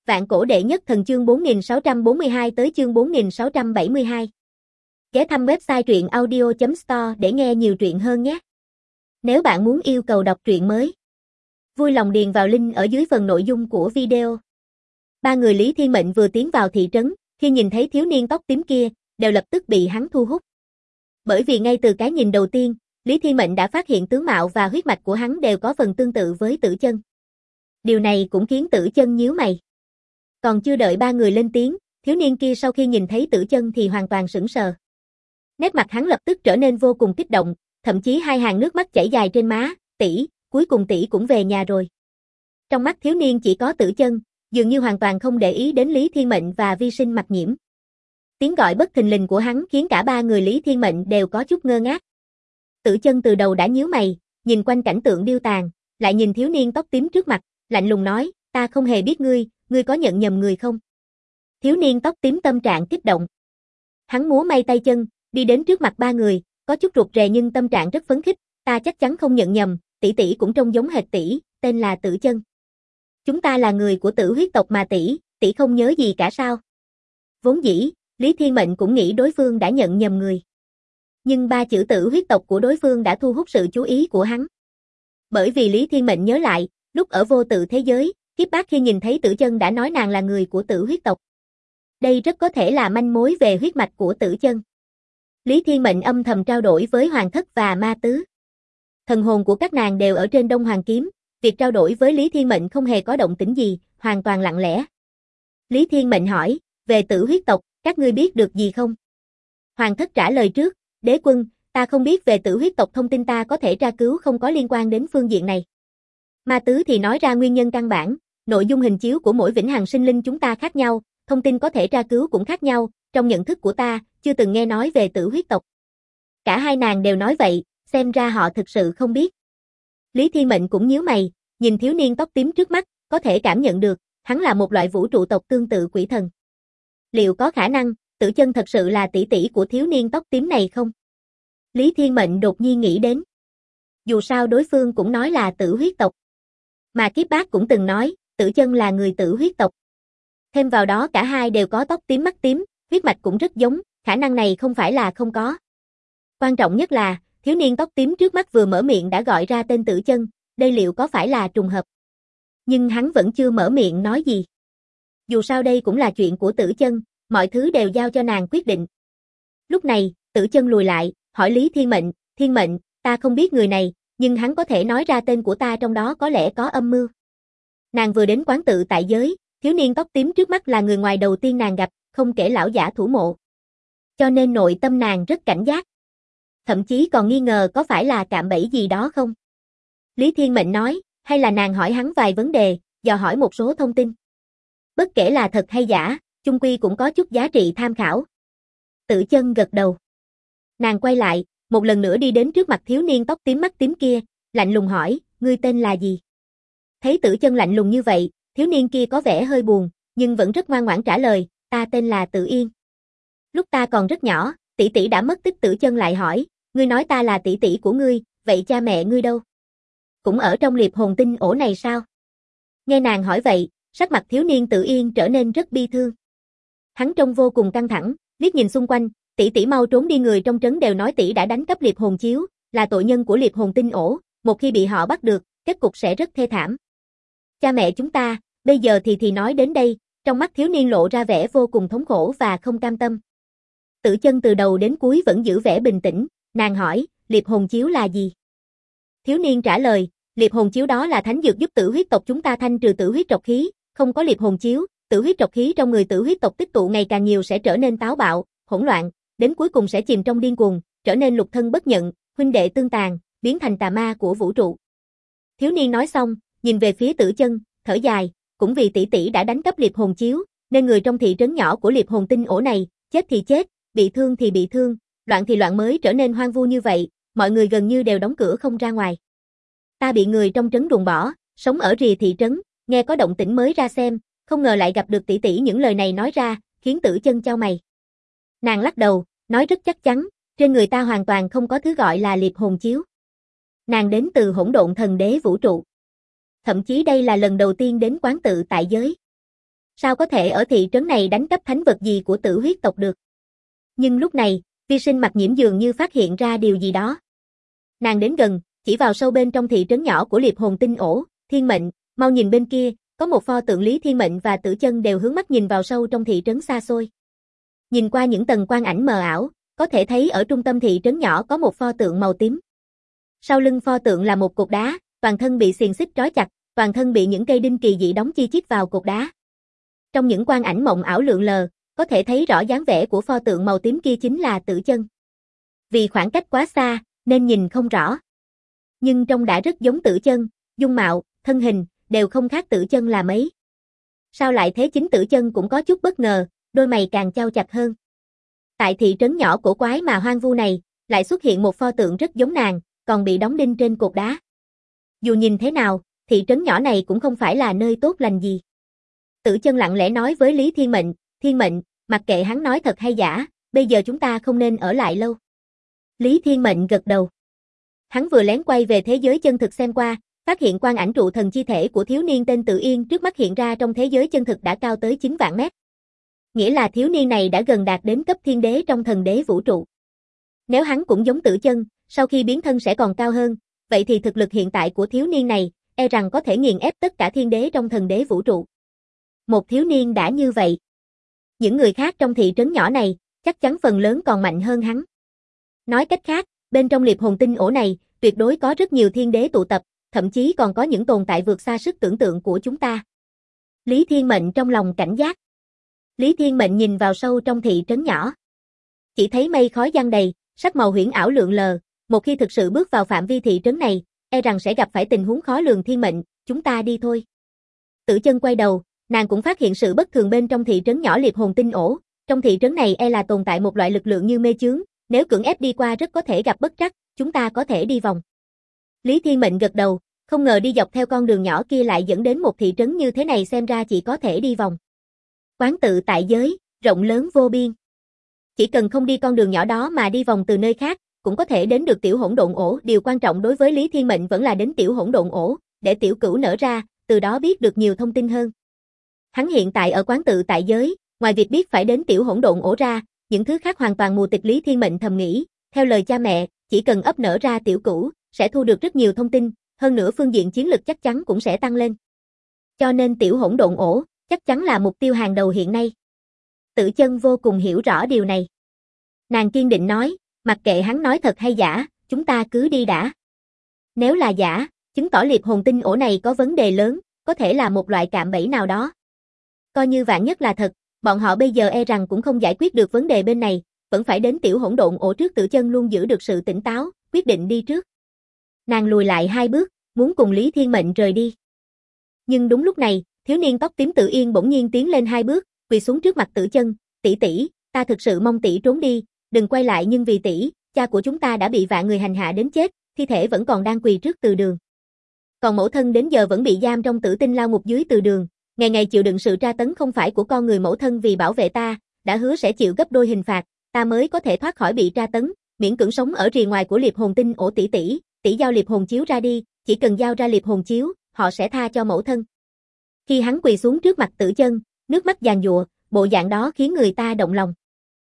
Vạn cổ đệ nhất thần chương 4642 tới chương 4672. Ghé thăm website truyện audio.store để nghe nhiều truyện hơn nhé. Nếu bạn muốn yêu cầu đọc truyện mới, vui lòng điền vào link ở dưới phần nội dung của video. Ba người Lý Thiên Mệnh vừa tiến vào thị trấn, khi nhìn thấy thiếu niên tóc tím kia, đều lập tức bị hắn thu hút. Bởi vì ngay từ cái nhìn đầu tiên, Lý Thiên Mệnh đã phát hiện tướng mạo và huyết mạch của hắn đều có phần tương tự với Tử Chân. Điều này cũng khiến Tử Chân nhíu mày. Còn chưa đợi ba người lên tiếng, thiếu niên kia sau khi nhìn thấy Tử Chân thì hoàn toàn sững sờ. Nét mặt hắn lập tức trở nên vô cùng kích động, thậm chí hai hàng nước mắt chảy dài trên má, "Tỷ, cuối cùng tỷ cũng về nhà rồi." Trong mắt thiếu niên chỉ có Tử Chân, dường như hoàn toàn không để ý đến Lý Thiên Mệnh và Vi Sinh Mặc Nhiễm. Tiếng gọi bất thình lình của hắn khiến cả ba người Lý Thiên Mệnh đều có chút ngơ ngác. Tử Chân từ đầu đã nhíu mày, nhìn quanh cảnh tượng điêu tàn, lại nhìn thiếu niên tóc tím trước mặt, lạnh lùng nói, "Ta không hề biết ngươi, ngươi có nhận nhầm người không?" Thiếu niên tóc tím tâm trạng kích động. Hắn múa may tay chân, đi đến trước mặt ba người, có chút rụt rè nhưng tâm trạng rất phấn khích, "Ta chắc chắn không nhận nhầm, tỷ tỷ cũng trông giống hệt tỷ, tên là Tử Chân. Chúng ta là người của Tử huyết tộc mà tỷ không nhớ gì cả sao?" Vốn dĩ, Lý Thiên Mệnh cũng nghĩ đối phương đã nhận nhầm người. Nhưng ba chữ Tử huyết tộc của đối phương đã thu hút sự chú ý của hắn. Bởi vì Lý Thiên Mệnh nhớ lại, lúc ở vô tự thế giới, Kiếp Bác khi nhìn thấy Tử Chân đã nói nàng là người của Tử huyết tộc. Đây rất có thể là manh mối về huyết mạch của Tử Chân. Lý Thiên Mệnh âm thầm trao đổi với Hoàng Thất và Ma Tứ. Thần hồn của các nàng đều ở trên Đông Hoàng Kiếm, việc trao đổi với Lý Thiên Mệnh không hề có động tĩnh gì, hoàn toàn lặng lẽ. Lý Thiên Mệnh hỏi, về Tử huyết tộc, các ngươi biết được gì không? Hoàng Thất trả lời trước, "Đế quân, ta không biết về Tử huyết tộc, thông tin ta có thể tra cứu không có liên quan đến phương diện này." Ma Tứ thì nói ra nguyên nhân căn bản, nội dung hình chiếu của mỗi vĩnh hằng sinh linh chúng ta khác nhau, thông tin có thể tra cứu cũng khác nhau, trong nhận thức của ta, chưa từng nghe nói về Tử huyết tộc. Cả hai nàng đều nói vậy, xem ra họ thực sự không biết. Lý Thiên Mệnh cũng nhíu mày, nhìn thiếu niên tóc tím trước mắt, có thể cảm nhận được, hắn là một loại vũ trụ tộc tương tự quỷ thần. Liệu có khả năng, Tử Chân thật sự là tỷ tỷ của thiếu niên tóc tím này không? Lý Thiên Mệnh đột nhiên nghĩ đến. Dù sao đối phương cũng nói là Tử huyết tộc. Mà Kiếp Bác cũng từng nói, Tử Chân là người Tử huyết tộc. Thêm vào đó cả hai đều có tóc tím mắt tím, huyết mạch cũng rất giống, khả năng này không phải là không có. Quan trọng nhất là, thiếu niên tóc tím trước mắt vừa mở miệng đã gọi ra tên Tử Chân, đây liệu có phải là trùng hợp? Nhưng hắn vẫn chưa mở miệng nói gì. Dù sao đây cũng là chuyện của Tử Chân, mọi thứ đều giao cho nàng quyết định. Lúc này, Tử Chân lùi lại, hỏi Lý Thiên Mệnh, "Thiên Mệnh, ta không biết người này, nhưng hắn có thể nói ra tên của ta, trong đó có lẽ có âm mưu." Nàng vừa đến quán tự tại giới, thiếu niên tóc tím trước mắt là người ngoài đầu tiên nàng gặp, không kể lão giả thủ mộ. Cho nên nội tâm nàng rất cảnh giác. Thậm chí còn nghi ngờ có phải là cạm bẫy gì đó không. Lý Thiên Mệnh nói, hay là nàng hỏi hắn vài vấn đề, dò hỏi một số thông tin. Bất kể là thật hay giả, chung quy cũng có chút giá trị tham khảo. Tử Chân gật đầu. Nàng quay lại, một lần nữa đi đến trước mặt thiếu niên tóc tím mắt tím kia, lạnh lùng hỏi, "Ngươi tên là gì?" Thấy Tử Chân lạnh lùng như vậy, thiếu niên kia có vẻ hơi buồn, nhưng vẫn rất ngoan ngoãn trả lời, "Ta tên là Tử Yên. Lúc ta còn rất nhỏ, tỷ tỷ đã mất tích." Tử Chân lại hỏi, "Ngươi nói ta là tỷ tỷ của ngươi, vậy cha mẹ ngươi đâu? Cũng ở trong liệp hồn tinh ổ này sao?" Nghe nàng hỏi vậy, sắc mặt thiếu niên Tử Yên trở nên rất bi thương. Hắn trông vô cùng căng thẳng, liếc nhìn xung quanh, "Tỷ mau trốn đi, người trong trấn đều nói tỷ đã đánh cắp liệp hồn chiếu, là tội nhân của liệp hồn tinh ổ, một khi bị họ bắt được, kết cục sẽ rất thê thảm. Cha mẹ chúng ta." Bây giờ thì nói đến đây, trong mắt thiếu niên lộ ra vẻ vô cùng thống khổ và không cam tâm. Tử Chân từ đầu đến cuối vẫn giữ vẻ bình tĩnh, nàng hỏi, "Liệp hồn chiếu là gì?" Thiếu niên trả lời, "Liệp hồn chiếu đó là thánh dược giúp Tử huyết tộc chúng ta thanh trừ tử huyết trọc khí, không có liệp hồn chiếu, tử huyết trọc khí trong người Tử huyết tộc tích tụ ngày càng nhiều sẽ trở nên táo bạo, hỗn loạn, đến cuối cùng sẽ chìm trong điên cuồng, trở nên lục thân bất nhận, huynh đệ tương tàn, biến thành tà ma của vũ trụ." Thiếu niên nói xong, nhìn về phía Tử Chân, thở dài, "Cũng vì tỷ tỷ đã đánh cắp liệp hồn chiếu, nên người trong thị trấn nhỏ của liệp hồn tinh ổ này, chết thì chết, bị thương thì bị thương, loạn thì loạn mới trở nên hoang vu như vậy, mọi người gần như đều đóng cửa không ra ngoài. Ta bị người trong trấn ruồng bỏ, sống ở rìa thị trấn, nghe có động tĩnh mới ra xem, không ngờ lại gặp được tỷ tỷ." Những lời này nói ra, khiến Tử Chân chau mày. Nàng lắc đầu, nói rất chắc chắn, trên người ta hoàn toàn không có thứ gọi là liệp hồn chiếu. Nàng đến từ hỗn độn thần đế vũ trụ. Thậm chí đây là lần đầu tiên đến quán tự tại giới. Sao có thể ở thị trấn này đánh cắp thánh vật gì của Tử huyết tộc được? Nhưng lúc này, Vi Sinh Mặc Nhiễm dường như phát hiện ra điều gì đó. Nàng đến gần, chỉ vào sâu bên trong thị trấn nhỏ của Liệp Hồn Tinh Ổ, Thiên Mệnh, mau nhìn bên kia, có một pho tượng Lý Thiên Mệnh và Tử Chân đều hướng mắt nhìn vào sâu trong thị trấn xa xôi. Nhìn qua những tầng quang ảnh mờ ảo, có thể thấy ở trung tâm thị trấn nhỏ có một pho tượng màu tím. Sau lưng pho tượng là một cột đá, toàn thân bị xiềng xích trói chặt, toàn thân bị những cây đinh kỳ dị đóng chi chít vào cột đá. Trong những quang ảnh mộng ảo lượn lờ, có thể thấy rõ dáng vẻ của pho tượng màu tím kia chính là Tử Chân. Vì khoảng cách quá xa, nên nhìn không rõ. Nhưng trông đã rất giống Tử Chân, dung mạo, thân hình, đều không khác Tử Chân là mấy. Sao lại thế? Chính Tử Chân cũng có chút bất ngờ, đôi mày càng chau chặt hơn. Tại thị trấn nhỏ cổ quái mà hoang vu này, lại xuất hiện một pho tượng rất giống nàng, còn bị đóng đinh trên cột đá. Dù nhìn thế nào, thị trấn nhỏ này cũng không phải là nơi tốt lành gì. Tử Chân lặng lẽ nói với Lý Thiên Mệnh, mặc kệ hắn nói thật hay giả, bây giờ chúng ta không nên ở lại lâu. Lý Thiên Mệnh gật đầu. Hắn vừa lén quay về thế giới chân thực xem qua, phát hiện quang ảnh trụ thần chi thể của thiếu niên tên Tự Yên trước mắt hiện ra trong thế giới chân thực đã cao tới 9 vạn mét. Nghĩa là thiếu niên này đã gần đạt đến cấp thiên đế trong thần đế vũ trụ. Nếu hắn cũng giống Tử Chân, sau khi biến thân sẽ còn cao hơn, vậy thì thực lực hiện tại của thiếu niên này, e rằng có thể nghiền ép tất cả thiên đế trong thần đế vũ trụ. Một thiếu niên đã như vậy. Những người khác trong thị trấn nhỏ này, chắc chắn phần lớn còn mạnh hơn hắn. Nói cách khác, bên trong Liệp Hồn Tinh Ổ này, tuyệt đối có rất nhiều thiên đế tụ tập, thậm chí còn có những tồn tại vượt xa sức tưởng tượng của chúng ta. Lý Thiên Mệnh trong lòng cảnh giác. Lý Thiên Mệnh nhìn vào sâu trong thị trấn nhỏ. Chỉ thấy mây khói giăng đầy, sắc màu huyễn ảo lượn lờ, một khi thực sự bước vào phạm vi thị trấn này, e rằng sẽ gặp phải tình huống khó lường. Thiên Mệnh, chúng ta đi thôi. Tử Chân quay đầu, nàng cũng phát hiện sự bất thường bên trong thị trấn nhỏ Liệp Hồn Tinh Ổ. Trong thị trấn này e là tồn tại một loại lực lượng như mê chướng, nếu cưỡng ép đi qua rất có thể gặp bất trắc, chúng ta có thể đi vòng. Lý Thiên Mệnh gật đầu, không ngờ đi dọc theo con đường nhỏ kia lại dẫn đến một thị trấn như thế này, xem ra chỉ có thể đi vòng. Quán tự tại giới, rộng lớn vô biên. Chỉ cần không đi con đường nhỏ đó mà đi vòng từ nơi khác, cũng có thể đến được Tiểu Hỗn Độn Ổ. Điều quan trọng đối với Lý Thiên Mệnh vẫn là đến Tiểu Hỗn Độn Ổ, để Tiểu Cửu nở ra, từ đó biết được nhiều thông tin hơn. Hắn hiện tại ở quán tự tại giới, ngoài việc biết phải đến Tiểu Hỗn Độn Ổ ra, những thứ khác hoàn toàn mù tịch. Lý Thiên Mệnh thầm nghĩ, theo lời cha mẹ, chỉ cần ấp nở ra Tiểu Cửu, sẽ thu được rất nhiều thông tin, hơn nữa phương diện chiến lực chắc chắn cũng sẽ tăng lên. Cho nên Tiểu Hỗn Độn Ổ, chắc chắn là mục tiêu hàng đầu hiện nay. Tử Chân vô cùng hiểu rõ điều này. Nàng kiên định nói, mặc kệ hắn nói thật hay giả, chúng ta cứ đi đã. Nếu là giả, chứng tỏ Liệp Hồn Tinh Ổ này có vấn đề lớn, có thể là một loại cạm bẫy nào đó. Coi như vạn nhất là thật, bọn họ bây giờ e rằng cũng không giải quyết được vấn đề bên này, vẫn phải đến Tiểu Hỗn Độn Ổ trước. Tử Chân luôn giữ được sự tỉnh táo, quyết định đi trước. Nàng lùi lại 2 bước, muốn cùng Lý Thiên Mệnh rời đi. Nhưng đúng lúc này, thiếu niên tóc tím Tự Yên bỗng nhiên tiến lên 2 bước, quỳ xuống trước mặt Tử Chân, "Tỷ tỷ, ta thực sự mong tỷ trốn đi, đừng quay lại, nhưng vì tỷ, cha của chúng ta đã bị vạn người hành hạ đến chết, thi thể vẫn còn đang quỳ trước từ đường. Còn mẫu thân đến giờ vẫn bị giam trong Tử Tinh lao ngục dưới từ đường, ngày ngày chịu đựng sự tra tấn không phải của con người. Mẫu thân vì bảo vệ ta, đã hứa sẽ chịu gấp đôi hình phạt, ta mới có thể thoát khỏi bị tra tấn, miễn cưỡng sống ở rìa ngoài của Liệp Hồn Tinh Ổ. Tỷ tỷ, tỷ giao Liệp Hồn Chiếu ra đi, chỉ cần giao ra Liệp Hồn Chiếu, họ sẽ tha cho mẫu thân." Khi hắn quỳ xuống trước mặt Tử Chân, nước mắt giàn giụa, bộ dạng đó khiến người ta động lòng.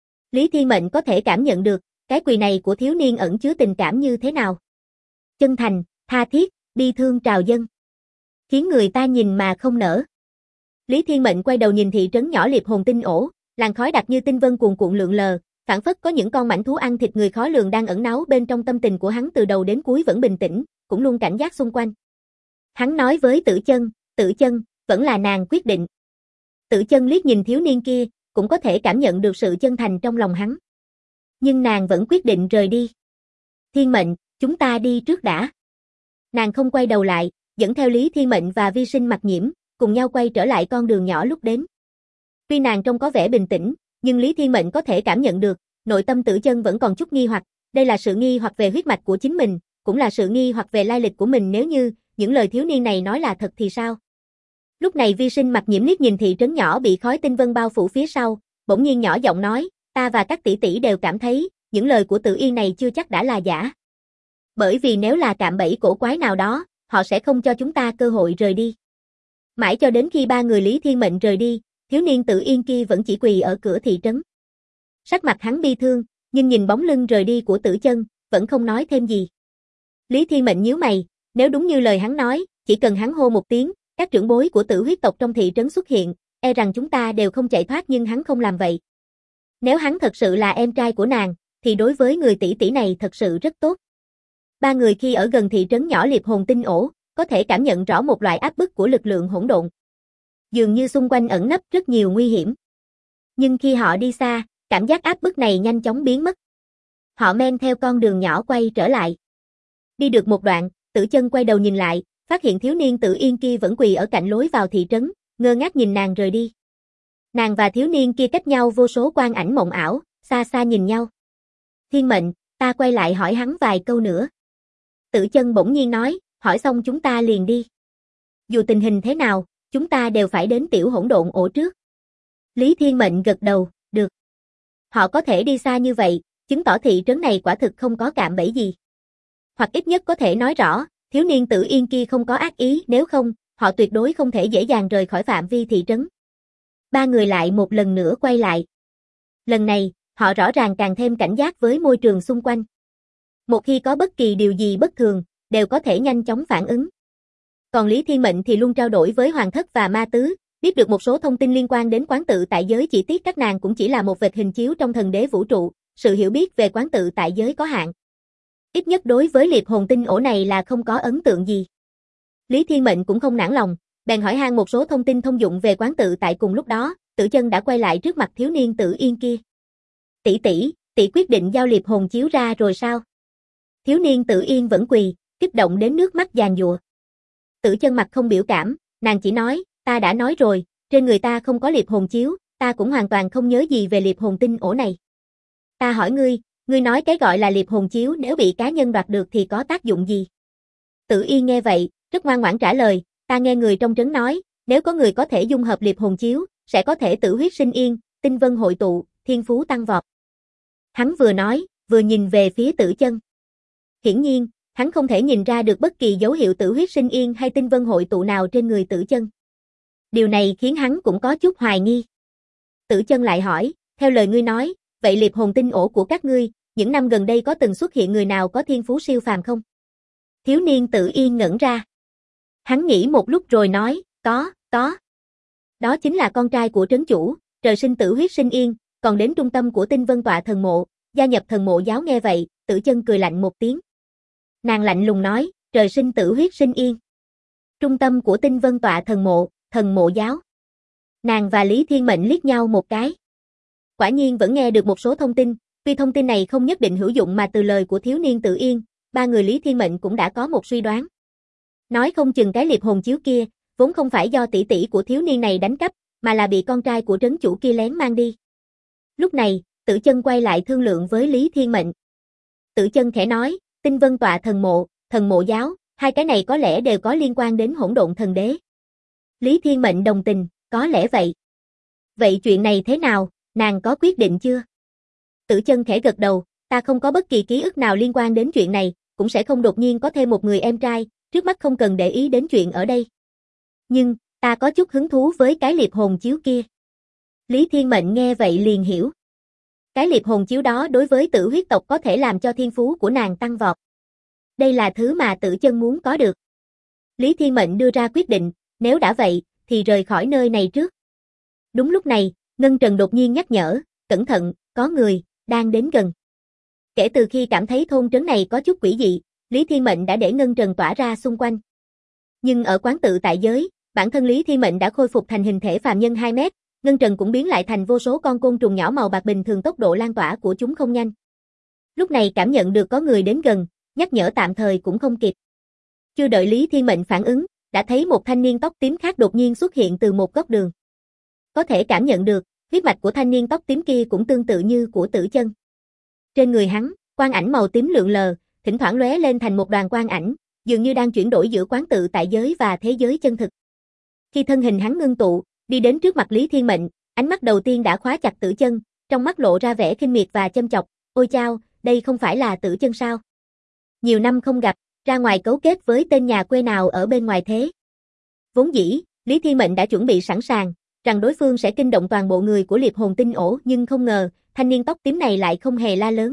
Lý Thiên Mệnh có thể cảm nhận được, cái quỳ này của thiếu niên ẩn chứa tình cảm như thế nào. Chân thành, tha thiết, bi thương trào dâng, khiến người ta nhìn mà không nỡ. Lý Thiên Mệnh quay đầu nhìn thị trấn nhỏ Liệp Hồn Tinh Ổ, làn khói đặc như tinh vân cuồn cuộn lượn lờ, phảng phất có những con mãnh thú ăn thịt người khó lường đang ẩn náu bên trong. Tâm tình của hắn từ đầu đến cuối vẫn bình tĩnh, cũng luôn cảnh giác xung quanh. Hắn nói với Tử Chân, vẫn là nàng quyết định. Tử Chân liếc nhìn thiếu niên kia, cũng có thể cảm nhận được sự chân thành trong lòng hắn. Nhưng nàng vẫn quyết định rời đi. "Thiên Mệnh, chúng ta đi trước đã." Nàng không quay đầu lại, dẫn theo Lý Thiên Mệnh và Vi Sinh Mặc Nhiễm, cùng nhau quay trở lại con đường nhỏ lúc đến. Tuy nàng trông có vẻ bình tĩnh, nhưng Lý Thiên Mệnh có thể cảm nhận được, nội tâm Tử Chân vẫn còn chút nghi hoặc, đây là sự nghi hoặc về huyết mạch của chính mình, cũng là sự nghi hoặc về lai lịch của mình. Nếu như những lời thiếu niên này nói là thật thì sao? Lúc này Vi Sinh Mặc Nhiễm liếc nhìn thị trấn nhỏ bị khói tinh vân bao phủ phía sau, bỗng nhiên nhỏ giọng nói, "Ta và các tỷ tỷ đều cảm thấy, những lời của Tự Yên này chưa chắc đã là giả. Bởi vì nếu là cạm bẫy cổ quái nào đó, họ sẽ không cho chúng ta cơ hội rời đi." Mãi cho đến khi 3 người Lý Thiên Mệnh rời đi, thiếu niên Tử Yên kia vẫn chỉ quỳ ở cửa thị trấn. Sắc mặt hắn bi thương, nhưng nhìn bóng lưng rời đi của Tử Chân, vẫn không nói thêm gì. Lý Thiên Mệnh nhíu mày, nếu đúng như lời hắn nói, chỉ cần hắn hô một tiếng, các trưởng bối của Tử huyết tộc trong thị trấn xuất hiện, e rằng chúng ta đều không chạy thoát, nhưng hắn không làm vậy. Nếu hắn thật sự là em trai của nàng, thì đối với người tỷ tỷ này thật sự rất tốt. Ba người khi ở gần thị trấn nhỏ Liệp Hồn Tinh Ổ, có thể cảm nhận rõ một loại áp bức của lực lượng hỗn độn. Dường như xung quanh ẩn nấp rất nhiều nguy hiểm. Nhưng khi họ đi xa, cảm giác áp bức này nhanh chóng biến mất. Họ men theo con đường nhỏ quay trở lại. Đi được một đoạn, Tử Chân quay đầu nhìn lại, phát hiện thiếu niên Tử Yên kia vẫn quỳ ở cạnh lối vào thị trấn, ngơ ngác nhìn nàng rời đi. Nàng và thiếu niên kia cách nhau vô số quang ảnh mộng ảo, xa xa nhìn nhau. Thiên Mệnh, ta quay lại hỏi hắn vài câu nữa. Tử Chân bỗng nhiên nói, hỏi xong chúng ta liền đi. Dù tình hình thế nào, chúng ta đều phải đến Tiểu Hỗn Độn Ổ trước. Lý Thiên Mệnh gật đầu, được. Họ có thể đi xa như vậy, chứng tỏ thị trấn này quả thực không có cạm bẫy gì. Hoặc ít nhất có thể nói rõ, thiếu niên Tử Yên kia không có ác ý, nếu không, họ tuyệt đối không thể dễ dàng rời khỏi phạm vi thị trấn. Ba người lại một lần nữa quay lại. Lần này, họ rõ ràng càng thêm cảnh giác với môi trường xung quanh. Một khi có bất kỳ điều gì bất thường, đều có thể nhanh chóng phản ứng. Còn Lý Thiên Mệnh thì luôn trao đổi với Hoàng Thất và Ma Tứ, biết được một số thông tin liên quan đến quán tự tại giới, chỉ tiếc các nàng cũng chỉ là một vệt hình chiếu trong thần đế vũ trụ, sự hiểu biết về quán tự tại giới có hạn. Ít nhất đối với Liệp Hồn Tinh Ổ này là không có ấn tượng gì. Lý Thiên Mệnh cũng không nản lòng, bèn hỏi han một số thông tin thông dụng về quán tự tại. Cùng lúc đó, Tử Chân đã quay lại trước mặt thiếu niên Tử Yên kia. Tỷ quyết định giao Liệp Hồn chiếu ra rồi sao? Thiếu niên Tử Yên vẫn quỳ, kích động đến nước mắt giàn giụa. Tử Chân mặt không biểu cảm, nàng chỉ nói, ta đã nói rồi, trên người ta không có Liệp Hồn chiếu, ta cũng hoàn toàn không nhớ gì về Liệp Hồn Tinh Ổ này. Ta hỏi ngươi nói cái gọi là Liệp Hồn chiếu nếu bị cá nhân đoạt được thì có tác dụng gì? Tử Yên nghe vậy, rất ngoan ngoãn trả lời, ta nghe người trong trấn nói, nếu có người có thể dung hợp Liệp Hồn chiếu, sẽ có thể tử huyết sinh yên, tinh vân hội tụ, thiên phú tăng vọt. Hắn vừa nói, vừa nhìn về phía Tử Chân. Hiển nhiên, hắn không thể nhìn ra được bất kỳ dấu hiệu tử huyết sinh yên hay tinh vân hội tụ nào trên người Tử Chân. Điều này khiến hắn cũng có chút hoài nghi. Tử Chân lại hỏi, theo lời ngươi nói, vậy Liệp Hồn Tinh Ổ của các ngươi, những năm gần đây có từng xuất hiện người nào có thiên phú siêu phàm không? Thiếu niên Tử Yên ngẩn ra. Hắn nghĩ một lúc rồi nói, có. Đó chính là con trai của trấn chủ, trời sinh tử huyết sinh yên, còn đến trung tâm của Tinh Vân Tọa Thần Mộ, gia nhập Thần Mộ giáo. Nghe vậy, Tử Chân cười lạnh một tiếng. Nàng lạnh lùng nói, trời sinh tử huyết sinh yên. Trung tâm của Tinh Vân Tọa Thần Mộ giáo. Nàng và Lý Thiên Mệnh liếc nhau một cái. Quả nhiên vẫn nghe được một số thông tin, tuy thông tin này không nhất định hữu dụng mà từ lời của thiếu niên Tử Yên, ba người Lý Thiên Mệnh cũng đã có một suy đoán. Nói không chừng cái Liệp Hồn chiếu kia, vốn không phải do tỷ tỷ của thiếu niên này đánh cắp, mà là bị con trai của trấn chủ kia lén mang đi. Lúc này, Tử Chân quay lại thương lượng với Lý Thiên Mệnh. Tử Chân khẽ nói, Tinh Vân Tọa Thần Mộ giáo, hai cái này có lẽ đều có liên quan đến Hỗn Độn Thần Đế. Lý Thiên Mệnh đồng tình, có lẽ vậy. Vậy chuyện này thế nào, nàng có quyết định chưa? Tử Chân khẽ gật đầu, ta không có bất kỳ ký ức nào liên quan đến chuyện này, cũng sẽ không đột nhiên có thêm một người em trai, trước mắt không cần để ý đến chuyện ở đây. Nhưng, ta có chút hứng thú với cái Liệp Hồn chiếu kia. Lý Thiên Mệnh nghe vậy liền hiểu. Cái Liệp Hồn chiếu đó đối với Tử huyết tộc có thể làm cho thiên phú của nàng tăng vọt. Đây là thứ mà Tử Chân muốn có được. Lý Thiên Mệnh đưa ra quyết định, nếu đã vậy, thì rời khỏi nơi này trước. Đúng lúc này, Ngân Trần đột nhiên nhắc nhở, cẩn thận, có người đang đến gần. Kể từ khi cảm thấy thôn trấn này có chút quỷ dị, Lý Thiên Mệnh đã để Ngân Trần tỏa ra xung quanh. Nhưng ở quán tự tại giới, bản thân Lý Thiên Mệnh đã khôi phục thành hình thể phàm nhân 2 mét, Ngân Trần cũng biến lại thành vô số con côn trùng nhỏ màu bạc, bình thường tốc độ lan tỏa của chúng không nhanh. Lúc này cảm nhận được có người đến gần, nhắc nhở tạm thời cũng không kịp. Chưa đợi Lý Thiên Mệnh phản ứng, đã thấy một thanh niên tóc tím khác đột nhiên xuất hiện từ một góc đường. Có thể cảm nhận được, huyết mạch của thanh niên tóc tím kia cũng tương tự như của Tử Chân. Trên người hắn, quang ảnh màu tím lượn lờ, thỉnh thoảng lóe lên thành một đoàn quang ảnh, dường như đang chuyển đổi giữa quán tự tại giới và thế giới chân thực. Khi thân hình hắn ngưng tụ, đi đến trước mặt Lý Thiên Mệnh, ánh mắt đầu tiên đã khóa chặt Tử Chân, trong mắt lộ ra vẻ khinh miệt và châm chọc, "Ôi chao, đây không phải là Tử Chân sao? Nhiều năm không gặp, ra ngoài cấu kết với tên nhà quê nào ở bên ngoài thế?" Vốn dĩ, Lý Thiên Mệnh đã chuẩn bị sẵn sàng, rằng đối phương sẽ kinh động toàn bộ người của liệp hồn tinh ổ, nhưng không ngờ, thanh niên tóc tím này lại không hề la lớn.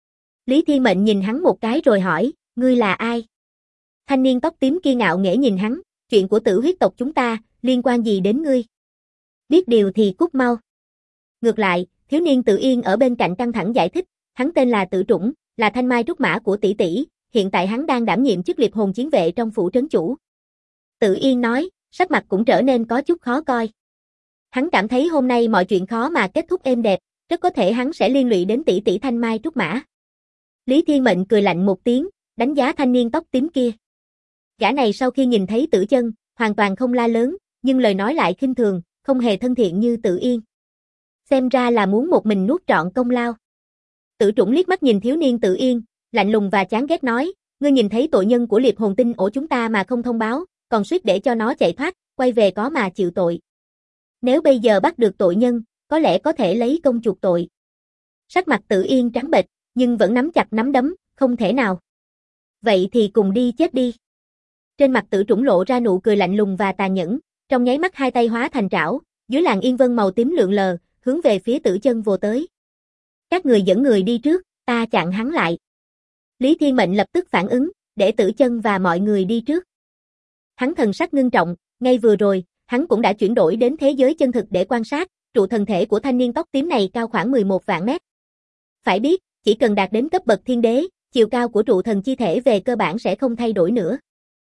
Lý Thiên Mệnh nhìn hắn một cái rồi hỏi, ngươi là ai? Thanh niên tóc tím kia ngạo nghễ nhìn hắn, chuyện của Tử huyết tộc chúng ta, liên quan gì đến ngươi? Biết điều thì cút mau. Ngược lại, thiếu niên Tự Yên ở bên cạnh căng thẳng giải thích, hắn tên là Tử Trũng, là thanh mai trúc mã của tỷ tỷ, hiện tại hắn đang đảm nhiệm chức liệp hồn chiến vệ trong phủ trấn chủ. Tự Yên nói, sắc mặt cũng trở nên có chút khó coi. Hắn cảm thấy hôm nay mọi chuyện khó mà kết thúc êm đẹp, rất có thể hắn sẽ liên lụy đến tỷ tỷ thanh mai trúc mã. Lý Thiên Mệnh cười lạnh một tiếng, đánh giá thanh niên tóc tím kia. Gã này sau khi nhìn thấy Tử Chân, hoàn toàn không la lớn, nhưng lời nói lại khinh thường, không hề thân thiện như Tự Yên. Xem ra là muốn một mình nuốt trọn công lao. Tử Trũng liếc mắt nhìn thiếu niên Tự Yên, lạnh lùng và chán ghét nói, ngươi nhìn thấy tội nhân của liệp hồn tinh ổ chúng ta mà không thông báo, còn suýt để cho nó chạy thoát, quay về có mà chịu tội. Nếu bây giờ bắt được tội nhân, có lẽ có thể lấy công chuộc tội. Sắc mặt Tự Yên trắng bệch, nhưng vẫn nắm chặt nắm đấm, không thể nào. Vậy thì cùng đi chết đi. Trên mặt Tử Trũng lộ ra nụ cười lạnh lùng và tàn nhẫn, trong nháy mắt hai tay hóa thành trảo, dưới làn yên vân màu tím lượn lờ, hướng về phía Tử Chân vồ tới. Các người dẫn người đi trước, ta chặn hắn lại. Lý Thiên Mệnh lập tức phản ứng, để Tử Chân và mọi người đi trước. Hắn thần sắc ngưng trọng, ngay vừa rồi, hắn cũng đã chuyển đổi đến thế giới chân thực để quan sát, trụ thần thể của thanh niên tóc tím này cao khoảng 11 vạn mét. Phải biết, chỉ cần đạt đến cấp bậc thiên đế, chiều cao của trụ thần chi thể về cơ bản sẽ không thay đổi nữa.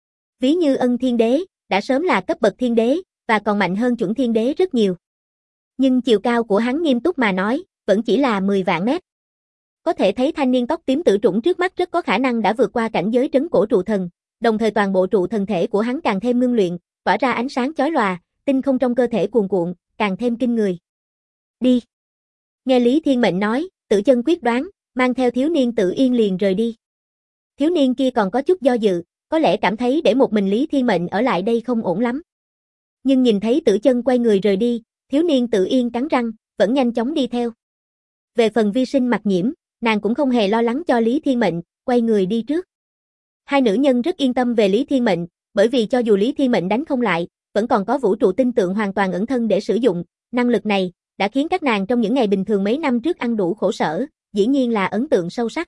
Ví như Ân Thiên Đế, đã sớm là cấp bậc thiên đế, và còn mạnh hơn chuẩn thiên đế rất nhiều. Nhưng chiều cao của hắn nghiêm túc mà nói, vẫn chỉ là 10 vạn mét. Có thể thấy thanh niên tóc tím Tử Trũng trước mắt rất có khả năng đã vượt qua cảnh giới trấn cổ trụ thần, đồng thời toàn bộ trụ thần thể của hắn càng thêm ngưng luyện, tỏa ra ánh sáng chói lòa, tinh không trong cơ thể cuồn cuộn, càng thêm kinh người. Đi. Nghe Lý Thiên Mệnh nói, Tử Chân quyết đoán, mang theo thiếu niên Tự Yên liền rời đi. Thiếu niên kia còn có chút do dự, có lẽ cảm thấy để một mình Lý Thiên Mệnh ở lại đây không ổn lắm. Nhưng nhìn thấy Tử Chân quay người rời đi, thiếu niên Tự Yên cắn răng, vẫn nhanh chóng đi theo. Về phần Vi Sinh Mặc Nhiễm, nàng cũng không hề lo lắng cho Lý Thiên Mệnh, quay người đi trước. Hai nữ nhân rất yên tâm về Lý Thiên Mệnh, bởi vì cho dù Lý Thiên Mệnh đánh không lại, vẫn còn có vũ trụ tinh tượng hoàn toàn ẩn thân để sử dụng, năng lực này đã khiến các nàng trong những ngày bình thường mấy năm trước ăn đủ khổ sở, dĩ nhiên là ấn tượng sâu sắc.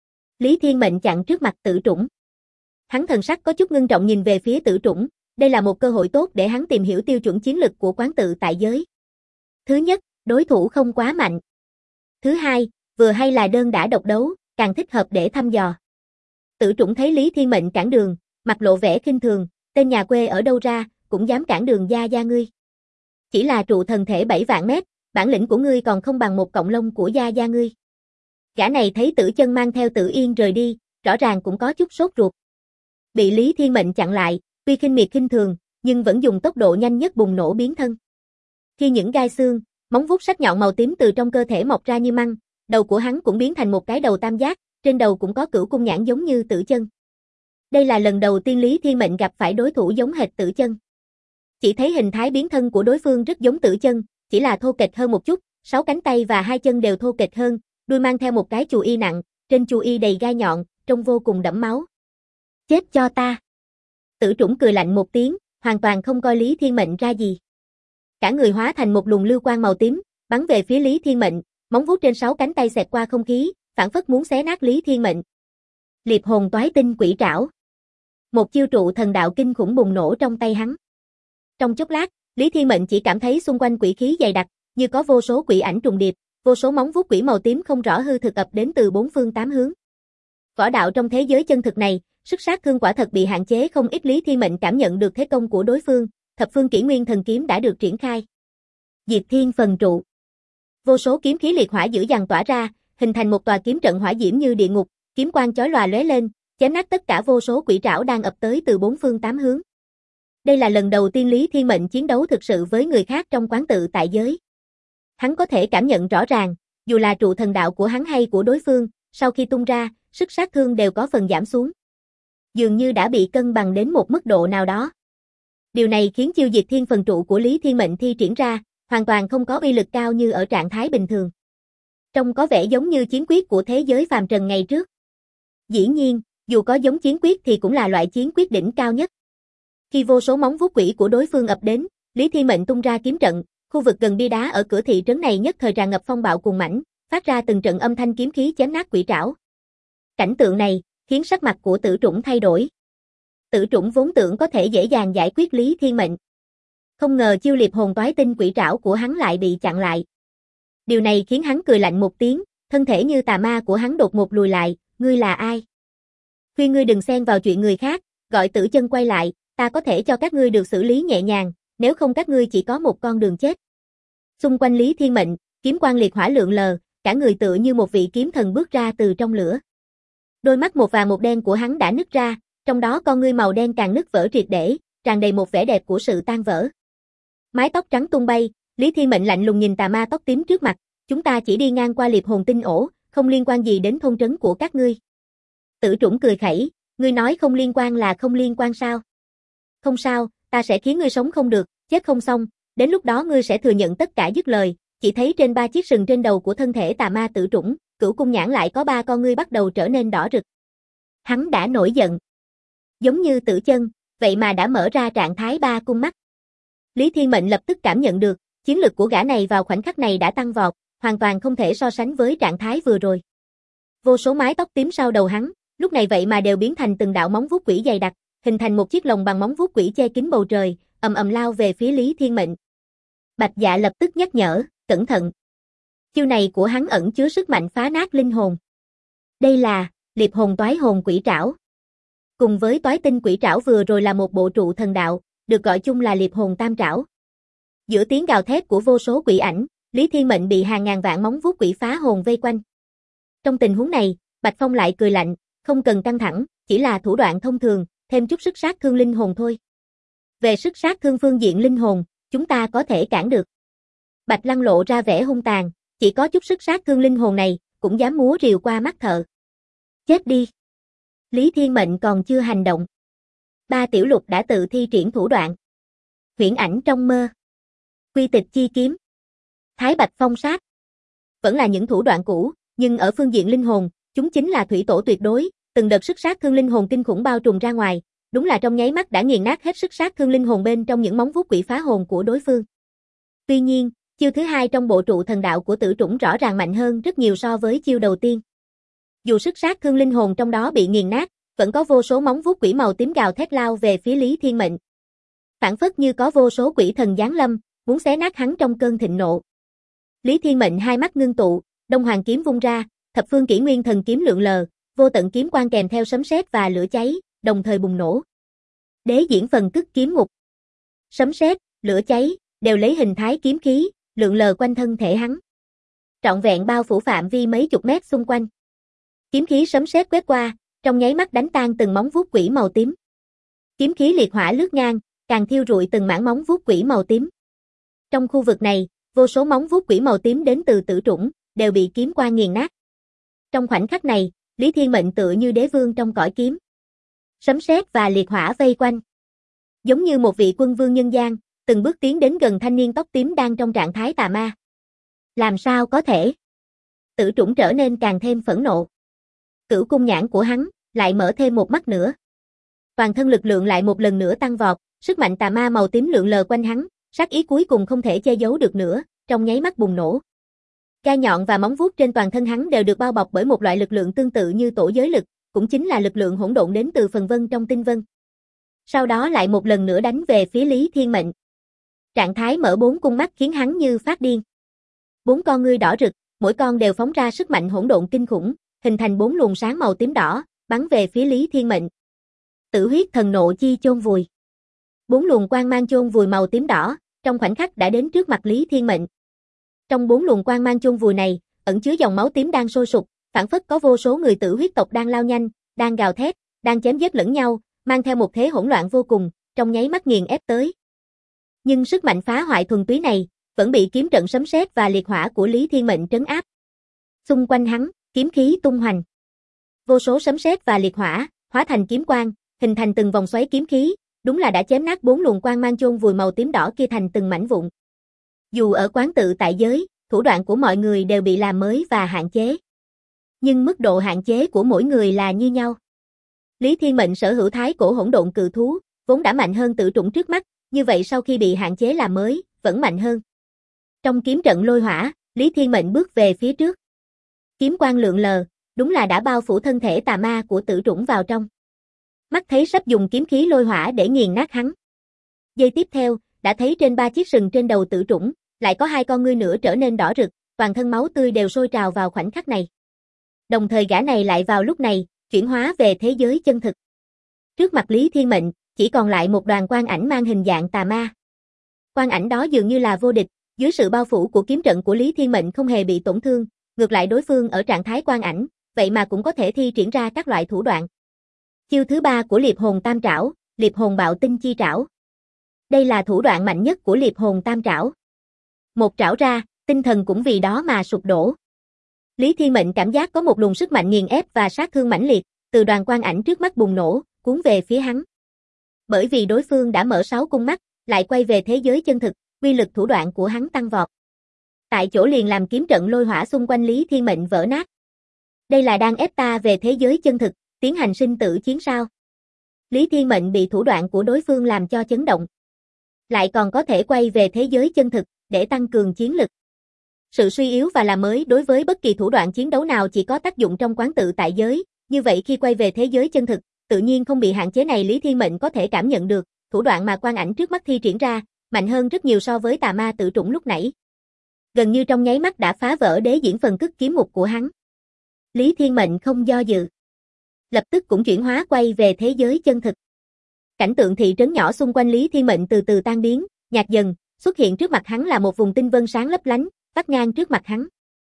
Lý Thiên Mệnh chặn trước mặt Tử Trũng. Hắn thần sắc có chút ngưng trọng nhìn về phía Tử Trũng, đây là một cơ hội tốt để hắn tìm hiểu tiêu chuẩn chiến lực của quán tự tại giới. Thứ nhất, đối thủ không quá mạnh. Thứ hai, vừa hay là đơn đả độc đấu, càng thích hợp để thăm dò. Tử Trũng thấy Lý Thiên Mệnh cản đường, mặt lộ vẻ khinh thường, tên nhà quê ở đâu ra, cũng dám cản đường gia ngươi. Chỉ là trụ thần thể 7 vạn mét, bản lĩnh của ngươi còn không bằng một cọng lông của gia ngươi. Gã này thấy Tử Chân mang theo Tự Yên rời đi, rõ ràng cũng có chút sốt ruột. Bị Lý Thiên Mệnh chặn lại, tuy khinh miệt khinh thường, nhưng vẫn dùng tốc độ nhanh nhất bùng nổ biến thân. Khi những gai xương, móng vuốt sắc nhọn màu tím từ trong cơ thể mọc ra như măng, đầu của hắn cũng biến thành một cái đầu tam giác, trên đầu cũng có cửu cung nhãn giống như Tử Chân. Đây là lần đầu tiên Lý Thiên Mệnh gặp phải đối thủ giống hệt Tử Chân. Chỉ thấy hình thái biến thân của đối phương rất giống Tử Chân, chỉ là thô kệch hơn một chút, 6 cánh tay và 2 chân đều thô kệch hơn, đuôi mang theo một cái chù y nặng, trên chù y đầy gai nhọn, trông vô cùng đẫm máu. Chết cho ta. Tử Trũng cười lạnh một tiếng, hoàn toàn không coi Lý Thiên Mệnh ra gì. Cả người hóa thành một luồng lưu quang màu tím, bắn về phía Lý Thiên Mệnh, móng vuốt trên 6 cánh tay xẹt qua không khí, phảng phất muốn xé nát Lý Thiên Mệnh. Liệp hồn toái tinh quỷ trảo. Một chiêu trụ thần đạo kinh khủng bùng nổ trong tay hắn. Trong chốc lát, Lý Thiên Mệnh chỉ cảm thấy xung quanh quỷ khí dày đặc, như có vô số quỷ ảnh trùng điệp, vô số móng vuốt quỷ màu tím không rõ hư thực ập đến từ bốn phương tám hướng. Võ đạo trong thế giới chân thực này, sức sát thương quả thật bị hạn chế không ít. Lý Thiên Mệnh cảm nhận được thế công của đối phương, thập phương kỷ nguyên thần kiếm đã được triển khai. Diệt Thiên Phần Trụ. Vô số kiếm khí liệt hỏa dữ dằn tỏa ra, hình thành một tòa kiếm trận hỏa diễm như địa ngục, kiếm quang chói lòa lóe lên, chém nát tất cả vô số quỷ trảo đang ập tới từ bốn phương tám hướng. Đây là lần đầu tiên Lý Thiên Mệnh chiến đấu thực sự với người khác trong quán tự tại giới. Hắn có thể cảm nhận rõ ràng, dù là trụ thần đạo của hắn hay của đối phương, sau khi tung ra, sức sát thương đều có phần giảm xuống. Dường như đã bị cân bằng đến một mức độ nào đó. Điều này khiến chiêu Diệt Thiên Phần Trụ của Lý Thiên Mệnh thi triển ra, hoàn toàn không có uy lực cao như ở trạng thái bình thường. Trông có vẻ giống như chiến quyết của thế giới phàm trần ngày trước. Dĩ nhiên, dù có giống chiến quyết thì cũng là loại chiến quyết đỉnh cao nhất. Khi vô số móng vuốt quỷ của đối phương ập đến, Lý Thiên Mệnh tung ra kiếm trận, Khu vực gần bia đá ở cửa thị trấn này nhất thời tràn ngập phong bạo cuồng mãnh, phát ra từng trận âm thanh kiếm khí chém nát quỷ trảo. Cảnh tượng này khiến sắc mặt của Tử Trũng thay đổi. Tử Trũng vốn tưởng có thể dễ dàng giải quyết Lý Thiên Mệnh. Không ngờ chiêu liệp hồn toái tinh quỷ trảo của hắn lại bị chặn lại. Điều này khiến hắn cười lạnh một tiếng, thân thể như tà ma của hắn đột ngột lùi lại, ngươi là ai? Khuyên ngươi đừng xen vào chuyện người khác, gọi Tử Chân quay lại, ta có thể cho các ngươi được xử lý nhẹ nhàng, nếu không các ngươi chỉ có một con đường chết. Xung quanh Lý Thiên Mệnh, kiếm quang liệt hỏa lượn lờ, cả người tựa như một vị kiếm thần bước ra từ trong lửa. Đôi mắt một vàng một đen của hắn đã nứt ra, trong đó con ngươi màu đen càng nứt vỡ triệt để, tràn đầy một vẻ đẹp của sự tan vỡ. Mái tóc trắng tung bay, Lý Thiên Mệnh lạnh lùng nhìn tà ma tóc tím trước mặt, chúng ta chỉ đi ngang qua liệp hồn tinh ổ, không liên quan gì đến thôn trấn của các ngươi. Tử Trũng cười khẩy, ngươi nói không liên quan là không liên quan sao? Không sao, ta sẽ khiến ngươi sống không được, chết không xong, đến lúc đó ngươi sẽ thừa nhận tất cả. Dứt lời, chỉ thấy trên 3 chiếc sừng trên đầu của thân thể tà ma Tử Trũng, Cửu Cung nhãn lại có 3 con ngươi bắt đầu trở nên đỏ rực. Hắn đã nổi giận. Giống như Tử Chân, vậy mà đã mở ra trạng thái 3 cung mắt. Lý Thiên Mệnh lập tức cảm nhận được, chiến lực của gã này vào khoảnh khắc này đã tăng vọt, hoàn toàn không thể so sánh với trạng thái vừa rồi. Vô số mái tóc tím sau đầu hắn, lúc này vậy mà đều biến thành từng đạo móng vuốt quỷ dày đặc, hình thành một chiếc lồng bằng móng vuốt quỷ che kín bầu trời, ầm ầm lao về phía Lý Thiên Mệnh. Bạch Dạ lập tức nhắc nhở, cẩn thận. Chiêu này của hắn ẩn chứa sức mạnh phá nát linh hồn. Đây là liệp hồn toái hồn quỷ trảo. Cùng với toái tinh quỷ trảo vừa rồi là một bộ trụ thần đạo, được gọi chung là liệp hồn tam trảo. Giữa tiếng gào thét của vô số quỷ ảnh, Lý Thiên Mệnh bị hàng ngàn vạn móng vuốt quỷ phá hồn vây quanh. Trong tình huống này, Bạch Phong lại cười lạnh, không cần căng thẳng, chỉ là thủ đoạn thông thường, thêm chút sức sát thương linh hồn thôi. Về sức sát thương phương diện linh hồn, chúng ta có thể cản được. Bạch Lăng lộ ra vẻ hung tàn, chỉ có chút sức sát thương linh hồn này, cũng dám múa rìu qua mắt thợ. Chết đi. Lý Thiên Mệnh còn chưa hành động. Ba Tiểu Lục đã tự thi triển thủ đoạn. Huyễn ảnh trong mơ. Quy tịch chi kiếm. Thái Bạch phong sát. Vẫn là những thủ đoạn cũ, nhưng ở phương diện linh hồn, chúng chính là thủy tổ tuyệt đối, từng đợt sức sát thương linh hồn kinh khủng bao trùm ra ngoài, đúng là trong nháy mắt đã nghiền nát hết sức sát thương linh hồn bên trong những móng vuốt quỷ phá hồn của đối phương. Tuy nhiên, chiêu thứ hai trong bộ trụ thần đạo của Tử Trũng rõ ràng mạnh hơn rất nhiều so với chiêu đầu tiên. Dù sức sát thương linh hồn trong đó bị nghiền nát, vẫn có vô số móng vuốt quỷ màu tím gào thét lao về phía Lý Thiên Mệnh. Phản phất như có vô số quỷ thần giáng lâm, muốn xé nát hắn trong cơn thịnh nộ. Lý Thiên Mệnh hai mắt ngưng tụ, Đông Hoàng kiếm vung ra, thập phương kỷ nguyên thần kiếm lượn lờ, vô tận kiếm quang kèm theo sấm sét và lửa cháy, đồng thời bùng nổ. Đế diễn phần cức kiếm ngục. Sấm sét, lửa cháy, đều lấy hình thái kiếm khí, lượn lờ quanh thân thể hắn. Trọn vẹn bao phủ phạm vi mấy chục mét xung quanh. Kiếm khí sấm sét quét qua, trong nháy mắt đánh tan từng móng vuốt quỷ màu tím. Kiếm khí liệt hỏa lướt ngang, càng thiêu rụi từng mảng móng vuốt quỷ màu tím. Trong khu vực này, vô số móng vuốt quỷ màu tím đến từ Tử Trũng, đều bị kiếm quang nghiền nát. Trong khoảnh khắc này, Lý Thiên Mệnh tựa như đế vương trong cõi kiếm. Sấm sét và liệt hỏa vây quanh. Giống như một vị quân vương nhân gian, từng bước tiến đến gần thanh niên tóc tím đang trong trạng thái tà ma. Làm sao có thể? Tử Trũng trở nên càng thêm phẫn nộ. Cửu cung nhãn của hắn lại mở thêm một mắt nữa. Toàn thân lực lượng lại một lần nữa tăng vọt, sức mạnh tà ma màu tím lượn lờ quanh hắn, sát ý cuối cùng không thể che giấu được nữa, trong nháy mắt bùng nổ. Gai nhọn và móng vuốt trên toàn thân hắn đều được bao bọc bởi một loại lực lượng tương tự như tổ giới lực, cũng chính là lực lượng hỗn độn đến từ phần vân trong tinh vân. Sau đó lại một lần nữa đánh về phía Lý Thiên Mệnh. Trạng thái mở 4 cung mắt khiến hắn như phát điên. 4 con ngươi đỏ rực, mỗi con đều phóng ra sức mạnh hỗn độn kinh khủng, hình thành 4 luồng sáng màu tím đỏ, bắn về phía Lý Thiên Mệnh. Tử huyết thần nộ chi chôn vùi. 4 luồng quang mang chôn vùi màu tím đỏ, trong khoảnh khắc đã đến trước mặt Lý Thiên Mệnh. Trong 4 luồng quang mang chôn vùi này, ẩn chứa dòng máu tím đang sôi sục, phảng phất có vô số người tử huyết tộc đang lao nhanh, đang gào thét, đang chém giết lẫn nhau, mang theo một thế hỗn loạn vô cùng, trong nháy mắt nghiền ép tới. Nhưng sức mạnh phá hoại thuần túy này, vẫn bị kiếm trận sấm sét và liệt hỏa của Lý Thiên Mệnh trấn áp. Xung quanh hắn, kiếm khí tung hoành. Vô số sấm sét và liệt hỏa, hóa thành kiếm quang, hình thành từng vòng xoáy kiếm khí, đúng là đã chém nát 4 luồng quang mang chôn vùi màu tím đỏ kia thành từng mảnh vụn. Dù ở quán tự tại giới, thủ đoạn của mọi người đều bị làm mới và hạn chế. Nhưng mức độ hạn chế của mỗi người là như nhau. Lý Thiên Mệnh sở hữu thái cổ hỗn độn cự thú, vốn đã mạnh hơn Tử Trũng trước mắt, như vậy sau khi bị hạn chế làm mới, vẫn mạnh hơn. Trong kiếm trận lôi hỏa, Lý Thiên Mệnh bước về phía trước. Kiếm quang lượn lờ, đúng là đã bao phủ thân thể tà ma của Tử Trũng vào trong. Mắt thấy sắp dùng kiếm khí lôi hỏa để nghiền nát hắn. Giây tiếp theo, đã thấy trên 3 chiếc sừng trên đầu Tử Trũng, lại có 2 con ngươi nữa trở nên đỏ rực, toàn thân máu tươi đều sôi trào vào khoảnh khắc này. Đồng thời gã này lại vào lúc này, chuyển hóa về thế giới chân thực. Trước mặt Lý Thiên Mệnh, chỉ còn lại một đoàn quang ảnh mang hình dạng tà ma. Quang ảnh đó dường như là vô địch, dưới sự bao phủ của kiếm trận của Lý Thiên Mệnh không hề bị tổn thương, ngược lại đối phương ở trạng thái quang ảnh, vậy mà cũng có thể thi triển ra các loại thủ đoạn. Chiêu thứ 3 của Liệp Hồn Tam Trảo, Liệp Hồn Bạo Tinh Chi Trảo. Đây là thủ đoạn mạnh nhất của Liệp Hồn Tam Trảo. Một trảo ra, tinh thần cũng vì đó mà sụp đổ. Lý Thiên Mệnh cảm giác có một luồng sức mạnh nghiền ép và sát thương mãnh liệt, từ đoàn quang ảnh trước mắt bùng nổ, cuốn về phía hắn. Bởi vì đối phương đã mở 6 cung mắt, lại quay về thế giới chân thực, uy lực thủ đoạn của hắn tăng vọt. Tại chỗ liền làm kiếm trận lôi hỏa xung quanh Lý Thiên Mệnh vỡ nát. Đây là đang ép ta về thế giới chân thực, tiến hành sinh tử chiến sao? Lý Thiên Mệnh bị thủ đoạn của đối phương làm cho chấn động. Lại còn có thể quay về thế giới chân thực, để tăng cường chiến lực. Sự suy yếu và làm mới đối với bất kỳ thủ đoạn chiến đấu nào chỉ có tác dụng trong quán tự tại giới, như vậy khi quay về thế giới chân thực, tự nhiên không bị hạn chế này. Lý Thiên Mệnh có thể cảm nhận được, thủ đoạn mà quang ảnh trước mắt thi triển ra, mạnh hơn rất nhiều so với tà ma Tử Trũng lúc nãy. Gần như trong nháy mắt đã phá vỡ đế diễn phần cức kiếm ngục của hắn. Lý Thiên Mệnh không do dự. Lập tức cũng chuyển hóa quay về thế giới chân thực. Cảnh tượng thị trấn nhỏ xung quanh Lý Thiên Mệnh từ từ tan biến, nhạt dần, xuất hiện trước mặt hắn là một vùng tinh vân sáng lấp lánh, vắt ngang trước mặt hắn.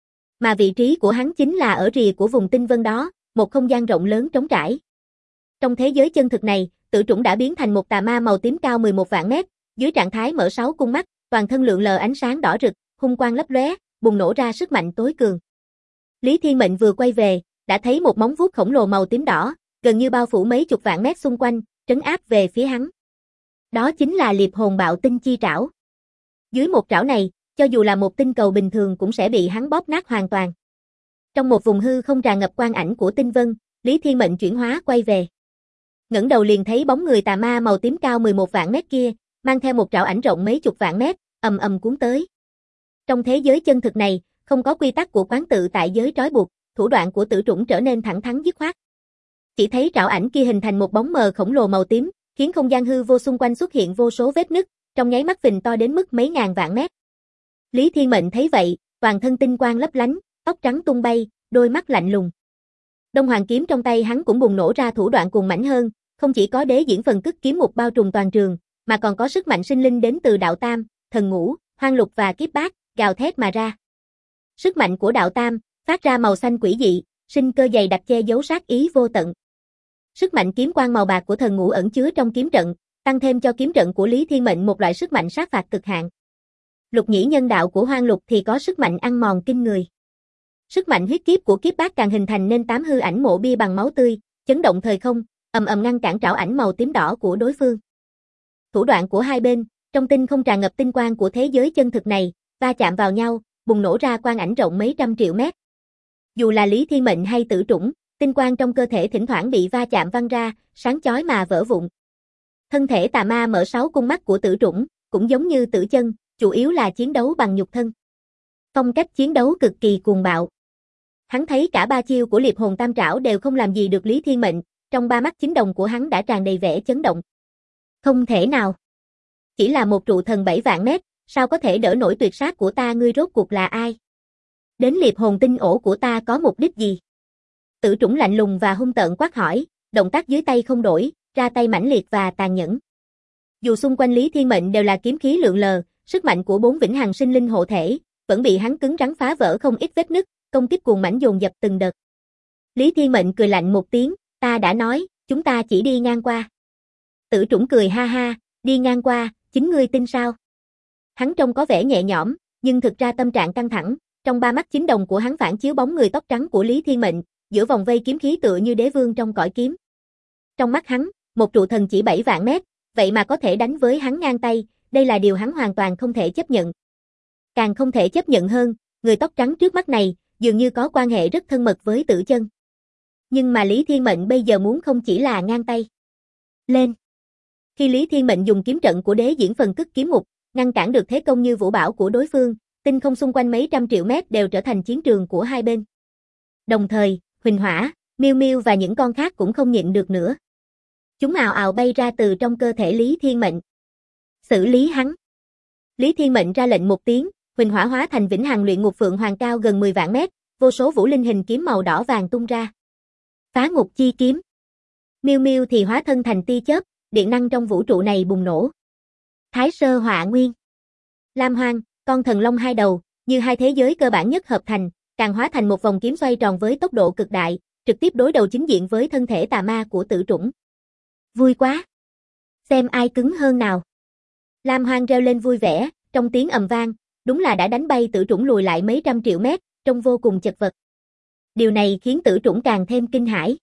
Mà vị trí của hắn chính là ở rìa của vùng tinh vân đó, một không gian rộng lớn trống trải. Trong thế giới chân thực này, Tử Trũng đã biến thành một tà ma màu tím cao 11 vạn mét, dưới trạng thái mở 6 cung mắt, toàn thân lượn lờ ánh sáng đỏ rực, hung quang lấp lóe, bùng nổ ra sức mạnh tối cường. Lý Thiên Mệnh vừa quay về, đã thấy một móng vuốt khổng lồ màu tím đỏ, gần như bao phủ mấy chục vạn mét xung quanh, trấn áp về phía hắn. Đó chính là Liệp Hồn Bạo Tinh Chi Trảo. Dưới một trảo này, cho dù là một tinh cầu bình thường cũng sẽ bị hắn bóp nát hoàn toàn. Trong một vùng hư không tràn ngập quang ảnh của tinh vân, Lý Thiên Mệnh chuyển hóa quay về. Ngẩng đầu liền thấy bóng người tà ma màu tím cao 11 vạn mét kia, mang theo một trảo ảnh rộng mấy chục vạn mét, ầm ầm cuốn tới. Trong thế giới chân thực này, không có quy tắc của quán tự tại giới trói buộc, thủ đoạn của Tử Trũng trở nên thẳng thắn dứt khoát. Chỉ thấy trảo ảnh kia hình thành một bóng mờ khổng lồ màu tím, khiến không gian hư vô xung quanh xuất hiện vô số vết nứt, trong nháy mắt phình to đến mức mấy ngàn vạn mét. Lý Thiên Mệnh thấy vậy, toàn thân tinh quang lấp lánh, tóc trắng tung bay, đôi mắt lạnh lùng. Đông Hoàng kiếm trong tay hắn cũng bùng nổ ra thủ đoạn cuồng mãnh hơn, không chỉ có đế diễn phần cức kiếm mục bao trùm toàn trường, mà còn có sức mạnh sinh linh đến từ đạo tam, thần ngũ, hoang lục và kiếp bát, gào thét mà ra. Sức mạnh của đạo tam phát ra màu xanh quỷ dị, sinh cơ dày đặc che giấu sát ý vô tận. Sức mạnh kiếm quang màu bạc của thần ngũ ẩn chứa trong kiếm trận, tăng thêm cho kiếm trận của Lý Thiên Mệnh một loại sức mạnh sát phạt cực hạn. Lục nhĩ nhân đạo của hoang lục thì có sức mạnh ăn mòn kinh người. Sức mạnh huyết kiếp của kiếp bát càng hình thành nên 8 hư ảnh mộ bia bằng máu tươi, chấn động thời không, ầm ầm ngăn cản trảo ảnh màu tím đỏ của đối phương. Thủ đoạn của hai bên, trong tinh không tràn ngập tinh quang của thế giới chân thực này, va chạm vào nhau, bùng nổ ra quang ảnh rộng mấy trăm triệu mét. Dù là Lý Thiên Mệnh hay Tử Trũng, tinh quang trong cơ thể thỉnh thoảng bị va chạm văng ra, sáng chói mà vỡ vụn. Thân thể tà ma mở 6 cung mắt của Tử Trũng, cũng giống như Tử Chân, chủ yếu là chiến đấu bằng nhục thân. Phong cách chiến đấu cực kỳ cuồng bạo. Hắn thấy cả 3 chiêu của Liệp Hồn Tam Trảo đều không làm gì được Lý Thiên Mệnh, trong 3 mắt chính đồng của hắn đã tràn đầy vẻ chấn động. Không thể nào. Chỉ là một trụ thần 7 vạn mét, sao có thể đỡ nổi tuyệt sát của ta? Ngươi rốt cuộc là ai? Đến Liệp Hồn Tinh ổ của ta có mục đích gì? Tử Trũng lạnh lùng và hung tợn quát hỏi, động tác dưới tay không đổi, ra tay mãnh liệt và tàn nhẫn. Dù xung quanh Lý Thiên Mệnh đều là kiếm khí lượn lờ, sức mạnh của 4 vĩnh hằng sinh linh hộ thể, vẫn bị hắn cứng rắn phá vỡ không ít vết nứt, công kích cuồng mãnh dồn dập từng đợt. Lý Thiên Mệnh cười lạnh một tiếng, ta đã nói, chúng ta chỉ đi ngang qua. Tử Trũng cười ha ha, đi ngang qua, chính ngươi tin sao? Hắn trông có vẻ nhẹ nhõm, nhưng thực ra tâm trạng căng thẳng, trong 3 mắt chính đồng của hắn phản chiếu bóng người tóc trắng của Lý Thiên Mệnh, giữa vòng vây kiếm khí tựa như đế vương trong cõi kiếm. Trong mắt hắn, một trụ thần chỉ 7 vạn mét, vậy mà có thể đánh với hắn ngang tay, đây là điều hắn hoàn toàn không thể chấp nhận. Càng không thể chấp nhận hơn, người tóc trắng trước mắt này, dường như có quan hệ rất thân mật với Tử Chân. Nhưng mà Lý Thiên Mệnh bây giờ muốn không chỉ là ngang tay. Lên! Khi Lý Thiên Mệnh dùng kiếm trận của đế diễn phần cức kiếm mục, ngăn cản được thế công như vũ bão của đối phương, tinh không xung quanh mấy trăm triệu mét đều trở thành chiến trường của hai bên. Đồng thời, Huỳnh Hỏa, Miêu Miêu và những con khác cũng không nhịn được nữa. Chúng ào ào bay ra từ trong cơ thể Lý Thiên Mệnh. Xử lý hắn. Lý Thiên Mệnh ra lệnh một tiếng, Huỳnh Hỏa hóa thành vĩnh hằng luyện ngục phượng hoàng cao gần 10 vạn mét, vô số vũ linh hình kiếm màu đỏ vàng tung ra. Phá ngục chi kiếm. Miêu Miêu thì hóa thân thành tia chớp, điện năng trong vũ trụ này bùng nổ. Thái Sơ Họa Nguyên. Lam Hoang, con thần long hai đầu, như hai thế giới cơ bản nhất hợp thành, càng hóa thành một vòng kiếm xoay tròn với tốc độ cực đại, trực tiếp đối đầu chính diện với thân thể tà ma của Tử Trũng. Vui quá! Xem ai cứng hơn nào. Lam Hoang reo lên vui vẻ, trong tiếng ầm vang, đúng là đã đánh bay Tử Trũng lùi lại mấy trăm triệu mét, trông vô cùng chật vật. Điều này khiến Tử Trũng càng thêm kinh hãi.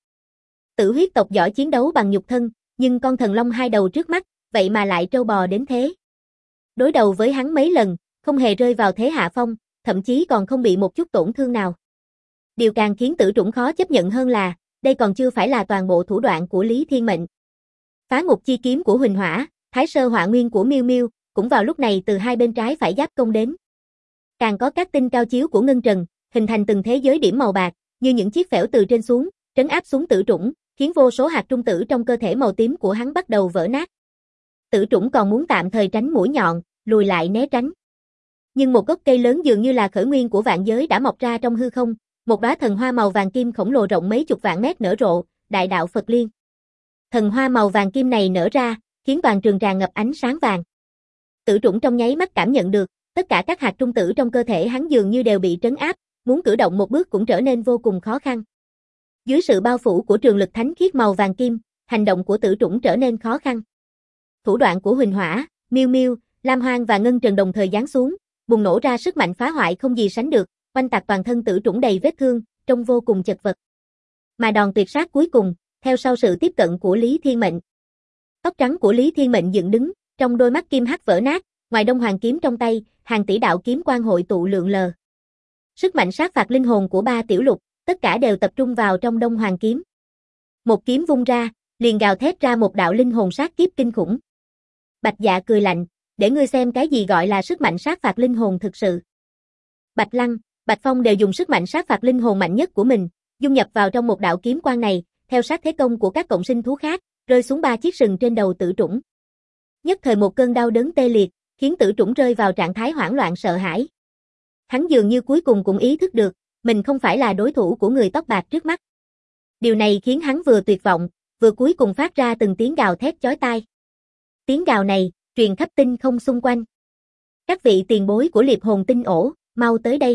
Tử huyết tộc giỏi chiến đấu bằng nhục thân, nhưng con thần long hai đầu trước mắt, vậy mà lại trâu bò đến thế. Đối đầu với hắn mấy lần, không hề rơi vào thế hạ phong, thậm chí còn không bị một chút tổn thương nào. Điều càng khiến Tử Trũng khó chấp nhận hơn là, đây còn chưa phải là toàn bộ thủ đoạn của Lý Thiên Mệnh. Phá ngục chi kiếm của Huỳnh Hỏa, Thái Sơ Họa Nguyên của Miêu Miêu, cũng vào lúc này từ hai bên trái phải giáp công đến. Càng có các tinh cao chiếu của Ngân Trần, hình thành từng thế giới điểm màu bạc, như những chiếc phễu từ trên xuống, trấn áp xuống Tử Trũng, khiến vô số hạt trung tử trong cơ thể màu tím của hắn bắt đầu vỡ nát. Tử Trũng còn muốn tạm thời tránh mũi nhọn, lùi lại né tránh. Nhưng một gốc cây lớn dường như là khởi nguyên của vạn giới đã mọc ra trong hư không, một đóa thần hoa màu vàng kim khổng lồ rộng mấy chục vạn mét nở rộ, đại đạo Phật Liên. Thần hoa màu vàng kim này nở ra, khiến toàn trường tràn ngập ánh sáng vàng. Tử Trũng trong nháy mắt cảm nhận được, tất cả các hạt trung tử trong cơ thể hắn dường như đều bị trấn áp, muốn cử động một bước cũng trở nên vô cùng khó khăn. Dưới sự bao phủ của trường lực thánh khiết màu vàng kim, hành động của Tử Trũng trở nên khó khăn. Thủ đoạn của Huỳnh Hỏa, Miêu Miêu, Lam Hoang và Ngân Trần đồng thời giáng xuống, bùng nổ ra sức mạnh phá hoại không gì sánh được, oanh tạc toàn thân Tử Trũng đầy vết thương, trông vô cùng chật vật. Mà đòn tuyệt sát cuối cùng, theo sau sự tiếp cận của Lý Thiên Mệnh. Tóc trắng của Lý Thiên Mệnh dựng đứng, trong đôi mắt kim hắc vỡ nát, ngoài Đông Hoàng kiếm trong tay, hàng tỷ đạo kiếm quang hội tụ lượn lờ. Sức mạnh sát phạt linh hồn của ba tiểu lục, tất cả đều tập trung vào trong Đông Hoàng kiếm. Một kiếm vung ra, liền gào thét ra một đạo linh hồn sát kiếp kinh khủng. Bạch Dạ cười lạnh, để ngươi xem cái gì gọi là sức mạnh sát phạt linh hồn thực sự. Bạch Lăng, Bạch Phong đều dùng sức mạnh sát phạt linh hồn mạnh nhất của mình, dung nhập vào trong một đạo kiếm quang này, theo sát thế công của các cộng sinh thú khác, rơi xuống ba chiếc sừng trên đầu Tử Trũng. Nhất thời một cơn đau đớn tê liệt, khiến Tử Trũng rơi vào trạng thái hoảng loạn sợ hãi. Hắn dường như cuối cùng cũng ý thức được, mình không phải là đối thủ của người tóc bạc trước mắt. Điều này khiến hắn vừa tuyệt vọng, vừa cuối cùng phát ra từng tiếng gào thét chói tai. Tiếng gào này, truyền khắp tinh không xung quanh. Các vị tiền bối của Liệp Hồn Tinh Ổ, mau tới đây.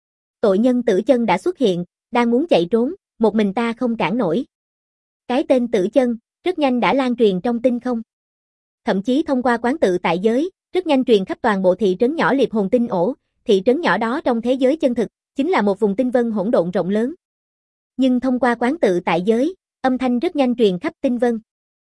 Tội nhân Tử Chân đã xuất hiện, đang muốn chạy trốn, một mình ta không cản nổi. Cái tên Tử Chân, rất nhanh đã lan truyền trong tinh không. Thậm chí thông qua quán tự tại giới, rất nhanh truyền khắp toàn bộ thị trấn nhỏ Liệp Hồn Tinh Ổ, thị trấn nhỏ đó trong thế giới chân thực, chính là một vùng tinh vân hỗn độn rộng lớn. Nhưng thông qua quán tự tại giới, âm thanh rất nhanh truyền khắp tinh vân.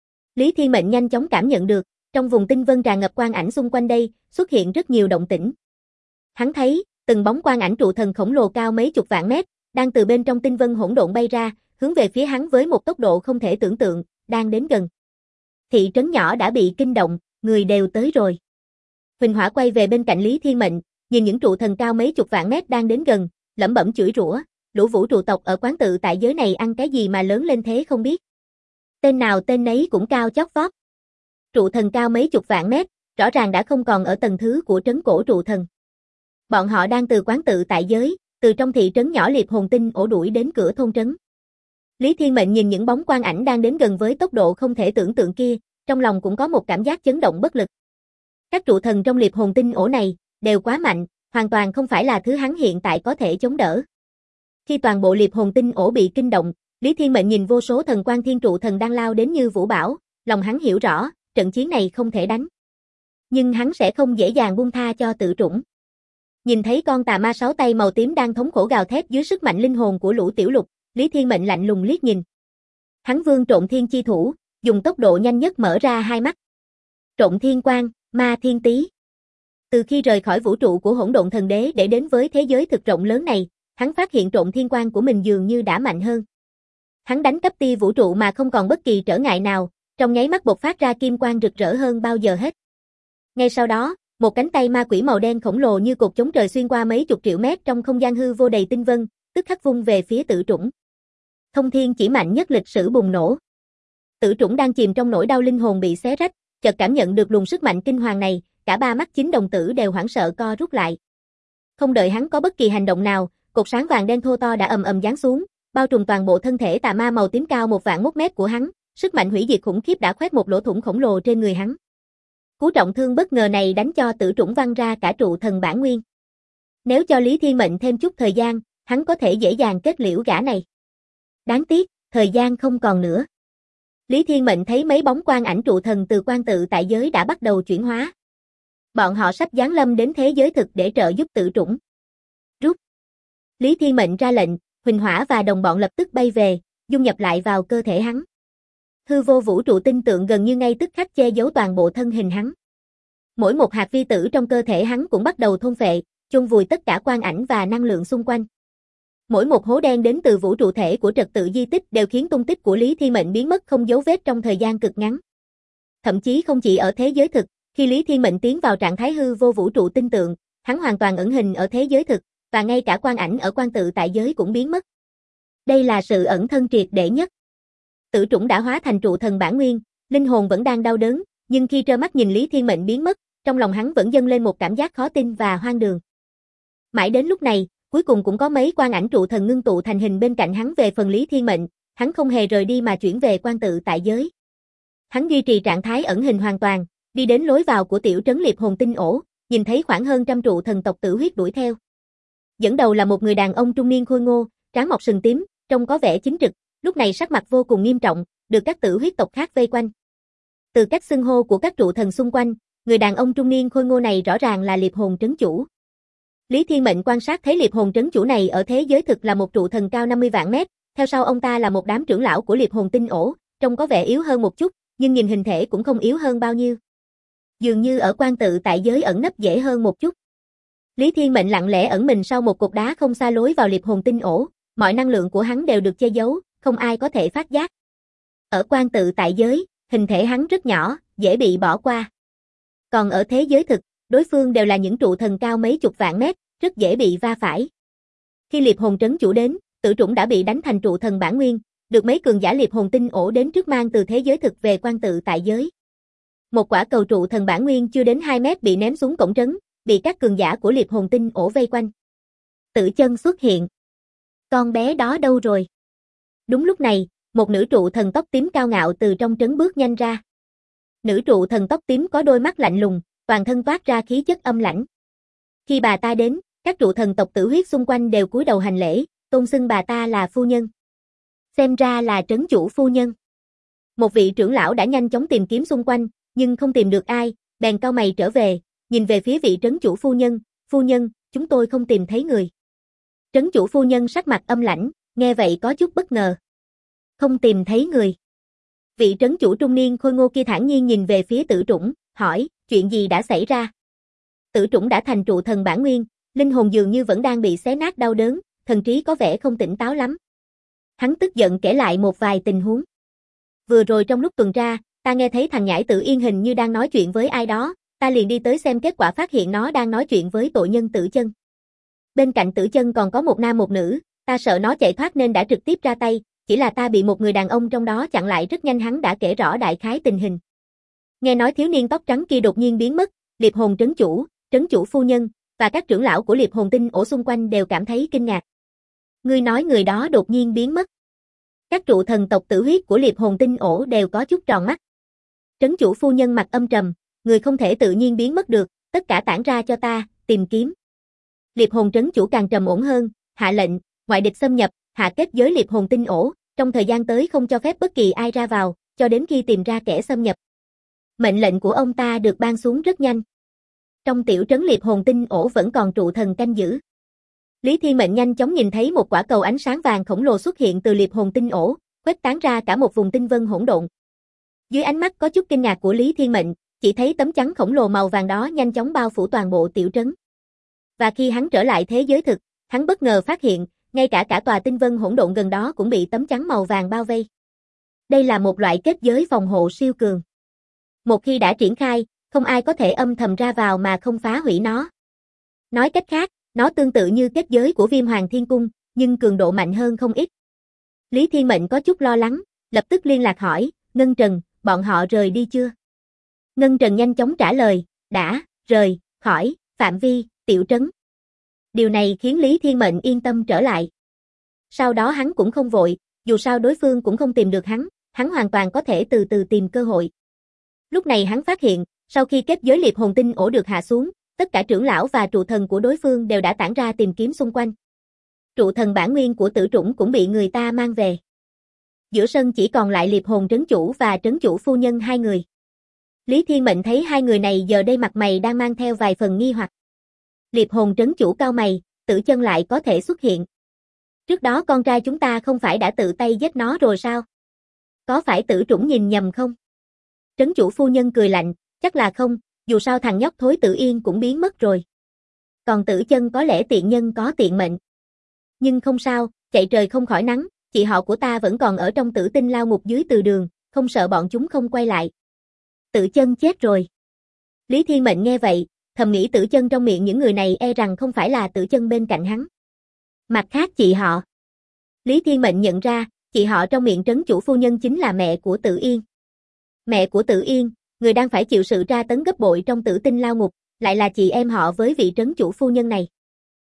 Lý Thiên Mệnh nhanh chóng cảm nhận được, trong vùng tinh vân tràn ngập quang ảnh xung quanh đây, xuất hiện rất nhiều động tĩnh. Hắn thấy, từng bóng quang ảnh trụ thần khổng lồ cao mấy chục vạn mét, đang từ bên trong tinh vân hỗn độn bay ra, hướng về phía hắn với một tốc độ không thể tưởng tượng, đang đến gần. Thị trấn nhỏ đã bị kinh động, người đều tới rồi. Huỳnh Hỏa quay về bên cạnh Lý Thiên Mệnh, nhìn những trụ thần cao mấy chục vạn mét đang đến gần, lẩm bẩm chửi rủa, lũ vũ trụ tộc ở quán tự tại giới này ăn cái gì mà lớn lên thế không biết. Tên nào tên nấy cũng cao chót vót. Trụ thần cao mấy chục vạn mét, rõ ràng đã không còn ở tầng thứ của trấn cổ trụ thần. Bọn họ đang từ quán tự tại giới, từ trong thị trấn nhỏ Liệp Hồn Tinh Ổ đuổi đến cửa thôn trấn. Lý Thiên Mệnh nhìn những bóng quang ảnh đang đến gần với tốc độ không thể tưởng tượng kia, trong lòng cũng có một cảm giác chấn động bất lực. Các trụ thần trong Liệp Hồn Tinh Ổ này, đều quá mạnh, hoàn toàn không phải là thứ hắn hiện tại có thể chống đỡ. Khi toàn bộ Liệp Hồn Tinh Ổ bị kinh động, Lý Thiên Mệnh nhìn vô số thần quang thiên trụ thần đang lao đến như vũ bão, lòng hắn hiểu rõ, trận chiến này không thể đánh. Nhưng hắn sẽ không dễ dàng buông tha cho Tử Trũng. Nhìn thấy con tà ma 6 tay màu tím đang thống khổ gào thét dưới sức mạnh linh hồn của lũ tiểu lục, Lý Thiên Mệnh lạnh lùng liếc nhìn. Hắn vươn Trộn Thiên chi thủ, dùng tốc độ nhanh nhất mở ra hai mắt. Trộn Thiên Quang, Ma Thiên Tý. Từ khi rời khỏi vũ trụ của Hỗn Độn Thần Đế để đến với thế giới thực rộng lớn này, hắn phát hiện Trộn Thiên Quang của mình dường như đã mạnh hơn. Hắn đánh cấp tia vũ trụ mà không còn bất kỳ trở ngại nào, trong nháy mắt bộc phát ra kim quang rực rỡ hơn bao giờ hết. Ngay sau đó, Một cánh tay ma quỷ màu đen khổng lồ như cột chống trời xuyên qua mấy chục triệu mét trong không gian hư vô đầy tinh vân, tức khắc vung về phía Tử Trũng. Thông thiên chỉ mạnh nhất lịch sử bùng nổ. Tử Trũng đang chìm trong nỗi đau linh hồn bị xé rách, chợt cảm nhận được luồng sức mạnh kinh hoàng này, cả ba mắt chính đồng tử đều hoảng sợ co rút lại. Không đợi hắn có bất kỳ hành động nào, cột sáng vàng đen thô to đã ầm ầm giáng xuống, bao trùm toàn bộ thân thể tà ma màu tím cao 1.001 mét của hắn, sức mạnh hủy diệt khủng khiếp đã khoét một lỗ thủng khổng lồ trên người hắn. Cú trọng thương bất ngờ này đánh cho Tử Trũng văng ra cả trụ thần bản nguyên. Nếu cho Lý Thiên Mệnh thêm chút thời gian, hắn có thể dễ dàng kết liễu gã này. Đáng tiếc, thời gian không còn nữa. Lý Thiên Mệnh thấy mấy bóng quang ảnh trụ thần từ quan tự tại giới đã bắt đầu chuyển hóa. Bọn họ sắp giáng lâm đến thế giới thực để trợ giúp Tử Trũng. Rút. Lý Thiên Mệnh ra lệnh, Huỳnh Hỏa và đồng bọn lập tức bay về, dung nhập lại vào cơ thể hắn. Hư vô vũ trụ tinh tượng gần như ngay tức khắc che giấu toàn bộ thân hình hắn. Mỗi một hạt vi tử trong cơ thể hắn cũng bắt đầu thôn phệ, chôn vùi tất cả quang ảnh và năng lượng xung quanh. Mỗi một hố đen đến từ vũ trụ thể của trật tự di tích đều khiến tung tích của Lý Thiên Mệnh biến mất không dấu vết trong thời gian cực ngắn. Thậm chí không chỉ ở thế giới thực, khi Lý Thiên Mệnh tiến vào trạng thái hư vô vũ trụ tinh tượng, hắn hoàn toàn ẩn hình ở thế giới thực, và ngay cả quang ảnh ở quan tự tại giới cũng biến mất. Đây là sự ẩn thân triệt để nhất. Tử Trũng đã hóa thành trụ thần bản nguyên, linh hồn vẫn đang đau đớn, nhưng khi trơ mắt nhìn Lý Thiên Mệnh biến mất, trong lòng hắn vẫn dâng lên một cảm giác khó tin và hoang đường. Mãi đến lúc này, cuối cùng cũng có mấy quang ảnh trụ thần ngưng tụ thành hình bên cạnh hắn về phần Lý Thiên Mệnh, hắn không hề rời đi mà chuyển về quan tự tại giới. Hắn duy trì trạng thái ẩn hình hoàn toàn, đi đến lối vào của tiểu trấn Liệp Hồn Tinh Ổ, nhìn thấy khoảng hơn trăm trụ thần tộc tử huyết đuổi theo. Dẫn đầu là một người đàn ông trung niên khôi ngô, trán mọc sừng tím, trông có vẻ chính trực, lúc này sắc mặt vô cùng nghiêm trọng, được các tử huyết tộc khác vây quanh. Từ cách xưng hô của các trụ thần xung quanh, người đàn ông trung niên khôi ngô này rõ ràng là Liệp Hồn Trấn Chủ. Lý Thiên Mệnh quan sát thấy Liệp Hồn Trấn Chủ này ở thế giới thực là một trụ thần cao 50 vạn mét, theo sau ông ta là một đám trưởng lão của Liệp Hồn Tinh Ổ, trông có vẻ yếu hơn một chút, nhưng nhìn hình thể cũng không yếu hơn bao nhiêu. Dường như ở quan tự tại giới ẩn nấp dễ hơn một chút. Lý Thiên Mệnh lặng lẽ ẩn mình sau một cột đá không xa lối vào Liệp Hồn Tinh Ổ, mọi năng lượng của hắn đều được che giấu, không ai có thể phát giác. Ở quan tự tại giới, hình thể hắn rất nhỏ, dễ bị bỏ qua. Còn ở thế giới thực, đối phương đều là những trụ thần cao mấy chục vạn mét, rất dễ bị va phải. Khi Liệp Hồn Trấn Chủ đến, Tử Trũng đã bị đánh thành trụ thần bản nguyên, được mấy cường giả Liệp Hồn Tinh Ổ đến trước mang từ thế giới thực về quan tự tại giới. Một quả cầu trụ thần bản nguyên chưa đến 2 mét bị ném xuống cổng trấn, bị các cường giả của Liệp Hồn Tinh Ổ vây quanh. Tử Chân xuất hiện. Con bé đó đâu rồi? Đúng lúc này, một nữ trụ thần tóc tím cao ngạo từ trong trấn bước nhanh ra. Nữ trụ thần tóc tím có đôi mắt lạnh lùng, toàn thân toát ra khí chất âm lãnh. Khi bà ta đến, các trụ thần tộc tử huyết xung quanh đều cúi đầu hành lễ, tôn xưng bà ta là phu nhân. Xem ra là trấn chủ phu nhân. Một vị trưởng lão đã nhanh chóng tìm kiếm xung quanh, nhưng không tìm được ai, bèn cau mày trở về, nhìn về phía vị trấn chủ phu nhân, chúng tôi không tìm thấy người. Trấn chủ phu nhân sắc mặt âm lãnh, nghe vậy có chút bất ngờ. Không tìm thấy người. Vị trấn chủ trung niên khôi ngô kia thản nhiên nhìn về phía Tử Trũng, hỏi, chuyện gì đã xảy ra? Tử Trũng đã thành trụ thần bản nguyên, linh hồn dường như vẫn đang bị xé nát đau đớn, thần trí có vẻ không tỉnh táo lắm. Hắn tức giận kể lại một vài tình huống. Vừa rồi trong lúc tuần tra, ta nghe thấy thằng nhãi Tử Yên hình như đang nói chuyện với ai đó, ta liền đi tới xem kết quả phát hiện nó đang nói chuyện với tội nhân Tử Chân. Bên cạnh Tử Chân còn có một nam một nữ, ta sợ nó chạy thoát nên đã trực tiếp ra tay, chỉ là ta bị một người đàn ông trong đó chặn lại rất nhanh, hắn đã kể rõ đại khái tình hình. Nghe nói thiếu niên tóc trắng kia đột nhiên biến mất, Liệp Hồn trấn chủ phu nhân, và các trưởng lão của Liệp Hồn Tinh Ổ xung quanh đều cảm thấy kinh ngạc. Ngươi nói người đó đột nhiên biến mất. Các trụ thần tộc tử huyết của Liệp Hồn Tinh Ổ đều có chút tròn mắt. Trấn chủ phu nhân mặt âm trầm, người không thể tự nhiên biến mất được, tất cả tản ra cho ta, tìm kiếm. Liệp Hồn trấn chủ càng trầm ổn hơn, hạ lệnh, ngoại địch xâm nhập, hạ kết giới Liệp Hồn Tinh Ổ, trong thời gian tới không cho phép bất kỳ ai ra vào, cho đến khi tìm ra kẻ xâm nhập. Mệnh lệnh của ông ta được ban xuống rất nhanh. Trong tiểu trấn Liệp Hồn Tinh Ổ vẫn còn trụ thần canh giữ. Lý Thiên Mệnh nhanh chóng nhìn thấy một quả cầu ánh sáng vàng khổng lồ xuất hiện từ Liệp Hồn Tinh Ổ, khuếch tán ra cả một vùng tinh vân hỗn độn. Dưới ánh mắt có chút kinh ngạc của Lý Thiên Mệnh, chỉ thấy tấm chắn khổng lồ màu vàng đó nhanh chóng bao phủ toàn bộ tiểu trấn. Và khi hắn trở lại thế giới thực, hắn bất ngờ phát hiện, ngay cả tòa tinh vân hỗn độn gần đó cũng bị tấm chắn màu vàng bao vây. Đây là một loại kết giới phòng hộ siêu cường. Một khi đã triển khai, không ai có thể âm thầm ra vào mà không phá hủy nó. Nói cách khác, nó tương tự như kết giới của Viêm Hoàng Thiên Cung, nhưng cường độ mạnh hơn không ít. Lý Thiên Mệnh có chút lo lắng, lập tức liên lạc hỏi, Ngân Trần, bọn họ rời đi chưa? Ngân Trần nhanh chóng trả lời, đã, rời, khỏi, phạm vi, tiểu trấn. Điều này khiến Lý Thiên Mệnh yên tâm trở lại. Sau đó hắn cũng không vội, dù sao đối phương cũng không tìm được hắn hoàn toàn có thể từ từ tìm cơ hội. Lúc này hắn phát hiện, sau khi kết giới liệp hồn tinh ổ được hạ xuống, tất cả trưởng lão và trụ thần của đối phương đều đã tản ra tìm kiếm xung quanh. Trụ thần bản nguyên của Tử Trũng cũng bị người ta mang về. Giữa sân chỉ còn lại liệp hồn trấn chủ và trấn chủ phu nhân hai người. Lý Thiên Mệnh thấy hai người này giờ đây mặt mày đang mang theo vài phần nghi hoặc. Liệp hồn trấn chủ cau mày, Tử Chân lại có thể xuất hiện. Trước đó con trai chúng ta không phải đã tự tay giết nó rồi sao? Có phải Tử Trũng nhìn nhầm không? Trấn chủ phu nhân cười lạnh, chắc là không, dù sao thằng nhóc thối Tử Yên cũng biến mất rồi. Còn Tử Chân có lẽ tiện nhân có tiện mệnh. Nhưng không sao, chạy trời không khỏi nắng, chị họ của ta vẫn còn ở trong Tử Tinh lao ngục dưới từ đường, không sợ bọn chúng không quay lại. Tử Chân chết rồi. Lý Thiên Mệnh nghe vậy, thầm nghĩ Tử Chân trong miệng những người này e rằng không phải là Tử Chân bên cạnh hắn. Mặt khác chị họ. Lý Thiên Mệnh nhận ra, chị họ trong miệng trấn chủ phu nhân chính là mẹ của Tử Yên. Mẹ của Tử Yên, người đang phải chịu sự tra tấn gấp bội trong Tử Tinh lao ngục, lại là chị em họ với vị trấn chủ phu nhân này.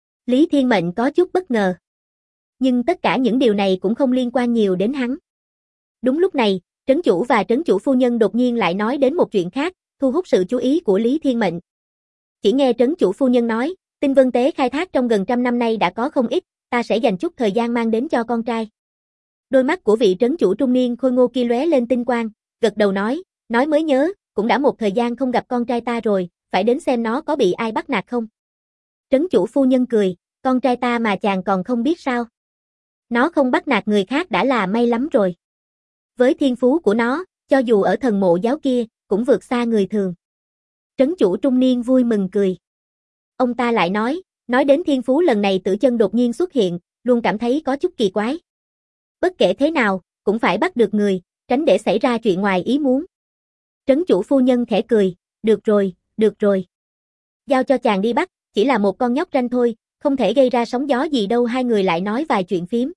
Lý Thiên Mệnh có chút bất ngờ. Nhưng tất cả những điều này cũng không liên quan nhiều đến hắn. Đúng lúc này, trấn chủ và trấn chủ phu nhân đột nhiên lại nói đến một chuyện khác, thu hút sự chú ý của Lý Thiên Mệnh. Chỉ nghe trấn chủ phu nhân nói, tinh vân tế khai thác trong gần 100 năm nay đã có không ít, ta sẽ dành chút thời gian mang đến cho con trai. Đôi mắt của vị trấn chủ trung niên khôi ngô kia lóe lên tinh quang, gật đầu nói mới nhớ, cũng đã một thời gian không gặp con trai ta rồi, phải đến xem nó có bị ai bắt nạt không. Trấn chủ phu nhân cười, con trai ta mà chàng còn không biết sao. Nó không bắt nạt người khác đã là may lắm rồi. Với thiên phú của nó, cho dù ở thần mộ giáo kia, cũng vượt xa người thường. Trấn chủ trung niên vui mừng cười. Ông ta lại nói đến thiên phú lần này Tử Chân đột nhiên xuất hiện, luôn cảm thấy có chút kỳ quái. Bất kể thế nào, cũng phải bắt được người, tránh để xảy ra chuyện ngoài ý muốn. Trấn chủ phu nhân khẽ cười, được rồi. Giao cho chàng đi bắt, chỉ là một con nhóc ranh thôi, không thể gây ra sóng gió gì đâu. Hai người lại nói vài chuyện phiếm.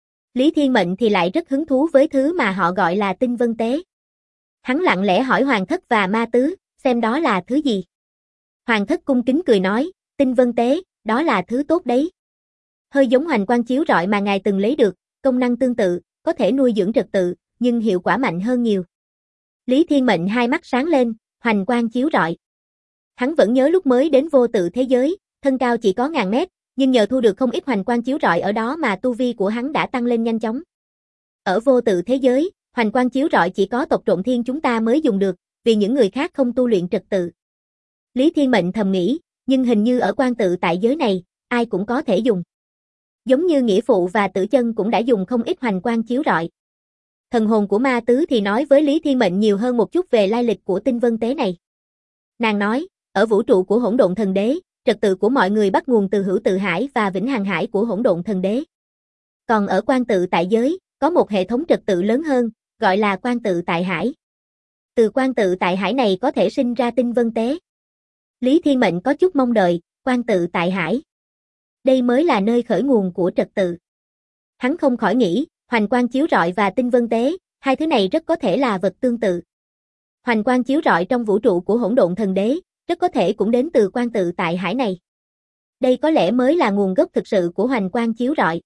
Lý Thiên Mệnh thì lại rất hứng thú với thứ mà họ gọi là tinh vân tế. Hắn lặng lẽ hỏi Hoàng Thất và Ma Tứ, xem đó là thứ gì. Hoàng Thất cung kính cười nói, tinh vân tế, đó là thứ tốt đấy. Hơi giống hoành quang chiếu rọi mà ngài từng lấy được, công năng tương tự, có thể nuôi dưỡng trật tự, nhưng hiệu quả mạnh hơn nhiều. Lý Thiên Mệnh hai mắt sáng lên, hoành quang chiếu rọi. Hắn vẫn nhớ lúc mới đến vô tự thế giới, thân cao chỉ có 1000 mét, nhưng nhờ thu được không ít hoành quang chiếu rọi ở đó mà tu vi của hắn đã tăng lên nhanh chóng. Ở vô tự thế giới, hoành quang chiếu rọi chỉ có tộc Trộn Thiên chúng ta mới dùng được, vì những người khác không tu luyện trật tự. Lý Thiên Mệnh thầm nghĩ, nhưng hình như ở quan tự tại giới này, ai cũng có thể dùng. Giống như Nghĩa Phụ và Tử Chân cũng đã dùng không ít hoành quang chiếu rọi. Thần hồn của Ma Tứ thì nói với Lý Thiên Mệnh nhiều hơn một chút về lai lịch của tinh vân tế này. Nàng nói, ở vũ trụ của Hỗn Độn Thần Đế, trật tự của mọi người bắt nguồn từ Hữu Tự Hải và Vĩnh Hằng Hải của Hỗn Độn Thần Đế. Còn ở quan tự tại giới, có một hệ thống trật tự lớn hơn, gọi là quan tự tại hải. Từ quan tự tại hải này có thể sinh ra tinh vân tế. Lý Thiên Mệnh có chút mong đợi, quan tự tại hải. Đây mới là nơi khởi nguồn của trật tự. Hắn không khỏi nghĩ, hoành quang chiếu rọi và tinh vân tế, hai thứ này rất có thể là vật tương tự. Hoành quang chiếu rọi trong vũ trụ của Hỗn Độn Thần Đế, rất có thể cũng đến từ quan tự tại hải này. Đây có lẽ mới là nguồn gốc thực sự của hoành quang chiếu rọi.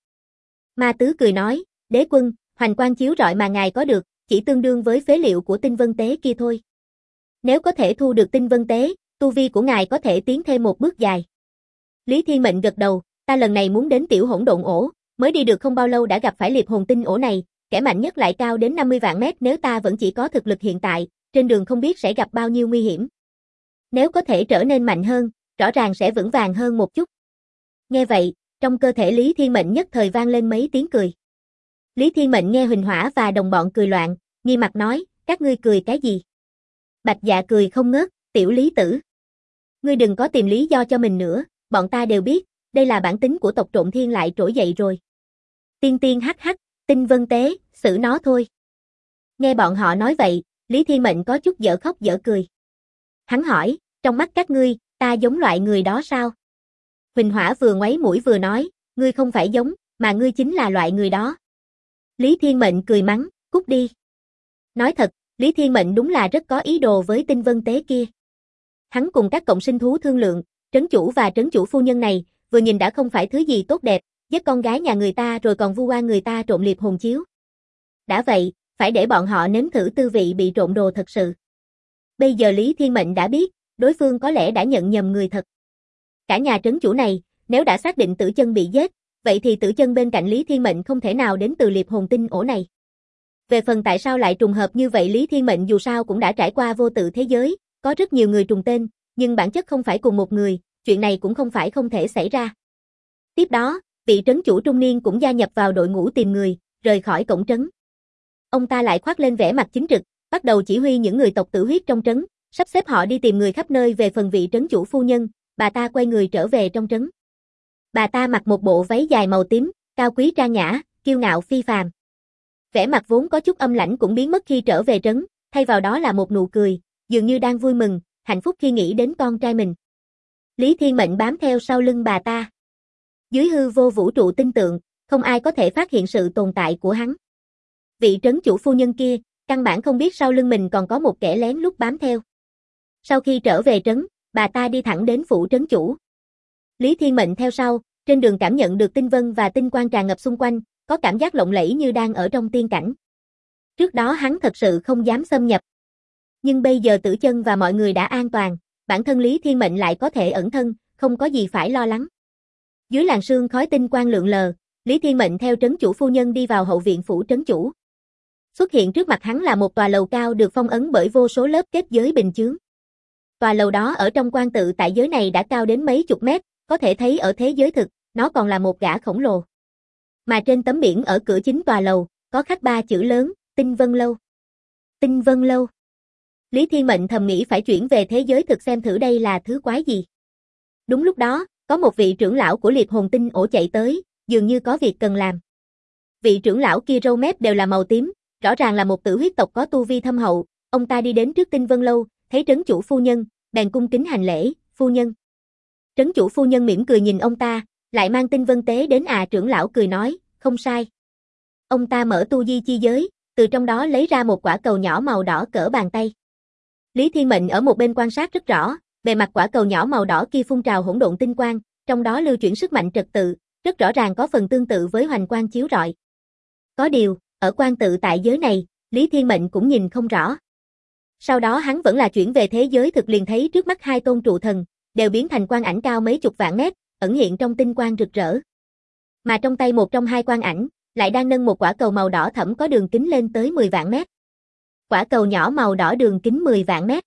Ma Tứ cười nói, đế quân, hoành quang chiếu rọi mà ngài có được, chỉ tương đương với phế liệu của tinh vân tế kia thôi. Nếu có thể thu được tinh vân tế, tu vi của ngài có thể tiến thêm một bước dài. Lý Thiên Mệnh gật đầu, ta lần này muốn đến tiểu hỗn độn ổ, mới đi được không bao lâu đã gặp phải liệp hồn tinh ổ này, kẻ mạnh nhất lại cao đến 50 vạn mét, nếu ta vẫn chỉ có thực lực hiện tại, trên đường không biết sẽ gặp bao nhiêu nguy hiểm. Nếu có thể trở nên mạnh hơn, rõ ràng sẽ vững vàng hơn một chút. Nghe vậy, trong cơ thể Lý Thiên Mệnh nhất thời vang lên mấy tiếng cười. Lý Thiên Mệnh nghe Huỳnh Hỏa và đồng bọn cười loạn, nghi mặt nói, các ngươi cười cái gì? Bạch Dạ cười không ngớt, tiểu Lý tử. Ngươi đừng có tìm lý do cho mình nữa, bọn ta đều biết, đây là bản tính của tộc Trộn Thiên lại trỗi dậy rồi. Tiên tiên hắc hắc, tinh vân tế, xử nó thôi. Nghe bọn họ nói vậy, Lý Thiên Mệnh có chút dở khóc dở cười. Hắn hỏi, trong mắt các ngươi, ta giống loại người đó sao? Huỳnh Hỏa vừa ngoáy mũi vừa nói, ngươi không phải giống, mà ngươi chính là loại người đó. Lý Thiên Mệnh cười mắng, cút đi. Nói thật, Lý Thiên Mệnh đúng là rất có ý đồ với Tinh Vân Tế kia. Hắn cùng các cộng sinh thú thương lượng, trấn chủ và trấn chủ phu nhân này, vừa nhìn đã không phải thứ gì tốt đẹp, giết con gái nhà người ta rồi còn vu oan người ta trộm liệp hồn chiếu. Đã vậy, phải để bọn họ nếm thử tư vị bị trộm đồ thật sự. Bây giờ Lý Thiên Mệnh đã biết, đối phương có lẽ đã nhận nhầm người thật. Cả nhà trấn chủ này, nếu đã xác định Tử Chân bị giết, vậy thì Tử Chân bên cạnh Lý Thiên Mệnh không thể nào đến từ liệp hồn tinh ổ này. Về phần tại sao lại trùng hợp như vậy, Lý Thiên Mệnh dù sao cũng đã trải qua vô tự thế giới, có rất nhiều người trùng tên, nhưng bản chất không phải cùng một người, chuyện này cũng không phải không thể xảy ra. Tiếp đó, vị trấn chủ trung niên cũng gia nhập vào đội ngũ tìm người, rời khỏi cổng trấn. Ông ta lại khoác lên vẻ mặt chính trực, bắt đầu chỉ huy những người tộc Tử Huyết trong trấn, sắp xếp họ đi tìm người khắp nơi. Về phần vị trấn chủ phu nhân, bà ta quay người trở về trong trấn. Bà ta mặc một bộ váy dài màu tím, cao quý trang nhã, kiêu ngạo phi phàm. Vẻ mặt vốn có chút âm lãnh cũng biến mất khi trở về trấn, thay vào đó là một nụ cười, dường như đang vui mừng, hạnh phúc khi nghĩ đến con trai mình. Lý Thiên Mệnh bám theo sau lưng bà ta. Dưới hư vô vũ trụ tinh tượng, không ai có thể phát hiện sự tồn tại của hắn. Vị trấn chủ phu nhân kia, căn bản không biết sau lưng mình còn có một kẻ lén lút bám theo. Sau khi trở về trấn, bà ta đi thẳng đến phủ trấn chủ. Lý Thiên Mệnh theo sau, trên đường cảm nhận được tinh vân và tinh quang tràn ngập xung quanh, có cảm giác lộng lẫy như đang ở trong tiên cảnh. Trước đó hắn thật sự không dám xâm nhập. Nhưng bây giờ Tử Chân và mọi người đã an toàn, bản thân Lý Thiên Mệnh lại có thể ẩn thân, không có gì phải lo lắng. Dưới làn sương khói tinh quang lượn lờ, Lý Thiên Mệnh theo trấn chủ phu nhân đi vào hậu viện phủ trấn chủ. Xuất hiện trước mặt hắn là một tòa lầu cao được phong ấn bởi vô số lớp kết giới bình chướng. Tòa lầu đó ở trong quan tự tại giới này đã cao đến mấy chục mét, có thể thấy ở thế giới thực, nó còn là một gã khổng lồ. Mà trên tấm biển ở cửa chính tòa lầu, có khắc 3 chữ lớn, Tinh Vân Lâu. Tinh Vân Lâu. Lý Thiên Mệnh thầm nghĩ phải chuyển về thế giới thực xem thử đây là thứ quái gì. Đúng lúc đó, có một vị trưởng lão của liệp hồn tinh ổ chạy tới, dường như có việc cần làm. Vị trưởng lão kia râu mép đều là màu tím, rõ ràng là một tử huyết tộc có tu vi thâm hậu. Ông ta đi đến trước Tinh Vân Lâu, thấy trấn chủ phu nhân, bèn cung kính hành lễ, phu nhân. Trấn chủ phu nhân mỉm cười nhìn ông ta, lại mang tinh vân tế đến à? Trưởng lão cười nói, không sai. Ông ta mở tu di chi giới, từ trong đó lấy ra một quả cầu nhỏ màu đỏ cỡ bàn tay. Lý Thiên Mệnh ở một bên quan sát rất rõ, bề mặt quả cầu nhỏ màu đỏ kia phun trào hỗn độn tinh quang, trong đó lưu chuyển sức mạnh trật tự, rất rõ ràng có phần tương tự với hoành quang chiếu rọi. Có điều, ở quan tự tại giới này, Lý Thiên Mệnh cũng nhìn không rõ. Sau đó hắn vẫn là chuyển về thế giới thực, liền thấy trước mắt 2 tôn trụ thần, đều biến thành quang ảnh cao mấy chục vạn mét, ẩn hiện trong tinh quang rực rỡ. Mà trong tay một trong 2 quang ảnh, lại đang nâng một quả cầu màu đỏ thẫm có đường kính lên tới 10 vạn mét. Quả cầu nhỏ màu đỏ đường kính 10 vạn mét.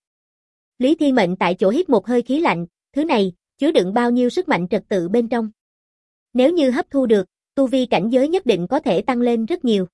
Lý Thiên Mệnh tại chỗ hít một hơi khí lạnh, thứ này, chứa đựng bao nhiêu sức mạnh trật tự bên trong. Nếu như hấp thu được, tu vi cảnh giới nhất định có thể tăng lên rất nhiều.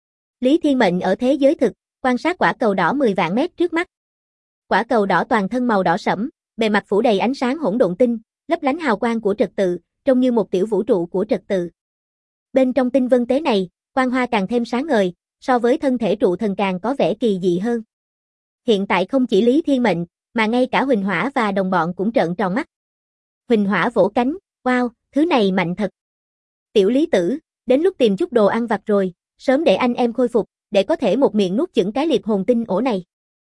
Lý Thiên Mệnh ở thế giới thực, quan sát quả cầu đỏ 10 vạn mét trước mắt. Quả cầu đỏ toàn thân màu đỏ sẫm, bề mặt phủ đầy ánh sáng hỗn độn tinh, lấp lánh hào quang của trật tự, trông như một tiểu vũ trụ của trật tự. Bên trong tinh vân tế này, quang hoa càng thêm sáng ngời, so với thân thể trụ thần càng có vẻ kỳ dị hơn. Hiện tại không chỉ Lý Thiên Mệnh, mà ngay cả Huỳnh Hỏa và đồng bọn cũng trợn tròn mắt. Huỳnh Hỏa vỗ cánh, wow, thứ này mạnh thật. Tiểu Lý tử, đến lúc tìm chút đồ ăn vặt rồi, sớm để anh em khôi phục, để có thể một miệng nuốt chửng cái liệp hồn tinh ổ này.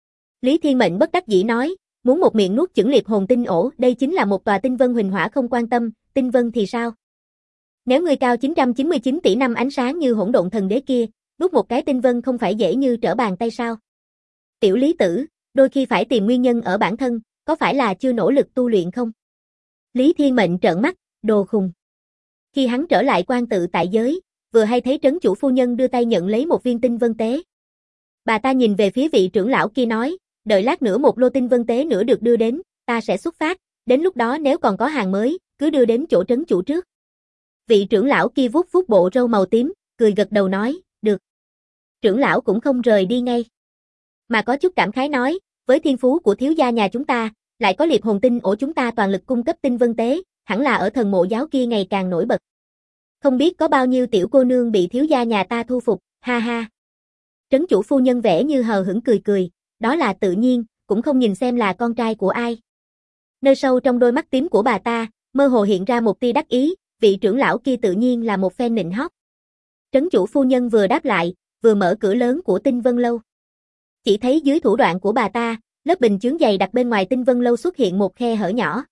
Lý Thiên Mệnh bất đắc dĩ nói, muốn một miệng nuốt chửng liệp hồn tinh ổ, đây chính là một tòa tinh vân. Huỳnh Hỏa không quan tâm, tinh vân thì sao? Nếu người cao 999 tỷ năm ánh sáng như hỗn độn thần đế kia, nuốt một cái tinh vân không phải dễ như trở bàn tay sao? Tiểu Lý tử, đôi khi phải tìm nguyên nhân ở bản thân, có phải là chưa nỗ lực tu luyện không? Lý Thiên Mệnh trợn mắt, đồ khùng. Khi hắn trở lại quan tự tại giới, vừa hay thấy trấn chủ phu nhân đưa tay nhận lấy một viên tinh vân tế. Bà ta nhìn về phía vị trưởng lão kia nói, đợi lát nữa một lô tinh vân tế nữa được đưa đến, ta sẽ xuất phát, đến lúc đó nếu còn có hàng mới, cứ đưa đến chỗ trấn chủ trước. Vị trưởng lão kia vuốt vuốt bộ râu màu tím, cười gật đầu nói, được. Trưởng lão cũng không rời đi ngay, mà có chút cảm khái nói, với thiên phú của thiếu gia nhà chúng ta, lại có liệp hồn tinh ổ chúng ta toàn lực cung cấp tinh vân tế, hẳn là ở thần mộ giáo kia ngày càng nổi bật. Không biết có bao nhiêu tiểu cô nương bị thiếu gia nhà ta thu phục, ha ha. Trấn chủ phu nhân vẻ như hờ hững cười cười, đó là tự nhiên, cũng không nhìn xem là con trai của ai. Nơi sâu trong đôi mắt tím của bà ta, mơ hồ hiện ra một tia đắc ý, vị trưởng lão kia tự nhiên là một phen nịnh hót. Trấn chủ phu nhân vừa đáp lại, vừa mở cửa lớn của Tinh Vân Lâu. Chỉ thấy dưới thủ đoạn của bà ta, lớp bình chướng dày đặt bên ngoài Tinh Vân Lâu xuất hiện một khe hở nhỏ.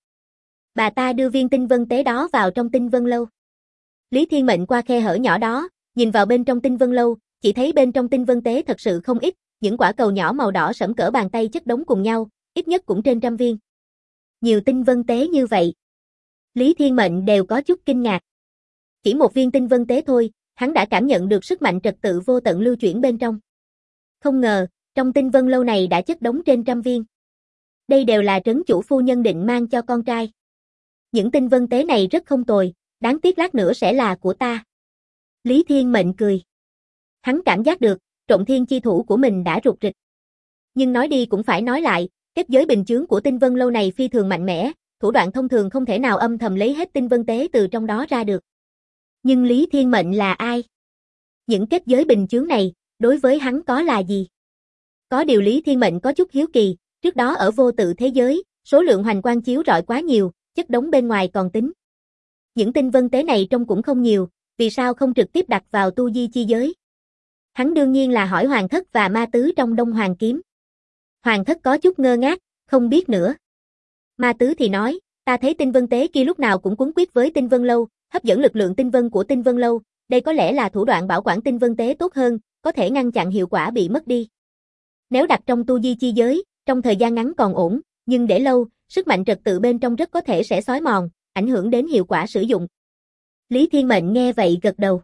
Bà ta đưa viên tinh vân tế đó vào trong Tinh Vân Lâu. Lý Thiên Mệnh qua khe hở nhỏ đó, nhìn vào bên trong Tinh Vân Lâu, chỉ thấy bên trong tinh vân tế thật sự không ít, những quả cầu nhỏ màu đỏ sẫm cỡ bàn tay chất đống cùng nhau, ít nhất cũng trên 100 viên. Nhiều tinh vân tế như vậy. Lý Thiên Mệnh đều có chút kinh ngạc. Chỉ một viên tinh vân tế thôi, hắn đã cảm nhận được sức mạnh trật tự vô tận lưu chuyển bên trong. Không ngờ, trong Tinh Vân Lâu này đã chất đống trên 100 viên. Đây đều là trấn chủ phu nhân định mang cho con trai. Những tinh vân tế này rất không tồi, đáng tiếc lát nữa sẽ là của ta. Lý Thiên Mệnh cười. Hắn cảm giác được, Trộm Thiên chi thủ của mình đã rụt rịch. Nhưng nói đi cũng phải nói lại, kết giới bình chướng của Tinh Vân Lâu này phi thường mạnh mẽ, thủ đoạn thông thường không thể nào âm thầm lấy hết tinh vân tế từ trong đó ra được. Nhưng Lý Thiên Mệnh là ai? Những kết giới bình chướng này, đối với hắn có là gì? Có điều Lý Thiên Mệnh có chút hiếu kỳ, trước đó ở vô tự thế giới, số lượng hoành quang chiếu rọi quá nhiều, chất đống bên ngoài còn tính. Những tinh vân tế này trông cũng không nhiều, vì sao không trực tiếp đặt vào tu di chi giới? Hắn đương nhiên là hỏi Hoàng Thất và Ma Tứ trong Đông Hoàng Kiếm. Hoàng Thất có chút ngơ ngác, không biết nữa. Ma Tứ thì nói, ta thấy tinh vân tế kia lúc nào cũng cuốn quyết với Tinh Vân Lâu, hấp dẫn lực lượng tinh vân của Tinh Vân Lâu, đây có lẽ là thủ đoạn bảo quản tinh vân tế tốt hơn, có thể ngăn chặn hiệu quả bị mất đi. Nếu đặt trong tu di chi giới, trong thời gian ngắn còn ổn, nhưng để lâu, sức mạnh trật tự bên trong rất có thể sẽ xói mòn, ảnh hưởng đến hiệu quả sử dụng. Lý Thiên Mệnh nghe vậy gật đầu.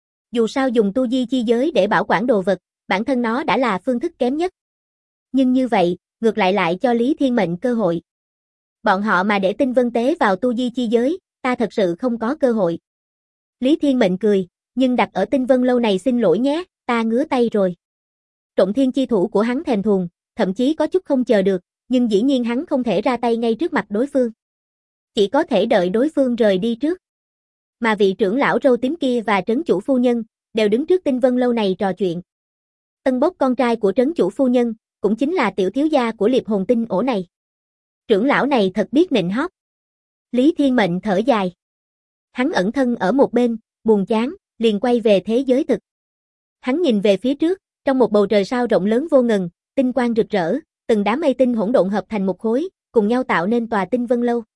Dù sao dùng tu di chi giới để bảo quản đồ vật, bản thân nó đã là phương thức kém nhất. Nhưng như vậy, ngược lại cho Lý Thiên Mệnh cơ hội. Bọn họ mà để tinh vân tế vào tu di chi giới, ta thật sự không có cơ hội. Lý Thiên Mệnh cười, nhưng đặt ở Tinh Vân Lâu này xin lỗi nhé, ta ngứa tay rồi. Trộm Thiên chi thủ của hắn thèm thuồng, thậm chí có chút không chờ được, nhưng dĩ nhiên hắn không thể ra tay ngay trước mặt đối phương. Chỉ có thể đợi đối phương rời đi trước. Mà vị trưởng lão râu tím kia và trấn chủ phu nhân, đều đứng trước Tinh Vân Lâu này trò chuyện. Tân Bốc con trai của trấn chủ phu nhân, cũng chính là tiểu thiếu gia của Liệp Hồn Tinh ổ này. Trưởng lão này thật biết nịnh hót. Lý Thiên Mệnh thở dài. Hắn ẩn thân ở một bên, buồn chán, liền quay về thế giới thực. Hắn nhìn về phía trước, trong một bầu trời sao rộng lớn vô ngần, tinh quang rực rỡ, từng đám mây tinh hỗn độn hợp thành một khối, cùng nhau tạo nên tòa Tinh Vân Lâu.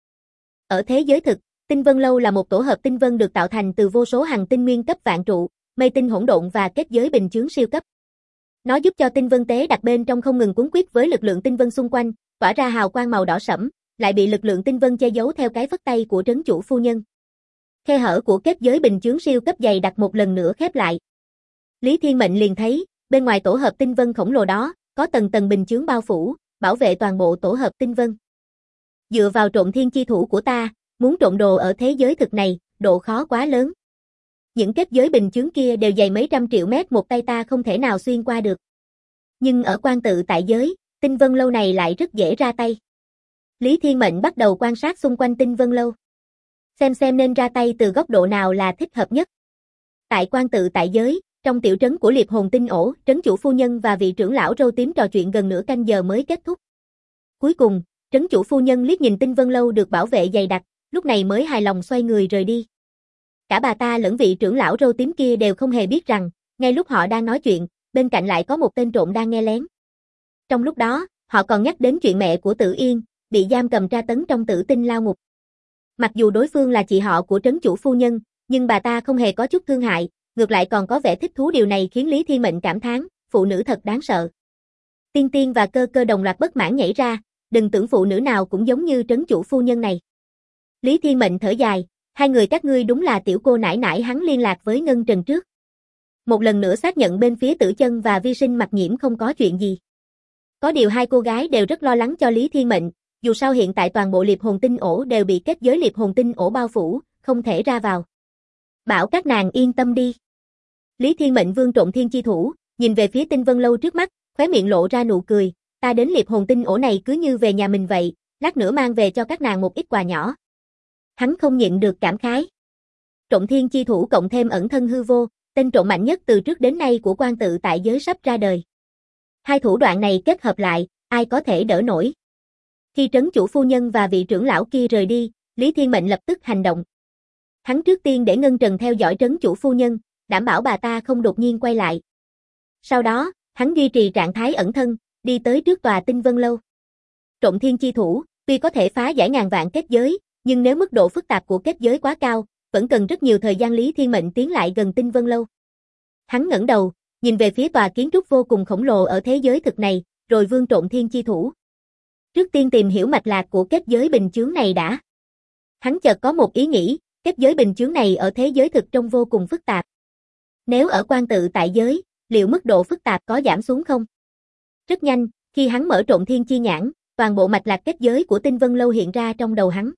Ở thế giới thực, Tinh Vân Lâu là một tổ hợp tinh vân được tạo thành từ vô số hằng tinh nguyên cấp vạn trụ, mây tinh hỗn độn và kết giới bình chướng siêu cấp. Nó giúp cho tinh vân tế đặt bên trong không ngừng cuốn quýt với lực lượng tinh vân xung quanh, tỏa ra hào quang màu đỏ sẫm, lại bị lực lượng tinh vân che giấu theo cái phất tay của trấn chủ phu nhân. Khe hở của kết giới bình chướng siêu cấp dày đặt một lần nữa khép lại. Lý Thiên Mệnh liền thấy, bên ngoài tổ hợp tinh vân khổng lồ đó, có tầng tầng bình chướng bao phủ, bảo vệ toàn bộ tổ hợp tinh vân. Dựa vào Trộm Thiên chi thủ của ta, muốn trộm đồ ở thế giới thực này, độ khó quá lớn. Những kết giới bình chướng kia đều dày mấy trăm triệu mét, một tay ta không thể nào xuyên qua được. Nhưng ở Quan Tự tại giới, Tinh Vân Lâu này lại rất dễ ra tay. Lý Thiên Mệnh bắt đầu quan sát xung quanh Tinh Vân Lâu. Xem nên ra tay từ góc độ nào là thích hợp nhất. Tại Quan Tự tại giới, trong tiểu trấn của Liệp Hồn Tinh ổ, trấn chủ phu nhân và vị trưởng lão râu tím trò chuyện gần nửa canh giờ mới kết thúc. Cuối cùng, trấn chủ phu nhân liếc nhìn Tinh Vân Lâu được bảo vệ dày đặc, lúc này mới hài lòng xoay người rời đi. Cả bà ta lẫn vị trưởng lão râu tím kia đều không hề biết rằng, ngay lúc họ đang nói chuyện, bên cạnh lại có một tên trộm đang nghe lén. Trong lúc đó, họ còn nhắc đến chuyện mẹ của Tử Yên, bị giam cầm tra tấn trong Tử Tinh lao ngục. Mặc dù đối phương là chị họ của trấn chủ phu nhân, nhưng bà ta không hề có chút thương hại, ngược lại còn có vẻ thích thú, điều này khiến Lý Thiên Mệnh cảm thán, phụ nữ thật đáng sợ. Tiên Tiên và Cơ Cơ đồng loạt bất mãn nhảy ra, đừng tưởng phụ nữ nào cũng giống như trấn chủ phu nhân này. Lý Thiên Mệnh thở dài, hai người các ngươi đúng là tiểu cô nãi nãi. Hắn liên lạc với Ngân Trần trước. Một lần nữa xác nhận bên phía Tử Chân và Vi Sinh Mặc Nhiễm không có chuyện gì. Có điều hai cô gái đều rất lo lắng cho Lý Thiên Mệnh, dù sao hiện tại toàn bộ Liệp Hồn Tinh ổ đều bị kết giới Liệp Hồn Tinh ổ bao phủ, không thể ra vào. Bảo các nàng yên tâm đi. Lý Thiên Mệnh vương Trộm Thiên chi thủ, nhìn về phía Tinh Vân Lâu trước mắt, khóe miệng lộ ra nụ cười, ta đến Liệp Hồn Tinh ổ này cứ như về nhà mình vậy, lát nữa mang về cho các nàng một ít quà nhỏ. Hắn không nhịn được cảm khái. Trộm Thiên chi thủ cộng thêm ẩn thân hư vô, tên trộm mạnh nhất từ trước đến nay của Quan Tự tại giới sắp ra đời. Hai thủ đoạn này kết hợp lại, ai có thể đỡ nổi. Khi trấn chủ phu nhân và vị trưởng lão kia rời đi, Lý Thiên Mệnh lập tức hành động. Hắn trước tiên để Ngân Trần theo dõi trấn chủ phu nhân, đảm bảo bà ta không đột nhiên quay lại. Sau đó, hắn duy trì trạng thái ẩn thân, đi tới trước tòa Tinh Vân Lâu. Trộm thiên chi thủ, tuy có thể phá giải ngàn vạn kết giới, nhưng nếu mức độ phức tạp của kết giới quá cao, vẫn cần rất nhiều thời gian. Lý Thiên Mệnh tiến lại gần Tinh Vân Lâu. Hắn ngẩng đầu, nhìn về phía tòa kiến trúc vô cùng khổng lồ ở thế giới thực này, rồi vươn trộm thiên chi thủ. Trước tiên tìm hiểu mạch lạc của kết giới bình chướng này đã. Hắn chợt có một ý nghĩ, kết giới bình chướng này ở thế giới thực trông vô cùng phức tạp. Nếu ở quan tự tại giới, liệu mức độ phức tạp có giảm xuống không? Rất nhanh, khi hắn mở trộm thiên chi nhãn, toàn bộ mạch lạc kết giới của Tinh Vân Lâu hiện ra trong đầu hắn.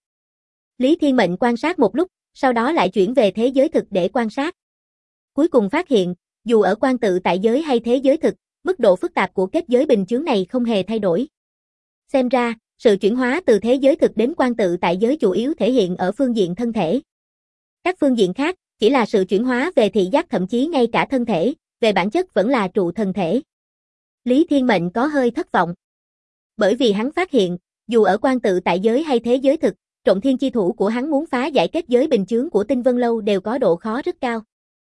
Lý Thiên Mệnh quan sát một lúc, sau đó lại chuyển về thế giới thực để quan sát. Cuối cùng phát hiện, dù ở quan tự tại giới hay thế giới thực, mức độ phức tạp của kết giới bình chướng này không hề thay đổi. Xem ra, sự chuyển hóa từ thế giới thực đến quan tự tại giới chủ yếu thể hiện ở phương diện thân thể. Các phương diện khác, chỉ là sự chuyển hóa về thị giác, thậm chí ngay cả thân thể, về bản chất vẫn là trụ thần thể. Lý Thiên Mệnh có hơi thất vọng. Bởi vì hắn phát hiện, dù ở quan tự tại giới hay thế giới thực, trộm thiên chi thủ của hắn muốn phá giải kết giới bình chướng của Tinh Vân Lâu đều có độ khó rất cao.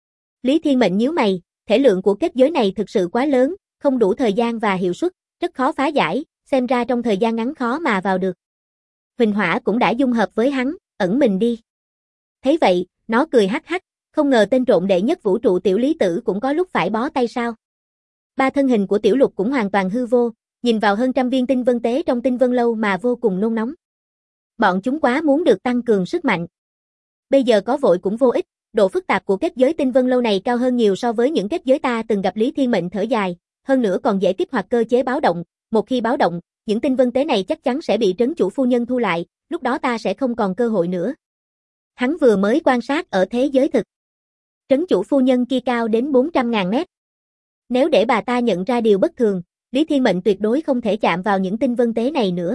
Lý Thiên Mệnh nhíu mày, thể lượng của kết giới này thực sự quá lớn, không đủ thời gian và hiệu suất, rất khó phá giải, xem ra trong thời gian ngắn khó mà vào được. Huỳnh Hỏa cũng đã dung hợp với hắn, ẩn mình đi. Thấy vậy, nó cười hắc hắc, không ngờ tên trộm đệ nhất vũ trụ Tiểu Lý Tử cũng có lúc phải bó tay sao. Ba thân hình của Tiểu Lục cũng hoàn toàn hư vô, nhìn vào hơn trăm viên tinh vân tế trong Tinh Vân Lâu mà vô cùng nôn nóng. Bọn chúng quá muốn được tăng cường sức mạnh. Bây giờ có vội cũng vô ích, độ phức tạp của kết giới Tinh Vân Lâu này cao hơn nhiều so với những kết giới ta từng gặp. Lý Thiên Mệnh thở dài, hơn nữa còn dễ kích hoạt cơ chế báo động, một khi báo động, những tinh vân tế này chắc chắn sẽ bị trấn chủ phu nhân thu lại, lúc đó ta sẽ không còn cơ hội nữa. Hắn vừa mới quan sát ở thế giới thực. Trấn chủ phu nhân kia cao đến 400.000 mét. Nếu để bà ta nhận ra điều bất thường, Lý Thiên Mệnh tuyệt đối không thể chạm vào những tinh vân tế này nữa.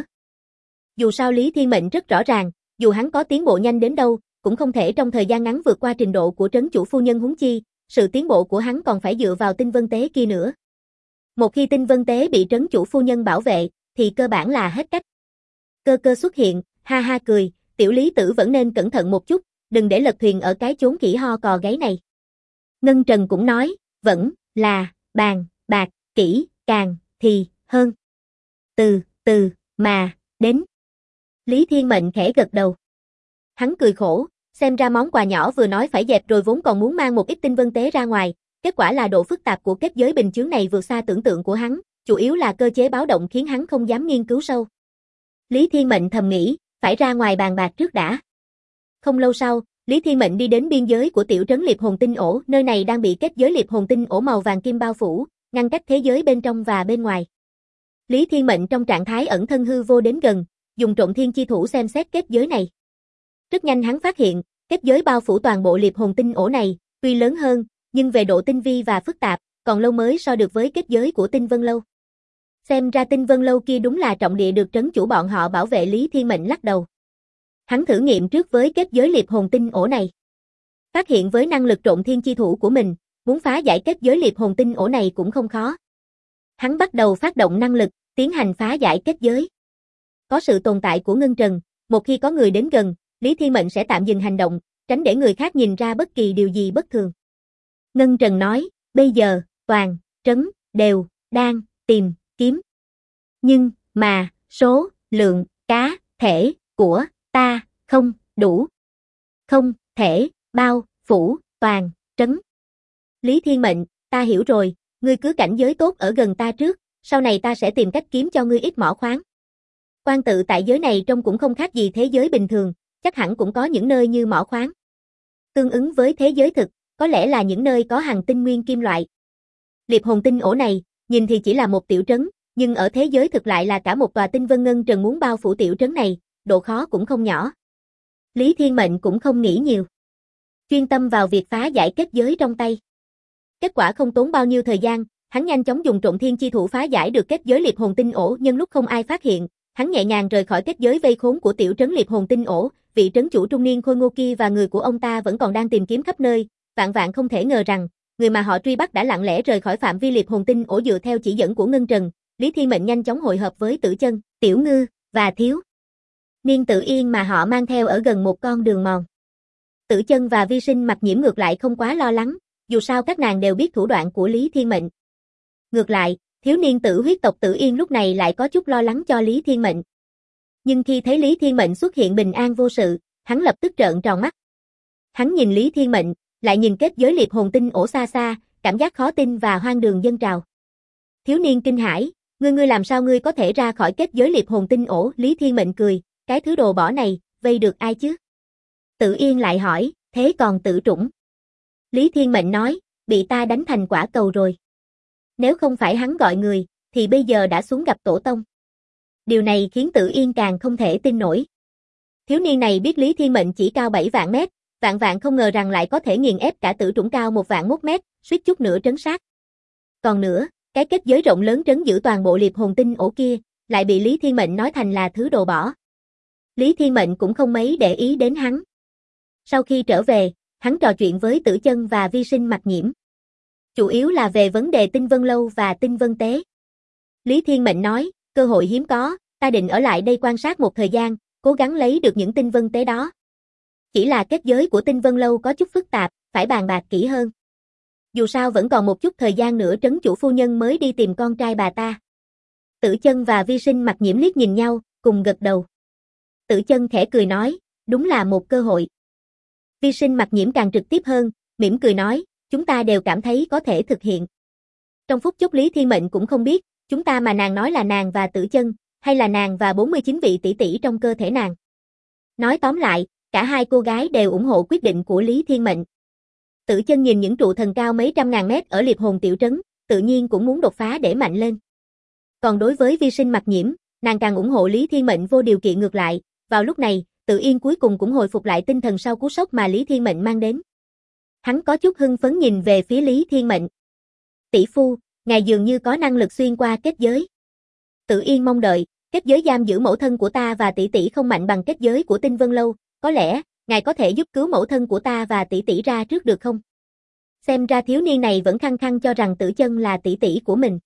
Dù sao Lý Thiên Mệnh rất rõ ràng, dù hắn có tiến bộ nhanh đến đâu, cũng không thể trong thời gian ngắn vượt qua trình độ của trấn chủ phu nhân, huống chi, sự tiến bộ của hắn còn phải dựa vào tinh vân tế kia nữa. Một khi tinh vân tế bị trấn chủ phu nhân bảo vệ, thì cơ bản là hết cách. Cơ cơ xuất hiện, ha ha cười, Tiểu Lý Tử vẫn nên cẩn thận một chút, đừng để lật thuyền ở cái chốn khỉ ho cò gáy này. Ngân Trần cũng nói, vẫn là bàn bạc kỹ càng thì hơn. Từ mà đến. Lý Thiên Mệnh khẽ gật đầu. Hắn cười khổ, xem ra món quà nhỏ vừa nói phải dẹp rồi, vốn còn muốn mang một ít tinh vân tế ra ngoài, kết quả là độ phức tạp của kết giới bình chướng này vượt xa tưởng tượng của hắn, chủ yếu là cơ chế báo động khiến hắn không dám nghiên cứu sâu. Lý Thiên Mệnh thầm nghĩ, phải ra ngoài bàn bạc trước đã. Không lâu sau, Lý Thiên Mệnh đi đến biên giới của tiểu trấn Liệp Hồn Tinh Ổ, nơi này đang bị kết giới Liệp Hồn Tinh Ổ màu vàng kim bao phủ, ngăn cách thế giới bên trong và bên ngoài. Lý Thiên Mệnh trong trạng thái ẩn thân hư vô đến gần, dùng trộm thiên chi thủ xem xét kết giới này. Rất nhanh hắn phát hiện, kết giới bao phủ toàn bộ Liệp Hồn Tinh Ổ này, tuy lớn hơn, nhưng về độ tinh vi và phức tạp, còn lâu mới so được với kết giới của Tinh Vân Lâu. Xem ra Tinh Vân Lâu kia đúng là trọng địa được trấn chủ bọn họ bảo vệ. Lý Thiên Mệnh lắc đầu. Hắn thử nghiệm trước với kết giới Liệp Hồn Tinh Ổ này. Phát hiện với năng lực trộm thiên chi thủ của mình, muốn phá giải kết giới Liệp Hồn Tinh Ổ này cũng không khó. Hắn bắt đầu phát động năng lực, tiến hành phá giải kết giới. Có sự tồn tại của Ngân Trần, một khi có người đến gần, Lý Thiên Mệnh sẽ tạm dừng hành động, tránh để người khác nhìn ra bất kỳ điều gì bất thường. Ngân Trần nói, bây giờ, toàn trấn đều đang tìm kiếm. Nhưng mà số lượng cá thể của ta không đủ. Không thể bao phủ toàn trấn. Lý Thiên Mệnh, ta hiểu rồi, ngươi cứ cảnh giới tốt ở gần ta trước, sau này ta sẽ tìm cách kiếm cho ngươi ít mỏ khoáng. Quan tự tại giới này trông cũng không khác gì thế giới bình thường, chắc hẳn cũng có những nơi như mỏ khoáng. Tương ứng với thế giới thực, có lẽ là những nơi có hằng tinh nguyên kim loại. Liệp Hồn Tinh Ổ này, nhìn thì chỉ là một tiểu trấn, nhưng ở thế giới thực lại là cả một tòa tinh vân. Ngân Trần muốn bao phủ tiểu trấn này, độ khó cũng không nhỏ. Lý Thiên Mệnh cũng không nghĩ nhiều, chuyên tâm vào việc phá giải kết giới trong tay. Kết quả không tốn bao nhiêu thời gian, hắn nhanh chóng dùng trộm thiên chi thủ phá giải được kết giới Liệp Hồn Tinh Ổ. Nhân lúc không ai phát hiện, hắn nhẹ nhàng rời khỏi kết giới vây khốn của tiểu trấn Liệp Hồn Tinh Ổ. Vị trấn chủ trung niên khôi ngô kia và người của ông ta vẫn còn đang tìm kiếm khắp nơi, vạn vạn không thể ngờ rằng, người mà họ truy bắt đã lặng lẽ rời khỏi phạm vi Liệp Hồn Tinh Ổ dựa theo chỉ dẫn của Ngân Trần, Lý Thiên Mệnh nhanh chóng hội hợp với Tử Chân, Tiểu Ngư, và Thiếu Niên Tự Yên mà họ mang theo ở gần một con đường mòn. Tử Chân và Vi Sinh Mặc Nhiễm ngược lại không quá lo lắng, dù sao các nàng đều biết thủ đoạn của Lý Thiên Mệnh. Ngược lại, thiếu niên Tử huyết tộc Tử Yên lúc này lại có chút lo lắng cho Lý Thiên Mệnh. Nhưng khi thấy Lý Thiên Mệnh xuất hiện bình an vô sự, hắn lập tức trợn tròn mắt. Hắn nhìn Lý Thiên Mệnh, lại nhìn kết giới liệp hồn tinh ổ xa xa, cảm giác khó tin và hoang đường dâng trào. Thiếu niên kinh hãi, ngươi làm sao ngươi có thể ra khỏi kết giới liệp hồn tinh ổ? Lý Thiên Mệnh cười, cái thứ đồ bỏ này, vây được ai chứ? Tử Yên lại hỏi, thế còn Tử Trũng? Lý Thiên Mệnh nói, bị ta đánh thành quả cầu rồi. Nếu không phải hắn gọi người, thì bây giờ đã xuống gặp tổ tông. Điều này khiến Tử Yên càng không thể tin nổi. Thiếu niên này biết Lý Thiên Mệnh chỉ cao 7 vạn mét, vạn không ngờ rằng lại có thể nghiền ép cả Tử Trũng cao 1.001 mét, suýt chút nữa trấn sát. Còn nữa, cái kết giới rộng lớn trấn giữ toàn bộ liệp hồn tinh ổ kia, lại bị Lý Thiên Mệnh nói thành là thứ đồ bỏ. Lý Thiên Mệnh cũng không mấy để ý đến hắn. Sau khi trở về, hắn trò chuyện với Tử Chân và Vi Sinh Mặc Nhiễm. Chủ yếu là về vấn đề Tinh Vân Lâu và Tinh Vân Tế. Lý Thiên Mệnh nói, cơ hội hiếm có, ta định ở lại đây quan sát một thời gian, cố gắng lấy được những Tinh Vân Tế đó. Chỉ là kết giới của Tinh Vân Lâu có chút phức tạp, phải bàn bạc kỹ hơn. Dù sao vẫn còn một chút thời gian nữa trấn chủ phu nhân mới đi tìm con trai bà ta. Tử Chân và Vi Sinh Mặc Nhiễm liếc nhìn nhau, cùng gật đầu. Tử Chân khẽ cười nói, đúng là một cơ hội. Vi Sinh Mặc Nhiễm càng trực tiếp hơn, mỉm cười nói, chúng ta đều cảm thấy có thể thực hiện. Trong phút chốc Lý Thiên Mệnh cũng không biết, chúng ta mà nàng nói là nàng và Tử Chân, hay là nàng và 49 vị tỷ tỷ trong cơ thể nàng. Nói tóm lại, cả hai cô gái đều ủng hộ quyết định của Lý Thiên Mệnh. Tử Chân nhìn những trụ thần cao mấy trăm ngàn mét ở liệp hồn tiểu trấn, tự nhiên cũng muốn đột phá để mạnh lên. Còn đối với Vi Sinh Mặc Nhiễm, nàng càng ủng hộ Lý Thiên Mệnh vô điều kiện ngược lại, vào lúc này, Tự Yên cuối cùng cũng hồi phục lại tinh thần sau cú sốc mà Lý Thiên Mệnh mang đến. Hắn có chút hưng phấn nhìn về phía Lý Thiên Mệnh. Tỷ phu, ngài dường như có năng lực xuyên qua kết giới. Tự Yên mong đợi, kết giới giam giữ mẫu thân của ta và tỷ tỷ không mạnh bằng kết giới của Tinh Vân Lâu, có lẽ, ngài có thể giúp cứu mẫu thân của ta và tỷ tỷ ra trước được không? Xem ra thiếu niên này vẫn khăng khăng cho rằng Tử Chân là tỷ tỷ của mình.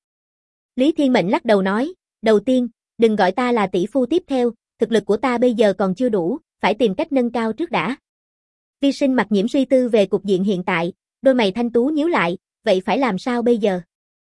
Lý Thiên Mệnh lắc đầu nói, đầu tiên, đừng gọi ta là tỷ phu tiếp theo, thực lực của ta bây giờ còn chưa đủ, phải tìm cách nâng cao trước đã. Vi Sinh Mặc Nhiễm suy tư về cục diện hiện tại, đôi mày thanh tú nhíu lại, vậy phải làm sao bây giờ?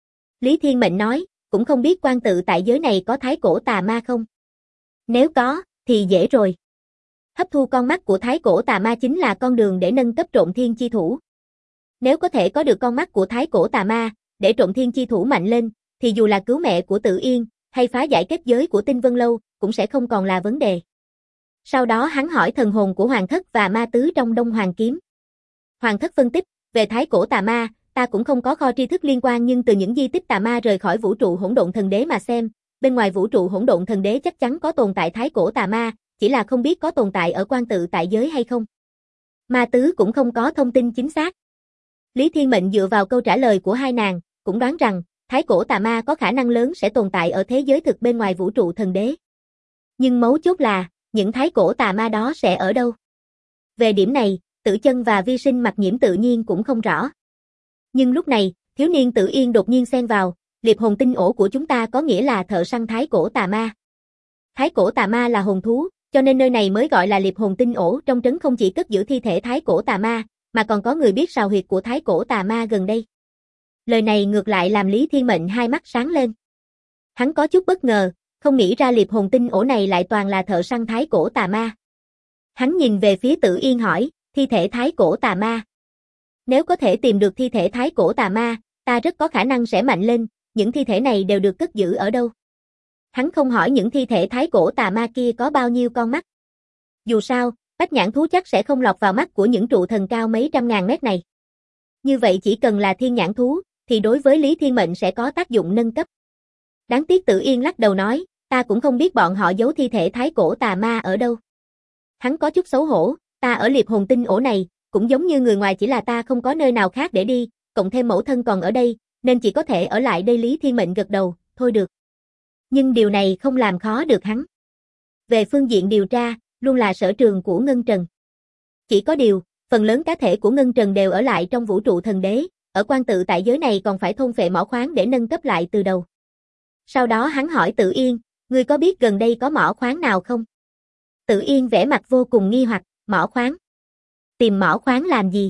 Lý Thiên Mệnh nói, cũng không biết quan tự tại giới này có thái cổ tà ma không? Nếu có, thì dễ rồi. Hấp thu con mắt của thái cổ tà ma chính là con đường để nâng cấp Trộm Thiên Chi Thủ. Nếu có thể có được con mắt của thái cổ tà ma, để Trộm Thiên Chi Thủ mạnh lên, thì dù là cứu mẹ của Tự Yên, hay phá giải kết giới của Tinh Vân Lâu, cũng sẽ không còn là vấn đề. Sau đó hắn hỏi thần hồn của Hoàng Thất và Ma Tứ trong Đông Hoàng Kiếm. Hoàng Thất phân tích, về thái cổ tà ma, ta cũng không có kho tri thức liên quan nhưng từ những di tích tà ma rời khỏi vũ trụ hỗn độn thần đế mà xem, bên ngoài vũ trụ hỗn độn thần đế chắc chắn có tồn tại thái cổ tà ma, chỉ là không biết có tồn tại ở quan tự tại giới hay không. Ma Tứ cũng không có thông tin chính xác. Lý Thiên Mệnh dựa vào câu trả lời của hai nàng, cũng đoán rằng, thái cổ tà ma có khả năng lớn sẽ tồn tại ở thế giới thực bên ngoài vũ trụ thần đế. Nhưng mấu chốt là, những thái cổ tà ma đó sẽ ở đâu? Về điểm này, Tử Chân và Vi Sinh Mặc Nhiễm tự nhiên cũng không rõ. Nhưng lúc này, thiếu niên Tự Yên đột nhiên xen vào, liệp hồn tinh ổ của chúng ta có nghĩa là thợ săn thái cổ tà ma. Thái cổ tà ma là hồn thú, cho nên nơi này mới gọi là liệp hồn tinh ổ, trong trấn không chỉ cất giữ thi thể thái cổ tà ma, mà còn có người biết sào huyệt của thái cổ tà ma gần đây. Lời này ngược lại làm Lý Thiên Mệnh hai mắt sáng lên. Hắn có chút bất ngờ, không nghĩ ra liệp hồn tinh ổ này lại toàn là thợ săn thái cổ tà ma. Hắn nhìn về phía Tự Yên hỏi, thi thể thái cổ tà ma. Nếu có thể tìm được thi thể thái cổ tà ma, ta rất có khả năng sẽ mạnh lên, những thi thể này đều được cất giữ ở đâu? Hắn không hỏi những thi thể thái cổ tà ma kia có bao nhiêu con mắt. Dù sao, bách nhãn thú chắc sẽ không lọt vào mắt của những trụ thần cao mấy trăm ngàn mét này. Như vậy chỉ cần là thiên nhãn thú, thì đối với Lý Thiên Mệnh sẽ có tác dụng nâng cấp. Đáng tiếc Tự Yên lắc đầu nói, ta cũng không biết bọn họ giấu thi thể thái cổ tà ma ở đâu. Hắn có chút xấu hổ, ta ở liệp hồn tinh ổ này, cũng giống như người ngoài chỉ là ta không có nơi nào khác để đi, cộng thêm mẫu thân còn ở đây, nên chỉ có thể ở lại đây. Lý Thiên Mệnh gật đầu, thôi được. Nhưng điều này không làm khó được hắn. Về phương diện điều tra, luôn là sở trường của Ngân Trần. Chỉ có điều, phần lớn cá thể của Ngân Trần đều ở lại trong vũ trụ thần đế, ở quan tự tại giới này còn phải thôn phệ mỏ khoáng để nâng cấp lại từ đầu. Sau đó hắn hỏi Tự Yên, ngươi có biết gần đây có mỏ khoáng nào không? Tự Yên vẻ mặt vô cùng nghi hoặc, mỏ khoáng. Tìm mỏ khoáng làm gì?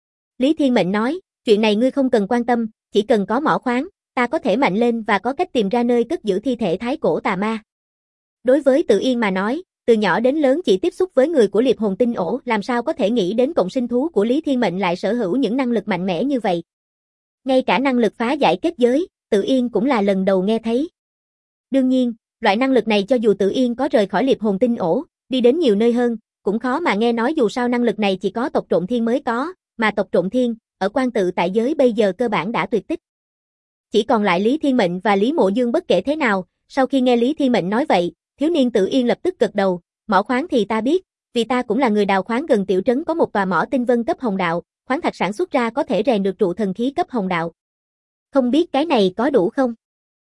Lý Thiên Mệnh nói, chuyện này ngươi không cần quan tâm, chỉ cần có mỏ khoáng, ta có thể mạnh lên và có cách tìm ra nơi cất giữ thi thể thái cổ tà ma. Đối với Tự Yên mà nói, từ nhỏ đến lớn chỉ tiếp xúc với người của Liệp Hồn Tinh Ổ, làm sao có thể nghĩ đến cộng sinh thú của Lý Thiên Mệnh lại sở hữu những năng lực mạnh mẽ như vậy. Ngay cả năng lực phá giải kết giới, Tự Yên cũng là lần đầu nghe thấy. Đương nhiên, loại năng lực này cho dù Tự Yên có rời khỏi Liệp Hồn Tinh Ổ, đi đến nhiều nơi hơn, cũng khó mà nghe nói, dù sao năng lực này chỉ có tộc Trộn Thiên mới có, mà tộc Trộn Thiên, ở Quan Tự tại giới bây giờ cơ bản đã tuyệt tích. Chỉ còn lại Lý Thiên Mệnh và Lý Mộ Dương. Bất kể thế nào, sau khi nghe Lý Thiên Mệnh nói vậy, thiếu niên Tự Yên lập tức gật đầu, mỏ khoáng thì ta biết, vì ta cũng là người đào khoáng gần tiểu trấn có một tòa mỏ tinh vân cấp hồng đạo, khoáng thạch sản xuất ra có thể rèn được trụ thần khí cấp hồng đạo. Không biết cái này có đủ không?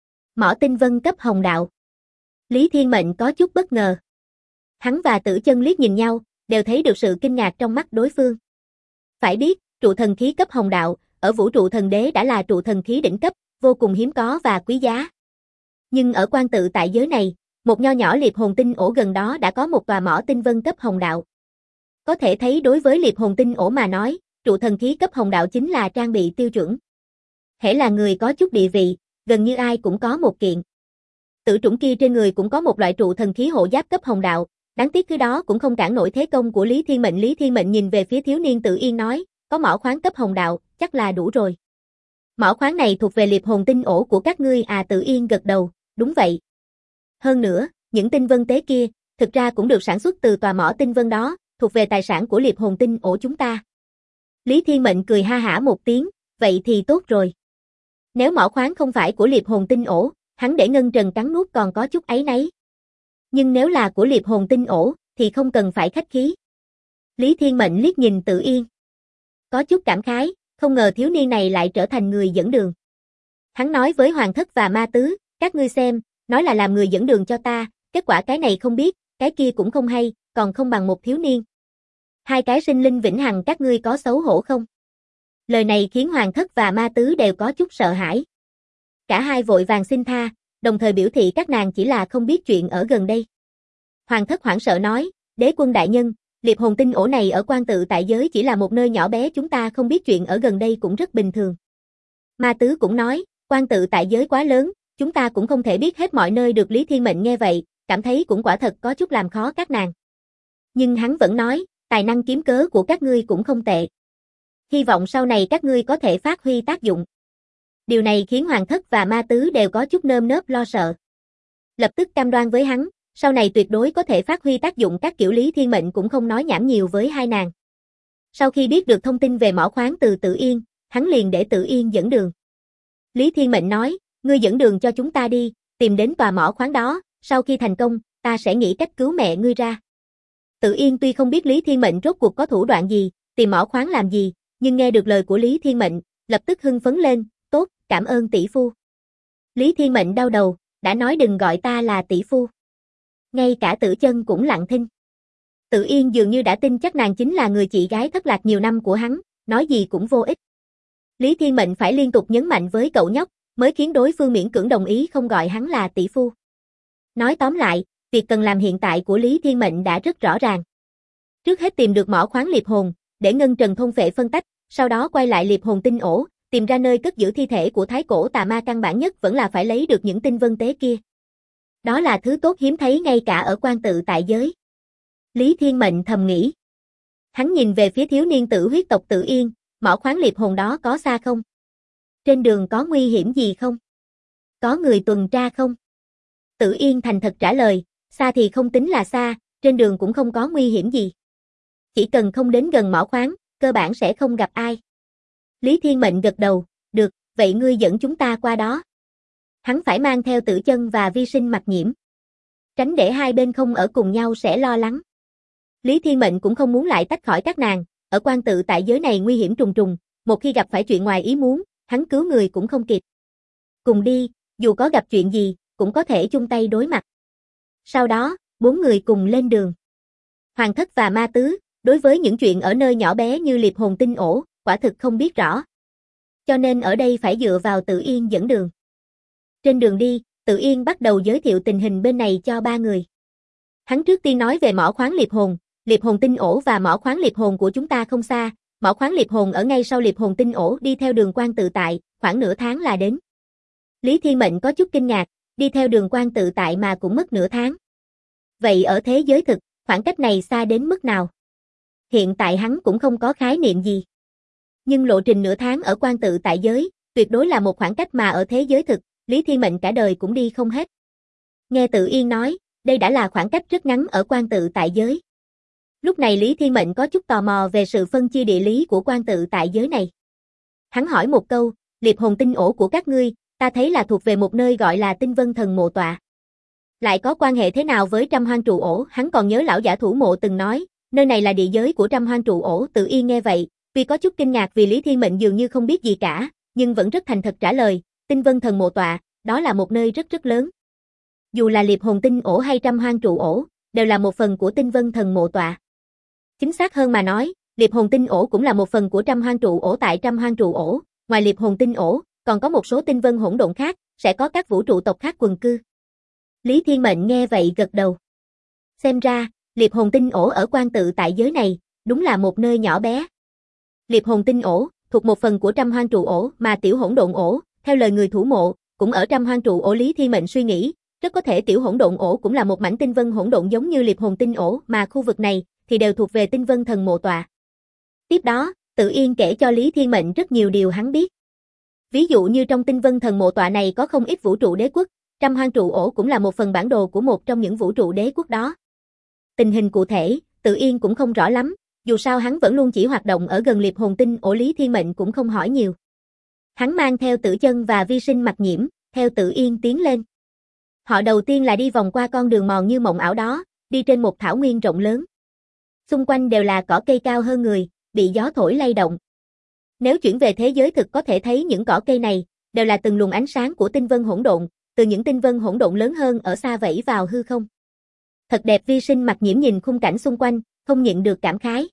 Mỏ tinh vân cấp hồng đạo. Lý Thiên Mệnh có chút bất ngờ. Hắn và Tử Chân liếc nhìn nhau, đều thấy được sự kinh ngạc trong mắt đối phương. Phải biết, trụ thần khí cấp hồng đạo, ở vũ trụ thần đế đã là trụ thần khí đỉnh cấp, vô cùng hiếm có và quý giá. Nhưng ở Quan Tự tại giới này, một nho nhỏ Liệp Hồn Tinh Ổ gần đó đã có một tòa mỏ tinh vân cấp hồng đạo. Có thể thấy đối với Liệp Hồn Tinh Ổ mà nói, trụ thần khí cấp hồng đạo chính là trang bị tiêu chuẩn. Hễ là người có chút địa vị, gần như ai cũng có một kiện. Tử Trũng kia trên người cũng có một loại trụ thần khí hộ giáp cấp hồng đạo, đáng tiếc thứ đó cũng không cản nổi thế công của Lý Thiên Mệnh. Lý Thiên Mệnh nhìn về phía thiếu niên Tự Yên nói, có mỏ khoáng cấp hồng đạo, chắc là đủ rồi. Mỏ khoáng này thuộc về Liệp Hồn Tinh Ổ của các ngươi à? Tự Yên gật đầu, đúng vậy. Hơn nữa, những tinh vân tế kia, thực ra cũng được sản xuất từ tòa mỏ tinh vân đó, thuộc về tài sản của Liệp Hồn Tinh Ổ chúng ta. Lý Thiên Mệnh cười ha hả một tiếng, vậy thì tốt rồi. Nếu mỏ khoáng không phải của Liệp Hồn Tinh Ổ, hắn để Ngân Trần cắn nuốt còn có chút áy náy. Nhưng nếu là của Liệp Hồn Tinh Ổ, thì không cần phải khách khí. Lý Thiên Mệnh liếc nhìn Tự Yên. Có chút cảm khái, không ngờ thiếu niên này lại trở thành người dẫn đường. Hắn nói với Hoàng Thất và Ma Tứ, các ngươi xem, nói là làm người dẫn đường cho ta, kết quả cái này không biết, cái kia cũng không hay, còn không bằng một thiếu niên. Hai cái sinh linh vĩnh hằng các ngươi có xấu hổ không? Lời này khiến Hoàng Thất và Ma Tứ đều có chút sợ hãi. Cả hai vội vàng xin tha, đồng thời biểu thị các nàng chỉ là không biết chuyện ở gần đây. Hoàng Thất hoảng sợ nói, đế quân đại nhân, Liệp Hồn Tinh Ổ này ở Quan Tự tại giới chỉ là một nơi nhỏ bé, chúng ta không biết chuyện ở gần đây cũng rất bình thường. Ma Tứ cũng nói, Quan Tự tại giới quá lớn, chúng ta cũng không thể biết hết mọi nơi được. Lý Thiên Mệnh nghe vậy, cảm thấy cũng quả thật có chút làm khó các nàng. Nhưng hắn vẫn nói, tài năng kiếm cớ của các ngươi cũng không tệ. Hy vọng sau này các ngươi có thể phát huy tác dụng. Điều này khiến Hoàng Thất và Ma Tứ đều có chút nơm nớp lo sợ. Lập tức cam đoan với hắn, sau này tuyệt đối có thể phát huy tác dụng các kiểu. Lý Thiên Mệnh cũng không nói nhảm nhiều với hai nàng. Sau khi biết được thông tin về mỏ khoáng từ Tự Yên, hắn liền để Tự Yên dẫn đường. Lý Thiên Mệnh nói, ngươi dẫn đường cho chúng ta đi, tìm đến tòa mỏ khoáng đó, sau khi thành công, ta sẽ nghĩ cách cứu mẹ ngươi ra. Tự Yên tuy không biết Lý Thiên Mệnh rốt cuộc có thủ đoạn gì, tìm mỏ khoáng làm gì, nhưng nghe được lời của Lý Thiên Mệnh, lập tức hưng phấn lên, tốt, cảm ơn tỷ phu. Lý Thiên Mệnh đau đầu, đã nói đừng gọi ta là tỷ phu. Ngay cả Tử Chân cũng lặng thinh. Tự Yên dường như đã tin chắc nàng chính là người chị gái thất lạc nhiều năm của hắn, nói gì cũng vô ích. Lý Thiên Mệnh phải liên tục nhấn mạnh với cậu nhóc, mới khiến đối phương miễn cưỡng đồng ý không gọi hắn là tỷ phu. Nói tóm lại, việc cần làm hiện tại của Lý Thiên Mệnh đã rất rõ ràng. Trước hết tìm được mỏ khoáng Liệp Hồn, để Ngân Trần thôn phệ phân tách, sau đó quay lại Liệp Hồn Tinh Ổ, tìm ra nơi cất giữ thi thể của thái cổ tà ma. Căn bản nhất vẫn là phải lấy được những tinh vân tế kia. Đó là thứ tốt hiếm thấy ngay cả ở Quan Tự tại giới. Lý Thiên Mệnh thầm nghĩ. Hắn nhìn về phía thiếu niên tử huyết tộc Tự Yên, mỏ khoáng Liệp Hồn đó có xa không? Trên đường có nguy hiểm gì không? Có người tuần tra không? Tự Yên thành thật trả lời, xa thì không tính là xa, trên đường cũng không có nguy hiểm gì. Chỉ cần không đến gần mỏ khoáng, cơ bản sẽ không gặp ai. Lý Thiên Mệnh gật đầu, được, vậy ngươi dẫn chúng ta qua đó. Hắn phải mang theo Tử Chân và Vi Sinh Mặc Nhiễm. Tránh để hai bên không ở cùng nhau sẽ lo lắng. Lý Thiên Mệnh cũng không muốn lại tách khỏi các nàng, ở Quan Tự tại giới này nguy hiểm trùng trùng, một khi gặp phải chuyện ngoài ý muốn, hắn cứu người cũng không kịp. Cùng đi, dù có gặp chuyện gì, cũng có thể chung tay đối mặt. Sau đó, bốn người cùng lên đường. Hoàng Thất và Ma Tứ, đối với những chuyện ở nơi nhỏ bé như Liệp Hồn Tinh Ổ, quả thực không biết rõ. Cho nên ở đây phải dựa vào Tự Yên dẫn đường. Trên đường đi, Tự Yên bắt đầu giới thiệu tình hình bên này cho ba người. Hắn trước tiên nói về mỏ khoáng liệp hồn tinh ổ và mỏ khoáng liệp hồn của chúng ta không xa, mỏ khoáng liệp hồn ở ngay sau liệp hồn tinh ổ, đi theo đường quan tự tại, khoảng nửa tháng là đến. Lý Thiên Mệnh có chút kinh ngạc, đi theo đường quan tự tại mà cũng mất nửa tháng. Vậy ở thế giới thực, khoảng cách này xa đến mức nào? Hiện tại hắn cũng không có khái niệm gì. Nhưng lộ trình nửa tháng ở quan tự tại giới, tuyệt đối là một khoảng cách mà ở thế giới thực, Lý Thiên Mệnh cả đời cũng đi không hết. Nghe Tự Yên nói, đây đã là khoảng cách rất ngắn ở quan tự tại giới. Lúc này Lý Thiên Mệnh có chút tò mò về sự phân chia địa lý của quan tự tại giới này. Hắn hỏi một câu, liệp hồn tinh ổ của các ngươi, ta thấy là thuộc về một nơi gọi là Tinh Vân Thần Mộ tọa. Lại có quan hệ thế nào với Trăm Hoang Trụ ổ? Hắn còn nhớ lão giả thủ mộ từng nói, nơi này là địa giới của Trăm Hoang Trụ ổ. Tự Yên nghe vậy, vì có chút kinh ngạc vì Lý Thiên Mệnh dường như không biết gì cả, nhưng vẫn rất thành thật trả lời, Tinh Vân Thần Mộ tọa, đó là một nơi rất rất lớn. Dù là liệp hồn tinh ổ hay Trăm Hoang Trụ ổ, đều là một phần của Tinh Vân Thần Mộ tọa. Chính xác hơn mà nói, liệp hồn tinh ổ cũng là một phần của Trăm Hoang Trụ ổ. Tại Trăm Hoang Trụ ổ, ngoài liệp hồn tinh ổ, còn có một số tinh vân hỗn độn khác, sẽ có các vũ trụ tộc khác quần cư. Lý Thiên Mệnh nghe vậy gật đầu. Xem ra, liệp hồn tinh ổ ở quan tự tại giới này, đúng là một nơi nhỏ bé. Liệp hồn tinh ổ, thuộc một phần của Trăm Hoang Trụ ổ, mà tiểu hỗn độn ổ, theo lời người thủ mộ, cũng ở Trăm Hoang Trụ ổ. Lý Thiên Mệnh suy nghĩ, rất có thể tiểu hỗn độn ổ cũng là một mảnh tinh vân hỗn độn giống như liệp hồn tinh ổ, mà khu vực này thì đều thuộc về Tinh Vân Thần Mộ tọa. Tiếp đó, Tự Yên kể cho Lý Thiên Mệnh rất nhiều điều hắn biết. Ví dụ như trong Tinh Vân Thần Mộ tọa này có không ít vũ trụ đế quốc, Trăm Hoang Trụ ổ cũng là một phần bản đồ của một trong những vũ trụ đế quốc đó. Tình hình cụ thể, Tự Yên cũng không rõ lắm, dù sao hắn vẫn luôn chỉ hoạt động ở gần liệp hồn tinh ổ. Lý Thiên Mệnh cũng không hỏi nhiều. Hắn mang theo Tử Chân và Vi Sinh Mặc Nhiễm, theo Tự Yên tiến lên. Họ đầu tiên là đi vòng qua con đường mòn như mộng ảo đó, đi trên một thảo nguyên rộng lớn. Xung quanh đều là cỏ cây cao hơn người, bị gió thổi lay động. Nếu chuyển về thế giới thực có thể thấy những cỏ cây này, đều là từng luồng ánh sáng của tinh vân hỗn độn, từ những tinh vân hỗn độn lớn hơn ở xa vẫy vào hư không. Thật đẹp. Vi Sinh Mặc Nhiễm nhìn khung cảnh xung quanh, không nhịn được cảm khái.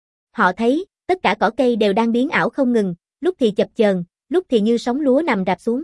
Họ thấy, tất cả cỏ cây đều đang biến ảo không ngừng, lúc thì chập chờn, lúc thì như sóng lúa nằm rạp xuống.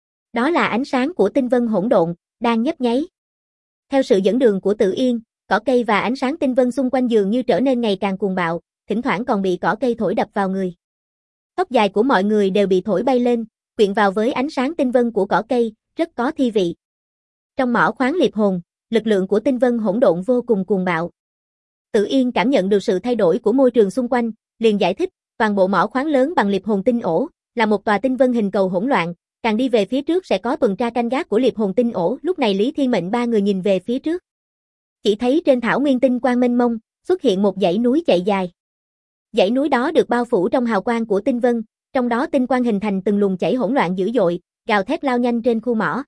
Đó là ánh sáng của tinh vân hỗn độn, đang nhấp nháy. Theo sự dẫn đường của Tự Yên, cỏ cây và ánh sáng tinh vân xung quanh dường như trở nên ngày càng cuồng bạo, thỉnh thoảng còn bị cỏ cây thổi đập vào người. Tóc dài của mọi người đều bị thổi bay lên, quyện vào với ánh sáng tinh vân của cỏ cây, rất có thi vị. Trong mỏ khoáng liệp hồn, lực lượng của tinh vân hỗn độn vô cùng cuồng bạo. Tự Yên cảm nhận được sự thay đổi của môi trường xung quanh, liền giải thích, toàn bộ mỏ khoáng lớn bằng liệp hồn tinh ổ, là một tòa tinh vân hình cầu hỗn loạn, càng đi về phía trước sẽ có tuần tra canh gác của liệp hồn tinh ổ. Lúc này Lý Thiên Mệnh ba người nhìn về phía trước. Chỉ thấy trên thảo nguyên tinh quang mênh mông, xuất hiện một dãy núi chạy dài. Dãy núi đó được bao phủ trong hào quang của tinh vân, trong đó tinh quang hình thành từng luồng chảy hỗn loạn dữ dội, gào thét lao nhanh trên khu mỏ.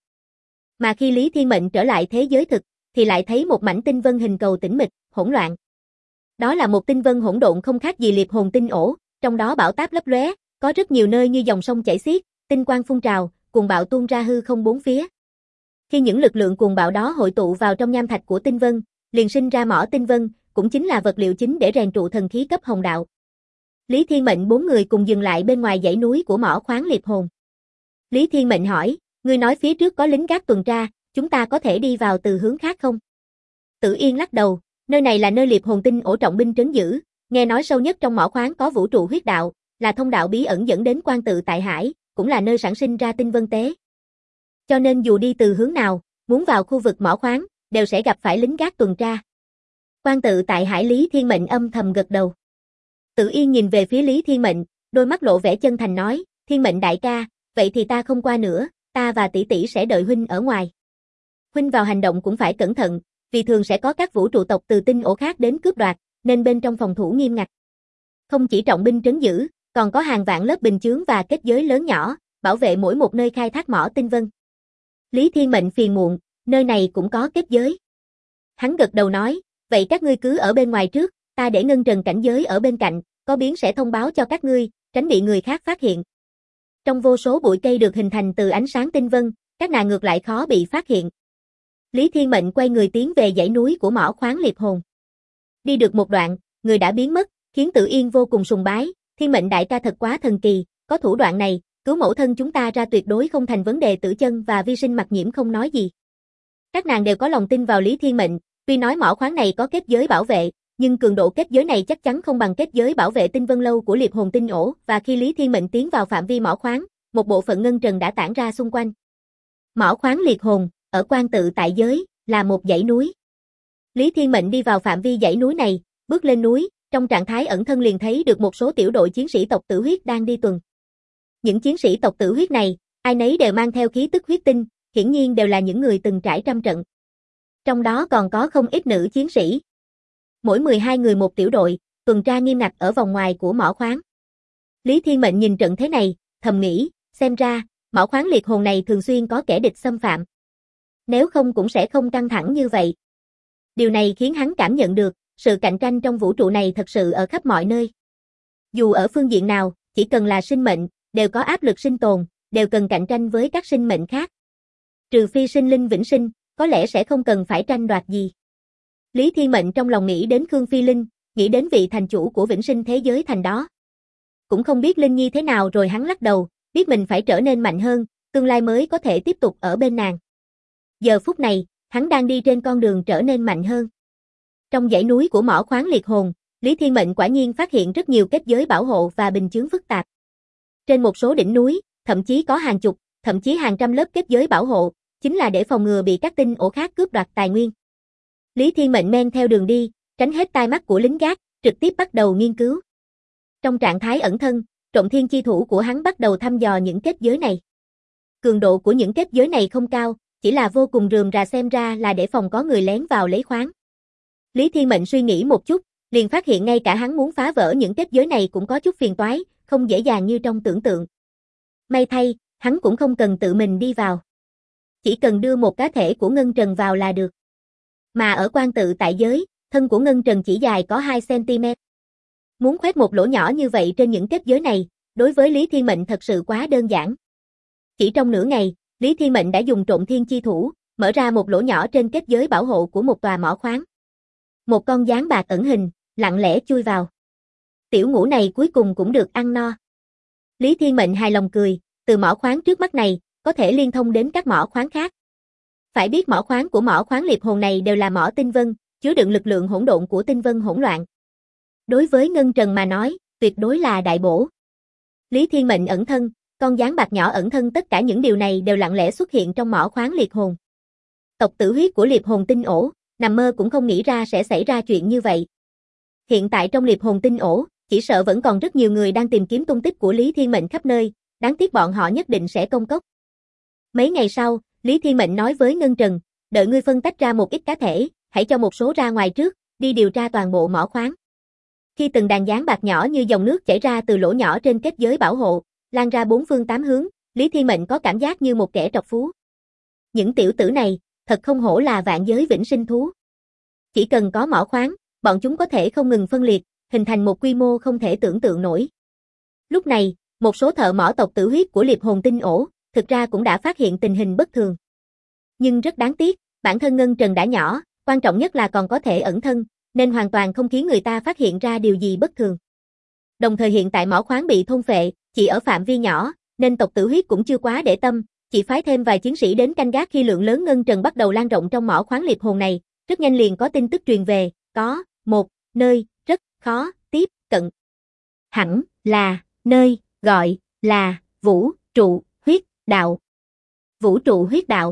Mà khi Lý Thiên Mệnh trở lại thế giới thực, thì lại thấy một mảnh tinh vân hình cầu tĩnh mịch, hỗn loạn. Đó là một tinh vân hỗn độn không khác gì liệp hồn tinh ổ, trong đó bão táp lấp lóe, có rất nhiều nơi như dòng sông chảy xiết, tinh quang phun trào, cuồng bạo tuôn ra hư không bốn phía. Khi những lực lượng cuồng bạo đó hội tụ vào trong nham thạch của tinh vân, liền sinh ra mỏ tinh vân, cũng chính là vật liệu chính để rèn trụ thần khí cấp hồng đạo. Lý Thiên Mệnh bốn người cùng dừng lại bên ngoài dãy núi của mỏ khoáng liệp hồn. Lý Thiên Mệnh hỏi, ngươi nói phía trước có lính gác tuần tra, chúng ta có thể đi vào từ hướng khác không? Tự Yên lắc đầu, nơi này là nơi liệp hồn tinh ổ trọng binh trấn giữ, nghe nói sâu nhất trong mỏ khoáng có vũ trụ huyết đạo, là thông đạo bí ẩn dẫn đến quan tự tại hải, cũng là nơi sản sinh ra tinh vân tế. Cho nên dù đi từ hướng nào, muốn vào khu vực mỏ khoáng, đều sẽ gặp phải lính gác tuần tra. Quan tự tại hải. Lý Thiên Mệnh âm thầm gật đầu. Tự Yên nhìn về phía Lý Thiên Mệnh, đôi mắt lộ vẻ chân thành nói, Thiên Mệnh đại ca, vậy thì ta không qua nữa, ta và tỷ tỷ sẽ đợi huynh ở ngoài. Huynh vào hành động cũng phải cẩn thận, vì thường sẽ có các vũ trụ tộc từ tinh ổ khác đến cướp đoạt, nên bên trong phòng thủ nghiêm ngặt. Không chỉ trọng binh trấn giữ, còn có hàng vạn lớp bình chướng và kết giới lớn nhỏ, bảo vệ mỗi một nơi khai thác mỏ tinh vân. Lý Thiên Mệnh phiền muộn, nơi này cũng có kết giới. Hắn gật đầu nói, vậy các ngươi cứ ở bên ngoài trước, ta để ngân trần cảnh giới ở bên cạnh, có biến sẽ thông báo cho các ngươi, tránh bị người khác phát hiện. Trong vô số bụi cây được hình thành từ ánh sáng tinh vân, các nàng ngược lại khó bị phát hiện. Lý Thiên Mệnh quay người tiến về dãy núi của mỏ khoáng liệp hồn. Đi được một đoạn, người đã biến mất, khiến Tự Yên vô cùng sùng bái, Thiên Mệnh đại ca thật quá thần kỳ, có thủ đoạn này, Cứu mẫu thân chúng ta ra tuyệt đối không thành vấn đề. Tử Chân và Vi Sinh Mặc Nhiễm không nói gì. Các nàng đều có lòng tin vào Lý Thiên Mệnh, tuy nói mỏ khoáng này có kết giới bảo vệ, nhưng cường độ kết giới này chắc chắn không bằng kết giới bảo vệ Tinh Vân Lâu của Liệp Hồn Tinh Ổ, và khi Lý Thiên Mệnh tiến vào phạm vi mỏ khoáng, một bộ phận ngân trần đã tản ra xung quanh. Mỏ khoáng Liệt Hồn, ở Quan Tự Tại Giới, là một dãy núi. Lý Thiên Mệnh đi vào phạm vi dãy núi này, bước lên núi, trong trạng thái ẩn thân liền thấy được một số tiểu đội chiến sĩ tộc Tử Huyết đang đi tuần. Những chiến sĩ tộc Tử Huyết này, ai nấy đều mang theo khí tức huyết tinh, hiển nhiên đều là những người từng trải trăm trận. Trong đó còn có không ít nữ chiến sĩ. Mỗi 12 người một tiểu đội, tuần tra nghiêm ngặt ở vòng ngoài của mỏ khoáng. Lý Thiên Mệnh nhìn trận thế này, thầm nghĩ, xem ra, mỏ khoáng Liệt Hồn này thường xuyên có kẻ địch xâm phạm. Nếu không cũng sẽ không căng thẳng như vậy. Điều này khiến hắn cảm nhận được, sự cạnh tranh trong vũ trụ này thật sự ở khắp mọi nơi. Dù ở phương diện nào, chỉ cần là sinh mệnh, đều có áp lực sinh tồn, đều cần cạnh tranh với các sinh mệnh khác. Trừ phi sinh linh vĩnh sinh, có lẽ sẽ không cần phải tranh đoạt gì. Lý Thiên Mệnh trong lòng nghĩ đến Khương Phi Linh, nghĩ đến vị thành chủ của vĩnh sinh thế giới thành đó. Cũng không biết Linh Nhi thế nào rồi hắn lắc đầu, biết mình phải trở nên mạnh hơn, tương lai mới có thể tiếp tục ở bên nàng. Giờ phút này, hắn đang đi trên con đường trở nên mạnh hơn. Trong dãy núi của mỏ khoáng Liệt Hồn, Lý Thiên Mệnh quả nhiên phát hiện rất nhiều kết giới bảo hộ và bình chướng phức tạp. Trên một số đỉnh núi, thậm chí có hàng chục, thậm chí hàng trăm lớp kết giới bảo hộ, chính là để phòng ngừa bị các tinh ổ khác cướp đoạt tài nguyên. Lý Thiên Mệnh men theo đường đi, tránh hết tai mắt của lính gác, trực tiếp bắt đầu nghiên cứu. Trong trạng thái ẩn thân, Trộm Thiên chi thủ của hắn bắt đầu thăm dò những kết giới này. Cường độ của những kết giới này không cao, chỉ là vô cùng rườm rà, xem ra là để phòng có người lén vào lấy khoáng. Lý Thiên Mệnh suy nghĩ một chút, liền phát hiện ngay cả hắn muốn phá vỡ những kết giới này cũng có chút phiền toái, không dễ dàng như trong tưởng tượng. May thay, hắn cũng không cần tự mình đi vào. Chỉ cần đưa một cá thể của ngân trần vào là được. Mà ở Quan Tự Tại Giới, thân của ngân trần chỉ dài có 2 cm. Muốn khoét một lỗ nhỏ như vậy trên những kết giới này, đối với Lý Thiên Mệnh thật sự quá đơn giản. Chỉ trong nửa ngày, Lý Thiên Mệnh đã dùng Trộm Thiên chi thủ, mở ra một lỗ nhỏ trên kết giới bảo hộ của một tòa mỏ khoáng. Một con gián bạc ẩn hình, lặng lẽ chui vào. Tiểu ngũ này cuối cùng cũng được ăn no. Lý Thiên Mệnh hài lòng cười, từ mỏ khoáng trước mắt này, có thể liên thông đến các mỏ khoáng khác. Phải biết mỏ khoáng của mỏ khoáng Liệp Hồn này đều là mỏ tinh vân, chứa đựng lực lượng hỗn độn của tinh vân hỗn loạn. Đối với ngân trần mà nói, tuyệt đối là đại bổ. Lý Thiên Mệnh ẩn thân, con gián bạc nhỏ ẩn thân, tất cả những điều này đều lặng lẽ xuất hiện trong mỏ khoáng Liệt Hồn. Tộc Tử Huyết của Liệp Hồn Tinh Ổ, nằm mơ cũng không nghĩ ra sẽ xảy ra chuyện như vậy. Hiện tại trong Liệp Hồn Tinh Ổ, chỉ sợ vẫn còn rất nhiều người đang tìm kiếm tung tích của Lý Thiên Mệnh khắp nơi, đáng tiếc bọn họ nhất định sẽ công cốc. Mấy ngày sau, Lý Thiên Mệnh nói với Ngân Trần, đợi ngươi phân tách ra một ít cá thể, hãy cho một số ra ngoài trước, đi điều tra toàn bộ mỏ khoáng. Khi từng đàn gián bạc nhỏ như dòng nước chảy ra từ lỗ nhỏ trên kết giới bảo hộ, lan ra bốn phương tám hướng, Lý Thiên Mệnh có cảm giác như một kẻ trọc phú. Những tiểu tử này, thật không hổ là vạn giới vĩnh sinh thú. Chỉ cần có mỏ khoáng, bọn chúng có thể không ngừng phân liệt, hình thành một quy mô không thể tưởng tượng nổi. Lúc này, một số thợ mỏ tộc Tử Huyết của Liệp Hồn Tinh Ổ, thực ra cũng đã phát hiện tình hình bất thường. Nhưng rất đáng tiếc, bản thân Ngân Trần đã nhỏ, quan trọng nhất là còn có thể ẩn thân, nên hoàn toàn không khiến người ta phát hiện ra điều gì bất thường. Đồng thời hiện tại mỏ khoáng bị thôn phệ, chỉ ở phạm vi nhỏ, nên tộc Tử Huyết cũng chưa quá để tâm, chỉ phái thêm vài chiến sĩ đến canh gác khi lượng lớn ngân trần bắt đầu lan rộng trong mỏ khoáng Liệp Hồn này, rất nhanh liền có tin tức truyền về, có một nơi rất khó tiếp cận. Hẳn là nơi gọi là Vũ Trụ Huyết Đạo. Vũ Trụ Huyết Đạo.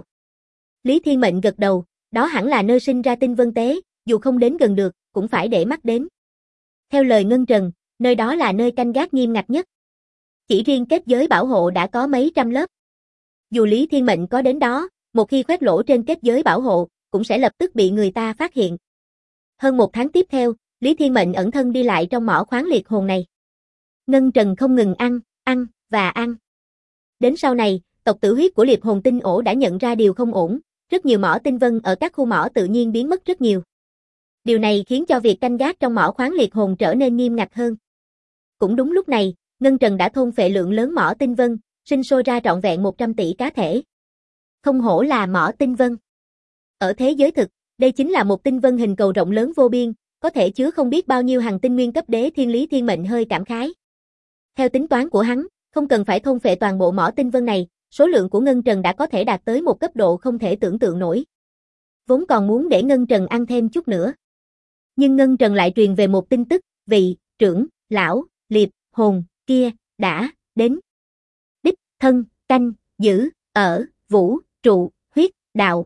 Lý Thiên Mệnh gật đầu, đó hẳn là nơi sinh ra tinh vân tế, dù không đến gần được, cũng phải để mắt đến. Theo lời Ngân Trần, nơi đó là nơi canh gác nghiêm ngặt nhất. Chỉ riêng kết giới bảo hộ đã có mấy trăm lớp. Dù Lý Thiên Mệnh có đến đó, một khi khoét lỗ trên kết giới bảo hộ, cũng sẽ lập tức bị người ta phát hiện. Hơn một tháng tiếp theo, Lý Thiên Mệnh ẩn thân đi lại trong mỏ khoáng Liệt Hồn này. Ngân Trần không ngừng ăn và ăn. Đến sau này, tộc Tử Huyết của Liệp Hồn Tinh Ổ đã nhận ra điều không ổn, rất nhiều mỏ tinh vân ở các khu mỏ tự nhiên biến mất rất nhiều. Điều này khiến cho việc canh gác trong mỏ khoáng Liệt Hồn trở nên nghiêm ngặt hơn. Cũng đúng lúc này, Ngân Trần đã thôn phệ lượng lớn mỏ tinh vân, sinh sôi ra trọn vẹn 100 tỷ cá thể. Không hổ là mỏ tinh vân. Ở thế giới thực, đây chính là một tinh vân hình cầu rộng lớn vô biên, có thể chứa không biết bao nhiêu hàng tinh nguyên cấp đế thiên. Lý Thiên Mệnh hơi cảm khái. Theo tính toán của hắn, Không cần phải thôn phệ toàn bộ mỏ tinh vân này, số lượng của Ngân Trần đã có thể đạt tới một cấp độ không thể tưởng tượng nổi. Vốn còn muốn để Ngân Trần ăn thêm chút nữa. Nhưng Ngân Trần lại truyền về một tin tức, vị trưởng lão liệp hồn kia đã đến. Đích thân canh giữ ở vũ trụ huyết đạo.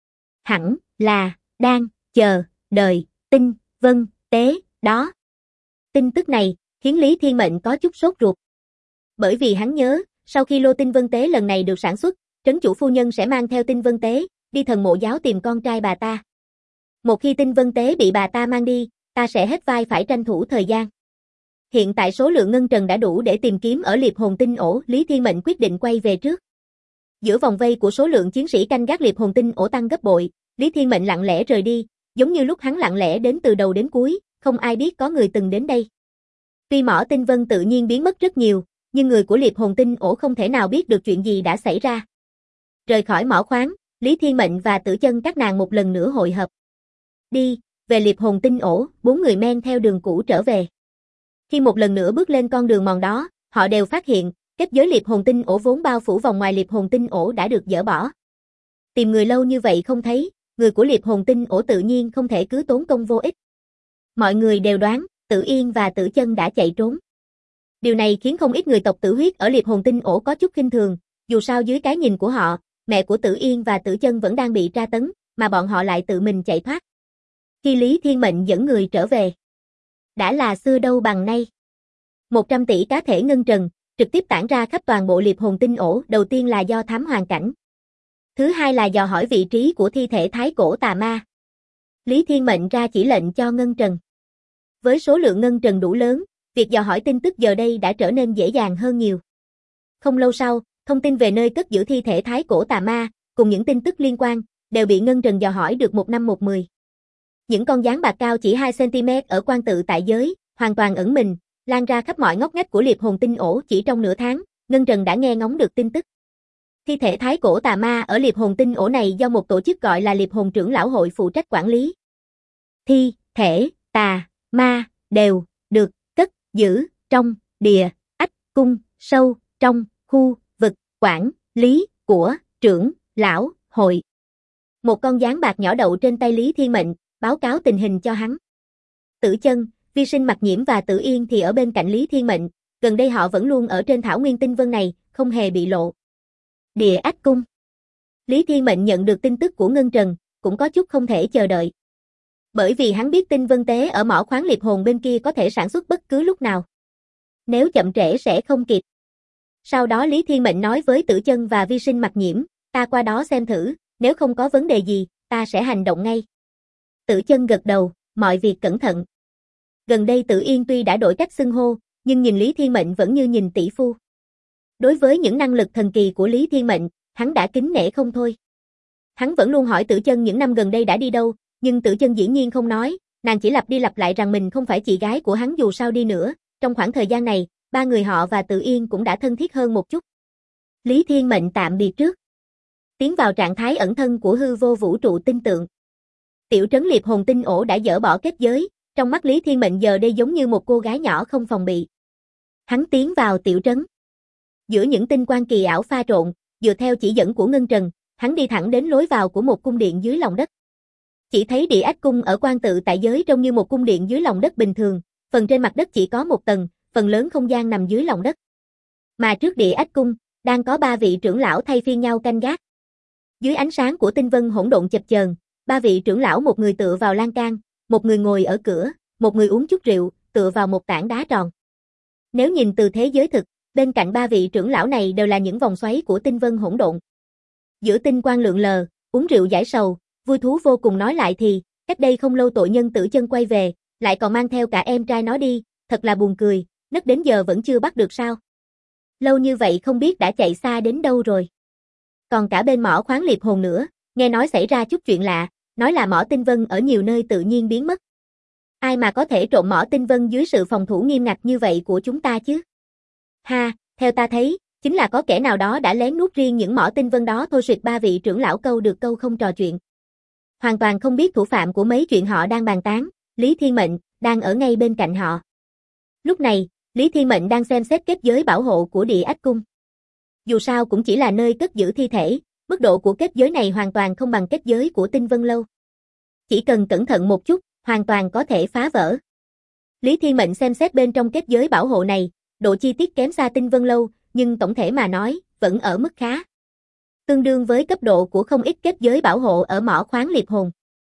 Hẳn là đang chờ đợi tinh vân tế đó. Tin tức này khiến Lý Thiên Mệnh có chút sốt ruột. Bởi vì hắn nhớ, sau khi lô tinh vân tế lần này được sản xuất, trấn chủ phu nhân sẽ mang theo tinh vân tế, đi thần mộ giáo tìm con trai bà ta. Một khi tinh vân tế bị bà ta mang đi, ta sẽ hết vai phải tranh thủ thời gian. Hiện tại số lượng Ngân Trần đã đủ để tìm kiếm ở liệp hồn tinh ổ, Lý Thiên Mệnh quyết định quay về trước. Giữa vòng vây của số lượng chiến sĩ canh gác liệp hồn tinh ổ tăng gấp bội, Lý Thiên Mệnh lặng lẽ rời đi, giống như lúc hắn lặng lẽ đến từ đầu đến cuối, không ai biết có người từng đến đây. Tuy mỏ tinh vân tự nhiên biến mất rất nhiều, nhưng người của liệp hồn tinh ổ không thể nào biết được chuyện gì đã xảy ra. Rời khỏi mỏ khoáng, Lý Thiên Mệnh và Tử Chân các nàng một lần nữa hội hợp. Đi, về liệp hồn tinh ổ, 4 người men theo đường cũ trở về. Khi một lần nữa bước lên con đường mòn đó, họ đều phát hiện, kết giới liệp hồn tinh ổ vốn bao phủ vòng ngoài liệp hồn tinh ổ đã được dỡ bỏ. Tìm người lâu như vậy không thấy, người của liệp hồn tinh ổ tự nhiên không thể cứ tốn công vô ích. Mọi người đều đoán, Tử Yên và Tử Chân đã chạy trốn. Điều này khiến không ít người tộc Tử Huyết ở liệp hồn tinh ổ có chút khinh thường, dù sao dưới cái nhìn của họ, mẹ của Tử Yên và Tử Chân vẫn đang bị tra tấn, mà bọn họ lại tự mình chạy thoát. Khi Lý Thiên Mệnh dẫn người trở về, đã là xưa đâu bằng nay. 100 tỷ cá thể ngân trần, trực tiếp tản ra khắp toàn bộ liệp hồn tinh ổ, đầu tiên là do thám hoàn cảnh. Thứ hai là dò hỏi vị trí của thi thể thái cổ tà ma. Lý Thiên Mệnh ra chỉ lệnh cho ngân trần. Với số lượng ngân trần đủ lớn, việc dò hỏi tin tức giờ đây đã trở nên dễ dàng hơn nhiều. Không lâu sau, thông tin về nơi cất giữ thi thể thái cổ tà ma, cùng những tin tức liên quan, đều bị ngân trần dò hỏi được một năm một mười. Những con gián bạc cao chỉ 2 cm ở quan tự tại giới, hoàn toàn ẩn mình, lan ra khắp mọi ngóc ngách của liệp hồn tinh ổ chỉ trong nửa tháng, ngân trần đã nghe ngóng được tin tức. Thi thể thái cổ tà ma ở liệp hồn tinh ổ này do một tổ chức gọi là Liệp Hồn Trưởng Lão Hội phụ trách quản lý. Thi thể tà ma đều được cất giữ trong địa ách cung sâu trong khu vực quản lý của trưởng lão hội. Một con gián bạc nhỏ đậu trên tay Lý Thiên Mệnh, báo cáo tình hình cho hắn. Tử Chân, Vi Sinh Mặc Nhiễm và Tử Yên thì ở bên cạnh Lý Thiên Mệnh, gần đây họ vẫn luôn ở trên thảo nguyên tinh vân này, không hề bị lộ. Địa ách cung. Lý Thiên Mệnh nhận được tin tức của Ngân Trần, cũng có chút không thể chờ đợi. Bởi vì hắn biết tinh vân tế ở mỏ khoáng liệp hồn bên kia có thể sản xuất bất cứ lúc nào. Nếu chậm trễ sẽ không kịp. Sau đó Lý Thiên Mệnh nói với Tử Chân và Vi Sinh Mặc Nhiễm, ta qua đó xem thử, nếu không có vấn đề gì, ta sẽ hành động ngay. Tử Chân gật đầu, mọi việc cẩn thận. Gần đây Tử Yên tuy đã đổi cách xưng hô, nhưng nhìn Lý Thiên Mệnh vẫn như nhìn tỷ phu. Đối với những năng lực thần kỳ của Lý Thiên Mệnh, hắn đã kính nể không thôi. Hắn vẫn luôn hỏi Tử Chân những năm gần đây đã đi đâu, nhưng Tử Chân dĩ nhiên không nói, nàng chỉ lặp đi lặp lại rằng mình không phải chị gái của hắn dù sao đi nữa. Trong khoảng thời gian này, ba người họ và Tử Yên cũng đã thân thiết hơn một chút. Lý Thiên Mệnh tạm biệt trước. Tiến vào trạng thái ẩn thân của hư vô vũ trụ tinh tượng. Tiểu trấn liệp hồn tinh ổ đã dỡ bỏ kết giới, trong mắt Lý Thiên Mệnh giờ đây giống như một cô gái nhỏ không phòng bị. Hắn tiến vào tiểu trấn. Giữa những tinh quang kỳ ảo pha trộn, dựa theo chỉ dẫn của Ngân Trần, hắn đi thẳng đến lối vào của một cung điện dưới lòng đất. Chỉ thấy địa ách cung ở quan tự tại giới trông như một cung điện dưới lòng đất bình thường, phần trên mặt đất chỉ có một tầng, phần lớn không gian nằm dưới lòng đất. Mà trước địa ách cung, đang có 3 vị trưởng lão thay phiên nhau canh gác. Dưới ánh sáng của tinh vân hỗn độn chập chờn, 3 vị trưởng lão một người tựa vào lan can, một người ngồi ở cửa, một người uống chút rượu, tựa vào một tảng đá tròn. Nếu nhìn từ thế giới thực, bên cạnh 3 vị trưởng lão này đều là những vòng xoáy của tinh vân hỗn độn. Giữa tinh quang lượn lờ, uống rượu giải sầu, vui thú vô cùng nói lại thì, cách đây không lâu tội nhân Tử Chân quay về, lại còn mang theo cả em trai nó đi, thật là buồn cười, nấc đến giờ vẫn chưa bắt được sao. Lâu như vậy không biết đã chạy xa đến đâu rồi. Còn cả bên mỏ khoáng liệp hồn nữa, nghe nói xảy ra chút chuyện lạ, nói là mỏ tinh vân ở nhiều nơi tự nhiên biến mất. Ai mà có thể trộm mỏ tinh vân dưới sự phòng thủ nghiêm ngặt như vậy của chúng ta chứ? Ha, theo ta thấy, chính là có kẻ nào đó đã lén nuốt riêng những mỏ tinh vân đó thôi. Suyệt 3 vị trưởng lão câu được câu không trò chuyện. Hoàn toàn không biết thủ phạm của mấy chuyện họ đang bàn tán, Lý Thiên Mệnh, đang ở ngay bên cạnh họ. Lúc này, Lý Thiên Mệnh đang xem xét kết giới bảo hộ của Địa Ách Cung. Dù sao cũng chỉ là nơi cất giữ thi thể, mức độ của kết giới này hoàn toàn không bằng kết giới của Tinh Vân Lâu. Chỉ cần cẩn thận một chút, hoàn toàn có thể phá vỡ. Lý Thiên Mệnh xem xét bên trong kết giới bảo hộ này, độ chi tiết kém xa Tinh Vân Lâu, nhưng tổng thể mà nói, vẫn ở mức khá. Tương đương với cấp độ của không ít kết giới bảo hộ ở mỏ khoáng liệt hồn.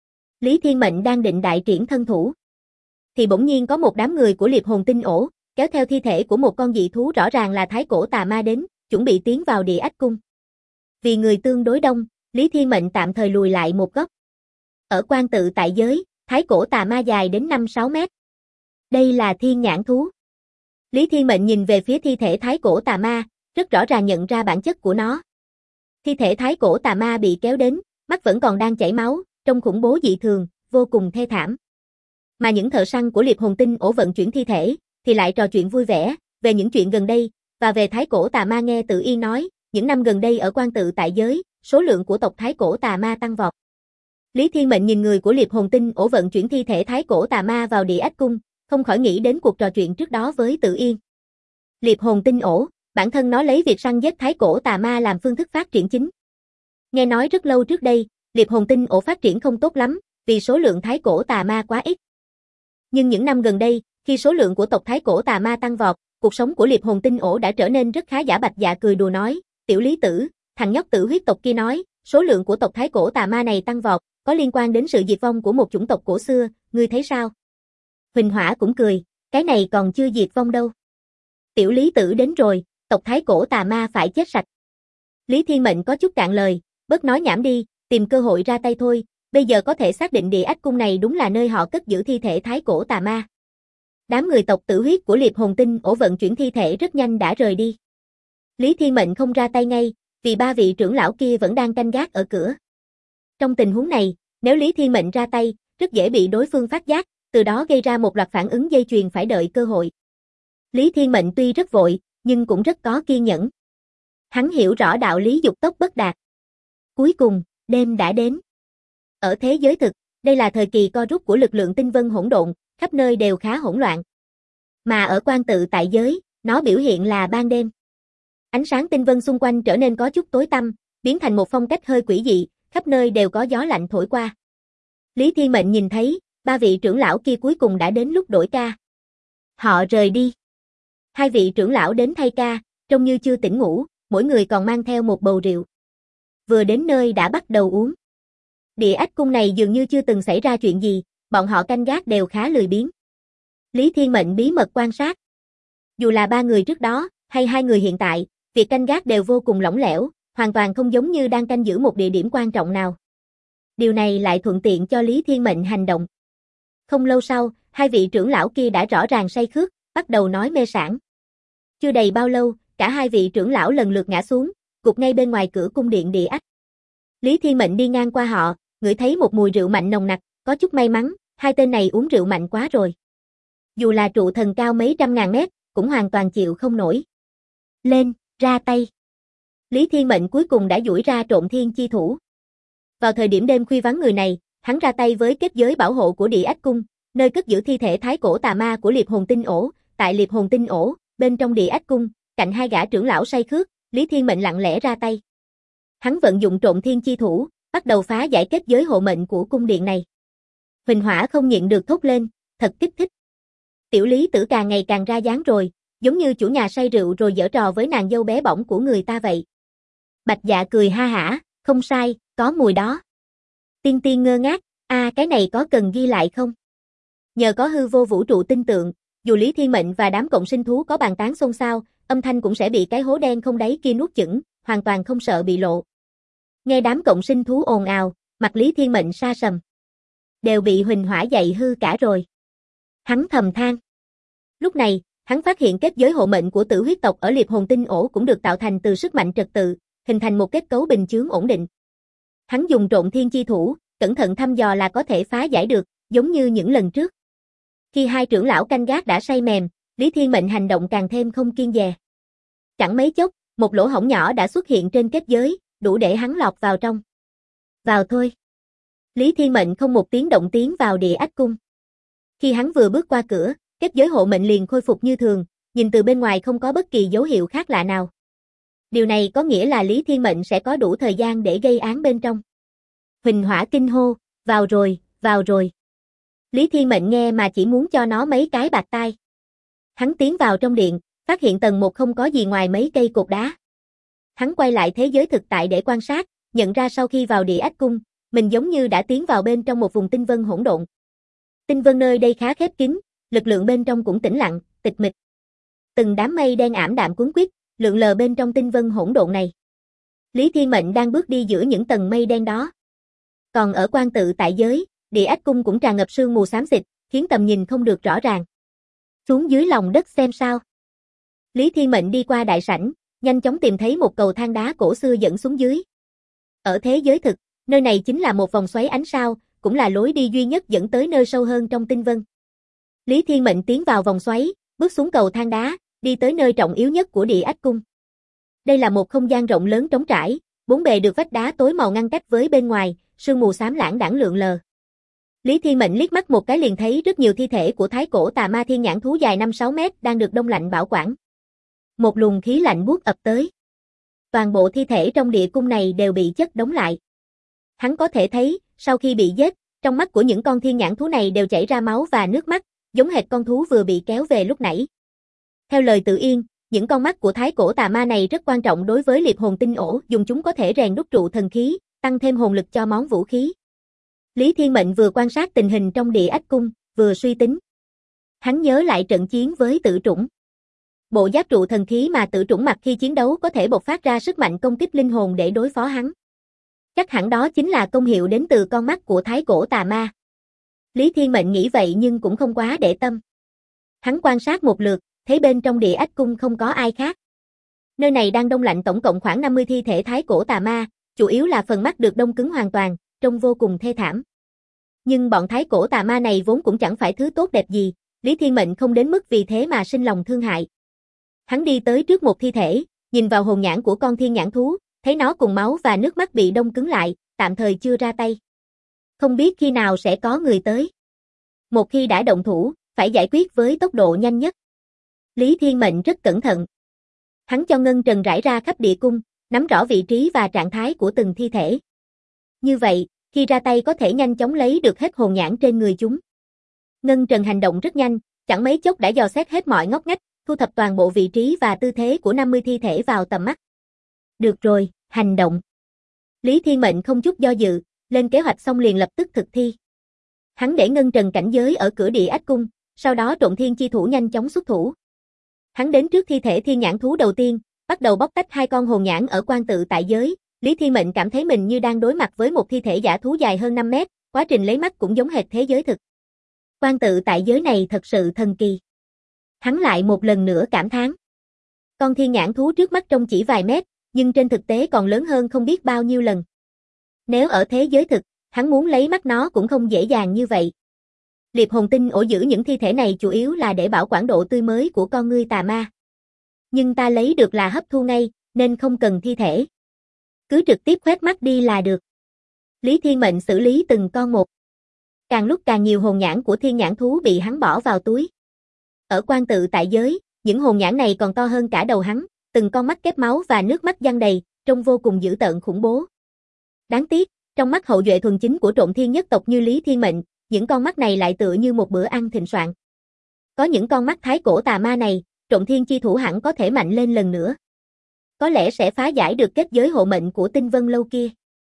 Lý Thiên Mệnh đang định đại triển thân thủ. Thì bỗng nhiên có một đám người của liệp hồn tinh ổ, kéo theo thi thể của một con dị thú rõ ràng là thái cổ tà ma đến, chuẩn bị tiến vào Địa Ách Cung. Vì người tương đối đông, Lý Thiên Mệnh tạm thời lùi lại một góc. Ở quan tự tại giới, thái cổ tà ma dài đến 5-6 mét. Đây là thiên nhãn thú. Lý Thiên Mệnh nhìn về phía thi thể thái cổ tà ma, rất rõ ràng nhận ra bản chất của nó. Thi thể thái cổ tà ma bị kéo đến, mắt vẫn còn đang chảy máu, trông khủng bố dị thường, vô cùng thê thảm. Mà những thợ săn của liệp hồn tinh ổ vận chuyển thi thể, thì lại trò chuyện vui vẻ, về những chuyện gần đây, và về thái cổ tà ma nghe Tự Yên nói, những năm gần đây ở quan tự tại giới, số lượng của tộc thái cổ tà ma tăng vọt. Lý Thiên Mệnh nhìn người của liệp hồn tinh ổ vận chuyển thi thể thái cổ tà ma vào Địa Ách Cung, không khỏi nghĩ đến cuộc trò chuyện trước đó với Tự Yên. Liệp hồn tinh ổ, bản thân nó lấy việc săn giết thái cổ tà ma làm phương thức phát triển chính. Nghe nói rất lâu trước đây, liệp hồn tinh ổ phát triển không tốt lắm, vì số lượng thái cổ tà ma quá ít. Nhưng những năm gần đây, khi số lượng của tộc thái cổ tà ma tăng vọt, cuộc sống của liệp hồn tinh ổ đã trở nên rất khá giả. Bạch Dạ cười đùa nói, tiểu Lý Tử, thằng nhóc tử huyết tộc kia nói, số lượng của tộc thái cổ tà ma này tăng vọt, có liên quan đến sự diệt vong của một chủng tộc cổ xưa, ngươi thấy sao? Huỳnh Hỏa cũng cười, cái này còn chưa diệt vong đâu. Tiểu Lý Tử đến rồi, tộc thái cổ tà ma phải chết sạch. Lý Thiên Mệnh có chút cạn lời, bớt nói nhảm đi, tìm cơ hội ra tay thôi, bây giờ có thể xác định Địa Ách Cung này đúng là nơi họ cất giữ thi thể thái cổ tà ma. Đám người tộc tử huyết của liệp hồn tinh ổ vận chuyển thi thể rất nhanh đã rời đi. Lý Thiên Mệnh không ra tay ngay, vì ba vị trưởng lão kia vẫn đang canh gác ở cửa. Trong tình huống này, nếu Lý Thiên Mệnh ra tay, rất dễ bị đối phương phát giác, từ đó gây ra một loạt phản ứng dây chuyền phải đợi cơ hội. Lý Thiên Mệnh tuy rất vội, nhưng cũng rất có kiên nhẫn. Hắn hiểu rõ đạo lý dục tốc bất đạt. Cuối cùng, đêm đã đến. Ở thế giới thực, đây là thời kỳ co rút của lực lượng tinh vân hỗn độn, khắp nơi đều khá hỗn loạn. Mà ở quan tự tại giới, nó biểu hiện là ban đêm. Ánh sáng tinh vân xung quanh trở nên có chút tối tăm, biến thành một phong cách hơi quỷ dị, khắp nơi đều có gió lạnh thổi qua. Lý Thiên Mệnh nhìn thấy, ba vị trưởng lão kia cuối cùng đã đến lúc đổi ca. Họ rời đi. Hai vị trưởng lão đến thay ca, trông như chưa tỉnh ngủ, mỗi người còn mang theo một bầu rượu. Vừa đến nơi đã bắt đầu uống. Địa Ách Cung này dường như chưa từng xảy ra chuyện gì, bọn họ canh gác đều khá lười biếng. Lý Thiên Mệnh bí mật quan sát. Dù là ba người trước đó, hay hai người hiện tại, việc canh gác đều vô cùng lỏng lẻo, hoàn toàn không giống như đang canh giữ một địa điểm quan trọng nào. Điều này lại thuận tiện cho Lý Thiên Mệnh hành động. Không lâu sau, hai vị trưởng lão kia đã rõ ràng say khướt, bắt đầu nói mê sảng. Chưa đầy bao lâu, cả hai vị trưởng lão lần lượt ngã xuống, gục ngay bên ngoài cửa cung điện Địa Ách. Lý Thiên Mệnh đi ngang qua họ, ngửi thấy một mùi rượu mạnh nồng nặc, có chút may mắn, hai tên này uống rượu mạnh quá rồi. Dù là trụ thần cao mấy trăm ngàn mét, cũng hoàn toàn chịu không nổi. Lên, ra tay. Lý Thiên Mệnh cuối cùng đã duỗi ra Trộm Thiên chi thủ. Vào thời điểm đêm khuya vắng người này, hắn ra tay với kết giới bảo hộ của Địa Ách Cung, nơi cất giữ thi thể thái cổ tà ma của liệp hồn tinh ổ. Tại liệp hồn tinh ổ, bên trong Địa Ách Cung, cạnh hai gã trưởng lão say khướt, Lý Thiên Mệnh lặng lẽ ra tay. Hắn vận dụng Trộm Thiên chi thủ, bắt đầu phá giải kết giới hộ mệnh của cung điện này. Huỳnh Hỏa không nhịn được thốt lên, thật kích thích. Tiểu Lý Tử càng ngày càng ra dáng rồi, giống như chủ nhà say rượu rồi giở trò với nàng dâu bé bỏng của người ta vậy. Bạch Dạ cười ha hả, không sai, có mùi đó. Tiên Tiên ngơ ngác, cái này có cần ghi lại không? Nhờ có hư vô vũ trụ tinh tượng, dù Lý Thiên Mệnh và đám cộng sinh thú có bàn tán xôn xao, âm thanh cũng sẽ bị cái hố đen không đáy kia nuốt chửng, hoàn toàn không sợ bị lộ. Nghe đám cộng sinh thú ồn ào, mặt Lý Thiên Mệnh sa sầm. Đều bị Huỳnh Hỏa dạy hư cả rồi. Hắn thầm than. Lúc này, hắn phát hiện kết giới hộ mệnh của tử huyết tộc ở liệp hồn tinh ổ cũng được tạo thành từ sức mạnh trật tự, hình thành một kết cấu bình chướng ổn định. Hắn dùng Trộm Thiên chi thủ, cẩn thận thăm dò là có thể phá giải được, giống như những lần trước. Khi hai trưởng lão canh gác đã say mềm, Lý Thiên Mệnh hành động càng thêm không kiêng dè. Chẳng mấy chốc, một lỗ hổng nhỏ đã xuất hiện trên kết giới, đủ để hắn lọt vào trong. Vào thôi. Lý Thiên Mệnh không một tiếng động tiến vào Địa Ách Cung. Khi hắn vừa bước qua cửa, kết giới hộ mệnh liền khôi phục như thường, nhìn từ bên ngoài không có bất kỳ dấu hiệu khác lạ nào. Điều này có nghĩa là Lý Thiên Mệnh sẽ có đủ thời gian để gây án bên trong. Huỳnh Hỏa kinh hô, vào rồi, vào rồi. Lý Thiên Mệnh nghe mà chỉ muốn cho nó mấy cái bạt tai. Hắn tiến vào trong điện, phát hiện tầng 1 không có gì ngoài mấy cây cột đá. Hắn quay lại thế giới thực tại để quan sát, nhận ra sau khi vào Địa Ách Cung, mình giống như đã tiến vào bên trong một vùng tinh vân hỗn độn. Tinh vân nơi đây khá khép kín, lực lượng bên trong cũng tĩnh lặng, tịch mịch. Từng đám mây đen ảm đạm cuốn quýt, lượn lờ bên trong tinh vân hỗn độn này. Lý Thiên Mệnh đang bước đi giữa những tầng mây đen đó. Còn ở Quan Tự tại giới, Địa Ách Cung cũng tràn ngập sương mù xám xịt, khiến tầm nhìn không được rõ ràng. Xuống dưới lòng đất xem sao. Lý Thiên Mệnh đi qua đại sảnh, nhanh chóng tìm thấy một cầu thang đá cổ xưa dẫn xuống dưới. Ở thế giới thực, nơi này chính là một vòng xoáy ánh sao, cũng là lối đi duy nhất dẫn tới nơi sâu hơn trong tinh vân. Lý Thiên Mệnh tiến vào vòng xoáy, bước xuống cầu thang đá, đi tới nơi trọng yếu nhất của Địa Ách Cung. Đây là một không gian rộng lớn trống trải, bốn bề được vách đá tối màu ngăn cách với bên ngoài, sương mù xám lãng đãng lượn lờ. Lý Thiên Mệnh liếc mắt một cái liền thấy rất nhiều thi thể của thái cổ tà ma thiên nhãn thú dài 5-6 mét đang được đông lạnh bảo quản. Một luồng khí lạnh buốt ập tới. Toàn bộ thi thể trong địa cung này đều bị chất đống lại. Hắn có thể thấy, sau khi bị giết, trong mắt của những con thiên nhãn thú này đều chảy ra máu và nước mắt, giống hệt con thú vừa bị kéo về lúc nãy. Theo lời Tự Yên, những con mắt của thái cổ tà ma này rất quan trọng đối với liệp hồn tinh ổ, dùng chúng có thể rèn đúc trụ thần khí, tăng thêm hồn lực cho món vũ khí. Lý Thiên Mệnh vừa quan sát tình hình trong Địa Ách Cung, vừa suy tính. Hắn nhớ lại trận chiến với Tử Trũng. Bộ giáp trụ thần khí mà Tử Trũng mặc khi chiến đấu có thể bộc phát ra sức mạnh công kích linh hồn để đối phó hắn. Chắc hẳn đó chính là công hiệu đến từ con mắt của thái cổ tà ma. Lý Thiên Mệnh nghĩ vậy nhưng cũng không quá để tâm. Hắn quan sát một lượt, thấy bên trong Địa Ách Cung không có ai khác. Nơi này đang đông lạnh tổng cộng khoảng 50 thi thể thái cổ tà ma, chủ yếu là phần mắt được đông cứng hoàn toàn, trông vô cùng thê thảm. Nhưng bọn thái cổ tà ma này vốn cũng chẳng phải thứ tốt đẹp gì, Lý Thiên Mệnh không đến mức vì thế mà sinh lòng thương hại. Hắn đi tới trước một thi thể, nhìn vào hồn nhãn của con thiên nhãn thú, thấy nó cùng máu và nước mắt bị đông cứng lại, tạm thời chưa ra tay. Không biết khi nào sẽ có người tới. Một khi đã động thủ, phải giải quyết với tốc độ nhanh nhất. Lý Thiên Mệnh rất cẩn thận. Hắn cho ngân trần rải ra khắp địa cung, nắm rõ vị trí và trạng thái của từng thi thể. Như vậy, khi ra tay có thể nhanh chóng lấy được hết hồn nhãn trên người chúng. Ngân trần hành động rất nhanh, chẳng mấy chốc đã dò xét hết mọi ngóc ngách, thu thập toàn bộ vị trí và tư thế của 50 thi thể vào tầm mắt. Được rồi, hành động. Lý Thiên Mệnh không chút do dự, lên kế hoạch xong liền lập tức thực thi. Hắn để ngân trần cảnh giới ở cửa Địa Ách Cung, sau đó Trộn Thiên chi thủ nhanh chóng xuất thủ. Hắn đến trước thi thể thiên nhãn thú đầu tiên, bắt đầu bóc tách hai con hồn nhãn ở Quan Tự tại giới. Lý Thiên Mệnh cảm thấy mình như đang đối mặt với một thi thể giả thú dài hơn 5 mét, quá trình lấy mắt cũng giống hệt thế giới thực. Quan Tự tại giới này thật sự thần kỳ. Hắn lại một lần nữa cảm thán. Con thiên nhãn thú trước mắt trông chỉ vài mét, nhưng trên thực tế còn lớn hơn không biết bao nhiêu lần. Nếu ở thế giới thực, hắn muốn lấy mắt nó cũng không dễ dàng như vậy. Liệp hồn tinh ổ giữ những thi thể này chủ yếu là để bảo quản độ tươi mới của con ngươi tà ma. Nhưng ta lấy được là hấp thu ngay, nên không cần thi thể. Cứ trực tiếp khoét mắt đi là được. Lý Thiên Mệnh xử lý từng con một. Càng lúc càng nhiều hồn nhãn của thiên nhãn thú bị hắn bỏ vào túi. Ở Quan Tự tại giới, những hồn nhãn này còn to hơn cả đầu hắn, từng con mắt kép máu và nước mắt giăng đầy, trông vô cùng dữ tợn khủng bố. Đáng tiếc, trong mắt hậu duệ thuần chính của Trộn Thiên nhất tộc như Lý Thiên Mệnh, những con mắt này lại tựa như một bữa ăn thịnh soạn. Có những con mắt thái cổ tà ma này, Trộn Thiên chi thủ hẳn có thể mạnh lên lần nữa. Có lẽ sẽ phá giải được kết giới hộ mệnh của Tinh Vân Lâu kia.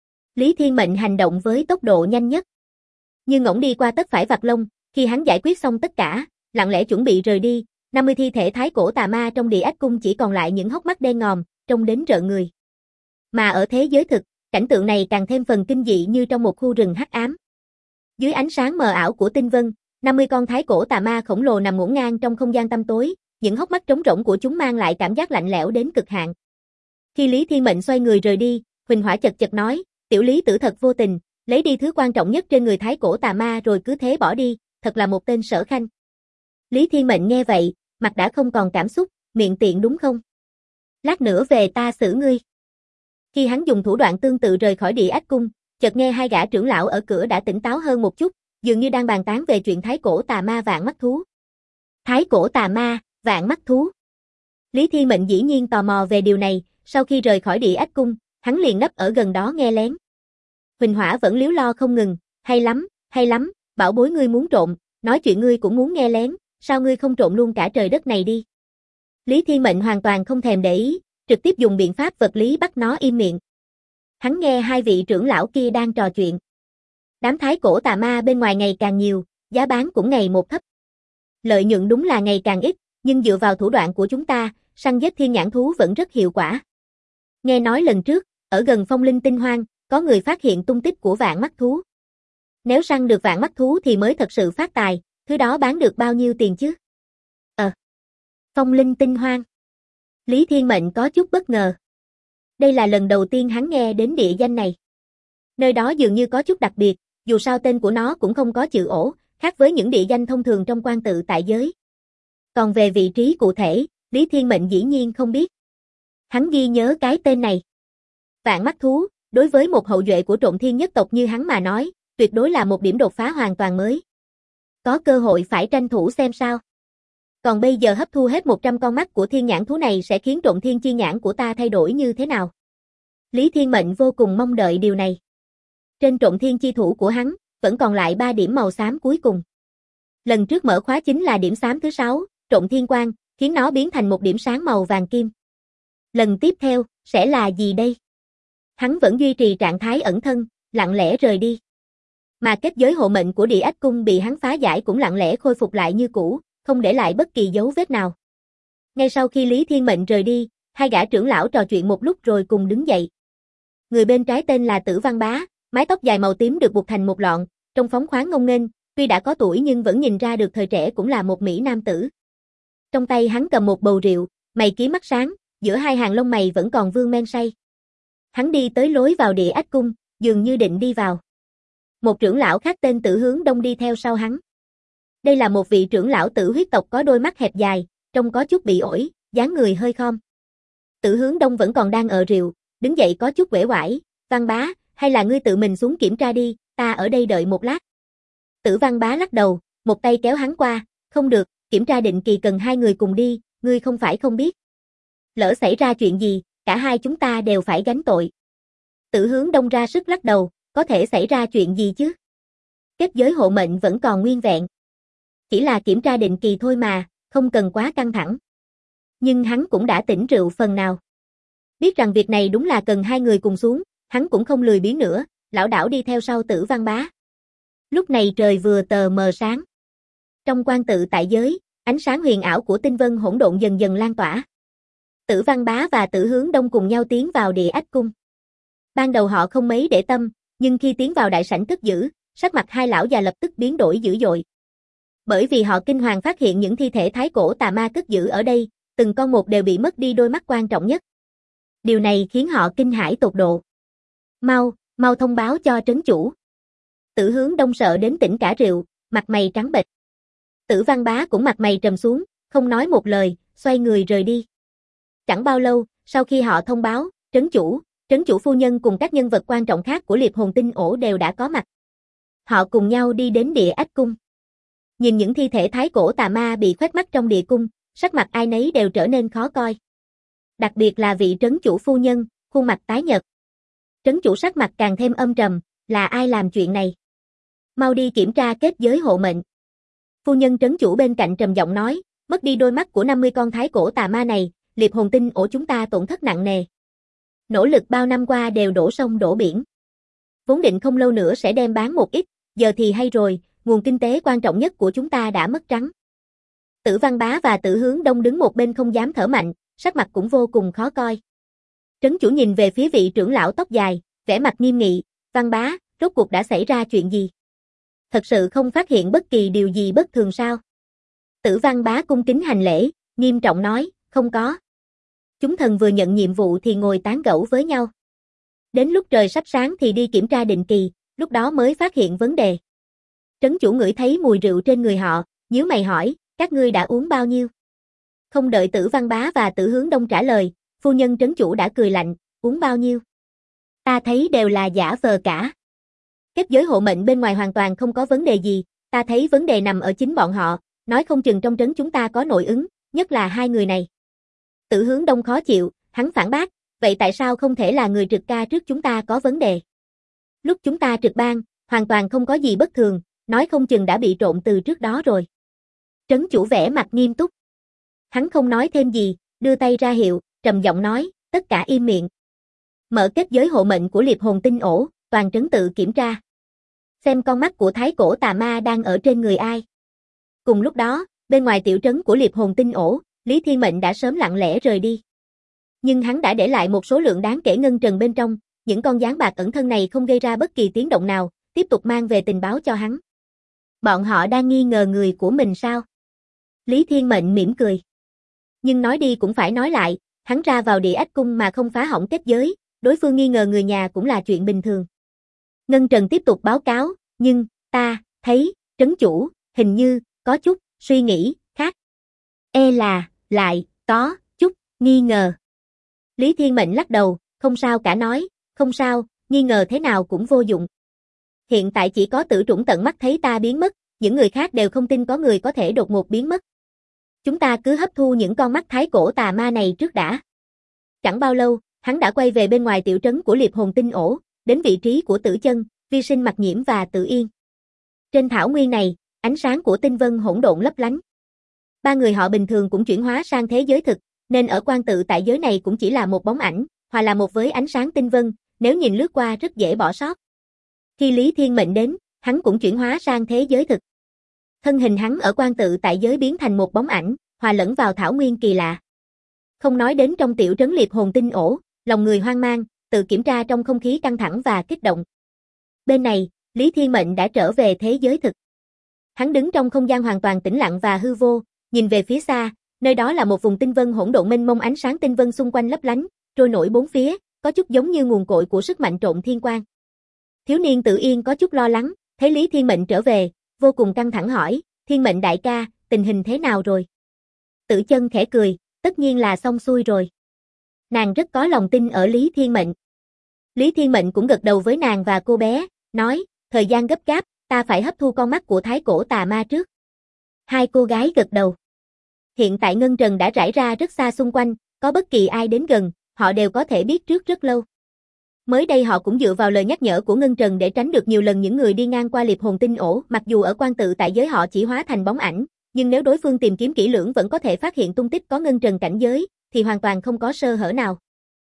Lý Thiên Mệnh hành động với tốc độ nhanh nhất. Như ngỗng đi qua tất phải vạch lông, khi hắn giải quyết xong tất cả, lặng lẽ chuẩn bị rời đi, 50 thi thể thái cổ tà ma trong Địa Ách Cung chỉ còn lại những hốc mắt đen ngòm, trông đến rợn người. Mà ở thế giới thực, cảnh tượng này càng thêm phần kinh dị như trong một khu rừng hắc ám. Dưới ánh sáng mờ ảo của tinh vân, 50 con thái cổ tà ma khổng lồ nằm ngổn ngang trong không gian tăm tối, những hốc mắt trống rỗng của chúng mang lại cảm giác lạnh lẽo đến cực hạn. Khi Lý Thiên Mệnh xoay người rời đi, Huỳnh Hỏa chật chật nói, tiểu Lý tử thật vô tình, lấy đi thứ quan trọng nhất trên người thái cổ tà ma rồi cứ thế bỏ đi, thật là một tên sở khanh. Lý Thiên Mệnh nghe vậy, mặt đã không còn cảm xúc, miệng tiện đúng không? Lát nữa về ta xử ngươi. Khi hắn dùng thủ đoạn tương tự rời khỏi Địa Ách Cung, chợt nghe hai gã trưởng lão ở cửa đã tỉnh táo hơn một chút, dường như đang bàn tán về chuyện thái cổ tà ma vạn mắt thú. Thái cổ tà ma, Vạn mắt thú. Lý Thiên Mệnh dĩ nhiên tò mò về điều này, sau khi rời khỏi Địa Ách Cung, hắn liền nấp ở gần đó nghe lén. Huỳnh Hỏa vẫn líu lo không ngừng, hay lắm, bảo bối ngươi muốn trộn, nói chuyện ngươi cũng muốn nghe lén, sao ngươi không trộn luôn cả trời đất này đi. Lý Thiên Mệnh hoàn toàn không thèm để ý, trực tiếp dùng biện pháp vật lý bắt nó im miệng. Hắn nghe hai vị trưởng lão kia đang trò chuyện. Đám thái cổ tà ma bên ngoài ngày càng nhiều, giá bán cũng ngày một thấp. Lợi nhuận đúng là ngày càng ít, nhưng dựa vào thủ đoạn của chúng ta, săn giết thiên nhãn thú vẫn rất hiệu quả. Nghe nói lần trước, ở gần Phong Linh Tinh Hoang, có người phát hiện tung tích của vạn mắt thú. Nếu săn được vạn mắt thú thì mới thật sự phát tài, thứ đó bán được bao nhiêu tiền chứ? Phong Linh Tinh Hoang. Lý Thiên Mệnh có chút bất ngờ. Đây là lần đầu tiên hắn nghe đến địa danh này. Nơi đó dường như có chút đặc biệt, dù sao tên của nó cũng không có chữ ổ, khác với những địa danh thông thường trong quan tự tại giới. Còn về vị trí cụ thể, Lý Thiên Mệnh dĩ nhiên không biết. Hắn ghi nhớ cái tên này. Vạn mắt thú, đối với một hậu duệ của Trộm Thiên nhất tộc như hắn mà nói, tuyệt đối là một điểm đột phá hoàn toàn mới. Có cơ hội phải tranh thủ xem sao. Còn bây giờ hấp thu hết 100 con mắt của thiên nhãn thú này sẽ khiến Trộm Thiên chi nhãn của ta thay đổi như thế nào? Lý Thiên Mệnh vô cùng mong đợi điều này. Trên Trộm Thiên chi thủ của hắn, vẫn còn lại 3 điểm màu xám cuối cùng. Lần trước mở khóa chính là điểm xám thứ 6, Trộm Thiên Quang, khiến nó biến thành một điểm sáng màu vàng kim. Lần tiếp theo, sẽ là gì đây? Hắn vẫn duy trì trạng thái ẩn thân, lặng lẽ rời đi. Mà kết giới hộ mệnh của Địa Ách Cung bị hắn phá giải cũng lặng lẽ khôi phục lại như cũ, không để lại bất kỳ dấu vết nào. Ngay sau khi Lý Thiên Mệnh rời đi, hai gã trưởng lão trò chuyện một lúc rồi cùng đứng dậy. Người bên trái tên là Tử Văn Bá, mái tóc dài màu tím được buộc thành một lọn, trông phóng khoáng ngông nghênh, tuy đã có tuổi nhưng vẫn nhìn ra được thời trẻ cũng là một mỹ nam tử. Trong tay hắn cầm một bầu rượu, mày kiếm mắt sáng, giữa hai hàng lông mày vẫn còn vương men say. Hắn đi tới lối vào Địa Ách Cung, dường như định đi vào. Một trưởng lão khác tên Tử Hướng Đông đi theo sau hắn. Đây là một vị trưởng lão tử huyết tộc có đôi mắt hẹp dài, trông có chút bị ổi, dáng người hơi khom. Tử Hướng Đông vẫn còn đang rượu, đứng dậy có chút uể oải, Văn Bá, hay là ngươi tự mình xuống kiểm tra đi, ta ở đây đợi một lát. Tử Văn Bá lắc đầu, một tay kéo hắn qua, không được, kiểm tra định kỳ cần hai người cùng đi, ngươi không phải không biết. Lỡ xảy ra chuyện gì, cả hai chúng ta đều phải gánh tội. Tử Hướng Đông ra sức lắc đầu, có thể xảy ra chuyện gì chứ? Kết giới hộ mệnh vẫn còn nguyên vẹn. Chỉ là kiểm tra định kỳ thôi mà, không cần quá căng thẳng. Nhưng hắn cũng đã tỉnh rượu phần nào. Biết rằng việc này đúng là cần hai người cùng xuống, hắn cũng không lười biếng nữa, lảo đảo đi theo sau Tử Văn Bá. Lúc này trời vừa tờ mờ sáng. Trong quan tự tại giới, ánh sáng huyền ảo của tinh vân hỗn độn dần dần lan tỏa. Tử Văn Bá và Tử Hướng Đông cùng nhau tiến vào Địa Ách Cung. Ban đầu họ không mấy để tâm, nhưng khi tiến vào đại sảnh cất giữ, sắc mặt hai lão già lập tức biến đổi dữ dội. Bởi vì họ kinh hoàng phát hiện những thi thể thái cổ tà ma cất giữ ở đây, từng con một đều bị mất đi đôi mắt quan trọng nhất. Điều này khiến họ kinh hãi tột độ. Mau thông báo cho trấn chủ. Tử Hướng Đông sợ đến tỉnh cả rượu, mặt mày trắng bệch. Tử Văn Bá cũng mặt mày trầm xuống, không nói một lời, xoay người rời đi. Chẳng bao lâu, sau khi họ thông báo, trấn chủ phu nhân cùng các nhân vật quan trọng khác của Liệp Hồn Tinh ổ đều đã có mặt. Họ cùng nhau đi đến Địa Ách Cung. Nhìn những thi thể thái cổ tà ma bị khoét mắt trong địa cung, sắc mặt ai nấy đều trở nên khó coi. Đặc biệt là vị trấn chủ phu nhân, khuôn mặt tái nhợt. Trấn chủ sắc mặt càng thêm âm trầm, là ai làm chuyện này? Mau đi kiểm tra kết giới hộ mệnh. Phu nhân trấn chủ bên cạnh trầm giọng nói, mất đi đôi mắt của 50 con thái cổ tà ma này, Liệp Hồn Tinh ổ chúng ta tổn thất nặng nề. Nỗ lực bao năm qua đều đổ sông đổ biển. Vốn định không lâu nữa sẽ đem bán một ít, giờ thì hay rồi, nguồn kinh tế quan trọng nhất của chúng ta đã mất trắng. Tử Văn Bá và Tử Hướng Đông đứng một bên không dám thở mạnh, sắc mặt cũng vô cùng khó coi. Trấn chủ nhìn về phía vị trưởng lão tóc dài, vẻ mặt nghiêm nghị, Văn Bá, rốt cuộc đã xảy ra chuyện gì? Thật sự không phát hiện bất kỳ điều gì bất thường sao? Tử Văn Bá cung kính hành lễ, nghiêm trọng nói, không có. Chúng thần vừa nhận nhiệm vụ thì ngồi tán gẫu với nhau. Đến lúc trời sắp sáng thì đi kiểm tra định kỳ, lúc đó mới phát hiện vấn đề. Trấn chủ ngửi thấy mùi rượu trên người họ, nhíu mày hỏi, các ngươi đã uống bao nhiêu? Không đợi Tử Văn Bá và Tử Hướng Đông trả lời, phu nhân trấn chủ đã cười lạnh, uống bao nhiêu? Ta thấy đều là giả vờ cả. Kết giới hộ mệnh bên ngoài hoàn toàn không có vấn đề gì, ta thấy vấn đề nằm ở chính bọn họ, nói không chừng trong trấn chúng ta có nội ứng, nhất là hai người này. Tử Hướng Đông khó chịu, hắn phản bác, vậy tại sao không thể là người trực ca trước chúng ta có vấn đề? Lúc chúng ta trực ban, hoàn toàn không có gì bất thường, nói không chừng đã bị trộn từ trước đó rồi. Trấn chủ vẻ mặt nghiêm túc. Hắn không nói thêm gì, đưa tay ra hiệu, trầm giọng nói, tất cả im miệng. Mở kết giới hộ mệnh của liệp hồn tinh ổ, toàn trấn tự kiểm tra. Xem con mắt của thái cổ tà ma đang ở trên người ai. Cùng lúc đó, bên ngoài tiểu trấn của liệp hồn tinh ổ, Lý Thiên Mệnh đã sớm lặng lẽ rời đi. Nhưng hắn đã để lại một số lượng đáng kể ngân trần bên trong, những con gián bạc ẩn thân này không gây ra bất kỳ tiếng động nào, tiếp tục mang về tình báo cho hắn. Bọn họ đang nghi ngờ người của mình sao? Lý Thiên Mệnh mỉm cười. Nhưng nói đi cũng phải nói lại, hắn ra vào Địa Ách Cung mà không phá hỏng kết giới, đối phương nghi ngờ người nhà cũng là chuyện bình thường. Ngân Trần tiếp tục báo cáo, nhưng, ta, thấy, trấn chủ, hình như, có chút, suy nghĩ, khác. Lại, có, chút, nghi ngờ. Lý Thiên Mệnh lắc đầu, không sao cả nói, không sao, nghi ngờ thế nào cũng vô dụng. Hiện tại chỉ có Tử Trũng tận mắt thấy ta biến mất, những người khác đều không tin có người có thể đột ngột biến mất. Chúng ta cứ hấp thu những con mắt thái cổ tà ma này trước đã. Chẳng bao lâu, hắn đã quay về bên ngoài tiểu trấn của liệp hồn tinh ổ, đến vị trí của Tử Chân, Vi Sinh Mặc Nhiễm và Tự Yên. Trên thảo nguyên này, ánh sáng của tinh vân hỗn độn lấp lánh. Ba người họ bình thường cũng chuyển hóa sang thế giới thực, nên ở quan tự tại giới này cũng chỉ là một bóng ảnh, hòa là một với ánh sáng tinh vân, nếu nhìn lướt qua rất dễ bỏ sót. Khi Lý Thiên Mệnh đến, hắn cũng chuyển hóa sang thế giới thực. Thân hình hắn ở quan tự tại giới biến thành một bóng ảnh, hòa lẫn vào thảo nguyên kỳ lạ. Không nói đến trong tiểu trấn liệp hồn tinh ổ, lòng người hoang mang, tự kiểm tra trong không khí căng thẳng và kích động. Bên này, Lý Thiên Mệnh đã trở về thế giới thực. Hắn đứng trong không gian hoàn toàn tĩnh lặng và hư vô, nhìn về phía xa, nơi đó là một vùng tinh vân hỗn độn mênh mông, ánh sáng tinh vân xung quanh lấp lánh, trôi nổi bốn phía, có chút giống như nguồn cội của sức mạnh trộn thiên quang. Thiếu niên Tự Yên có chút lo lắng, thấy Lý Thiên Mệnh trở về, vô cùng căng thẳng hỏi, Thiên Mệnh đại ca, tình hình thế nào rồi? Tử Chân khẽ cười, tất nhiên là xong xuôi rồi. Nàng rất có lòng tin ở Lý Thiên Mệnh. Lý Thiên Mệnh cũng gật đầu với nàng và cô bé, nói, thời gian gấp gáp, ta phải hấp thu con mắt của thái cổ tà ma trước. Hai cô gái gật đầu. Hiện tại ngân trần đã rải ra rất xa xung quanh, có bất kỳ ai đến gần, họ đều có thể biết trước rất lâu. Mới đây họ cũng dựa vào lời nhắc nhở của ngân trần để tránh được nhiều lần những người đi ngang qua liệp hồn tinh ổ, mặc dù ở quan tự tại giới họ chỉ hóa thành bóng ảnh, nhưng nếu đối phương tìm kiếm kỹ lưỡng vẫn có thể phát hiện tung tích có ngân trần cảnh giới, thì hoàn toàn không có sơ hở nào.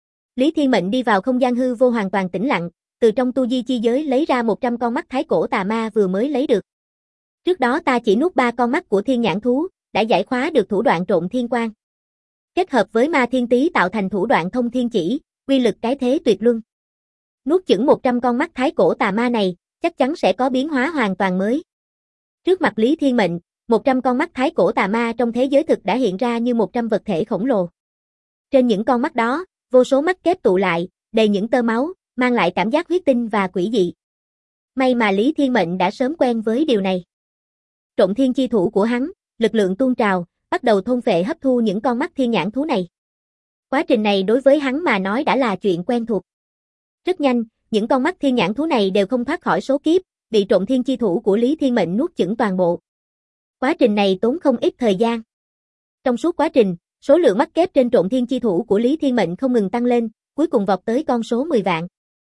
Lý Thiên Mệnh đi vào không gian hư vô hoàn toàn tĩnh lặng, từ trong tu di chi giới lấy ra 100 con mắt thái cổ tà ma vừa mới lấy được. Trước đó ta chỉ nuốt 3 con mắt của thiên nhãn thú, đã giải khóa được thủ đoạn trộn thiên quang. Kết hợp với ma thiên tý tạo thành thủ đoạn thông thiên chỉ, uy lực cái thế tuyệt luân. Nuốt chửng 100 con mắt thái cổ tà ma này, chắc chắn sẽ có biến hóa hoàn toàn mới. Trước mặt Lý Thiên Mệnh, 100 con mắt thái cổ tà ma trong thế giới thực đã hiện ra như 100 vật thể khổng lồ. Trên những con mắt đó, vô số mắt kép tụ lại, đầy những tơ máu, mang lại cảm giác huyết tinh và quỷ dị. May mà Lý Thiên Mệnh đã sớm quen với điều này. Trộn thiên chi thủ của hắn, lực lượng tuôn trào, bắt đầu thôn phệ hấp thu những con mắt thiên nhãn thú này. Quá trình này đối với hắn mà nói đã là chuyện quen thuộc. Rất nhanh, những con mắt thiên nhãn thú này đều không thoát khỏi số kiếp, bị trộn thiên chi thủ của Lý Thiên Mệnh nuốt chửng toàn bộ. Quá trình này tốn không ít thời gian. Trong suốt quá trình, số lượng mắt kép trên trộn thiên chi thủ của Lý Thiên Mệnh không ngừng tăng lên, cuối cùng vọt tới con số 10 vạn.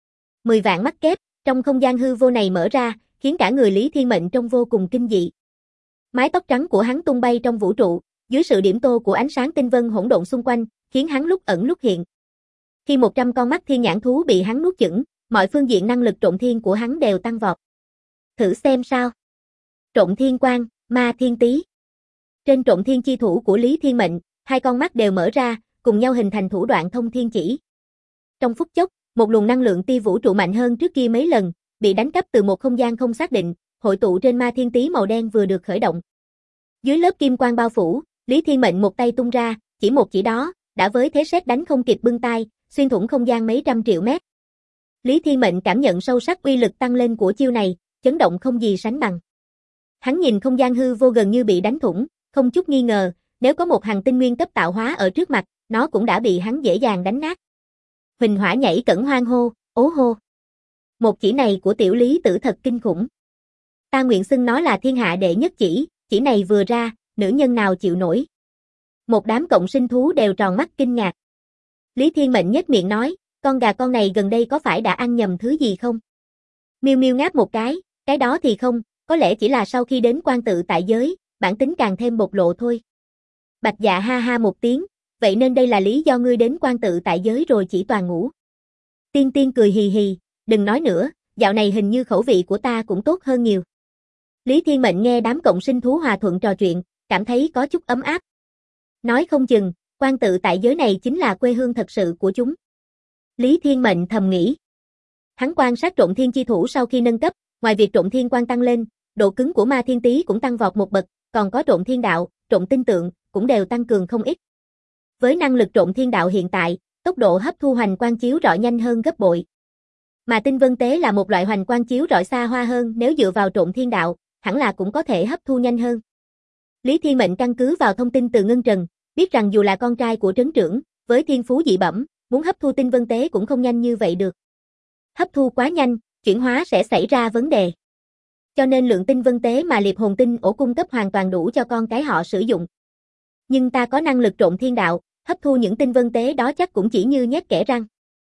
10 vạn mắt kép, trong không gian hư vô này mở ra, khiến cả người Lý Thiên Mệnh trông vô cùng kinh dị. Mái tóc trắng của hắn tung bay trong vũ trụ, dưới sự điểm tô của ánh sáng tinh vân hỗn độn xung quanh, khiến hắn lúc ẩn lúc hiện. Khi 100 con mắt thiên nhãn thú bị hắn nuốt chửng, mọi phương diện năng lực trộn thiên của hắn đều tăng vọt. Thử xem sao. Trộn thiên quang, ma thiên tý. Trên trộn thiên chi thủ của Lý Thiên Mệnh, hai con mắt đều mở ra, cùng nhau hình thành thủ đoạn thông thiên chỉ. Trong phút chốc, một luồng năng lượng tia vũ trụ mạnh hơn trước kia mấy lần, bị đánh cắp từ một không gian không xác định, hội tụ trên ma thiên tý màu đen vừa được khởi động. Dưới lớp kim quang bao phủ, Lý Thiên Mệnh một tay tung ra, chỉ một chỉ đó, đã với thế sét đánh không kịp bưng tay, xuyên thủng không gian mấy trăm triệu mét. Lý Thiên Mệnh cảm nhận sâu sắc uy lực tăng lên của chiêu này, chấn động không gì sánh bằng. Hắn nhìn không gian hư vô gần như bị đánh thủng, không chút nghi ngờ, nếu có một hành tinh nguyên cấp tạo hóa ở trước mặt, nó cũng đã bị hắn dễ dàng đánh nát. Huỳnh Hỏa nhảy cẩn hoang hô, ố hô. Một chỉ này của tiểu Lý Tử thật kinh khủng. Ta nguyện xưng nó là thiên hạ đệ nhất chỉ này vừa ra, nữ nhân nào chịu nổi. Một đám cộng sinh thú đều tròn mắt kinh ngạc. Lý Thiên Mệnh nhếch miệng nói, con gà con này gần đây có phải đã ăn nhầm thứ gì không? Miêu Miêu ngáp một cái đó thì không, có lẽ chỉ là sau khi đến quan tự tại giới, bản tính càng thêm bộc lộ thôi. Bạch Dạ ha ha một tiếng, vậy nên đây là lý do ngươi đến quan tự tại giới rồi chỉ toàn ngủ. Tiên Tiên cười hì hì, đừng nói nữa, dạo này hình như khẩu vị của ta cũng tốt hơn nhiều. Lý Thiên Mệnh nghe đám cộng sinh thú hòa thuận trò chuyện, cảm thấy có chút ấm áp. Nói không chừng, quan tự tại giới này chính là quê hương thật sự của chúng. Lý Thiên Mệnh thầm nghĩ. Hắn quan sát Trộn Thiên chi thủ sau khi nâng cấp, ngoài việc Trộn Thiên quan tăng lên, độ cứng của Ma Thiên Tý cũng tăng vọt một bậc, còn có Trộn Thiên đạo, Trộn Tinh tượng cũng đều tăng cường không ít. Với năng lực Trộn Thiên đạo hiện tại, tốc độ hấp thu hoành quang chiếu rọi nhanh hơn gấp bội. Mà tinh vân tế là một loại hoành quang chiếu rọi xa hoa hơn, nếu dựa vào Trộn Thiên đạo, hẳn là cũng có thể hấp thu nhanh hơn. Lý Thiên Mệnh căn cứ vào thông tin từ Ngân Trần, biết rằng dù là con trai của trấn trưởng, với thiên phú dị bẩm, muốn hấp thu tinh vân tế cũng không nhanh như vậy được. Hấp thu quá nhanh, chuyển hóa sẽ xảy ra vấn đề. Cho nên lượng tinh vân tế mà liệp hồn tinh ổ cung cấp hoàn toàn đủ cho con cái họ sử dụng. Nhưng ta có năng lực Trộn Thiên đạo, hấp thu những tinh vân tế đó chắc cũng chỉ như nhét kẽ răng.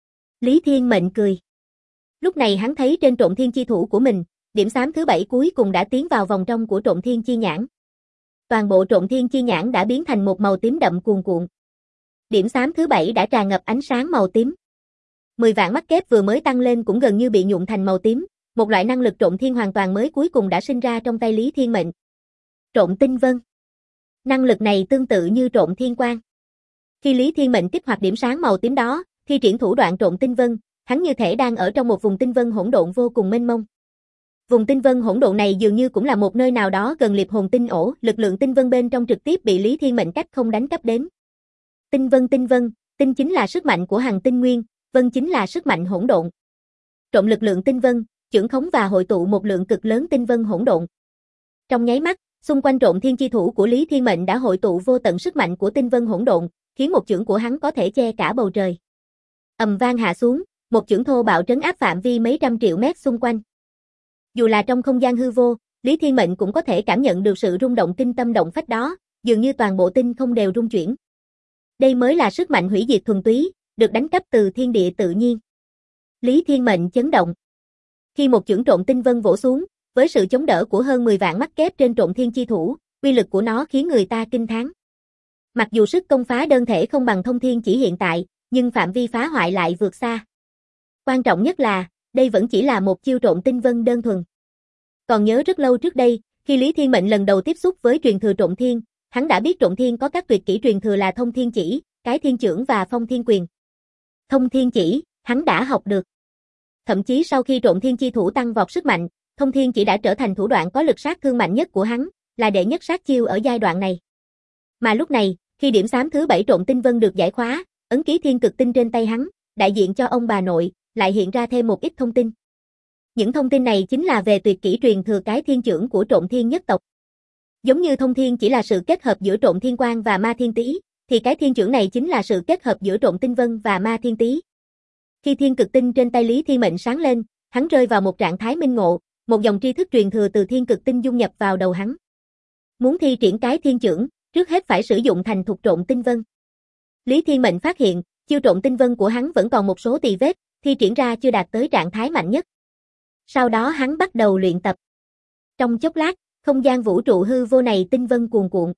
Lý Thiên Mệnh cười. Lúc này hắn thấy trên Trộn Thiên chi thủ của mình, điểm xám thứ 7 cuối cùng đã tiến vào vòng trong của Trộn Thiên chi nhãn. Toàn bộ Trộn Thiên chi nhãn đã biến thành một màu tím đậm cuồn cuộn. Điểm xám thứ 7 đã tràn ngập ánh sáng màu tím. 10 vạn mắt kép vừa mới tăng lên cũng gần như bị nhuộm thành màu tím, một loại năng lực Trộn Thiên hoàn toàn mới cuối cùng đã sinh ra trong tay Lý Thiên Mệnh. Trộn Tinh Vân. Năng lực này tương tự như Trộn Thiên Quang. Khi Lý Thiên Mệnh kích hoạt điểm sáng màu tím đó, thi triển thủ đoạn Trộn Tinh Vân, hắn như thể đang ở trong một vùng tinh vân hỗn độn vô cùng mênh mông. Vùng tinh vân hỗn độn này dường như cũng là một nơi nào đó gần liệp hồn tinh ổ, lực lượng tinh vân bên trong trực tiếp bị Lý Thiên Mệnh cách không đánh cắp đến. Tinh vân, tinh chính là sức mạnh của hằng tinh nguyên, vân chính là sức mạnh hỗn độn. Trộn lực lượng tinh vân, chưởng khống và hội tụ một lượng cực lớn tinh vân hỗn độn. Trong nháy mắt, xung quanh Trộn Thiên chi thủ của Lý Thiên Mệnh đã hội tụ vô tận sức mạnh của tinh vân hỗn độn, khiến một chưởng của hắn có thể che cả bầu trời. Ầm vang hạ xuống, một chưởng thô bạo trấn áp phạm vi mấy trăm triệu mét xung quanh. Dù là trong không gian hư vô, Lý Thiên Mệnh cũng có thể cảm nhận được sự rung động kinh tâm động phách đó, dường như toàn bộ tinh không đều rung chuyển. Đây mới là sức mạnh hủy diệt thuần túy, được đánh cắp từ thiên địa tự nhiên. Lý Thiên Mệnh chấn động. Khi một chưởng Trộn Tinh Vân vỗ xuống, với sự chống đỡ của hơn 10 vạn mắt kép trên Trộn Thiên chi thủ, uy lực của nó khiến người ta kinh thán. Mặc dù sức công phá đơn thể không bằng thông thiên chỉ hiện tại, nhưng phạm vi phá hoại lại vượt xa. Quan trọng nhất là, đây vẫn chỉ là một chiêu Trộn Tinh Vân đơn thuần. Còn nhớ rất lâu trước đây, khi Lý Thiên Mệnh lần đầu tiếp xúc với truyền thừa Trộn Thiên, hắn đã biết Trộn Thiên có các tuyệt kỹ truyền thừa là Thông Thiên chỉ, Cái Thiên chưởng và Phong Thiên quyền. Thông Thiên chỉ, hắn đã học được. Thậm chí sau khi Trộn Thiên chi thủ tăng vọt sức mạnh, Thông Thiên chỉ đã trở thành thủ đoạn có lực sát thương mạnh nhất của hắn, là đệ nhất sát chiêu ở giai đoạn này. Mà lúc này, khi điểm xám thứ 7 Trộn Tinh Vân được giải khóa, ấn ký thiên cực tinh trên tay hắn, đại diện cho ông bà nội, lại hiện ra thêm một ít thông tin. Những thông tin này chính là về tuyệt kỹ truyền thừa Cái Thiên chưởng của Trộn Thiên nhất tộc. Giống như Thông Thiên chỉ là sự kết hợp giữa Trộn Thiên Quang và Ma Thiên Tý, thì Cái Thiên chưởng này chính là sự kết hợp giữa Trộn Tinh Vân và Ma Thiên Tý. Khi thiên cực tinh trên tay Lý Thiên Mệnh sáng lên, hắn rơi vào một trạng thái minh ngộ, một dòng tri thức truyền thừa từ thiên cực tinh dung nhập vào đầu hắn. Muốn thi triển Cái Thiên chưởng, trước hết phải sử dụng thành thục Trộn Tinh Vân. Lý Thiên Mệnh phát hiện, chiêu Trộn Tinh Vân của hắn vẫn còn một số tì vết, thi triển ra chưa đạt tới trạng thái mạnh nhất. Sau đó hắn bắt đầu luyện tập. Trong chốc lát, không gian vũ trụ hư vô này tinh vân cuồn cuộn.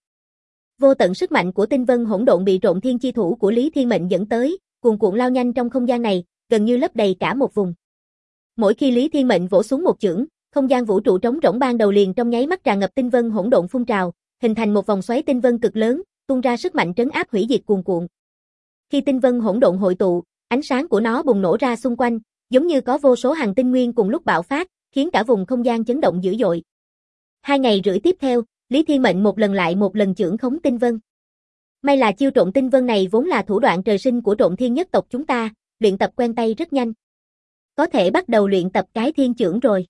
Vô tận sức mạnh của tinh vân hỗn độn bị Trộn Thiên chi thủ của Lý Thiên Mệnh dẫn tới, cuồn cuộn lao nhanh trong không gian này, gần như lấp đầy cả một vùng. Mỗi khi Lý Thiên Mệnh vỗ xuống một chưởng, không gian vũ trụ trống rỗng ban đầu liền trong nháy mắt tràn ngập tinh vân hỗn độn phun trào, hình thành một vòng xoáy tinh vân cực lớn, tung ra sức mạnh trấn áp hủy diệt cuồn cuộn. Khi tinh vân hỗn độn hội tụ, ánh sáng của nó bùng nổ ra xung quanh, giống như có vô số hằng tinh nguyên cùng lúc bạo phát, khiến cả vùng không gian chấn động dữ dội. 2 ngày rưỡi tiếp theo, Lý Thiên Mệnh một lần lại một lần chưởng khống tinh vân. May là chiêu Trộn Tinh Vân này vốn là thủ đoạn trời sinh của Trộn Thiên nhất tộc chúng ta, luyện tập quen tay rất nhanh. Có thể bắt đầu luyện tập Cái Thiên chưởng rồi.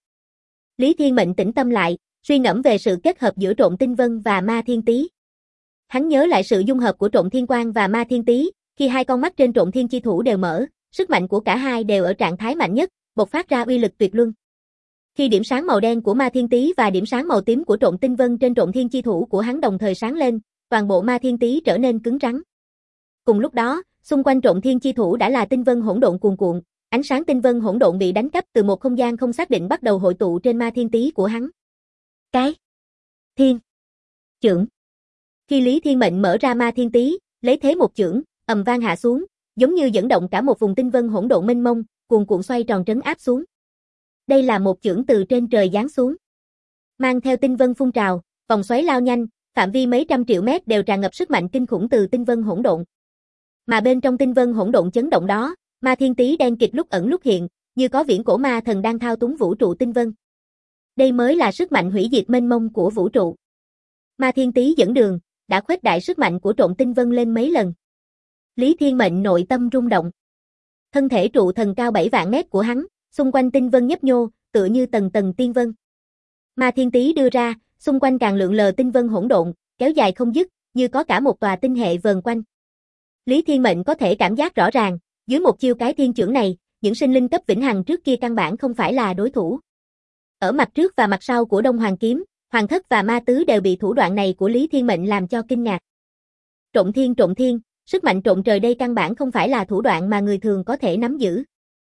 Lý Thiên Mệnh tĩnh tâm lại, suy ngẫm về sự kết hợp giữa Trộn Tinh Vân và Ma Thiên Tý. Hắn nhớ lại sự dung hợp của Trộn Thiên Quang và Ma Thiên Tý, khi hai con mắt trên Trộn Thiên chi thủ đều mở, sức mạnh của cả hai đều ở trạng thái mạnh nhất, bộc phát ra uy lực tuyệt luân. Khi điểm sáng màu đen của Ma Thiên Tý và điểm sáng màu tím của Trộn Tinh Vân trên Trộn Thiên chi thủ của hắn đồng thời sáng lên, toàn bộ ma thiên tý trở nên cứng rắn. Cùng lúc đó, xung quanh Trộm Thiên chi thủ đã là tinh vân hỗn độn cuồn cuộn, ánh sáng tinh vân hỗn độn bị đánh cắp từ một không gian không xác định bắt đầu hội tụ trên ma thiên tý của hắn. Cái Thiên Chưởng. Khi Lý Thiên Mệnh mở ra ma thiên tý, lấy thế một chưởng, ầm vang hạ xuống, giống như dẫn động cả một vùng tinh vân hỗn độn mênh mông, cuồn cuộn xoay tròn trấn áp xuống. Đây là một chưởng từ trên trời giáng xuống. Mang theo tinh vân phun trào, vòng xoáy lao nhanh, phạm vi mấy trăm triệu mét đều tràn ngập sức mạnh kinh khủng từ tinh vân hỗn độn. Mà bên trong tinh vân hỗn độn chấn động đó, ma thiên tý đen kịt lúc ẩn lúc hiện, như có viễn cổ ma thần đang thao túng vũ trụ tinh vân. Đây mới là sức mạnh hủy diệt mênh mông của vũ trụ. Ma thiên tý dẫn đường, đã khuếch đại sức mạnh của Trộm Tinh Vân lên mấy lần. Lý Thiên Mệnh nội tâm rung động. Thân thể trụ thần cao 7 vạn mét của hắn, xung quanh tinh vân nhấp nhô, tựa như tầng tầng tiên vân. Ma thiên tý đưa ra, xung quanh càng lượn lờ tinh vân hỗn độn, kéo dài không dứt, như có cả một tòa tinh hệ vờn quanh. Lý Thiên Mệnh có thể cảm giác rõ ràng, dưới một chiêu cái thiên chưởng này, những sinh linh cấp vĩnh hằng trước kia căn bản không phải là đối thủ. Ở mặt trước và mặt sau của Đông Hoàng kiếm, Hoàng Thất và Ma Tứ đều bị thủ đoạn này của Lý Thiên Mệnh làm cho kinh ngạc. Trộm thiên, sức mạnh trộn trời đây căn bản không phải là thủ đoạn mà người thường có thể nắm giữ.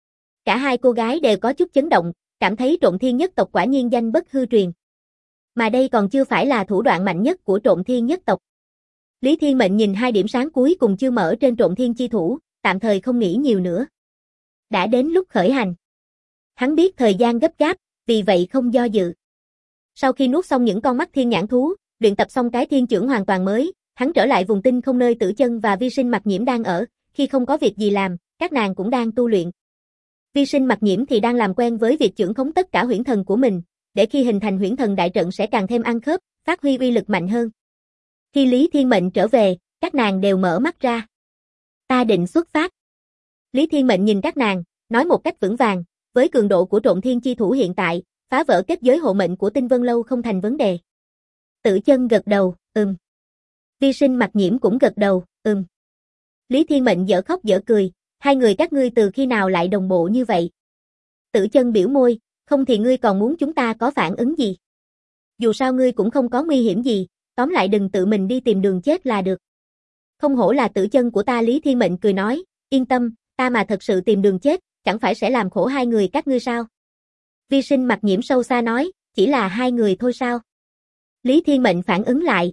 Cả hai cô gái đều có chút chấn động, cảm thấy Trộm Thiên nhất tộc quả nhiên danh bất hư truyền. Mà đây còn chưa phải là thủ đoạn mạnh nhất của Trộm Thiên nhất tộc. Lý Thiên Mệnh nhìn hai điểm sáng cuối cùng chưa mở trên Trộm Thiên chi thủ, tạm thời không nghĩ nhiều nữa. Đã đến lúc khởi hành. Hắn biết thời gian gấp gáp, vì vậy không do dự. Sau khi nuốt xong những con mắt thiên nhãn thú, luyện tập xong cái thiên chưởng hoàn toàn mới, hắn trở lại vùng tinh không nơi Tử Chân và Vi Sinh Mặc Nhiễm đang ở, khi không có việc gì làm, các nàng cũng đang tu luyện. Vi Sinh Mặc Nhiễm thì đang làm quen với việc chưởng khống tất cả huyễn thần của mình, để khi hình thành huyễn thần đại trận sẽ càng thêm ăn khớp, phát huy uy lực mạnh hơn. Khi Lý Thiên Mệnh trở về, các nàng đều mở mắt ra. Ta định xuất phát. Lý Thiên Mệnh nhìn các nàng, nói một cách vững vàng, với cường độ của Trộm Thiên chi thủ hiện tại, phá vỡ kết giới hộ mệnh của Tinh Vân Lâu không thành vấn đề. Tử Chân gật đầu, Vi Sinh Mặc Nhiễm cũng gật đầu, Lý Thiên Mệnh dở khóc dở cười, hai người các ngươi từ khi nào lại đồng bộ như vậy? Tử Chân biểu môi, không thì ngươi còn muốn chúng ta có phản ứng gì? Dù sao ngươi cũng không có nguy hiểm gì, tóm lại đừng tự mình đi tìm đường chết là được. Không hổ là Tử Chân của ta. Lý Thiên Mệnh cười nói, yên tâm, ta mà thật sự tìm đường chết, chẳng phải sẽ làm khổ hai người các ngươi sao? Vi Sinh Mặc Nhiễm sâu xa nói, chỉ là hai người thôi sao? Lý Thiên Mệnh phản ứng lại,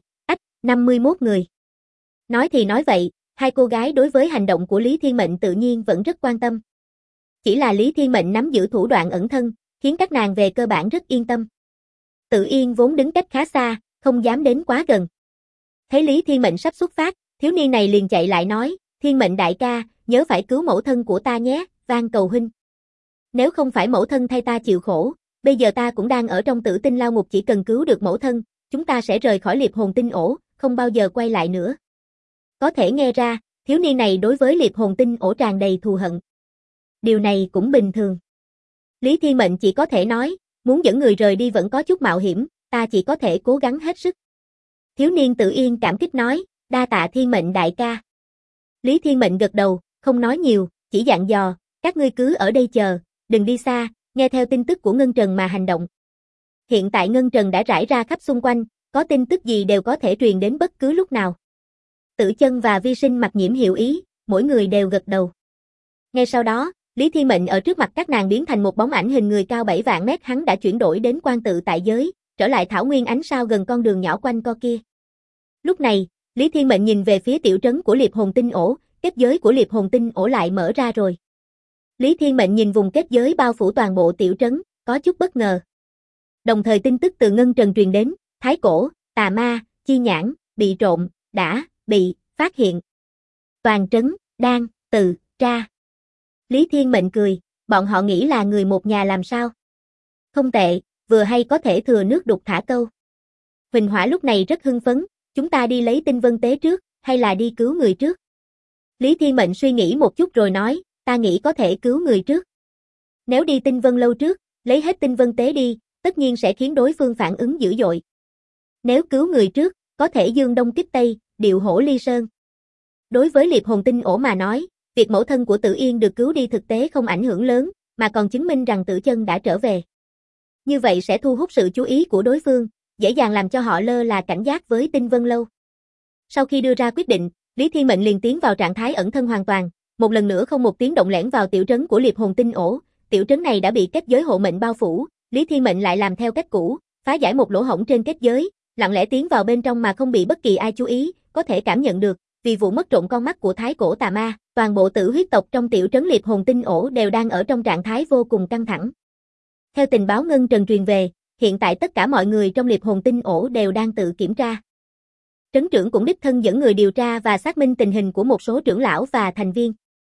51 người. Nói thì nói vậy, hai cô gái đối với hành động của Lý Thiên Mệnh tự nhiên vẫn rất quan tâm. Chỉ là Lý Thiên Mệnh nắm giữ thủ đoạn ẩn thân, khiến các nàng về cơ bản rất yên tâm. Tự Yên vốn đứng cách khá xa, không dám đến quá gần. Thấy Lý Thiên Mệnh sắp xuất phát, thiếu niên này liền chạy lại nói, Thiên Mệnh đại ca, nhớ phải cứu mẫu thân của ta nhé, van cầu huynh. Nếu không phải mẫu thân thay ta chịu khổ, bây giờ ta cũng đang ở trong Tử Tinh lao ngục, chỉ cần cứu được mẫu thân, chúng ta sẽ rời khỏi Liệp Hồn Tinh ổ, không bao giờ quay lại nữa. Có thể nghe ra, thiếu niên này đối với Liệp Hồn Tinh ổ tràn đầy thù hận. Điều này cũng bình thường. Lý Thiên Mệnh chỉ có thể nói, muốn dẫn người rời đi vẫn có chút mạo hiểm, ta chỉ có thể cố gắng hết sức. Thiếu niên Tự Yên cảm kích nói, đa tạ Thiên Mệnh đại ca. Lý Thiên Mệnh gật đầu, không nói nhiều, chỉ dặn dò, các ngươi cứ ở đây chờ, đừng đi xa, nghe theo tin tức của Ngân Trần mà hành động. Hiện tại Ngân Trần đã rải ra khắp xung quanh, có tin tức gì đều có thể truyền đến bất cứ lúc nào. Tử Chân và Vi Sinh Mặc Nhiễm hiểu ý, mỗi người đều gật đầu. Ngay sau đó, Lý Thiên Mệnh ở trước mặt các nàng biến thành một bóng ảnh hình người cao 7 vạn mét, hắn đã chuyển đổi đến Quan Tự tại giới, trở lại thảo nguyên ánh sao gần con đường nhỏ quanh co kia. Lúc này, Lý Thiên Mệnh nhìn về phía tiểu trấn của Liệp Hồn Tinh ổ, kết giới của Liệp Hồn Tinh ổ lại mở ra rồi. Lý Thiên Mệnh nhìn vùng kết giới bao phủ toàn bộ tiểu trấn, có chút bất ngờ. Đồng thời tin tức từ Ngân Trần truyền đến, Thái Cổ, Tà Ma, Chi Nhãn, bị trộm, đã bị phát hiện. Toàn trấn đang từ tra. Lý Thiên Mệnh cười, bọn họ nghĩ là người một nhà làm sao? Không tệ, vừa hay có thể thừa nước đục thả câu. Huỳnh Hỏa lúc này rất hưng phấn, chúng ta đi lấy tinh vân tế trước, hay là đi cứu người trước? Lý Thiên Mệnh suy nghĩ một chút rồi nói, ta nghĩ có thể cứu người trước. Nếu đi tinh vân lâu trước, lấy hết tinh vân tế đi, tất nhiên sẽ khiến đối phương phản ứng dữ dội. Nếu cứu người trước, có thể dương đông kích tây, điệu hổ ly sơn. Đối với Liệp Hồn Tinh ổ mà nói, việc mẫu thân của Tử Yên được cứu đi thực tế không ảnh hưởng lớn, mà còn chứng minh rằng Tử Chân đã trở về. Như vậy sẽ thu hút sự chú ý của đối phương, dễ dàng làm cho họ lơ là cảnh giác với Tinh Vân Lâu. Sau khi đưa ra quyết định, Lý Thiên Mệnh liền tiến vào trạng thái ẩn thân hoàn toàn, một lần nữa không một tiếng động lẻn vào tiểu trấn của Liệp Hồn Tinh ổ. Tiểu trấn này đã bị kết giới hộ mệnh bao phủ, Lý Thiên Mệnh lại làm theo cách cũ, phá giải một lỗ hổng trên kết giới, lặng lẽ tiến vào bên trong mà không bị bất kỳ ai chú ý, có thể cảm nhận được, vì vụ mất trộm con mắt của thái cổ tà ma, toàn bộ tử huyết tộc trong tiểu trấn Liệp Hồn Tinh ổ đều đang ở trong trạng thái vô cùng căng thẳng. Theo tình báo Ngân Trần truyền về, hiện tại tất cả mọi người trong Liệp Hồn Tinh ổ đều đang tự kiểm tra. Trấn trưởng cũng đích thân dẫn người điều tra và xác minh tình hình của một số trưởng lão và thành viên.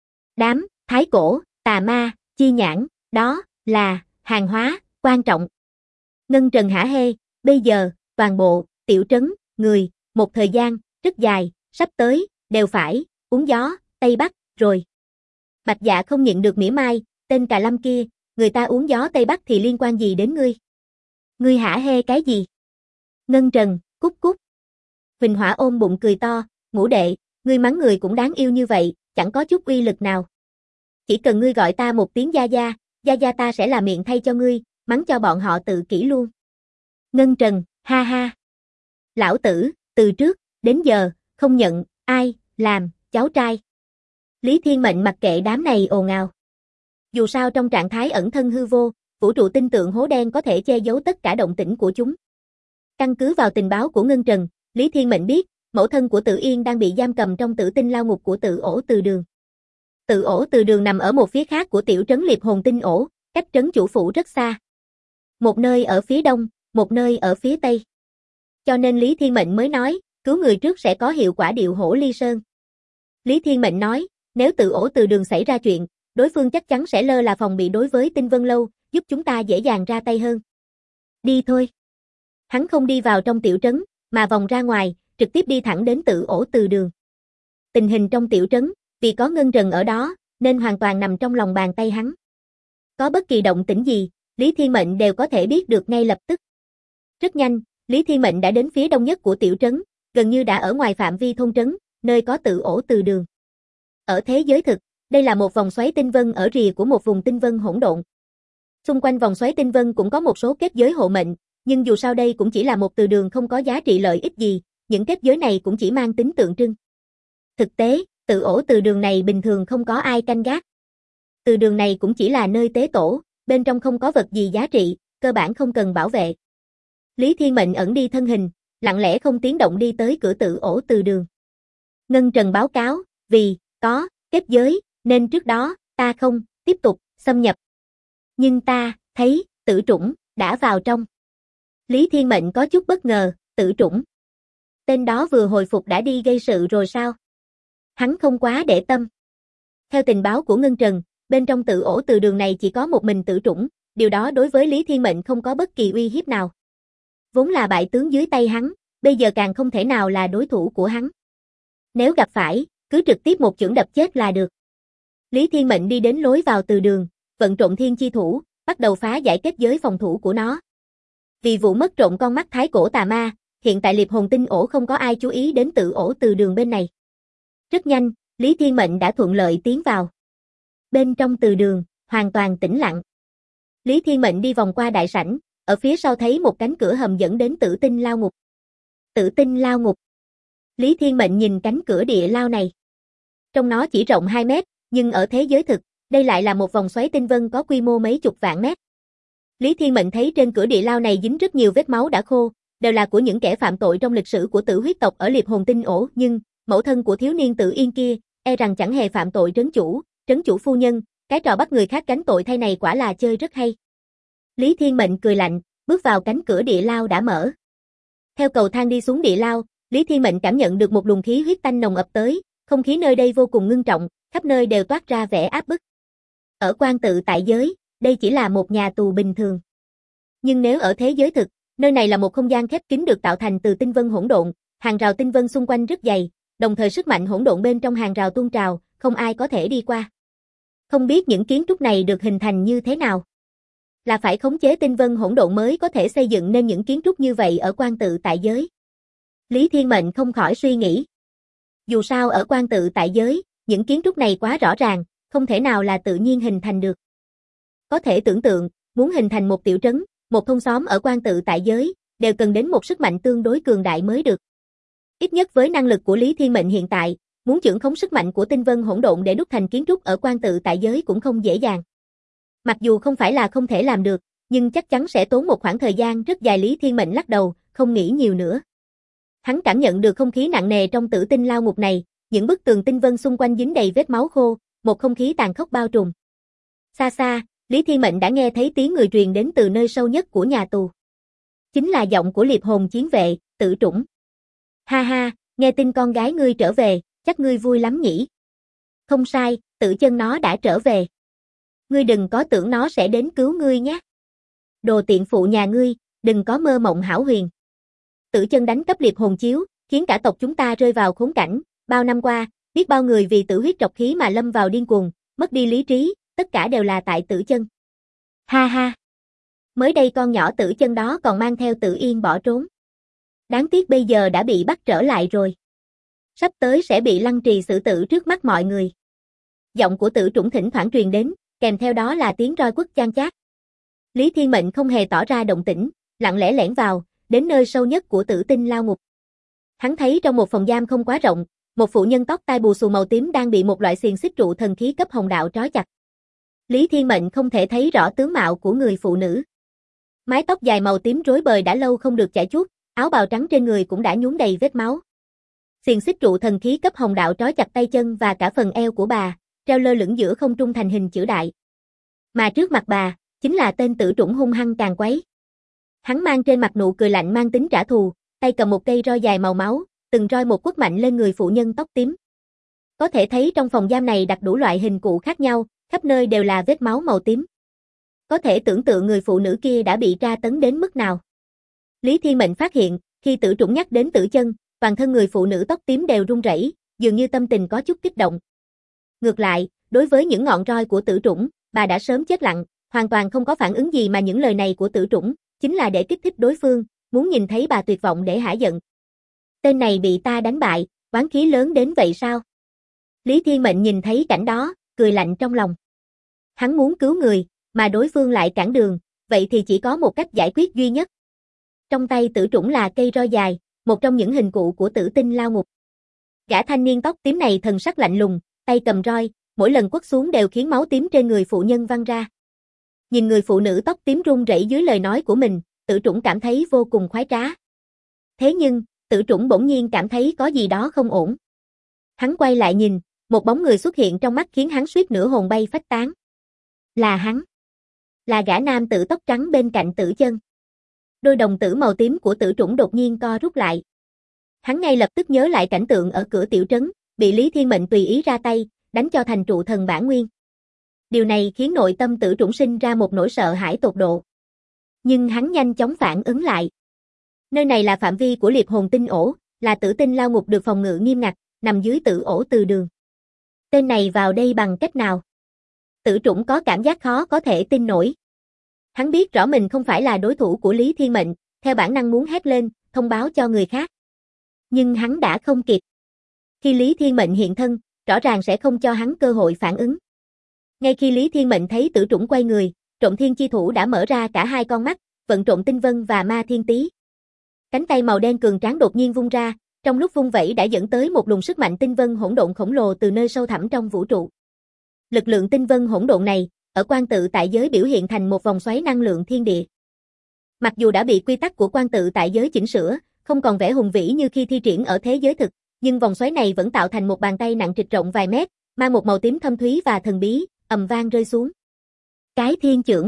Đám thái cổ, tà ma, chi nhãn, đó là hàng hóa quan trọng. Ngân Trần hả hê, bây giờ, toàn bộ tiểu trấn, người, một thời gian rất dài, sắp tới, đều phải uống gió Tây Bắc rồi. Bạch Dạ không nhịn được mỉa mai, tên Cà Lâm kia, người ta uống gió Tây Bắc thì liên quan gì đến ngươi? Ngươi hả hê cái gì? Ngân Trần, cút cút. Huỳnh Hỏa ôm bụng cười to, Ngũ đệ, ngươi mắng người cũng đáng yêu như vậy, chẳng có chút uy lực nào. Chỉ cần ngươi gọi ta một tiếng gia gia ta sẽ làm miệng thay cho ngươi, mắng cho bọn họ tự kỷ luôn. Ngân Trần, ha ha. Lão tử, từ trước, đến giờ, không nhận, ai, làm, cháu trai. Lý Thiên Mệnh mặc kệ đám này ồn ào. Dù sao trong trạng thái ẩn thân hư vô, vũ trụ tinh tượng hố đen có thể che giấu tất cả động tĩnh của chúng. Căn cứ vào tình báo của Ngân Trần, Lý Thiên Mệnh biết, mẫu thân của Tử Yên đang bị giam cầm trong tử tinh lao ngục của Tử ổ Từ Đường. Tử ổ Từ Đường nằm ở một phía khác của tiểu trấn Liệp Hồn Tinh ổ, cách trấn chủ phủ rất xa. Một nơi ở phía đông, một nơi ở phía tây. Cho nên Lý Thiên Mệnh mới nói, cứu người trước sẽ có hiệu quả điệu hổ ly sơn. Lý Thiên Mệnh nói, nếu Tử ổ Từ Đường xảy ra chuyện, đối phương chắc chắn sẽ lơ là phòng bị đối với Tinh Vân Lâu, giúp chúng ta dễ dàng ra tay hơn. Đi thôi. Hắn không đi vào trong tiểu trấn, mà vòng ra ngoài, trực tiếp đi thẳng đến Tử ổ Từ Đường. Tình hình trong tiểu trấn, vì có Ngân Trần ở đó, nên hoàn toàn nằm trong lòng bàn tay hắn. Có bất kỳ động tĩnh gì, Lý Thiên Mệnh đều có thể biết được ngay lập tức. Rất nhanh, Lý Thiên Mệnh đã đến phía đông nhất của tiểu trấn, gần như đã ở ngoài phạm vi thôn trấn, nơi có Tử ổ Từ Đường. Ở thế giới thực, đây là một vòng xoáy tinh vân ở rìa của một vùng tinh vân hỗn độn. Xung quanh vòng xoáy tinh vân cũng có một số kết giới hộ mệnh, nhưng dù sao đây cũng chỉ là một từ đường không có giá trị lợi ích gì, những kết giới này cũng chỉ mang tính tượng trưng. Thực tế, Tử ổ Từ Đường này bình thường không có ai canh gác. Từ đường này cũng chỉ là nơi tế tổ, bên trong không có vật gì giá trị, cơ bản không cần bảo vệ. Lý Thiên Mệnh ẩn đi thân hình, lặng lẽ không tiếng động đi tới cửa Tử ổ Từ Đường. Ngân Trần báo cáo, vì có kết giới, nên trước đó ta không tiếp tục xâm nhập. Nhưng ta thấy Tử Trũng đã vào trong. Lý Thiên Mệnh có chút bất ngờ, Tử Trũng. Tên đó vừa hồi phục đã đi gây sự rồi sao? Hắn không quá để tâm. Theo tình báo của Ngân Trần, bên trong Tử ổ Từ Đường này chỉ có một mình Tử Trũng, điều đó đối với Lý Thiên Mệnh không có bất kỳ uy hiếp nào. Vốn là bại tướng dưới tay hắn, bây giờ càng không thể nào là đối thủ của hắn. Nếu gặp phải, cứ trực tiếp một chưởng đập chết là được. Lý Thiên Mệnh đi đến lối vào từ đường, vận trộn thiên chi thủ, bắt đầu phá giải kết giới phòng thủ của nó. Vì vụ mất trộm con mắt thái cổ tà ma, hiện tại Liệp Hồn Tinh ổ không có ai chú ý đến Tử ổ Từ Đường bên này. Rất nhanh, Lý Thiên Mệnh đã thuận lợi tiến vào. Bên trong từ đường, hoàn toàn tĩnh lặng. Lý Thiên Mệnh đi vòng qua đại sảnh, ở phía sau thấy một cánh cửa hầm dẫn đến Tử Tinh lao ngục. Tử Tinh lao ngục. Lý Thiên Mệnh nhìn cánh cửa địa lao này. Trong nó chỉ rộng 2 mét, nhưng ở thế giới thực, đây lại là một vòng xoáy tinh vân có quy mô mấy chục vạn mét. Lý Thiên Mệnh thấy trên cửa địa lao này dính rất nhiều vết máu đã khô, đều là của những kẻ phạm tội trong lịch sử của Tử huyết tộc ở Liệp Hồn Tinh ổ, nhưng mẫu thân của thiếu niên Tử Yên kia, e rằng chẳng hề phạm tội trấn chủ phu nhân, cái trò bắt người khác gánh tội thay này quả là chơi rất hay. Lý Thiên Mệnh cười lạnh, bước vào cánh cửa địa lao đã mở. Theo cầu thang đi xuống địa lao, Lý Thiên Mệnh cảm nhận được một luồng khí huyết tanh nồng ập tới, không khí nơi đây vô cùng ngưng trọng, khắp nơi đều toát ra vẻ áp bức. Ở Quan Tự tại giới, đây chỉ là một nhà tù bình thường. Nhưng nếu ở thế giới thực, nơi này là một không gian khép kín được tạo thành từ tinh vân hỗn độn, hàng rào tinh vân xung quanh rất dày, đồng thời sức mạnh hỗn độn bên trong hàng rào tuôn trào, không ai có thể đi qua. Không biết những kiến trúc này được hình thành như thế nào? Là phải khống chế tinh vân hỗn độn mới có thể xây dựng nên những kiến trúc như vậy ở Quan Tự tại giới. Lý Thiên Mệnh không khỏi suy nghĩ. Dù sao ở Quan Tự tại giới, những kiến trúc này quá rõ ràng, không thể nào là tự nhiên hình thành được. Có thể tưởng tượng, muốn hình thành một tiểu trấn, một thôn xóm ở Quan Tự tại giới, đều cần đến một sức mạnh tương đối cường đại mới được. Ít nhất với năng lực của Lý Thiên Mệnh hiện tại, muốn chưởng khống sức mạnh của tinh vân hỗn độn để đúc thành kiến trúc ở quan tự tại giới cũng không dễ dàng. Mặc dù không phải là không thể làm được, nhưng chắc chắn sẽ tốn một khoảng thời gian rất dài. Lý Thiên Mệnh lắc đầu, không nghĩ nhiều nữa. Hắn cảm nhận được không khí nặng nề trong tử tinh lao ngục này, những bức tường tinh vân xung quanh dính đầy vết máu khô, một không khí tàn khốc bao trùm. Xa xa, Lý Thiên Mệnh đã nghe thấy tiếng người truyền đến từ nơi sâu nhất của nhà tù. Chính là giọng của liệp hồn chiến vệ, Tử Trũng. Ha ha, nghe tin con gái ngươi trở về, chắc ngươi vui lắm nhỉ? Không sai, Tử Chân nó đã trở về. Ngươi đừng có tưởng nó sẽ đến cứu ngươi nhé. Đồ tiện phụ nhà ngươi, đừng có mơ mộng hão huyền. Tử Chân đánh cắp liệp hồn chiếu, khiến cả tộc chúng ta rơi vào khốn cảnh. Bao năm qua, biết bao người vì tử huyết trọc khí mà lâm vào điên cuồng, mất đi lý trí, tất cả đều là tại Tử Chân. Ha ha. Mới đây con nhỏ Tử Chân đó còn mang theo Tử Yên bỏ trốn. Đáng tiếc bây giờ đã bị bắt trở lại rồi. Sắp tới sẽ bị lăng trì xử tử trước mắt mọi người. Giọng của Tử Trũng thỉnh thoảng truyền đến, kèm theo đó là tiếng roi quất chan chát. Lý Thiên Mệnh không hề tỏ ra động tĩnh, lặng lẽ lẻn vào, đến nơi sâu nhất của tử tinh lao ngục. Hắn thấy trong một phòng giam không quá rộng, một phụ nhân tóc tai bù xù màu tím đang bị một loại xiềng xích trụ thần khí cấp hồng đạo trói chặt. Lý Thiên Mệnh không thể thấy rõ tướng mạo của người phụ nữ. Mái tóc dài màu tím rối bời đã lâu không được chải chuốt, áo bào trắng trên người cũng đã nhuốm đầy vết máu. Xiềng xích trụ thần khí cấp hồng đạo trói chặt tay chân và cả phần eo của bà, treo lơ lửng giữa không trung thành hình chữ đại. Mà trước mặt bà, chính là tên Tử Trũng hung hăng càn quấy. Hắn mang trên mặt nụ cười lạnh mang tính trả thù, tay cầm một cây roi dài màu máu, từng roi một quất mạnh lên người phụ nhân tóc tím. Có thể thấy trong phòng giam này đặt đủ loại hình cụ khác nhau, khắp nơi đều là vết máu màu tím. Có thể tưởng tượng người phụ nữ kia đã bị tra tấn đến mức nào. Lý Thiên Mệnh phát hiện, khi Tử Trũng nhắc đến Tử Chân, toàn thân người phụ nữ tóc tím đều run rẩy, dường như tâm tình có chút kích động. Ngược lại, đối với những ngọn roi của Tử Trũng, bà đã sớm chết lặng, hoàn toàn không có phản ứng gì, mà những lời này của Tử Trũng chính là để kích thích đối phương, muốn nhìn thấy bà tuyệt vọng để hả giận. Tên này bị ta đánh bại, oán khí lớn đến vậy sao? Lý Thiên Mệnh nhìn thấy cảnh đó, cười lạnh trong lòng. Hắn muốn cứu người, mà đối phương lại cản đường, vậy thì chỉ có một cách giải quyết duy nhất. Trong tay Tử Trũng là cây roi dài, một trong những hình cụ của tử tinh lao ngục. Gã thanh niên tóc tím này thần sắc lạnh lùng, tay cầm roi, mỗi lần quất xuống đều khiến máu tím trên người phụ nhân văng ra. Nhìn người phụ nữ tóc tím run rẩy dưới lời nói của mình, Tử Trũng cảm thấy vô cùng khoái trá. Thế nhưng, Tử Trũng bỗng nhiên cảm thấy có gì đó không ổn. Hắn quay lại nhìn, một bóng người xuất hiện trong mắt khiến hắn suýt nữa hồn bay phách tán. Là hắn. Là gã nam tử tóc trắng bên cạnh Tử Chân. Đôi đồng tử màu tím của Tử Trũng đột nhiên co rút lại. Hắn ngay lập tức nhớ lại cảnh tượng ở cửa tiểu trấn, bị Lý Thiên Mệnh tùy ý ra tay, đánh cho thành trụ thần bản nguyên. Điều này khiến nội tâm Tử Trũng sinh ra một nỗi sợ hãi tột độ. Nhưng hắn nhanh chóng phản ứng lại. Nơi này là phạm vi của liệp hồn tinh ổ, là tử tinh lao ngục được phòng ngự nghiêm ngặt, nằm dưới tử ổ từ đường. Tên này vào đây bằng cách nào? Tử Trũng có cảm giác khó có thể tin nổi. Hắn biết rõ mình không phải là đối thủ của Lý Thiên Mệnh, theo bản năng muốn hét lên, thông báo cho người khác. Nhưng hắn đã không kịp. Khi Lý Thiên Mệnh hiện thân, rõ ràng sẽ không cho hắn cơ hội phản ứng. Ngay khi Lý Thiên Mệnh thấy Tử Trũng quay người, Trộm Thiên chi thủ đã mở ra cả hai con mắt, vận trộm tinh vân và ma thiên tý. Cánh tay màu đen cường tráng đột nhiên vung ra, trong lúc vung vẩy đã dẫn tới một luồng sức mạnh tinh vân hỗn độn khổng lồ từ nơi sâu thẳm trong vũ trụ. Lực lượng tinh vân hỗn độn này, ở quan tự tại giới biểu hiện thành một vòng xoáy năng lượng thiên địa. Mặc dù đã bị quy tắc của quan tự tại giới chỉnh sửa, không còn vẻ hùng vĩ như khi thi triển ở thế giới thực, nhưng vòng xoáy này vẫn tạo thành một bàn tay nặng trịch rộng vài mét, mang một màu tím thâm thúy và thần bí, ầm vang rơi xuống. Cái thiên chưởng.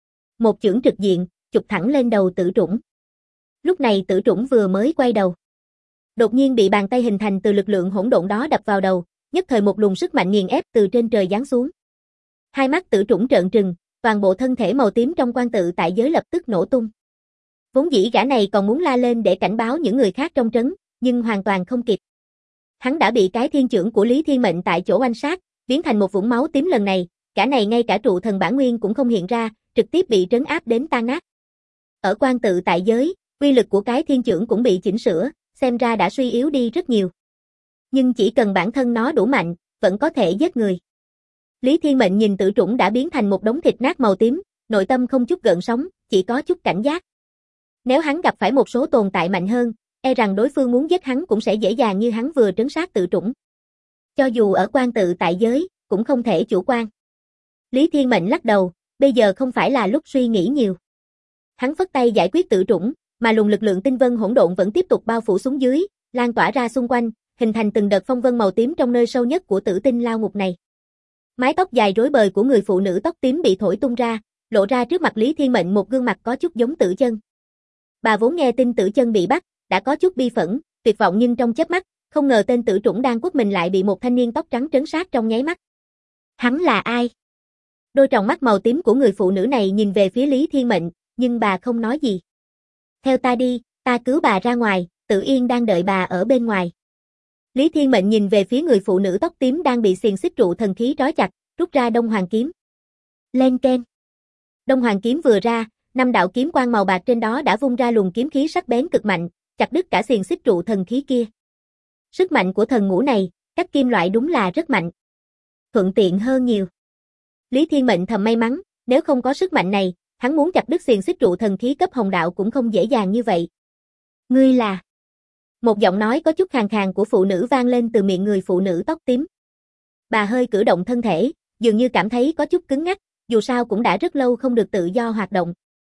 Một chưởng trực diện, chụp thẳng lên đầu Tử Trũng. Lúc này Tử Trũng vừa mới quay đầu. Đột nhiên bị bàn tay hình thành từ lực lượng hỗn độn đó đập vào đầu, nhất thời một luồng sức mạnh nghiền ép từ trên trời giáng xuống. Hai mắt Tử Trũng trợn trừng, toàn bộ thân thể màu tím trong quan tự tại giới lập tức nổ tung. Vốn dĩ gã này còn muốn la lên để cảnh báo những người khác trong trấn, nhưng hoàn toàn không kịp. Hắn đã bị cái thiên chưởng của Lý Thiên Mệnh tại chỗ oanh sát, biến thành một vũng máu tím. Lần này, cả này ngay cả trụ thần bản nguyên cũng không hiện ra, trực tiếp bị trấn áp đến tan nát. Ở quan tự tại giới, uy lực của cái thiên chưởng cũng bị chỉnh sửa, xem ra đã suy yếu đi rất nhiều. Nhưng chỉ cần bản thân nó đủ mạnh, vẫn có thể giết người. Lý Thiên Mệnh nhìn Tử Trũng đã biến thành một đống thịt nát màu tím, nội tâm không chút gợn sóng, chỉ có chút cảnh giác. Nếu hắn gặp phải một số tồn tại mạnh hơn, e rằng đối phương muốn giết hắn cũng sẽ dễ dàng như hắn vừa trấn sát Tử Trũng. Cho dù ở quan tự tại giới, cũng không thể chủ quan. Lý Thiên Mệnh lắc đầu, bây giờ không phải là lúc suy nghĩ nhiều. Hắn phất tay giải quyết Tử Trũng, mà luồng lực lượng tinh vân hỗn độn vẫn tiếp tục bao phủ xuống dưới, lan tỏa ra xung quanh, hình thành từng đợt phong vân màu tím trong nơi sâu nhất của Tử Tinh lao ngục này. Mái tóc dài rối bời của người phụ nữ tóc tím bị thổi tung ra, lộ ra trước mặt Lý Thiên Mệnh một gương mặt có chút giống Tử Chân. Bà vốn nghe tin Tử Chân bị bắt, đã có chút bi phẫn, tuyệt vọng, nhưng trong chớp mắt, không ngờ tên Tử Trũng đang quất mình lại bị một thanh niên tóc trắng trấn sát trong nháy mắt. Hắn là ai? Đôi tròng mắt màu tím của người phụ nữ này nhìn về phía Lý Thiên Mệnh, nhưng bà không nói gì. Theo ta đi, ta cứu bà ra ngoài, Tử Yên đang đợi bà ở bên ngoài. Lý Thiên Mệnh nhìn về phía người phụ nữ tóc tím đang bị xiềng xích trụ thần khí trói chặt, rút ra Đông Hoàng kiếm. Len keng. Đông Hoàng kiếm vừa ra, 5 đạo kiếm quang màu bạc trên đó đã vung ra luồng kiếm khí sắc bén cực mạnh, chặt đứt cả xiềng xích trụ thần khí kia. Sức mạnh của thần ngũ này, các kim loại đúng là rất mạnh. Thuận tiện hơn nhiều. Lý Thiên Mệnh thầm may mắn, nếu không có sức mạnh này, hắn muốn chặt đứt xiềng xích trụ thần khí cấp hồng đạo cũng không dễ dàng như vậy. Ngươi là? Một giọng nói có chút khàn khàn của phụ nữ vang lên từ miệng người phụ nữ tóc tím. Bà hơi cử động thân thể, dường như cảm thấy có chút cứng ngắc, dù sao cũng đã rất lâu không được tự do hoạt động.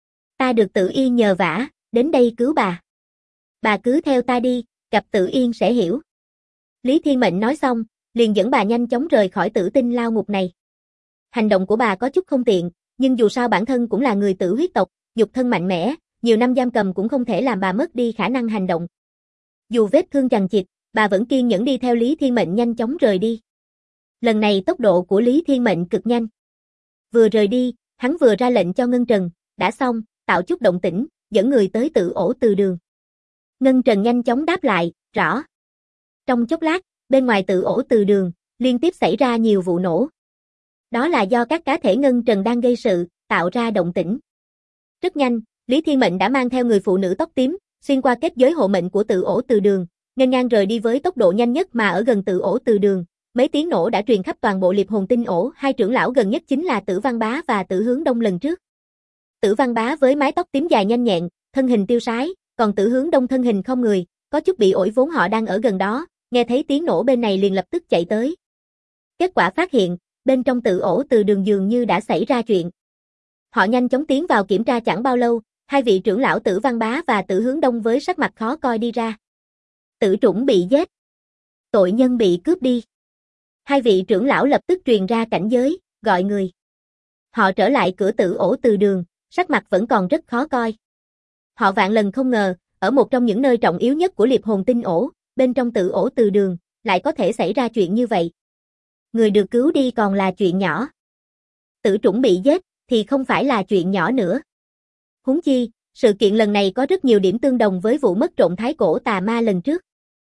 Ta được Tử Yên nhờ vả, đến đây cứu bà. Bà cứ theo ta đi, gặp Tử Yên sẽ hiểu. Lý Thiên Mệnh nói xong, liền dẫn bà nhanh chóng rời khỏi Tử Tinh lao ngục này. Hành động của bà có chút không tiện, nhưng dù sao bản thân cũng là người Tử huyết tộc, nhục thân mạnh mẽ, nhiều năm giam cầm cũng không thể làm bà mất đi khả năng hành động. Dù vết thương chằng chịt, bà vẫn kiên nhẫn đi theo Lý Thiên Mệnh nhanh chóng rời đi. Lần này tốc độ của Lý Thiên Mệnh cực nhanh. Vừa rời đi, hắn vừa ra lệnh cho Ngân Trần, đã xong, tạo chút động tĩnh, dẫn người tới Tử Ổ Từ Đường. Ngân Trần nhanh chóng đáp lại, rõ. Trong chốc lát, bên ngoài Tử Ổ Từ Đường, liên tiếp xảy ra nhiều vụ nổ. Đó là do các cá thể Ngân Trần đang gây sự, tạo ra động tĩnh. Rất nhanh, Lý Thiên Mệnh đã mang theo người phụ nữ tóc tím, xuyên qua kết giới hộ mệnh của Tử Ổ Từ Đường, nghênh ngang rời đi với tốc độ nhanh nhất mà ở gần Tử Ổ Từ Đường. Mấy tiếng nổ đã truyền khắp toàn bộ Liệp Hồn Tinh Ổ, hai trưởng lão gần nhất chính là Tử Văn Bá và Tử Hướng Đông lần trước. Tử Văn Bá với mái tóc tím dài nhanh nhẹn, thân hình tiêu sái, còn Tử Hướng Đông thân hình không người, có chút bị ổi vốn họ đang ở gần đó, nghe thấy tiếng nổ bên này liền lập tức chạy tới. Kết quả phát hiện, bên trong Tử Ổ Từ Đường dường như đã xảy ra chuyện. Họ nhanh chóng tiến vào kiểm tra, chẳng bao lâu, hai vị trưởng lão Tử Văn Bá và Tử Hướng Đông với sắc mặt khó coi đi ra. Tử Trũng bị giết. Tội nhân bị cướp đi. Hai vị trưởng lão lập tức truyền ra cảnh giới, gọi người. Họ trở lại cửa Tử Ổ Từ Đường, sắc mặt vẫn còn rất khó coi. Họ vạn lần không ngờ, ở một trong những nơi trọng yếu nhất của Liệp Hồn Tinh Ổ, bên trong Tử Ổ Từ Đường, lại có thể xảy ra chuyện như vậy. Người được cứu đi còn là chuyện nhỏ. Tử Trũng bị giết, thì không phải là chuyện nhỏ nữa. Huống chi, sự kiện lần này có rất nhiều điểm tương đồng với vụ mất trộm thái cổ tà ma lần trước.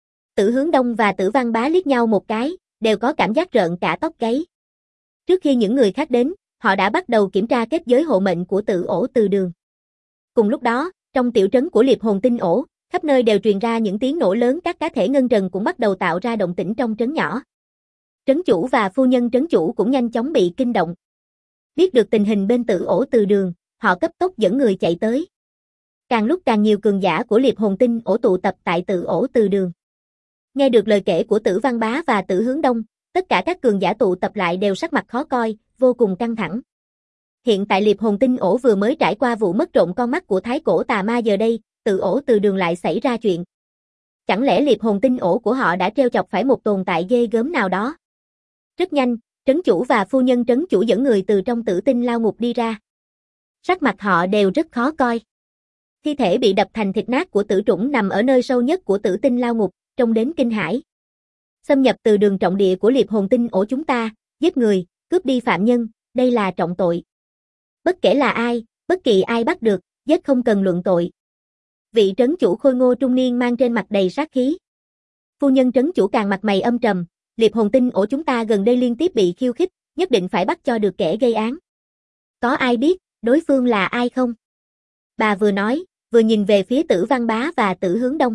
Tử Hướng Đông và Tử Văn Bá liếc nhau một cái, đều có cảm giác rợn cả tóc gáy. Trước khi những người khác đến, họ đã bắt đầu kiểm tra kết giới hộ mệnh của Tử Ổ Từ Đường. Cùng lúc đó, trong tiểu trấn của Liệp Hồn Tinh Ổ, khắp nơi đều truyền ra những tiếng nổ lớn, các cá thể Ngân Trần cũng bắt đầu tạo ra động tĩnh trong trấn nhỏ. Trấn chủ và phu nhân trấn chủ cũng nhanh chóng bị kinh động. Biết được tình hình bên Tử Ổ Từ Đường, họ cấp tốc dẫn người chạy tới. Càng lúc càng nhiều cường giả của Liệp Hồn Tinh Ổ tụ tập tại Tử Ổ Từ Đường. Nghe được lời kể của Tử Văn Bá và Tử Hướng Đông, tất cả các cường giả tụ tập lại đều sắc mặt khó coi, vô cùng căng thẳng. Hiện tại Liệp Hồn Tinh Ổ vừa mới trải qua vụ mất trộm con mắt của thái cổ tà ma, giờ đây, Tử Ổ Từ Đường lại xảy ra chuyện. Chẳng lẽ Liệp Hồn Tinh Ổ của họ đã trêu chọc phải một tồn tại ghê gớm nào đó? Rất nhanh, trấn chủ và phu nhân trấn chủ dẫn người từ trong Tử Tinh lao ngục đi ra. Sắc mặt họ đều rất khó coi. Thi thể bị đập thành thịt nát của Tử Trũng nằm ở nơi sâu nhất của Tử Tinh lao ngục, trông đến kinh hãi. Xâm nhập từ đường trọng địa của Liệp Hồn Tinh Ổ chúng ta, giết người, cướp đi phạm nhân, đây là trọng tội. Bất kể là ai, bất kỳ ai bắt được, giết không cần luận tội. Vị trấn chủ khôi ngô trung niên mang trên mặt đầy sát khí. Phu nhân trấn chủ càng mặt mày âm trầm, Liệp Hồn Tinh Ổ chúng ta gần đây liên tiếp bị khiêu khích, nhất định phải bắt cho được kẻ gây án. Có ai biết đối phương là ai không? Bà vừa nói, vừa nhìn về phía Tử Văn Bá và Tử Hướng Đông.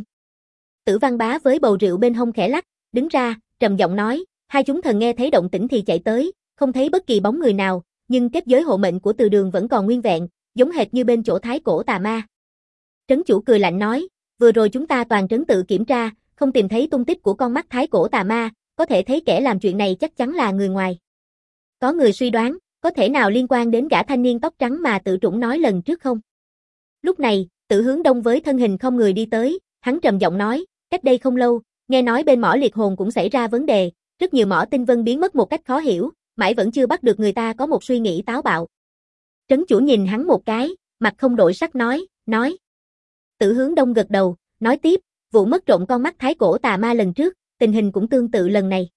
Tử Văn Bá với bầu rượu bên hông khẽ lắc, đứng ra, trầm giọng nói, hai chúng thần nghe thấy động tĩnh thì chạy tới, không thấy bất kỳ bóng người nào, nhưng kết giới hộ mệnh của Từ Đường vẫn còn nguyên vẹn, giống hệt như bên chỗ thái cổ tà ma. Trấn chủ cười lạnh nói, Vừa rồi chúng ta toàn trấn tự kiểm tra, không tìm thấy tung tích của con mắt thái cổ tà ma, có thể thấy kẻ làm chuyện này chắc chắn là người ngoài. Có người suy đoán, có thể nào liên quan đến gã thanh niên tóc trắng mà Tử Trũng nói lần trước không? Lúc này, Tử Hướng Đông với thân hình không người đi tới, hắn trầm giọng nói, cách đây không lâu, nghe nói bên mỏ liệt hồn cũng xảy ra vấn đề, rất nhiều mỏ tinh vân biến mất một cách khó hiểu, mãi vẫn chưa bắt được người ta có một suy nghĩ táo bạo. Trấn chủ nhìn hắn một cái, mặt không đổi sắc nói. Tử Hướng Đông gật đầu, nói tiếp, vụ mất trộm con mắt thái cổ tà ma lần trước, tình hình cũng tương tự lần này.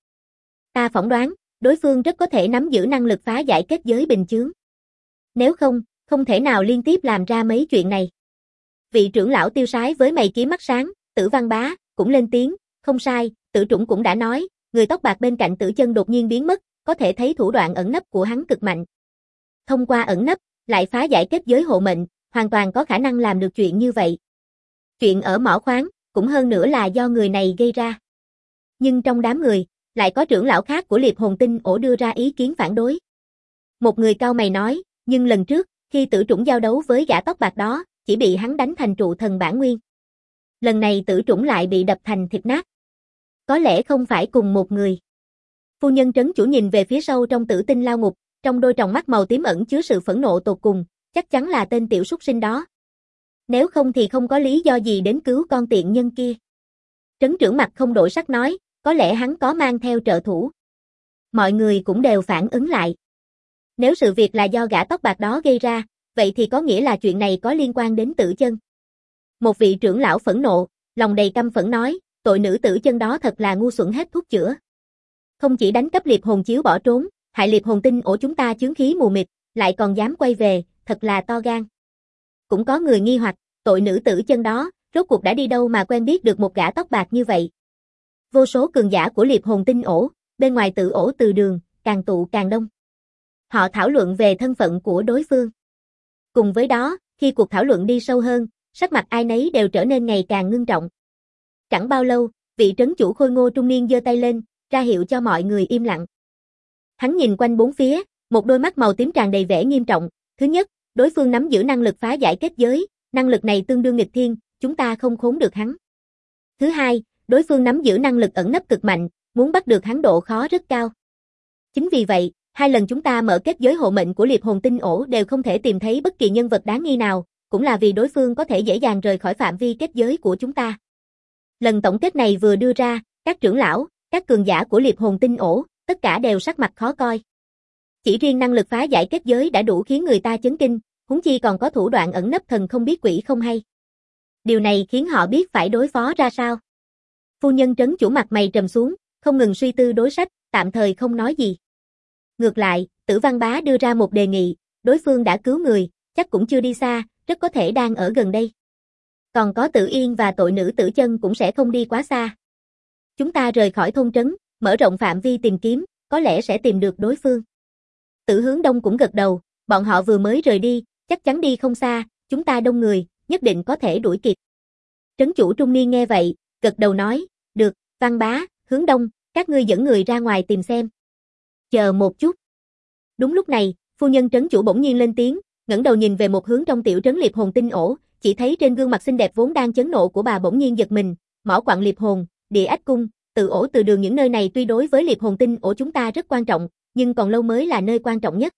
Ta phỏng đoán, đối phương rất có thể nắm giữ năng lực phá giải kết giới bình chướng. Nếu không, không thể nào liên tiếp làm ra mấy chuyện này. Vị trưởng lão tiêu sái với mày kiếm mắt sáng, Tử Văn Bá, cũng lên tiếng, không sai, Tử Trũng cũng đã nói, người tóc bạc bên cạnh Tử Chân đột nhiên biến mất, có thể thấy thủ đoạn ẩn nấp của hắn cực mạnh. Thông qua ẩn nấp, lại phá giải kết giới hộ mệnh, hoàn toàn có khả năng làm được chuyện như vậy. Chuyện ở mỏ khoáng, cũng hơn nữa là do người này gây ra. Nhưng trong đám người, lại có trưởng lão khác của Liệp Hồn Tinh ổ đưa ra ý kiến phản đối. Một người cau mày nói, nhưng lần trước, khi Tử Trũng giao đấu với gã tóc bạc đó, chỉ bị hắn đánh thành trụ thần bản nguyên. Lần này Tử Trũng lại bị đập thành thịt nát. Có lẽ không phải cùng một người. Phu nhân trấn chủ nhìn về phía sâu trong Tử Tinh lao ngục, trong đôi tròng mắt màu tím ẩn chứa sự phẫn nộ tột cùng, chắc chắn là tên tiểu súc sinh đó. Nếu không thì không có lý do gì đến cứu con tiện nhân kia. Trấn trưởng mặt không đổi sắc nói, có lẽ hắn có mang theo trợ thủ. Mọi người cũng đều phản ứng lại. Nếu sự việc là do gã tóc bạc đó gây ra, vậy thì có nghĩa là chuyện này có liên quan đến Tử Chân. Một vị trưởng lão phẫn nộ, lòng đầy căm phẫn nói, tội nữ Tử Chân đó thật là ngu xuẩn hết thuốc chữa. Không chỉ đánh cắp liệp hồn chiếu bỏ trốn, hại Liệp Hồn Tinh ổ chúng ta chướng khí mù mịt, lại còn dám quay về, thật là to gan. Cũng có người nghi hoặc, tội nữ Tử Chân đó, rốt cuộc đã đi đâu mà quen biết được một gã tóc bạc như vậy. Vô số cường giả của Liệp Hồn Tinh ổ, bên ngoài tự ổ từ đường, càng tụ càng đông. Họ thảo luận về thân phận của đối phương. Cùng với đó, khi cuộc thảo luận đi sâu hơn, sắc mặt ai nấy đều trở nên ngày càng ngưng trọng. Chẳng bao lâu, vị trấn chủ khôi ngô trung niên giơ tay lên, ra hiệu cho mọi người im lặng. Hắn nhìn quanh bốn phía, một đôi mắt màu tím tràn đầy vẻ nghiêm trọng. Thứ nhất, đối phương nắm giữ năng lực phá giải kết giới, năng lực này tương đương nghịch thiên, chúng ta không khốn được hắn. Thứ hai, đối phương nắm giữ năng lực ẩn nấp cực mạnh, muốn bắt được hắn độ khó rất cao. Chính vì vậy, 2 lần chúng ta mở kết giới hộ mệnh của Liệp Hồn Tinh ổ đều không thể tìm thấy bất kỳ nhân vật đáng nghi nào, cũng là vì đối phương có thể dễ dàng rời khỏi phạm vi kết giới của chúng ta. Lần tổng kết này vừa đưa ra, các trưởng lão, các cường giả của Liệp Hồn Tinh ổ, tất cả đều sắc mặt khó coi. Chỉ riêng năng lực phá giải kết giới đã đủ khiến người ta chấn kinh, huống chi còn có thủ đoạn ẩn nấp thần không biết quỷ không hay. Điều này khiến họ biết phải đối phó ra sao. Phu nhân trấn chủ mặt mày trầm xuống, không ngừng suy tư đối sách, tạm thời không nói gì. Ngược lại, Tử Văn Bá đưa ra một đề nghị, đối phương đã cứu người, chắc cũng chưa đi xa, rất có thể đang ở gần đây. Còn có Tử Yên và tội nữ Tử Chân cũng sẽ không đi quá xa. Chúng ta rời khỏi thôn trấn, mở rộng phạm vi tìm kiếm, có lẽ sẽ tìm được đối phương. Tử Hướng Đông cũng gật đầu, bọn họ vừa mới rời đi, chắc chắn đi không xa, chúng ta đông người, nhất định có thể đuổi kịp. Trấn chủ trung niên nghe vậy, gật đầu nói, được, Văn Bá, Hướng Đông, các ngươi dẫn người ra ngoài tìm xem. Chờ một chút. Đúng lúc này, phu nhân trấn chủ bỗng nhiên lên tiếng, ngẩng đầu nhìn về một hướng trong tiểu trấn Liệp Hồn Tinh ổ, chỉ thấy trên gương mặt xinh đẹp vốn đang chấn nộ của bà bỗng nhiên giật mình, mỏ quặng Liệp Hồn, địa ách cung, tự ổ từ đường những nơi này tuy đối với Liệp Hồn Tinh ổ chúng ta rất quan trọng, nhưng còn lâu mới là nơi quan trọng nhất.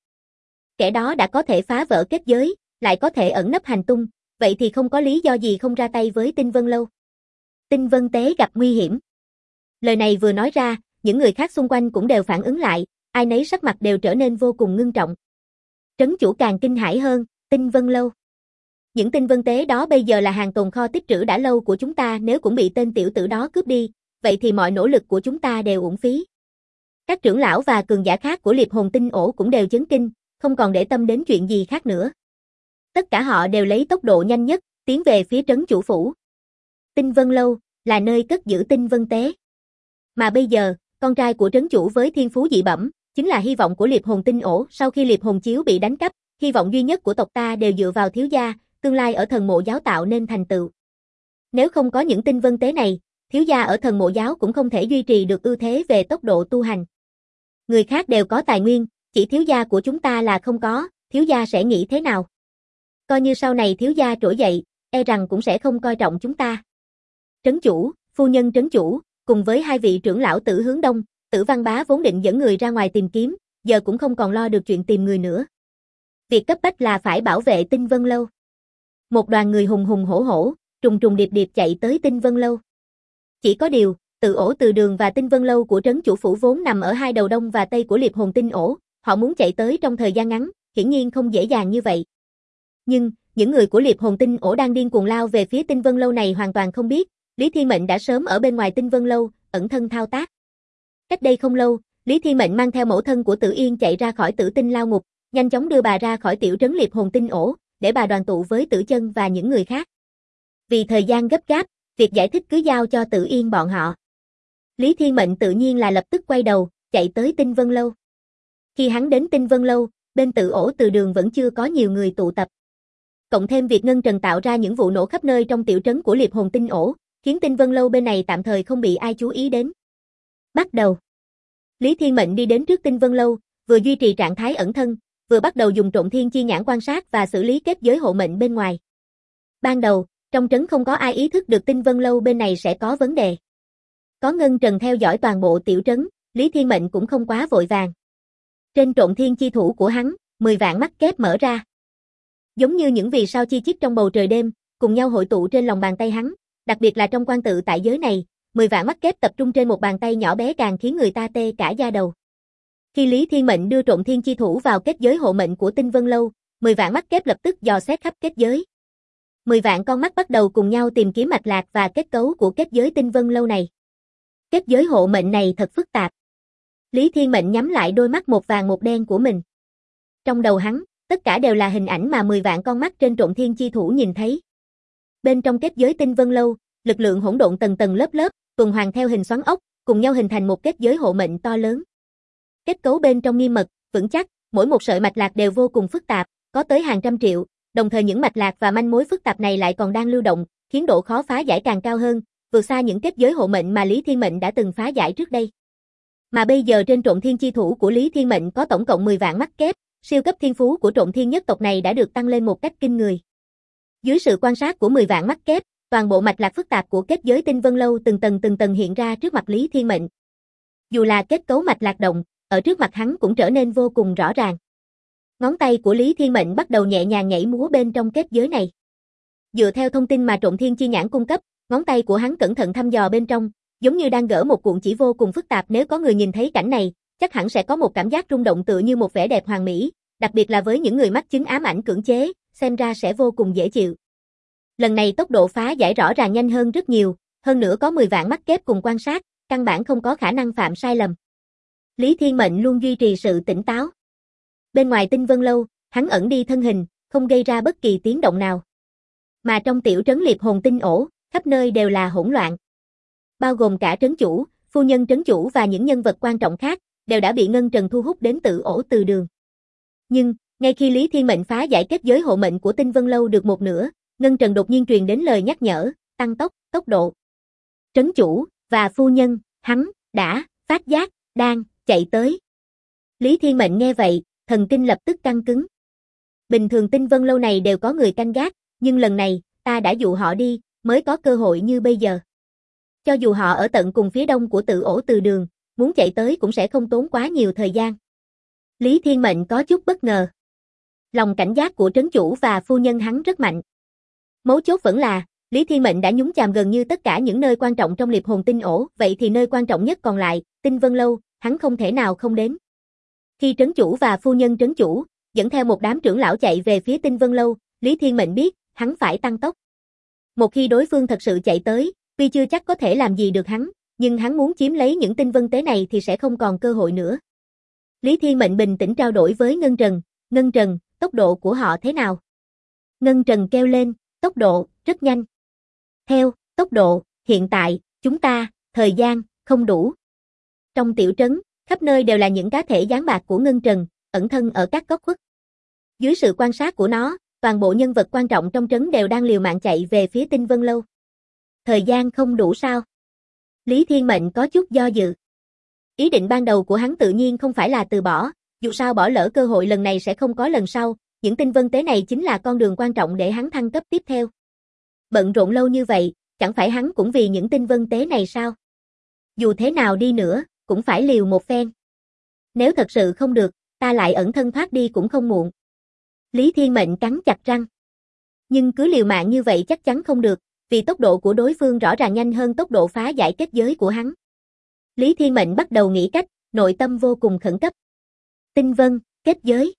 Kẻ đó đã có thể phá vỡ kết giới, lại có thể ẩn nấp hành tung, vậy thì không có lý do gì không ra tay với Tinh Vân Lâu. Tinh Vân Tế gặp nguy hiểm. Lời này vừa nói ra, những người khác xung quanh cũng đều phản ứng lại, ai nấy sắc mặt đều trở nên vô cùng ngưng trọng. Trấn chủ càng kinh hãi hơn, Tinh Vân Lâu. Những Tinh Vân Tế đó bây giờ là hàng tồn kho tích trữ đã lâu của chúng ta, nếu cũng bị tên tiểu tử đó cướp đi, vậy thì mọi nỗ lực của chúng ta đều uổng phí. Các trưởng lão và cường giả khác của Liệp Hồn Tinh ổ cũng đều chấn kinh, không còn để tâm đến chuyện gì khác nữa. Tất cả họ đều lấy tốc độ nhanh nhất, tiến về phía trấn chủ phủ. Tinh Vân Lâu, là nơi cất giữ Tinh Vân Tế. Mà bây giờ, con trai của trấn chủ với thiên phú dị bẩm, chính là hy vọng của Liệp Hồn Tinh ổ. Sau khi Liệp Hồn Chiếu bị đánh cắp, hy vọng duy nhất của tộc ta đều dựa vào thiếu gia, tương lai ở thần mộ giáo tạo nên thành tựu. Nếu không có những Tinh Vân Tế này, thiếu gia ở thần mộ giáo cũng không thể duy trì được ưu thế về tốc độ tu hành. Người khác đều có tài nguyên, chỉ thiếu gia của chúng ta là không có, thiếu gia sẽ nghĩ thế nào? Coi như sau này thiếu gia trỗi dậy, e rằng cũng sẽ không coi trọng chúng ta. Trấn chủ, phu nhân trấn chủ, cùng với hai vị trưởng lão Tử Hướng Đông, Tử Văn Bá vốn định dẫn người ra ngoài tìm kiếm, giờ cũng không còn lo được chuyện tìm người nữa. Việc cấp bách là phải bảo vệ Tinh Vân Lâu. Một đoàn người hùng hùng hổ hổ, trùng trùng điệp điệp chạy tới Tinh Vân Lâu. Chỉ có điều, Tự Ổ Từ Đường và Tinh Vân Lâu của trấn chủ phủ vốn nằm ở hai đầu đông và tây của Liệp Hồn Tinh Ổ, họ muốn chạy tới trong thời gian ngắn, hiển nhiên không dễ dàng như vậy. Nhưng, những người của Liệp Hồn Tinh Ổ đang điên cuồng lao về phía Tinh Vân Lâu này hoàn toàn không biết, Lý Thiên Mệnh đã sớm ở bên ngoài Tinh Vân Lâu, ẩn thân thao tác. Cách đây không lâu, Lý Thiên Mệnh mang theo mẫu thân của Tử Yên chạy ra khỏi Tử Tinh Lao Ngục, nhanh chóng đưa bà ra khỏi tiểu trấn Liệp Hồn Tinh Ổ, để bà đoàn tụ với Tử Chân và những người khác. Vì thời gian gấp gáp, việc giải thích cứ giao cho Tử Yên bọn họ. Lý Thiên Mệnh tự nhiên là lập tức quay đầu, chạy tới Tinh Vân Lâu. Khi hắn đến Tinh Vân Lâu, bên Tự Ổ Từ Đường vẫn chưa có nhiều người tụ tập. Cộng thêm việc Ngân Trần tạo ra những vụ nổ khắp nơi trong tiểu trấn của Liệp Hồn Tinh Ổ, khiến Tinh Vân Lâu bên này tạm thời không bị ai chú ý đến. Bắt đầu. Lý Thiên Mệnh đi đến trước Tinh Vân Lâu, vừa duy trì trạng thái ẩn thân, vừa bắt đầu dùng Trộm Thiên Chi Nhãn quan sát và xử lý kết giới hộ mệnh bên ngoài. Ban đầu, trong trấn không có ai ý thức được Tinh Vân Lâu bên này sẽ có vấn đề. Có Ngân Trần theo dõi toàn bộ tiểu trấn, Lý Thiên Mệnh cũng không quá vội vàng. Trên Trộm Thiên Chi thủ của hắn, 10 vạn mắt kép mở ra. Giống như những vì sao chi chít trong bầu trời đêm, cùng nhau hội tụ trên lòng bàn tay hắn, đặc biệt là trong quan tự tại giới này, 10 vạn mắt kép tập trung trên một bàn tay nhỏ bé càng khiến người ta tê cả da đầu. Khi Lý Thiên Mệnh đưa Trộm Thiên Chi thủ vào kết giới hộ mệnh của Tinh Vân Lâu, 10 vạn mắt kép lập tức dò xét khắp kết giới. 10 vạn con mắt bắt đầu cùng nhau tìm kiếm mạch lạc và kết cấu của kết giới Tinh Vân Lâu này. Kết giới hộ mệnh này thật phức tạp. Lý Thiên Mệnh nhắm lại đôi mắt một vàng một đen của mình. Trong đầu hắn, tất cả đều là hình ảnh mà 10 vạn con mắt trên Trộm Thiên Chi thủ nhìn thấy. Bên trong kết giới Tinh Vân Lâu, lực lượng hỗn độn tầng tầng lớp lớp, tuần hoàn theo hình xoắn ốc, cùng nhau hình thành một kết giới hộ mệnh to lớn. Kết cấu bên trong nghiêm mật, vững chắc, mỗi một sợi mạch lạc đều vô cùng phức tạp, có tới hàng trăm triệu, đồng thời những mạch lạc và manh mối phức tạp này lại còn đang lưu động, khiến độ khó phá giải càng cao hơn, vượt xa những kết giới hộ mệnh mà Lý Thiên Mệnh đã từng phá giải trước đây. Mà bây giờ trên Trộm Thiên Chi thủ của Lý Thiên Mệnh có tổng cộng 10 vạn mắt kép, siêu cấp thiên phú của Trộm Thiên nhất tộc này đã được tăng lên một cách kinh người. Dưới sự quan sát của 10 vạn mắt kép, toàn bộ mạch lạc phức tạp của kết giới Tinh Vân Lâu từng tầng hiện ra trước mặt Lý Thiên Mệnh. Dù là kết cấu mạch lạc động, ở trước mặt hắn cũng trở nên vô cùng rõ ràng. Ngón tay của Lý Thiên Mệnh bắt đầu nhẹ nhàng nhảy múa bên trong kết giới này. Dựa theo thông tin mà Trộm Thiên Chi Nhãn cung cấp, ngón tay của hắn cẩn thận thăm dò bên trong, giống như đang gỡ một cuộn chỉ vô cùng phức tạp. Nếu có người nhìn thấy cảnh này, chắc hẳn sẽ có một cảm giác rung động tựa như một vẻ đẹp hoàn mỹ, đặc biệt là với những người mắc chứng ám ảnh cưỡng chế, xem ra sẽ vô cùng dễ chịu. Lần này tốc độ phá giải rõ ràng nhanh hơn rất nhiều, hơn nữa có 10 vạn mắt kép cùng quan sát, căn bản không có khả năng phạm sai lầm. Lý Thiên Mệnh luôn duy trì sự tỉnh táo. Bên ngoài Tinh Vân Lâu, hắn ẩn đi thân hình, không gây ra bất kỳ tiếng động nào. Mà trong tiểu trấn Liệp Hồn Tinh Ổ, khắp nơi đều là hỗn loạn. Bao gồm cả trấn chủ, phu nhân trấn chủ và những nhân vật quan trọng khác, đều đã bị Ngân Trần thu hút đến Tự Ổ Từ Đường. Nhưng, ngay khi Lý Thiên Mệnh phá giải kết giới hộ mệnh của Tinh Vân Lâu được một nửa, Ngân Trần đột nhiên truyền đến lời nhắc nhở, tăng tốc độ. Trấn chủ, và phu nhân, hắn, đã, phát giác, đang, chạy tới. Lý Thiên Mệnh nghe vậy, thần kinh lập tức căng cứng. Bình thường Tinh Vân Lâu này đều có người canh gác, nhưng lần này, ta đã dụ họ đi, mới có cơ hội như bây giờ. Cho dù họ ở tận cùng phía đông của Tự Ổ Từ Đường, muốn chạy tới cũng sẽ không tốn quá nhiều thời gian. Lý Thiên Mệnh có chút bất ngờ. Lòng cảnh giác của trấn chủ và phu nhân hắn rất mạnh. Mấu chốt vẫn là, Lý Thiên Mệnh đã nhúng chàm gần như tất cả những nơi quan trọng trong Liệp Hồn Tinh Ổ, vậy thì nơi quan trọng nhất còn lại, Tinh Vân Lâu, hắn không thể nào không đến. Khi trấn chủ và phu nhân trấn chủ, dẫn theo một đám trưởng lão chạy về phía Tinh Vân Lâu, Lý Thiên Mệnh biết, hắn phải tăng tốc. Một khi đối phương thật sự chạy tới, tuy chưa chắc có thể làm gì được hắn, nhưng hắn muốn chiếm lấy những tinh vân tế này thì sẽ không còn cơ hội nữa. Lý Thiên Mệnh bình tĩnh trao đổi với Ngân Trần, tốc độ của họ thế nào? Ngân Trần kêu lên, tốc độ, rất nhanh. Theo, tốc độ, hiện tại, chúng ta, thời gian, không đủ. Trong tiểu trấn, khắp nơi đều là những cá thể dáng bạc của Ngân Trần, ẩn thân ở các góc khuất. Dưới sự quan sát của nó, toàn bộ nhân vật quan trọng trong trấn đều đang liều mạng chạy về phía Tinh Vân Lâu. Thời gian không đủ sao? Lý Thiên Mệnh có chút do dự. Ý định ban đầu của hắn tự nhiên không phải là từ bỏ, dù sao bỏ lỡ cơ hội lần này sẽ không có lần sau, những tinh vân tế này chính là con đường quan trọng để hắn thăng cấp tiếp theo. Bận rộn lâu như vậy, chẳng phải hắn cũng vì những tinh vân tế này sao? Dù thế nào đi nữa, cũng phải liều một phen. Nếu thật sự không được, ta lại ẩn thân thoát đi cũng không muộn. Lý Thiên Mệnh cắn chặt răng. Nhưng cứ liều mạng như vậy chắc chắn không được, vì tốc độ của đối phương rõ ràng nhanh hơn tốc độ phá giải kết giới của hắn. Lý Thiên Mệnh bắt đầu nghĩ cách, nội tâm vô cùng khẩn cấp. Tinh vân, kết giới.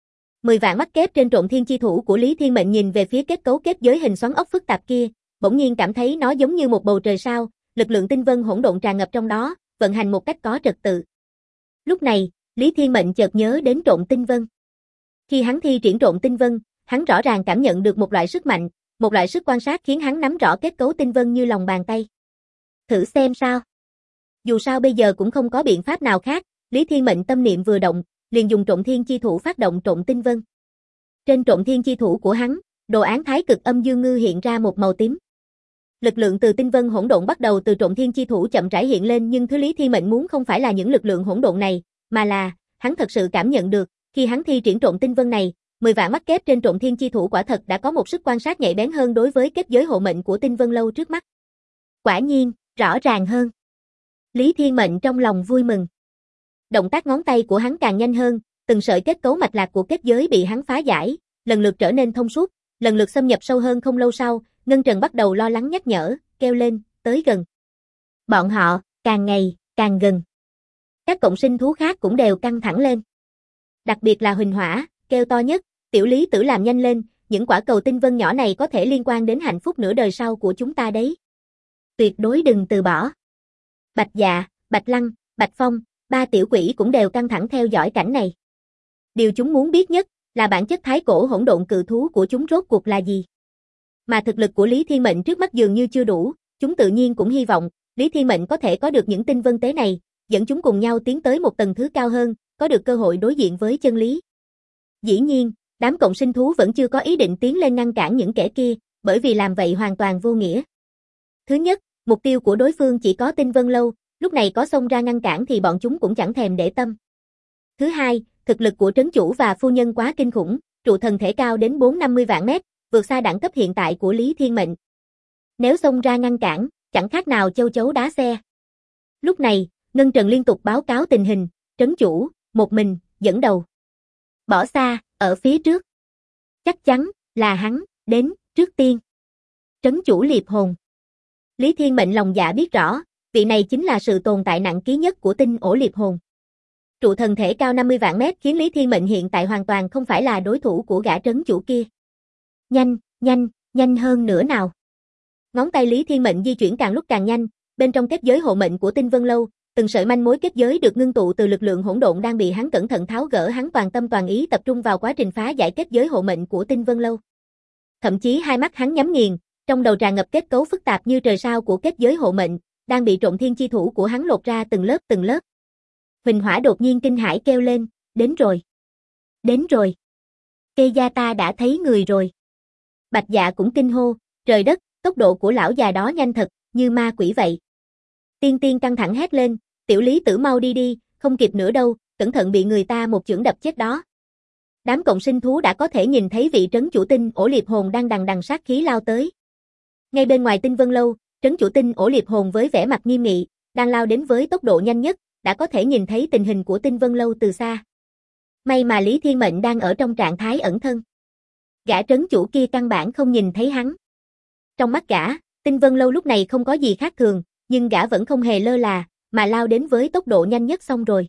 10 vạn mắt kép trên Trộm Thiên chi thủ của Lý Thiên Mệnh nhìn về phía kết cấu kết giới hình xoắn ốc phức tạp kia, bỗng nhiên cảm thấy nó giống như một bầu trời sao, lực lượng tinh vân hỗn độn tràn ngập trong đó, vận hành một cách có trật tự. Lúc này, Lý Thiên Mệnh chợt nhớ đến Trộm Tinh Vân. Khi hắn thi triển Trộm Tinh Vân, hắn rõ ràng cảm nhận được một loại sức mạnh, một loại sức quan sát khiến hắn nắm rõ kết cấu tinh vân như lòng bàn tay. Thử xem sao. Dù sao bây giờ cũng không có biện pháp nào khác, Lý Thiên Mệnh tâm niệm vừa động, liền dùng Trộm Thiên chi thủ phát động Trộm Tinh Vân. Trên Trộm Thiên chi thủ của hắn, đồ án Thái Cực Âm Dương Ngư hiện ra một màu tím. Lực lượng từ tinh vân hỗn độn bắt đầu từ Trộm Thiên chi thủ chậm rãi hiện lên, nhưng thứ Lý Thiên Mệnh muốn không phải là những lực lượng hỗn độn này, mà là hắn thật sự cảm nhận được, khi hắn thi triển Trộm Tinh Vân này, 10 vạn mắt kép trên Trộm Thiên chi thủ quả thật đã có một sức quan sát nhạy bén hơn đối với kết giới hộ mệnh của Tinh Vân lâu trước mắt. Quả nhiên, rõ ràng hơn. Lý Thiên Mệnh trong lòng vui mừng. Động tác ngón tay của hắn càng nhanh hơn, từng sợi kết cấu mạch lạc của kết giới bị hắn phá giải, lần lượt trở nên thông suốt, lần lượt xâm nhập sâu hơn. Không lâu sau, Ngân Trần bắt đầu lo lắng nhắc nhở, kêu lên, tới gần. Bọn họ, càng ngày, càng gần. Các cộng sinh thú khác cũng đều căng thẳng lên. Đặc biệt là Huỳnh Hỏa, kêu to nhất, tiểu Lý Tử làm nhanh lên, những quả cầu tinh vân nhỏ này có thể liên quan đến hạnh phúc nửa đời sau của chúng ta đấy. Tuyệt đối đừng từ bỏ. Bạch Dạ, Bạch Lăng, Bạch Phong, 3 tiểu quỷ cũng đều căng thẳng theo dõi cảnh này. Điều chúng muốn biết nhất là bản chất thái cổ hỗn độn cự thú của chúng rốt cuộc là gì. Mà thực lực của Lý Thiên Mệnh trước mắt dường như chưa đủ, chúng tự nhiên cũng hy vọng Lý Thiên Mệnh có thể có được những tinh vân tế này, dẫn chúng cùng nhau tiến tới một tầng thứ cao hơn, có được cơ hội đối diện với chân lý. Dĩ nhiên, đám cộng sinh thú vẫn chưa có ý định tiến lên ngăn cản những kẻ kia, bởi vì làm vậy hoàn toàn vô nghĩa. Thứ nhất, mục tiêu của đối phương chỉ có Tinh Vân lâu, lúc này có xông ra ngăn cản thì bọn chúng cũng chẳng thèm để tâm. Thứ hai, thực lực của trấn chủ và phu nhân quá kinh khủng, trụ thần thể cao đến 450 vạn mét, vượt xa đẳng cấp hiện tại của Lý Thiên Mệnh. Nếu xông ra ngăn cản, chẳng khác nào châu chấu đá xe. Lúc này, Ngân Trần liên tục báo cáo tình hình, trấn chủ, một mình, dẫn đầu. Bỏ xa, ở phía trước. Chắc chắn, là hắn, đến, trước tiên. Trấn chủ liệp hồn. Lý Thiên Mệnh lòng dạ biết rõ, vị này chính là sự tồn tại nặng ký nhất của tinh ổ liệp hồn. Trụ thần thể cao 50 vạn mét khiến Lý Thiên Mệnh hiện tại hoàn toàn không phải là đối thủ của gã trấn chủ kia. Nhanh, nhanh, nhanh hơn nữa nào. Ngón tay Lý Thiên Mệnh di chuyển càng lúc càng nhanh, bên trong kết giới hộ mệnh của Tinh Vân lâu, từng sợi manh mối kết giới được ngưng tụ từ lực lượng hỗn độn đang bị hắn cẩn thận tháo gỡ, hắn toàn tâm toàn ý tập trung vào quá trình phá giải kết giới hộ mệnh của Tinh Vân lâu. Thậm chí hai mắt hắn nhắm nghiền, trong đầu tràn ngập kết cấu phức tạp như trời sao của kết giới hộ mệnh, đang bị Trộm Thiên chi thủ của hắn lột ra từng lớp từng lớp. Huỳnh Hỏa đột nhiên kinh hãi kêu lên, đến rồi. Đến rồi. Kê gia ta đã thấy người rồi. Bạch Dạ cũng kinh hô, trời đất, tốc độ của lão già đó nhanh thật, như ma quỷ vậy. Tiên Tiên căng thẳng hét lên, tiểu Lý Tử mau đi đi, không kịp nữa đâu, cẩn thận bị người ta một chưởng đập chết đó. Đám cộng sinh thú đã có thể nhìn thấy vị trấn chủ tinh ổ liệp hồn đang đằng đằng sát khí lao tới. Ngay bên ngoài Tinh Vân lâu, trấn chủ tinh ổ liệp hồn với vẻ mặt nghiêm nghị, đang lao đến với tốc độ nhanh nhất, đã có thể nhìn thấy tình hình của Tinh Vân lâu từ xa. May mà Lý Thiên Mệnh đang ở trong trạng thái ẩn thân. Gã trấn chủ kia căn bản không nhìn thấy hắn. Trong mắt gã, Tinh Vân lâu lúc này không có gì khác thường, nhưng gã vẫn không hề lơ là, mà lao đến với tốc độ nhanh nhất. Xong rồi.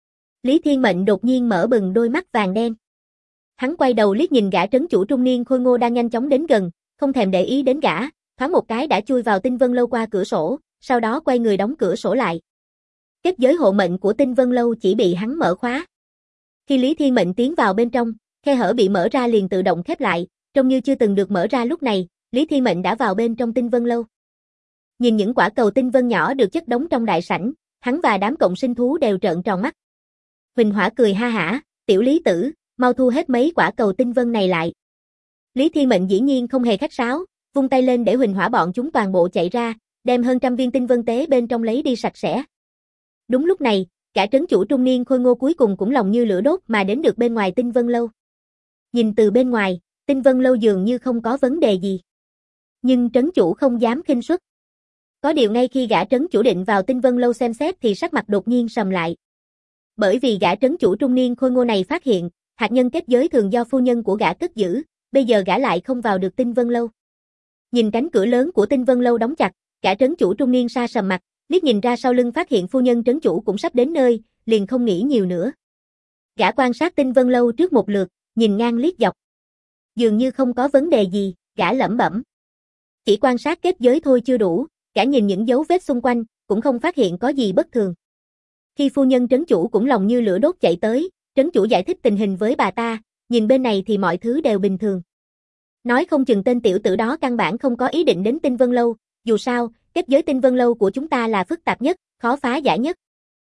Lý Thiên Mệnh đột nhiên mở bừng đôi mắt vàng đen. Hắn quay đầu liếc nhìn gã trấn chủ trung niên khôi ngô đang nhanh chóng đến gần, không thèm để ý đến gã, thoáng một cái đã chui vào Tinh Vân lâu qua cửa sổ, sau đó quay người đóng cửa sổ lại. Kết giới hộ mệnh của Tinh Vân lâu chỉ bị hắn mở khóa. Khi Lý Thiên Mệnh tiến vào bên trong, khe hở bị mở ra liền tự động khép lại, trông như chưa từng được mở ra. Lúc này, Lý Thiên Mệnh đã vào bên trong Tinh Vân lâu. Nhìn những quả cầu tinh vân nhỏ được chất đống trong đại sảnh, hắn và đám cộng sinh thú đều trợn tròn mắt. Huỳnh Hỏa cười ha hả, tiểu Lý Tử, mau thu hết mấy quả cầu tinh vân này lại. Lý Thiên Mệnh dĩ nhiên không hề khách sáo, vung tay lên để Huỳnh Hỏa bọn chúng toàn bộ chạy ra, đem hơn trăm viên tinh vân tế bên trong lấy đi sạch sẽ. Đúng lúc này, cả trấn chủ trung niên khôi ngô cuối cùng cũng lòng như lửa đốt mà đến được bên ngoài Tinh Vân lâu. Nhìn từ bên ngoài, Tinh Vân lâu dường như không có vấn đề gì. Nhưng trấn chủ không dám khinh suất. Có điều ngay khi gã trấn chủ định vào Tinh Vân Lâu xem xét thì sắc mặt đột nhiên sầm lại. Bởi vì gã trấn chủ trung niên khôi ngô này phát hiện, hạt nhân kết giới thường do phu nhân của gã cất giữ, bây giờ gã lại không vào được Tinh Vân Lâu. Nhìn cánh cửa lớn của Tinh Vân Lâu đóng chặt, gã trấn chủ trung niên sa sầm mặt, liếc nhìn ra sau lưng phát hiện phu nhân trấn chủ cũng sắp đến nơi, liền không nghĩ nhiều nữa. Gã quan sát Tinh Vân Lâu trước một lượt, nhìn ngang liếc dọc. Dường như không có vấn đề gì, gã lẩm bẩm. Chỉ quan sát kết giới thôi chưa đủ, gã nhìn những dấu vết xung quanh, cũng không phát hiện có gì bất thường. Khi phu nhân trấn chủ cũng lòng như lửa đốt chạy tới, trấn chủ giải thích tình hình với bà ta, nhìn bên này thì mọi thứ đều bình thường. Nói không chừng tên tiểu tử đó căn bản không có ý định đến Tinh Vân Lâu, dù sao, kết giới Tinh Vân Lâu của chúng ta là phức tạp nhất, khó phá giải nhất.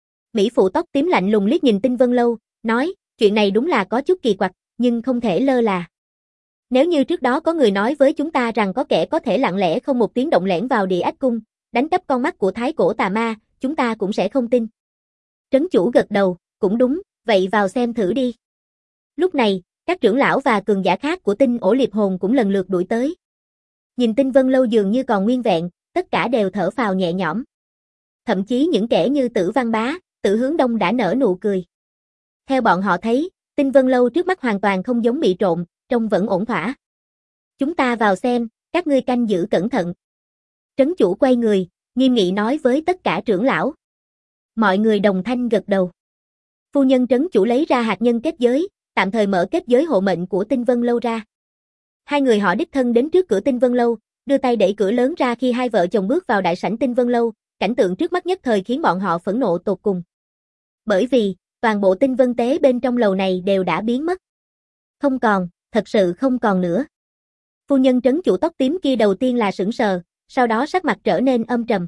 Mỹ phụ tóc tím lạnh lùng liếc nhìn Tinh Vân Lâu, nói, chuyện này đúng là có chút kỳ quặc, nhưng không thể lơ là. Nếu như trước đó có người nói với chúng ta rằng có kẻ có thể lặng lẽ không một tiếng động lẻn vào Địa Ách Cung, đánh cắp con mắt của Thái Cổ Tà Ma, chúng ta cũng sẽ không tin. Trấn chủ gật đầu, cũng đúng, vậy vào xem thử đi. Lúc này, các trưởng lão và cường giả khác của Tinh Ổ Liệp Hồn cũng lần lượt đuổi tới. Nhìn Tinh Vân Lâu dường như còn nguyên vẹn, tất cả đều thở phào nhẹ nhõm. Thậm chí những kẻ như Tử Văn Bá, Tử Hướng Đông đã nở nụ cười. Theo bọn họ thấy, Tinh Vân Lâu trước mắt hoàn toàn không giống bị trộm, trông vẫn ổn thỏa. Chúng ta vào xem, các ngươi canh giữ cẩn thận. Trấn chủ quay người, nghiêm nghị nói với tất cả trưởng lão. Mọi người đồng thanh gật đầu. Phu nhân trấn chủ lấy ra hạt nhân kết giới, tạm thời mở kết giới hộ mệnh của Tinh Vân Lâu ra. Hai người họ đích thân đến trước cửa Tinh Vân Lâu, đưa tay đẩy cửa lớn ra khi hai vợ chồng bước vào đại sảnh Tinh Vân Lâu, cảnh tượng trước mắt nhất thời khiến bọn họ phẫn nộ tột cùng. Bởi vì, toàn bộ tinh vân tế bên trong lầu này đều đã biến mất. Không còn, thật sự không còn nữa. Phu nhân trấn chủ tóc tím kia đầu tiên là sững sờ, sau đó sắc mặt trở nên âm trầm.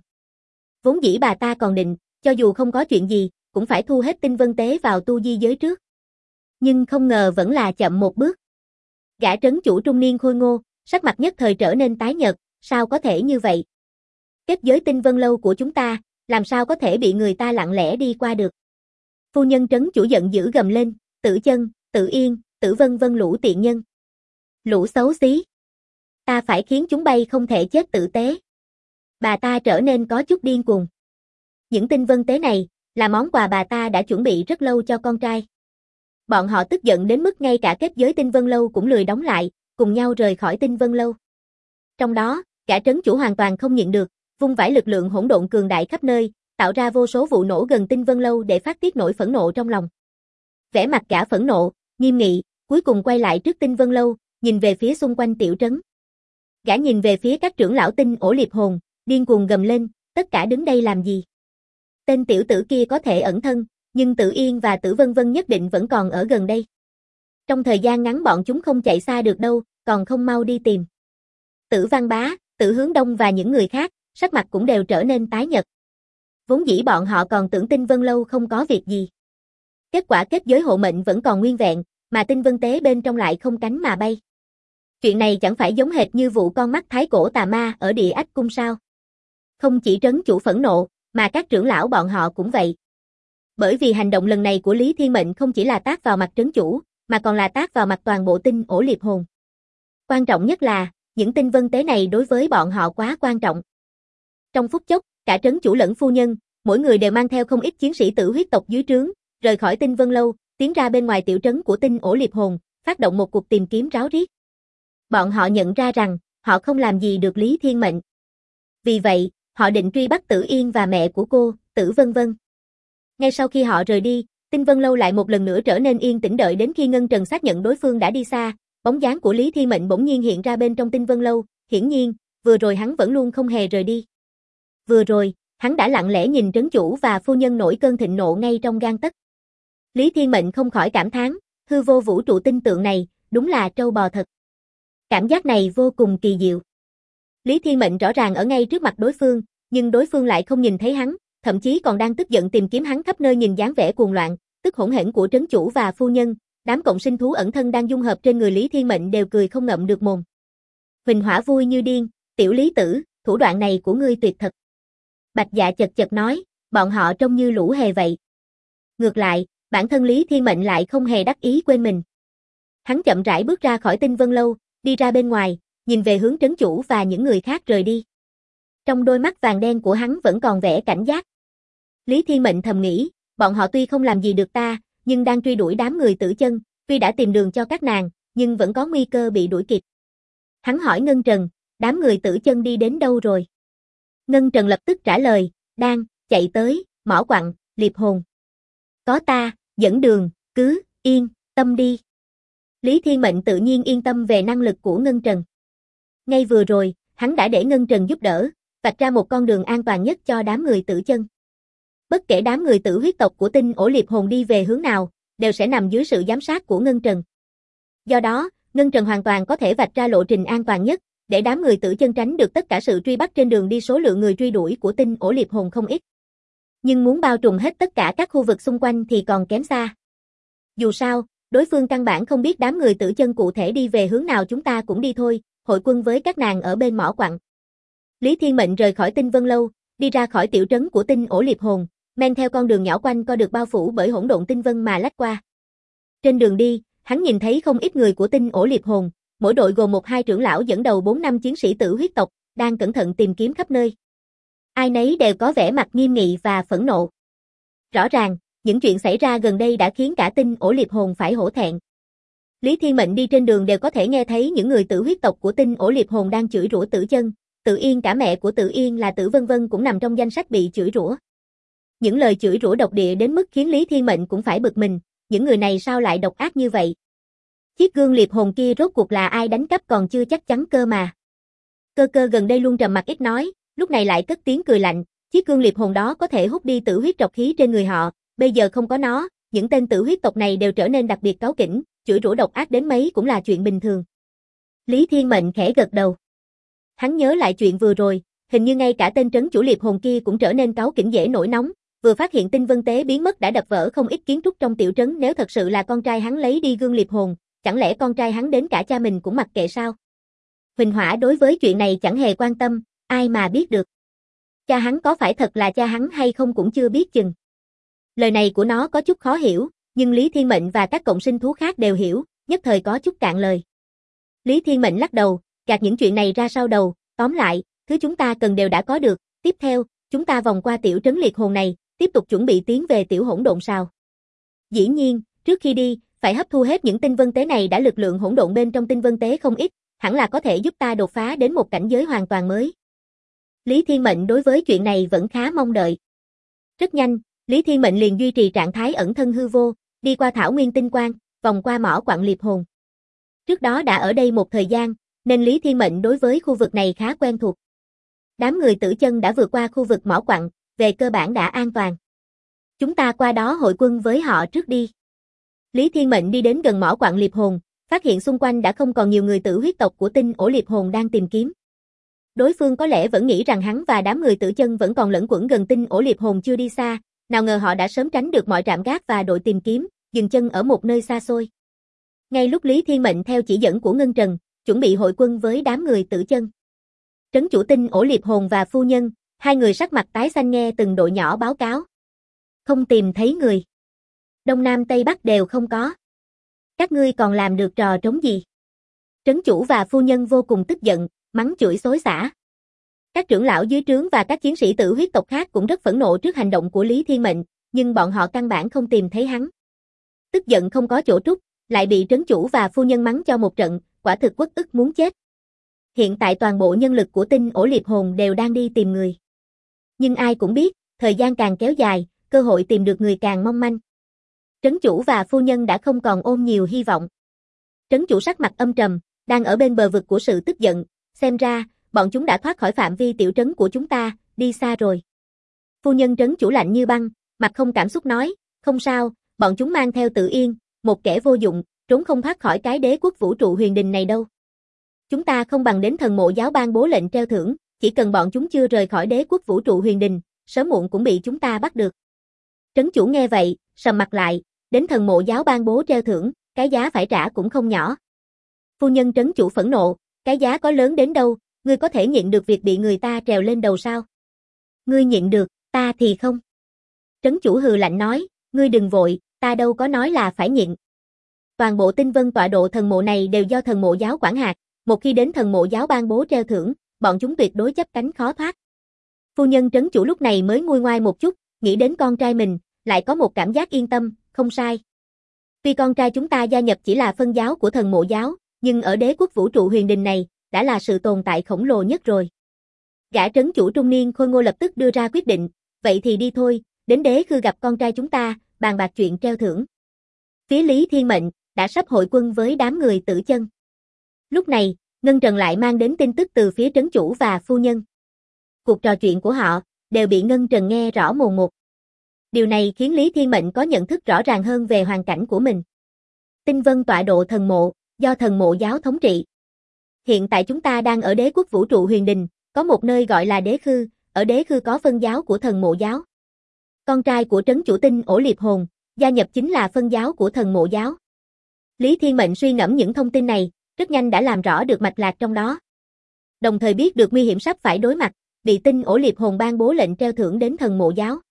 Vốn dĩ bà ta còn định, cho dù không có chuyện gì, cũng phải thu hết tinh vân tế vào tu di giới trước. Nhưng không ngờ vẫn là chậm một bước. Gã trấn chủ trung niên khôi ngô, sắc mặt nhất thời trở nên tái nhợt, sao có thể như vậy? Kết giới Tinh Vân Lâu của chúng ta, làm sao có thể bị người ta lặng lẽ đi qua được? Phu nhân trấn chủ giận dữ gầm lên, Tử Chân, Tử Yên, Tử Vân Vân lũ tiện nhân. Lũ xấu xí. Ta phải khiến chúng bay không thể chết tử tế. Bà ta trở nên có chút điên cuồng. Những tinh vân tế này, là món quà bà ta đã chuẩn bị rất lâu cho con trai. Bọn họ tức giận đến mức ngay cả kết giới Tinh Vân Lâu cũng lười đóng lại, cùng nhau rời khỏi Tinh Vân Lâu. Trong đó, cả trấn chủ hoàn toàn không nhịn được, vung vãi lực lượng hỗn độn cường đại khắp nơi, tạo ra vô số vụ nổ gần Tinh Vân Lâu để phát tiết nỗi phẫn nộ trong lòng. Vẻ mặt gã phẫn nộ, nghiêm nghị, cuối cùng quay lại trước Tinh Vân Lâu, nhìn về phía xung quanh tiểu trấn. Gã nhìn về phía các trưởng lão Tinh Ổ Liệp Hồn, điên cuồng gầm lên, tất cả đứng đây làm gì? Tên tiểu tử kia có thể ẩn thân, nhưng Tử Yên và Tử Vân Vân nhất định vẫn còn ở gần đây. Trong thời gian ngắn bọn chúng không chạy xa được đâu, còn không mau đi tìm. Tử Văn Bá, Tử Hướng Đông và những người khác, sắc mặt cũng đều trở nên tái nhợt. Vốn dĩ bọn họ còn tưởng Tinh Vân Lâu không có việc gì. Kết quả kết giới hộ mệnh vẫn còn nguyên vẹn, mà tinh vân tế bên trong lại không cánh mà bay. Chuyện này chẳng phải giống hệt như vụ con mắt thái cổ tà ma ở Địa Ách Cung sao? Không chỉ trấn chủ phẫn nộ, mà các trưởng lão bọn họ cũng vậy. Bởi vì hành động lần này của Lý Thiên Mệnh không chỉ là tát vào mặt trấn chủ, mà còn là tát vào mặt toàn bộ Tinh Ổ Liệp Hồn. Quan trọng nhất là, những tinh vân tế này đối với bọn họ quá quan trọng. Trong phút chốc, cả trấn chủ lẫn phu nhân, mỗi người đều mang theo không ít chiến sĩ tử huyết tộc dưới trướng, rời khỏi Tinh Vân Lâu, tiến ra bên ngoài tiểu trấn của Tinh Ổ Liệp Hồn, phát động một cuộc tìm kiếm ráo riết. Bọn họ nhận ra rằng, họ không làm gì được Lý Thiên Mệnh. Vì vậy, họ định truy bắt Tử Yên và mẹ của cô, Tử Vân Vân. Ngay sau khi họ rời đi, Tinh Vân Lâu lại một lần nữa trở nên yên tĩnh đợi đến khi Ngân Trần xác nhận đối phương đã đi xa, bóng dáng của Lý Thiên Mệnh bỗng nhiên hiện ra bên trong Tinh Vân Lâu, hiển nhiên, vừa rồi hắn vẫn luôn không hề rời đi. Vừa rồi, hắn đã lặng lẽ nhìn trấn chủ và phu nhân nổi cơn thịnh nộ ngay trong gang tấc. Lý Thiên Mệnh không khỏi cảm thán, hư vô vũ trụ tinh tượng này, đúng là trâu bò thật. Cảm giác này vô cùng kỳ diệu. Lý Thiên Mệnh rõ ràng ở ngay trước mặt đối phương, nhưng đối phương lại không nhìn thấy hắn, thậm chí còn đang tức giận tìm kiếm hắn khắp nơi nhìn dáng vẻ cuồng loạn, tức hỗn hển của trấn chủ và phu nhân, đám cộng sinh thú ẩn thân đang dung hợp trên người Lý Thiên Mệnh đều cười không ngậm được mồm. Huỳnh Hỏa vui như điên, tiểu Lý tử, thủ đoạn này của ngươi tuyệt thật. Bạch Dạ chật chật nói, bọn họ trông như lũ hề vậy. Ngược lại, bản thân Lý Thiên Mệnh lại không hề đắc ý quên mình. Hắn chậm rãi bước ra khỏi Tinh Vân Lâu, đi ra bên ngoài, nhìn về hướng trấn chủ và những người khác rời đi. Trong đôi mắt vàng đen của hắn vẫn còn vẻ cảnh giác. Lý Thiên Mệnh thầm nghĩ, bọn họ tuy không làm gì được ta, nhưng đang truy đuổi đám người Tử Chân, tuy đã tìm đường cho các nàng, nhưng vẫn có nguy cơ bị đuổi kịp. Hắn hỏi Ngân Trần, đám người Tử Chân đi đến đâu rồi? Ngân Trần lập tức trả lời, đang chạy tới mỏ quặng Liệp Hồn. Có ta dẫn đường, cứ yên tâm đi. Lý Thiên Mệnh tự nhiên yên tâm về năng lực của Ngân Trần. Ngay vừa rồi, hắn đã để Ngân Trần giúp đỡ, vạch ra một con đường an toàn nhất cho đám người Tử Chân. Bất kể đám người Tử huyết tộc của Tinh Ổ Liệp Hồn đi về hướng nào, đều sẽ nằm dưới sự giám sát của Ngân Trần. Do đó, Ngân Trần hoàn toàn có thể vạch ra lộ trình an toàn nhất, để đám người Tử Chân tránh được tất cả sự truy bắt trên đường đi. Số lượng người truy đuổi của Tinh Ổ Liệp Hồn không ít. Nhưng muốn bao trùm hết tất cả các khu vực xung quanh thì còn kém xa. Dù sao, đối phương căn bản không biết đám người Tử Chân cụ thể đi về hướng nào. Chúng ta cũng đi thôi, hội quân với các nàng ở bên mỏ quặng. Lý Thiên Mệnh rời khỏi Tinh Vân Lâu, đi ra khỏi tiểu trấn của Tinh Ổ Liệp Hồn, men theo con đường nhỏ quanh co được bao phủ bởi hỗn độn tinh vân mà lách qua. Trên đường đi, hắn nhìn thấy không ít người của Tinh Ổ Liệp Hồn, mỗi đội gồm 1-2 trưởng lão dẫn đầu 4-5 chiến sĩ Tử huyết tộc, đang cẩn thận tìm kiếm khắp nơi. Ai nấy đều có vẻ mặt nghiêm nghị và phẫn nộ. Rõ ràng, những chuyện xảy ra gần đây đã khiến cả Tinh Ổ Liệp Hồn phải hổ thẹn. Lý Thiên Mệnh đi trên đường đều có thể nghe thấy những người Tử huyết tộc của Tinh Ổ Liệp Hồn đang chửi rủa Tử Chân, Tự Yên, cả mẹ của Tự Yên là Tử Vân Vân cũng nằm trong danh sách bị chửi rủa. Những lời chửi rủa độc địa đến mức khiến Lý Thiên Mệnh cũng phải bực mình, những người này sao lại độc ác như vậy? Chiếc gương liệp hồn kia rốt cuộc là ai đánh cắp còn chưa chắc chắn cơ mà. Cơ cơ gần đây luôn trầm mặc ít nói, lúc này lại cất tiếng cười lạnh, chiếc gương liệp hồn đó có thể hút đi tử huyết trọc khí trên người họ, bây giờ không có nó, những tên tử huyết tộc này đều trở nên đặc biệt cáu kỉnh, chửi rủa độc ác đến mấy cũng là chuyện bình thường. Lý Thiên Mệnh khẽ gật đầu. Hắn nhớ lại chuyện vừa rồi, hình như ngay cả tên trấn chủ liệp hồn kia cũng trở nên cáu kỉnh dễ nổi nóng, vừa phát hiện tinh vân tế biến mất đã đập vỡ không ít kiến trúc trong tiểu trấn. Nếu thật sự là con trai hắn lấy đi gương liệp hồn, chẳng lẽ con trai hắn đến cả cha mình cũng mặc kệ sao? Huỳnh Hỏa đối với chuyện này chẳng hề quan tâm, ai mà biết được. Cha hắn có phải thật là cha hắn hay không cũng chưa biết chừng. Lời này của nó có chút khó hiểu, nhưng Lý Thiên Mệnh và các cộng sinh thú khác đều hiểu, nhất thời có chút cạn lời. Lý Thiên Mệnh lắc đầu, gạt những chuyện này ra sau đầu, tóm lại, thứ chúng ta cần đều đã có được, tiếp theo, chúng ta vòng qua tiểu trấn liệt hồn này, tiếp tục chuẩn bị tiến về tiểu hỗn độn sao. Dĩ nhiên, trước khi đi, phải hấp thu hết những tinh vân tế này đã, lực lượng hỗn độn bên trong tinh vân tế không ít, hẳn là có thể giúp ta đột phá đến một cảnh giới hoàn toàn mới. Lý Thiên Mệnh đối với chuyện này vẫn khá mong đợi. Rất nhanh, Lý Thiên Mệnh liền duy trì trạng thái ẩn thân hư vô, đi qua thảo nguyên tinh quang, vòng qua mỏ quặng liệp hồn. Trước đó đã ở đây một thời gian, nên Lý Thiên Mệnh đối với khu vực này khá quen thuộc. Đám người Tử Chân đã vượt qua khu vực mỏ quặng, về cơ bản đã an toàn. Chúng ta qua đó hội quân với họ trước đi. Lý Thiên Mệnh đi đến gần mỏ quặng liệp hồn, phát hiện xung quanh đã không còn nhiều người tử huyết tộc của tinh ổ liệp hồn đang tìm kiếm. Đối phương có lẽ vẫn nghĩ rằng hắn và đám người Tử Chân vẫn còn lẫn quẩn gần tinh ổ liệp hồn chưa đi xa, nào ngờ họ đã sớm tránh được mọi trạm gác và đội tìm kiếm, dừng chân ở một nơi xa xôi. Ngay lúc Lý Thiên Mệnh theo chỉ dẫn của Ngân Trần, chuẩn bị hội quân với đám người Tử Chân, trấn chủ tinh ổ liệp hồn và phu nhân, hai người sắc mặt tái xanh nghe từng đội nhỏ báo cáo. Không tìm thấy người. Đông Nam Tây Bắc đều không có. Các ngươi còn làm được trò trống gì? Trấn chủ và phu nhân vô cùng tức giận, mắng chửi xối xả. Các trưởng lão dưới trướng và các chiến sĩ tử huyết tộc khác cũng rất phẫn nộ trước hành động của Lý Thiên Mệnh, nhưng bọn họ căn bản không tìm thấy hắn. Tức giận không có chỗ trút, lại bị trấn chủ và phu nhân mắng cho một trận, quả thực uất ức muốn chết. Hiện tại toàn bộ nhân lực của tinh ổ liệp hồn đều đang đi tìm người. Nhưng ai cũng biết, thời gian càng kéo dài, cơ hội tìm được người càng mong manh. Trấn chủ và phu nhân đã không còn ôm nhiều hy vọng. Trấn chủ sắc mặt âm trầm, đang ở bên bờ vực của sự tức giận, xem ra, bọn chúng đã thoát khỏi phạm vi tiểu trấn của chúng ta, đi xa rồi. Phu nhân trấn chủ lạnh như băng, mặt không cảm xúc nói, không sao, bọn chúng mang theo Tự Yên, một kẻ vô dụng, trốn không thoát khỏi cái đế quốc vũ trụ huyền đình này đâu. Chúng ta không bằng đến thần mộ giáo ban bố lệnh treo thưởng, chỉ cần bọn chúng chưa rời khỏi đế quốc vũ trụ huyền đình, sớm muộn cũng bị chúng ta bắt được. Trấn chủ nghe vậy, sầm mặt lại, đến thần mộ giáo ban bố treo thưởng, cái giá phải trả cũng không nhỏ. Phu nhân trấn chủ phẫn nộ, cái giá có lớn đến đâu, ngươi có thể nhịn được việc bị người ta trèo lên đầu sao? Ngươi nhịn được, ta thì không. Trấn chủ hừ lạnh nói, ngươi đừng vội, ta đâu có nói là phải nhịn. Toàn bộ tinh vân tọa độ thần mộ này đều do thần mộ giáo quản hạt, Một khi đến thần mộ giáo ban bố treo thưởng, bọn chúng tuyệt đối chấp cánh khó thoát. Phu nhân trấn chủ lúc này mới nguôi ngoai một chút, nghĩ đến con trai mình, lại có một cảm giác yên tâm, không sai. Tuy con trai chúng ta gia nhập chỉ là phân giáo của thần mộ giáo, nhưng ở đế quốc vũ trụ huyền đình này, đã là sự tồn tại khổng lồ nhất rồi. Gã trấn chủ trung niên khôi ngô lập tức đưa ra quyết định, vậy thì đi thôi, đến đế khư gặp con trai chúng ta, bàn bạc chuyện treo thưởng. Phía Lý Thiên Mệnh, đã sắp hội quân với đám người Tử Chân. Lúc này, Ngân Trần lại mang đến tin tức từ phía trấn chủ và phu nhân. Cuộc trò chuyện của họ, đều bị Ngân Trần nghe rõ mồn một. Điều này khiến Lý Thiên Mệnh có nhận thức rõ ràng hơn về hoàn cảnh của mình. Tinh Vân tọa độ thần mộ, do thần mộ giáo thống trị. Hiện tại chúng ta đang ở đế quốc vũ trụ huyền đình, có một nơi gọi là đế khư, ở đế khư có phân giáo của thần mộ giáo. Con trai của trấn chủ Tinh Ổ Liệp Hồn, gia nhập chính là phân giáo của thần mộ giáo. Lý Thiên Mệnh suy ngẫm những thông tin này, rất nhanh đã làm rõ được mạch lạc trong đó. Đồng thời biết được nguy hiểm sắp phải đối mặt, bị Tinh Ổ Liệp Hồn ban bố lệnh treo thưởng đến thần mộ giáo.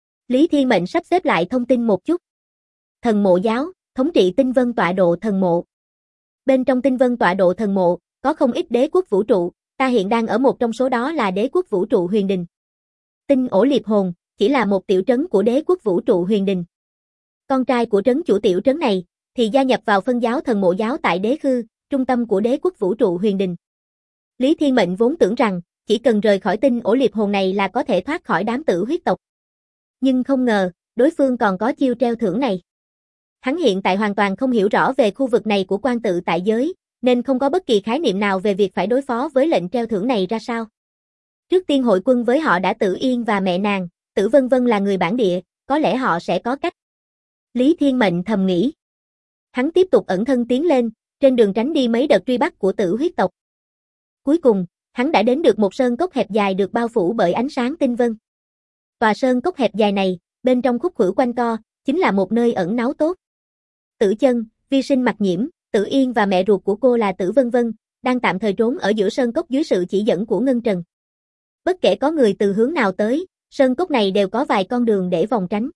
Lý Thiên Mệnh sắp xếp lại thông tin một chút. Thần mộ giáo, thống trị Tinh Vân tọa độ thần mộ. Bên trong Tinh Vân tọa độ thần mộ, có không ít đế quốc vũ trụ, ta hiện đang ở một trong số đó là đế quốc vũ trụ huyền đình. Tinh Ổ Liệp Hồn, chỉ là một tiểu trấn của đế quốc vũ trụ huyền đình. Con trai của trấn chủ tiểu trấn này, thì gia nhập vào phân giáo thần mộ giáo tại đế khư, trung tâm của đế quốc vũ trụ huyền đình. Lý Thiên Mệnh vốn tưởng rằng, chỉ cần rời khỏi Tinh Ổ Liệp Hồn này là có thể thoát khỏi đám tử huyết tộc. Nhưng không ngờ, đối phương còn có chiêu treo thưởng này. Hắn hiện tại hoàn toàn không hiểu rõ về khu vực này của quan tự tại giới, nên không có bất kỳ khái niệm nào về việc phải đối phó với lệnh treo thưởng này ra sao. Trước tiên hội quân với họ đã Tử Yên và mẹ nàng, Tử Vân Vân là người bản địa, có lẽ họ sẽ có cách. Lý Thiên Mệnh thầm nghĩ. Hắn tiếp tục ẩn thân tiến lên, trên đường tránh đi mấy đợt truy bắt của tử huyết tộc. Cuối cùng, hắn đã đến được một sơn cốc hẹp dài được bao phủ bởi ánh sáng tinh vân. Tòa sơn cốc hẹp dài này, bên trong khúc khuỷu quanh co, chính là một nơi ẩn náu tốt. Tử Chân, Vi Sinh Mặc Nhiễm, Tử Yên và mẹ ruột của cô là Tử Vân Vân, đang tạm thời trốn ở giữa sơn cốc dưới sự chỉ dẫn của Ngân Trần. Bất kể có người từ hướng nào tới, sơn cốc này đều có vài con đường để vòng tránh.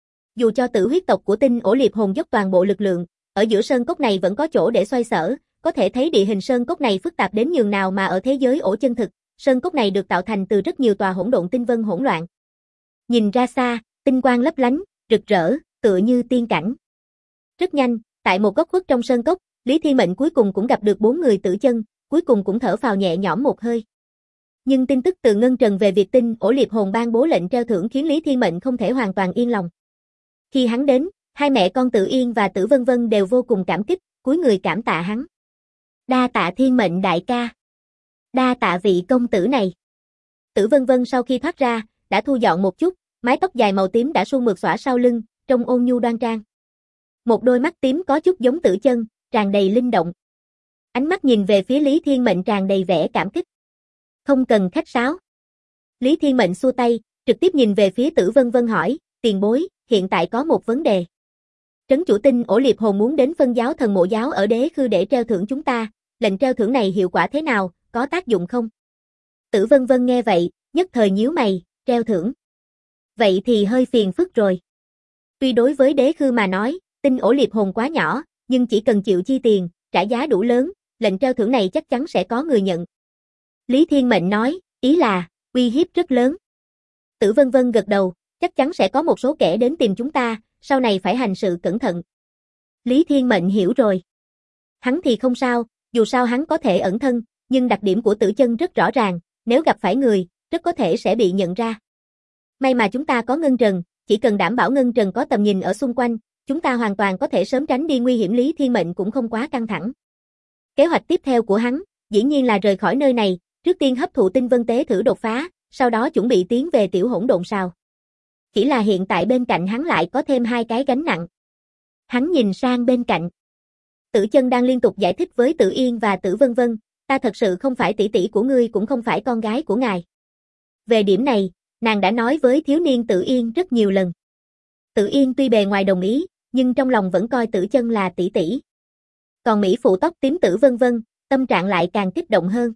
Dù cho tử huyết tộc của Tinh Ổ Liệp Hồn dốc toàn bộ lực lượng, ở giữa sơn cốc này vẫn có chỗ để xoay sở, có thể thấy địa hình sơn cốc này phức tạp đến nhường nào mà ở thế giới ổ chân thực, sơn cốc này được tạo thành từ rất nhiều tòa hỗn độn tinh vân hỗn loạn. Nhìn ra xa, tinh quang lấp lánh, rực rỡ, tựa như tiên cảnh. Rất nhanh, tại một góc khuất trong sơn cốc, Lý Thiên Mệnh cuối cùng cũng gặp được 4 người Tử Chân, cuối cùng cũng thở phào nhẹ nhõm một hơi. Nhưng tin tức từ Ngân Trần về việc Tinh Ổ Liệp Hồn ban bố lệnh treo thưởng khiến Lý Thiên Mệnh không thể hoàn toàn yên lòng. Khi hắn đến, hai mẹ con Tử Yên và Tử Vân Vân đều vô cùng cảm kích, cúi người cảm tạ hắn. Đa tạ Thiên Mệnh đại ca. Đa tạ vị công tử này. Tử Vân Vân sau khi thoát ra, đã thu dọn một chút, mái tóc dài màu tím đã suôn mượt xõa sau lưng, trông ôn nhu đoan trang. Một đôi mắt tím có chút giống Tử Chân, tràn đầy linh động. Ánh mắt nhìn về phía Lý Thiên Mệnh tràn đầy vẻ cảm kích. Không cần khách sáo. Lý Thiên Mệnh xua tay, trực tiếp nhìn về phía Tử Vân Vân hỏi, tiền bối, hiện tại có một vấn đề. Trấn chủ Tinh Ổ Liệp Hồn muốn đến phân giáo thần mộ giáo ở đế khư để treo thưởng chúng ta, lệnh treo thưởng này hiệu quả thế nào, có tác dụng không? Tử Vân Vân nghe vậy, nhất thời nhíu mày, treo thưởng. Vậy thì hơi phiền phức rồi. Tuy đối với đế khư mà nói, Tinh Ổ Liệp Hồn quá nhỏ, nhưng chỉ cần chịu chi tiền, trả giá đủ lớn, lệnh treo thưởng này chắc chắn sẽ có người nhận. Lý Thiên Mệnh nói, ý là, uy hiếp rất lớn. Tử Vân Vân gật đầu, chắc chắn sẽ có một số kẻ đến tìm chúng ta, sau này phải hành sự cẩn thận. Lý Thiên Mệnh hiểu rồi. Hắn thì không sao, dù sao hắn có thể ẩn thân, nhưng đặc điểm của Tử Chân rất rõ ràng, nếu gặp phải người, rất có thể sẽ bị nhận ra. May mà chúng ta có Ngân Trần, chỉ cần đảm bảo Ngân Trần có tầm nhìn ở xung quanh, chúng ta hoàn toàn có thể sớm tránh đi nguy hiểm. Lý Thiên Mệnh cũng không quá căng thẳng. Kế hoạch tiếp theo của hắn, dĩ nhiên là rời khỏi nơi này, trước tiên hấp thụ tinh vân tế thử đột phá, sau đó chuẩn bị tiến về tiểu hỗn độn sào. Chỉ là hiện tại bên cạnh hắn lại có thêm 2 cái gánh nặng. Hắn nhìn sang bên cạnh. Tử Chân đang liên tục giải thích với Tử Yên và Tử Vân Vân, ta thật sự không phải tỷ tỷ của ngươi cũng không phải con gái của ngài. Về điểm này, nàng đã nói với thiếu niên Tử Yên rất nhiều lần. Tử Yên tuy bề ngoài đồng ý, nhưng trong lòng vẫn coi Tử Chân là tỷ tỷ. Còn mỹ phụ tóc tím Tử Vân Vân, tâm trạng lại càng kích động hơn.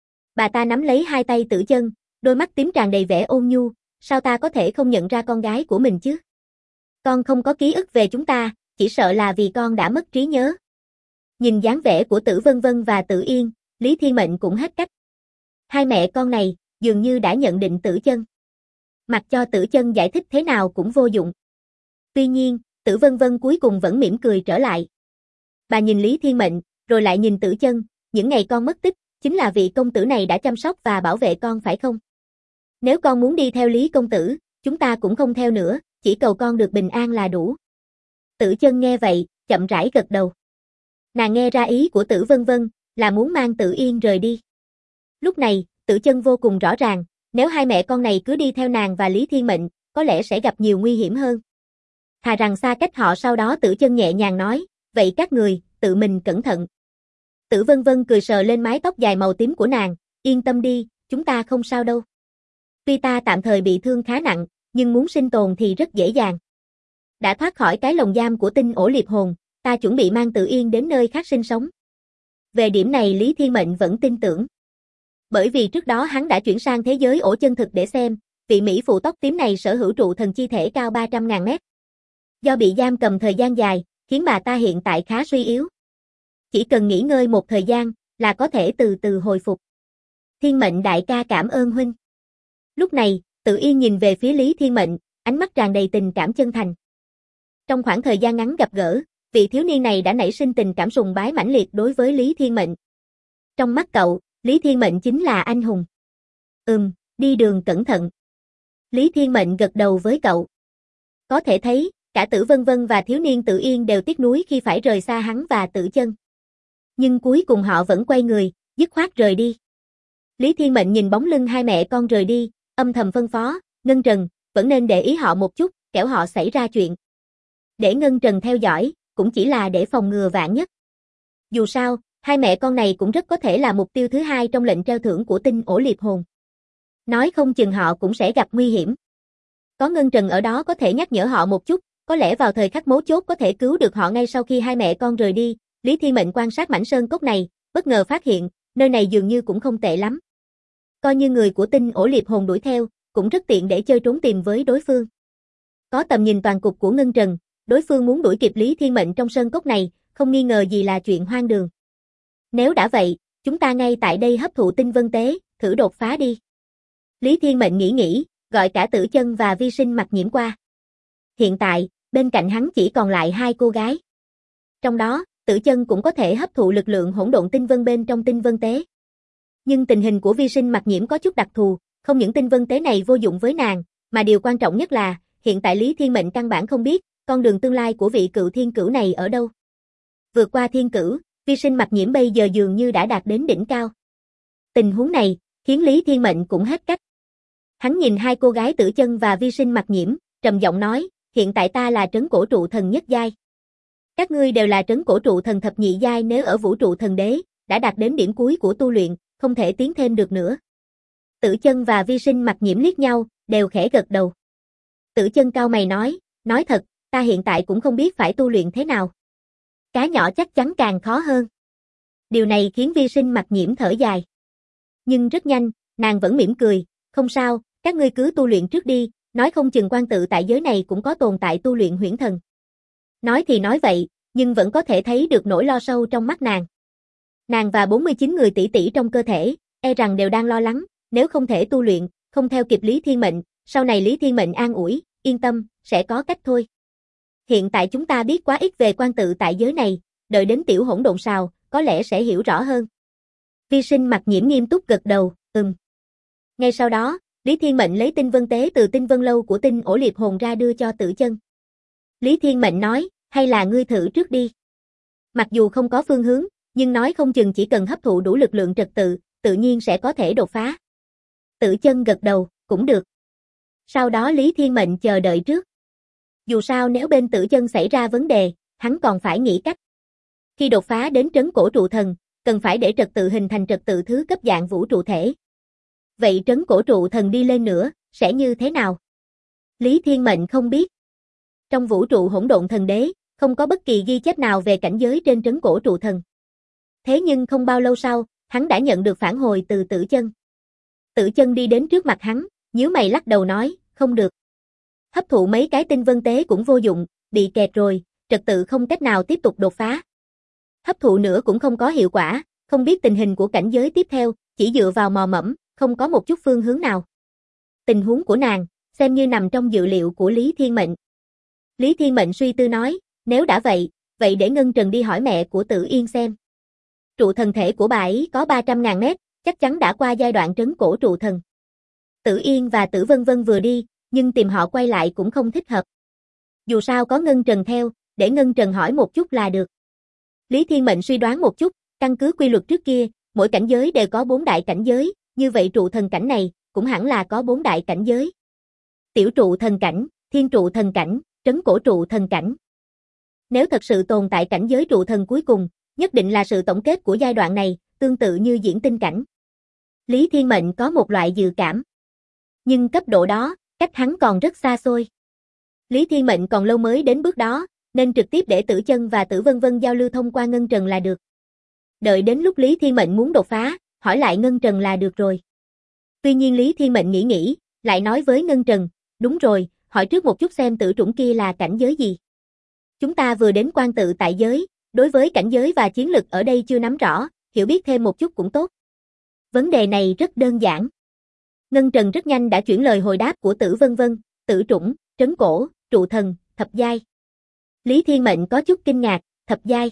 Bà ta nắm lấy 2 tay Tử Chân, đôi mắt tím tràn đầy vẻ ôn nhu, sao ta có thể không nhận ra con gái của mình chứ? Con không có ký ức về chúng ta, chỉ sợ là vì con đã mất trí nhớ. Nhìn dáng vẻ của Tử Vân Vân và Tử Yên, Lý Thiên Mệnh cũng hết cách. Hai mẹ con này, dường như đã nhận định Tử Chân. Mặc cho Tử Chân giải thích thế nào cũng vô dụng. Tuy nhiên, Tử Vân Vân cuối cùng vẫn mỉm cười trở lại. Bà nhìn Lý Thiên Mệnh, rồi lại nhìn Tử Chân, những ngày con mất tích, chính là vị công tử này đã chăm sóc và bảo vệ con phải không? Nếu con muốn đi theo Lý công tử, chúng ta cũng không theo nữa, chỉ cầu con được bình an là đủ. Tử Chân nghe vậy, chậm rãi gật đầu. Nàng nghe ra ý của Tử Vân Vân, là muốn mang Tử Yên rời đi. Lúc này, Tử Chân vô cùng rõ ràng, nếu hai mẹ con này cứ đi theo nàng và Lý Thiên Mệnh, có lẽ sẽ gặp nhiều nguy hiểm hơn. Thà rằng xa cách họ. Sau đó Tử Chân nhẹ nhàng nói, vậy các người, tự mình cẩn thận. Tử Vân Vân cười sờ lên mái tóc dài màu tím của nàng, yên tâm đi, chúng ta không sao đâu. Tuy ta tạm thời bị thương khá nặng, nhưng muốn sinh tồn thì rất dễ dàng. Đã thoát khỏi cái lồng giam của tinh ổ liệp hồn, ta chuẩn bị mang Tử Yên đến nơi khác sinh sống. Về điểm này Lý Thiên Mệnh vẫn tin tưởng. Bởi vì trước đó hắn đã chuyển sang thế giới ổ chân thực để xem, vị mỹ phụ tóc tím này sở hữu trụ thần chi thể cao 300.000 mét. Do bị giam cầm thời gian dài, khiến bà ta hiện tại khá suy yếu. Chỉ cần nghỉ ngơi một thời gian, là có thể từ từ hồi phục. Thiên Mệnh đại ca cảm ơn huynh. Lúc này, Tử Yên nhìn về phía Lý Thiên Mệnh, ánh mắt tràn đầy tình cảm chân thành. Trong khoảng thời gian ngắn gặp gỡ, vị thiếu niên này đã nảy sinh tình cảm sùng bái mãnh liệt đối với Lý Thiên Mệnh. Trong mắt cậu, Lý Thiên Mệnh chính là anh hùng. Đi đường cẩn thận. Lý Thiên Mệnh gật đầu với cậu. Có thể thấy, cả Tử Vân Vân và thiếu niên Tử Yên đều tiếc nuối khi phải rời xa hắn và Tử Chân. Nhưng cuối cùng họ vẫn quay người, dứt khoát rời đi. Lý Thiên Mệnh nhìn bóng lưng hai mẹ con rời đi, âm thầm phân phó, Ngân Trần, vẫn nên để ý họ một chút, kẻo họ xảy ra chuyện. Để Ngân Trần theo dõi, cũng chỉ là để phòng ngừa vạn nhất. Dù sao, hai mẹ con này cũng rất có thể là mục tiêu thứ hai trong lệnh treo thưởng của tinh ổ liệp hồn. Nói không chừng họ cũng sẽ gặp nguy hiểm. Có Ngân Trần ở đó có thể nhắc nhở họ một chút, có lẽ vào thời khắc mấu chốt có thể cứu được họ. Ngay sau khi hai mẹ con rời đi, Lý Thiên Mệnh quan sát mảnh sơn cốc này, bất ngờ phát hiện, nơi này dường như cũng không tệ lắm. Coi như người của tinh ổ liệp hồn đuổi theo, cũng rất tiện để chơi trốn tìm với đối phương. Có tầm nhìn toàn cục của Ngân Trần, đối phương muốn đuổi kịp Lý Thiên Mệnh trong sơn cốc này, không nghi ngờ gì là chuyện hoang đường. Nếu đã vậy, chúng ta ngay tại đây hấp thụ tinh vân tế, thử đột phá đi. Lý Thiên Mệnh nghĩ, gọi cả Tử Chân và Vi Sinh Mặc Nhiễm qua. Hiện tại, bên cạnh hắn chỉ còn lại hai cô gái. Trong đó, Tử Chân cũng có thể hấp thụ lực lượng hỗn độn tinh vân bên trong tinh vân tế. Nhưng tình hình của Vi Sinh Mặc Nhiễm có chút đặc thù, không những tinh vân tế này vô dụng với nàng, mà điều quan trọng nhất là, hiện tại Lý Thiên Mệnh căn bản không biết, con đường tương lai của vị cựu thiên cửu này ở đâu. Vượt qua thiên cửu, Vi Sinh Mặc Nhiễm bây giờ dường như đã đạt đến đỉnh cao. Tình huống này, khiến Lý Thiên Mệnh cũng hết cách. Hắn nhìn hai cô gái Tử Chân và Vi Sinh Mặc Nhiễm, trầm giọng nói, hiện tại ta là trấn cổ trụ thần nhất giai. Các ngươi đều là trấn cổ trụ thần thập nhị giai, nếu ở vũ trụ thần đế, đã đạt đến điểm cuối của tu luyện, không thể tiến thêm được nữa. Tử Chân và Vi Sinh Mặc Nhiễm liếc nhau, đều khẽ gật đầu. Tử Chân cau mày nói thật, ta hiện tại cũng không biết phải tu luyện thế nào. Cá nhỏ chắc chắn càng khó hơn. Điều này khiến Vi Sinh Mặc Nhiễm thở dài. Nhưng rất nhanh, nàng vẫn mỉm cười, không sao, các ngươi cứ tu luyện trước đi, nói không chừng quan tự tại giới này cũng có tồn tại tu luyện huyễn thần. Nói thì nói vậy, nhưng vẫn có thể thấy được nỗi lo sâu trong mắt nàng. Nàng và 49 người tỷ tỷ trong cơ thể, e rằng đều đang lo lắng, nếu không thể tu luyện, không theo kịp Lý Thiên Mệnh, sau này Lý Thiên Mệnh an ủi, yên tâm, sẽ có cách thôi. Hiện tại chúng ta biết quá ít về quan tự tại giới này, đợi đến tiểu hỗn độn sào, có lẽ sẽ hiểu rõ hơn. Vi Sinh Mặc Nhiễm nghiêm túc gật đầu, Ngay sau đó, Lý Thiên Mệnh lấy tinh vân tế từ tinh vân lâu của tinh ổ liệp hồn ra đưa cho Tử Chân. Lý Thiên Mệnh nói, hay là ngươi thử trước đi. Mặc dù không có phương hướng, nhưng nói không chừng chỉ cần hấp thụ đủ lực lượng trật tự, tự nhiên sẽ có thể đột phá. Tử Chân gật đầu, cũng được. Sau đó Lý Thiên Mệnh chờ đợi trước. Dù sao nếu bên Tử Chân xảy ra vấn đề, hắn còn phải nghĩ cách. Khi đột phá đến trấn cổ trụ thần, cần phải để trật tự hình thành trật tự thứ cấp dạng vũ trụ thể. Vậy trấn cổ trụ thần đi lên nữa, sẽ như thế nào? Lý Thiên Mệnh không biết. Trong vũ trụ hỗn độn thần đế, không có bất kỳ ghi chép nào về cảnh giới trên trấn cổ trụ thần. Thế nhưng không bao lâu sau, hắn đã nhận được phản hồi từ Tử Chân. Tử Chân đi đến trước mặt hắn, nhíu mày lắc đầu nói, không được. Hấp thụ mấy cái tinh vân tế cũng vô dụng, bị kẹt rồi, trật tự không cách nào tiếp tục đột phá. Hấp thụ nữa cũng không có hiệu quả, không biết tình hình của cảnh giới tiếp theo, chỉ dựa vào mò mẫm, không có một chút phương hướng nào. Tình huống của nàng, xem như nằm trong dự liệu của Lý Thiên Mệnh. Lý Thiên Mệnh suy tư nói, nếu đã vậy, vậy để Ngân Trần đi hỏi mẹ của Tử Yên xem. Trụ thần thể của bà ấy có 300.000 mét, chắc chắn đã qua giai đoạn trấn cổ trụ thần. Tử Yên và Tử Vân Vân vừa đi, nhưng tìm họ quay lại cũng không thích hợp. Dù sao có Ngân Trần theo, để Ngân Trần hỏi một chút là được. Lý Thiên Mệnh suy đoán một chút, căn cứ quy luật trước kia, mỗi cảnh giới đều có 4 đại cảnh giới, như vậy trụ thần cảnh này, cũng hẳn là có 4 đại cảnh giới. Tiểu trụ thần cảnh, thiên trụ thần cảnh, trấn cổ trụ thần cảnh. Nếu thật sự tồn tại cảnh giới trụ thần cuối cùng, nhất định là sự tổng kết của giai đoạn này, tương tự như diễn tinh cảnh. Lý Thiên Mệnh có một loại dự cảm. Nhưng cấp độ đó, cách hắn còn rất xa xôi. Lý Thiên Mệnh còn lâu mới đến bước đó, nên trực tiếp để Tử Chân và Tử Vân Vân giao lưu thông qua Ngân Trần là được. Đợi đến lúc Lý Thiên Mệnh muốn đột phá, hỏi lại Ngân Trần là được rồi. Tuy nhiên Lý Thiên Mệnh nghĩ, lại nói với Ngân Trần, đúng rồi, hỏi trước một chút xem tử trũng kia là cảnh giới gì. Chúng ta vừa đến quan tự tại giới, đối với cảnh giới và chiến lực ở đây chưa nắm rõ, hiểu biết thêm một chút cũng tốt. Vấn đề này rất đơn giản. Ngân Trần rất nhanh đã chuyển lời hồi đáp của Tử Vân Vân, tử trũng, trấn cổ, trụ thần, thập giai. Lý Thiên Mệnh có chút kinh ngạc, thập giai.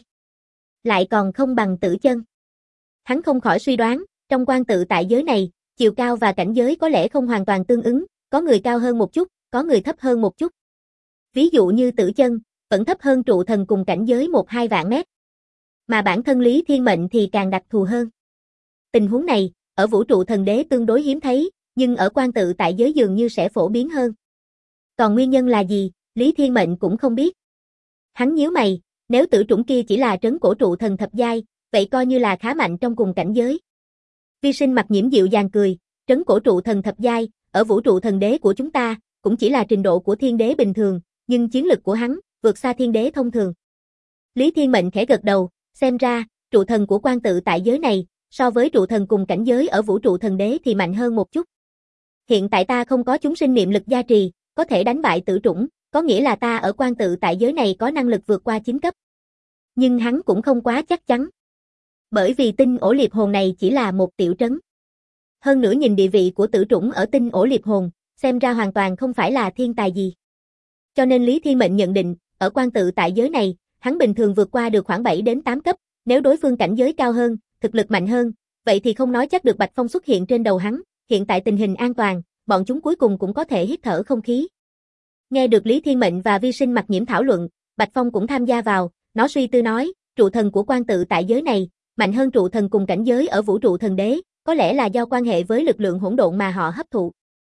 Lại còn không bằng Tử Chân. Hắn không khỏi suy đoán, trong quan tự tại giới này, chiều cao và cảnh giới có lẽ không hoàn toàn tương ứng, có người cao hơn một chút, có người thấp hơn một chút. Ví dụ như Tử Chân, vẫn thấp hơn trụ thần cùng cảnh giới 1-2 vạn mét. Mà bản thân Lý Thiên Mệnh thì càng đặc thù hơn. Tình huống này, ở vũ trụ thần đế tương đối hiếm thấy, nhưng ở quan tự tại giới dường như sẽ phổ biến hơn. Còn nguyên nhân là gì, Lý Thiên Mệnh cũng không biết. Hắn nhíu mày, nếu tử trũng kia chỉ là trấn cổ trụ thần thập giai, vậy coi như là khá mạnh trong cùng cảnh giới. Vi Sinh mặt nhiễm dịu dàng cười, trấn cổ trụ thần thập giai, ở vũ trụ thần đế của chúng ta, cũng chỉ là trình độ của thiên đế bình thường, nhưng chiến lực của hắn, vượt xa thiên đế thông thường. Lý Thiên Mệnh khẽ gật đầu, xem ra, trụ thần của quan tự tại giới này, so với trụ thần cùng cảnh giới ở vũ trụ thần đế thì mạnh hơn một chút. Hiện tại ta không có chúng sinh niệm lực gia trì, có thể đánh bại tử trũng, có nghĩa là ta ở quan tự tại giới này có năng lực vượt qua 9 cấp. Nhưng hắn cũng không quá chắc chắn. Bởi vì tinh ổ liệp hồn này chỉ là một tiểu trấn. Hơn nữa nhìn địa vị của tử trũng ở tinh ổ liệp hồn, xem ra hoàn toàn không phải là thiên tài gì. Cho nên Lý Thiên Mệnh nhận định, ở quan tự tại giới này, hắn bình thường vượt qua được khoảng 7 đến 8 cấp, nếu đối phương cảnh giới cao hơn, thực lực mạnh hơn, vậy thì không nói chắc được Bạch Phong xuất hiện trên đầu hắn, hiện tại tình hình an toàn, bọn chúng cuối cùng cũng có thể hít thở không khí. Nghe được Lý Thiên Mệnh và Vi Sinh mặt nhiễm thảo luận, Bạch Phong cũng tham gia vào, nó suy tư nói, trụ thần của quan tự tại giới này, mạnh hơn trụ thần cùng cảnh giới ở vũ trụ thần đế, có lẽ là do quan hệ với lực lượng hỗn độn mà họ hấp thụ.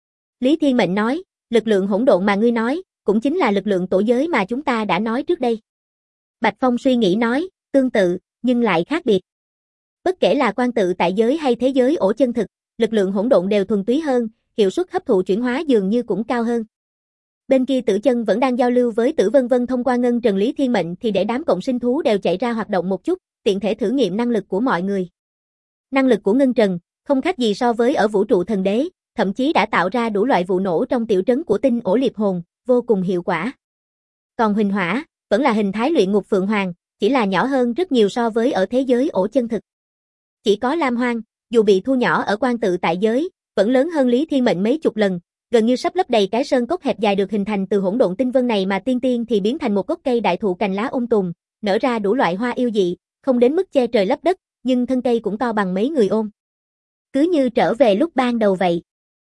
Lý Thiên Mệnh nói, lực lượng hỗn độn mà ngươi nói, cũng chính là lực lượng tổ giới mà chúng ta đã nói trước đây. Bạch Phong suy nghĩ nói, tương tự, nhưng lại khác biệt. Bất kể là quan tự tại giới hay thế giới ổ chân thực, lực lượng hỗn độn đều thuần túy hơn, hiệu suất hấp thụ chuyển hóa dường như cũng cao hơn. Bên kia Tử Chân vẫn đang giao lưu với Tử Vân Vân thông qua Ngân Trần. Lý Thiên Mệnh thì để đám cộng sinh thú đều chạy ra hoạt động một chút, tiện thể thử nghiệm năng lực của mọi người. Năng lực của Ngân Trần, không khác gì so với ở vũ trụ thần đế, thậm chí đã tạo ra đủ loại vụ nổ trong tiểu trấn của tinh ổ liệp hồn, vô cùng hiệu quả. Còn Huỳnh Hỏa, vẫn là hình thái luyện ngục Phượng Hoàng, chỉ là nhỏ hơn rất nhiều so với ở thế giới ổ chân thực. Chỉ có Lam Hoang, dù bị thu nhỏ ở quan tự tại giới, vẫn lớn hơn Lý Thiên Mệnh mấy chục lần, gần như sắp lấp đầy cái sơn cốc hẹp dài được hình thành từ hỗn độn tinh vân này, mà tiên tiên thì biến thành một gốc cây đại thụ cành lá tùm, nở ra đủ loại hoa yêu dị, không đến mức che trời lấp đất, nhưng thân cây cũng to bằng mấy người ôm. Cứ như trở về lúc ban đầu vậy.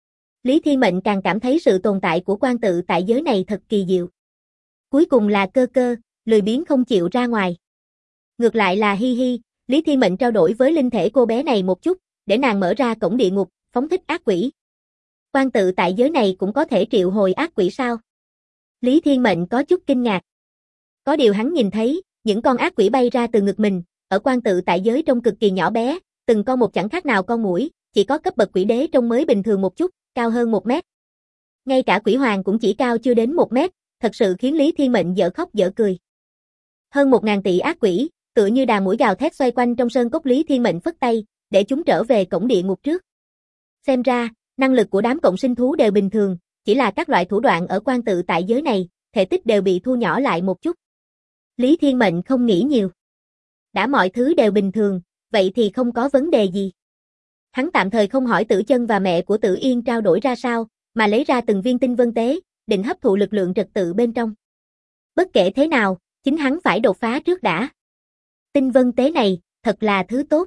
Lý Thiên Mệnh càng cảm thấy sự tồn tại của quan tự tại giới này thật kỳ diệu. Cuối cùng là cơ cơ, lười biếng không chịu ra ngoài. Ngược lại là Hi Hi, Lý Thiên Mệnh trao đổi với linh thể cô bé này một chút, để nàng mở ra cổng địa ngục, phóng thích ác quỷ. Quan tự tại giới này cũng có thể triệu hồi ác quỷ sao? Lý Thiên Mệnh có chút kinh ngạc. Có điều hắn nhìn thấy, những con ác quỷ bay ra từ ngực mình, ở quan tự tại giới trông cực kỳ nhỏ bé, từng con một chẳng khác nào con muỗi, chỉ có cấp bậc quỷ đế trông mới bình thường một chút, cao hơn 1 mét. Ngay cả quỷ hoàng cũng chỉ cao chưa đến 1 mét, thật sự khiến Lý Thiên Mệnh dở khóc dở cười. Hơn 1.000 tỷ ác quỷ, tựa như đàn muỗi gào thét xoay quanh trong sơn cốc. Lý Thiên Mệnh phất tay, để chúng trở về cổng địa ngục trước. Xem ra, năng lực của đám cộng sinh thú đều bình thường, chỉ là các loại thủ đoạn ở quan tự tại giới này, thể tích đều bị thu nhỏ lại một chút. Lý Thiên Mệnh không nghĩ nhiều. Đã mọi thứ đều bình thường, vậy thì không có vấn đề gì. Hắn tạm thời không hỏi Tử Chân và mẹ của Tử Yên trao đổi ra sao, mà lấy ra từng viên tinh vân tế, định hấp thụ lực lượng trật tự bên trong. Bất kể thế nào, chính hắn phải đột phá trước đã. Tinh vân tế này, thật là thứ tốt.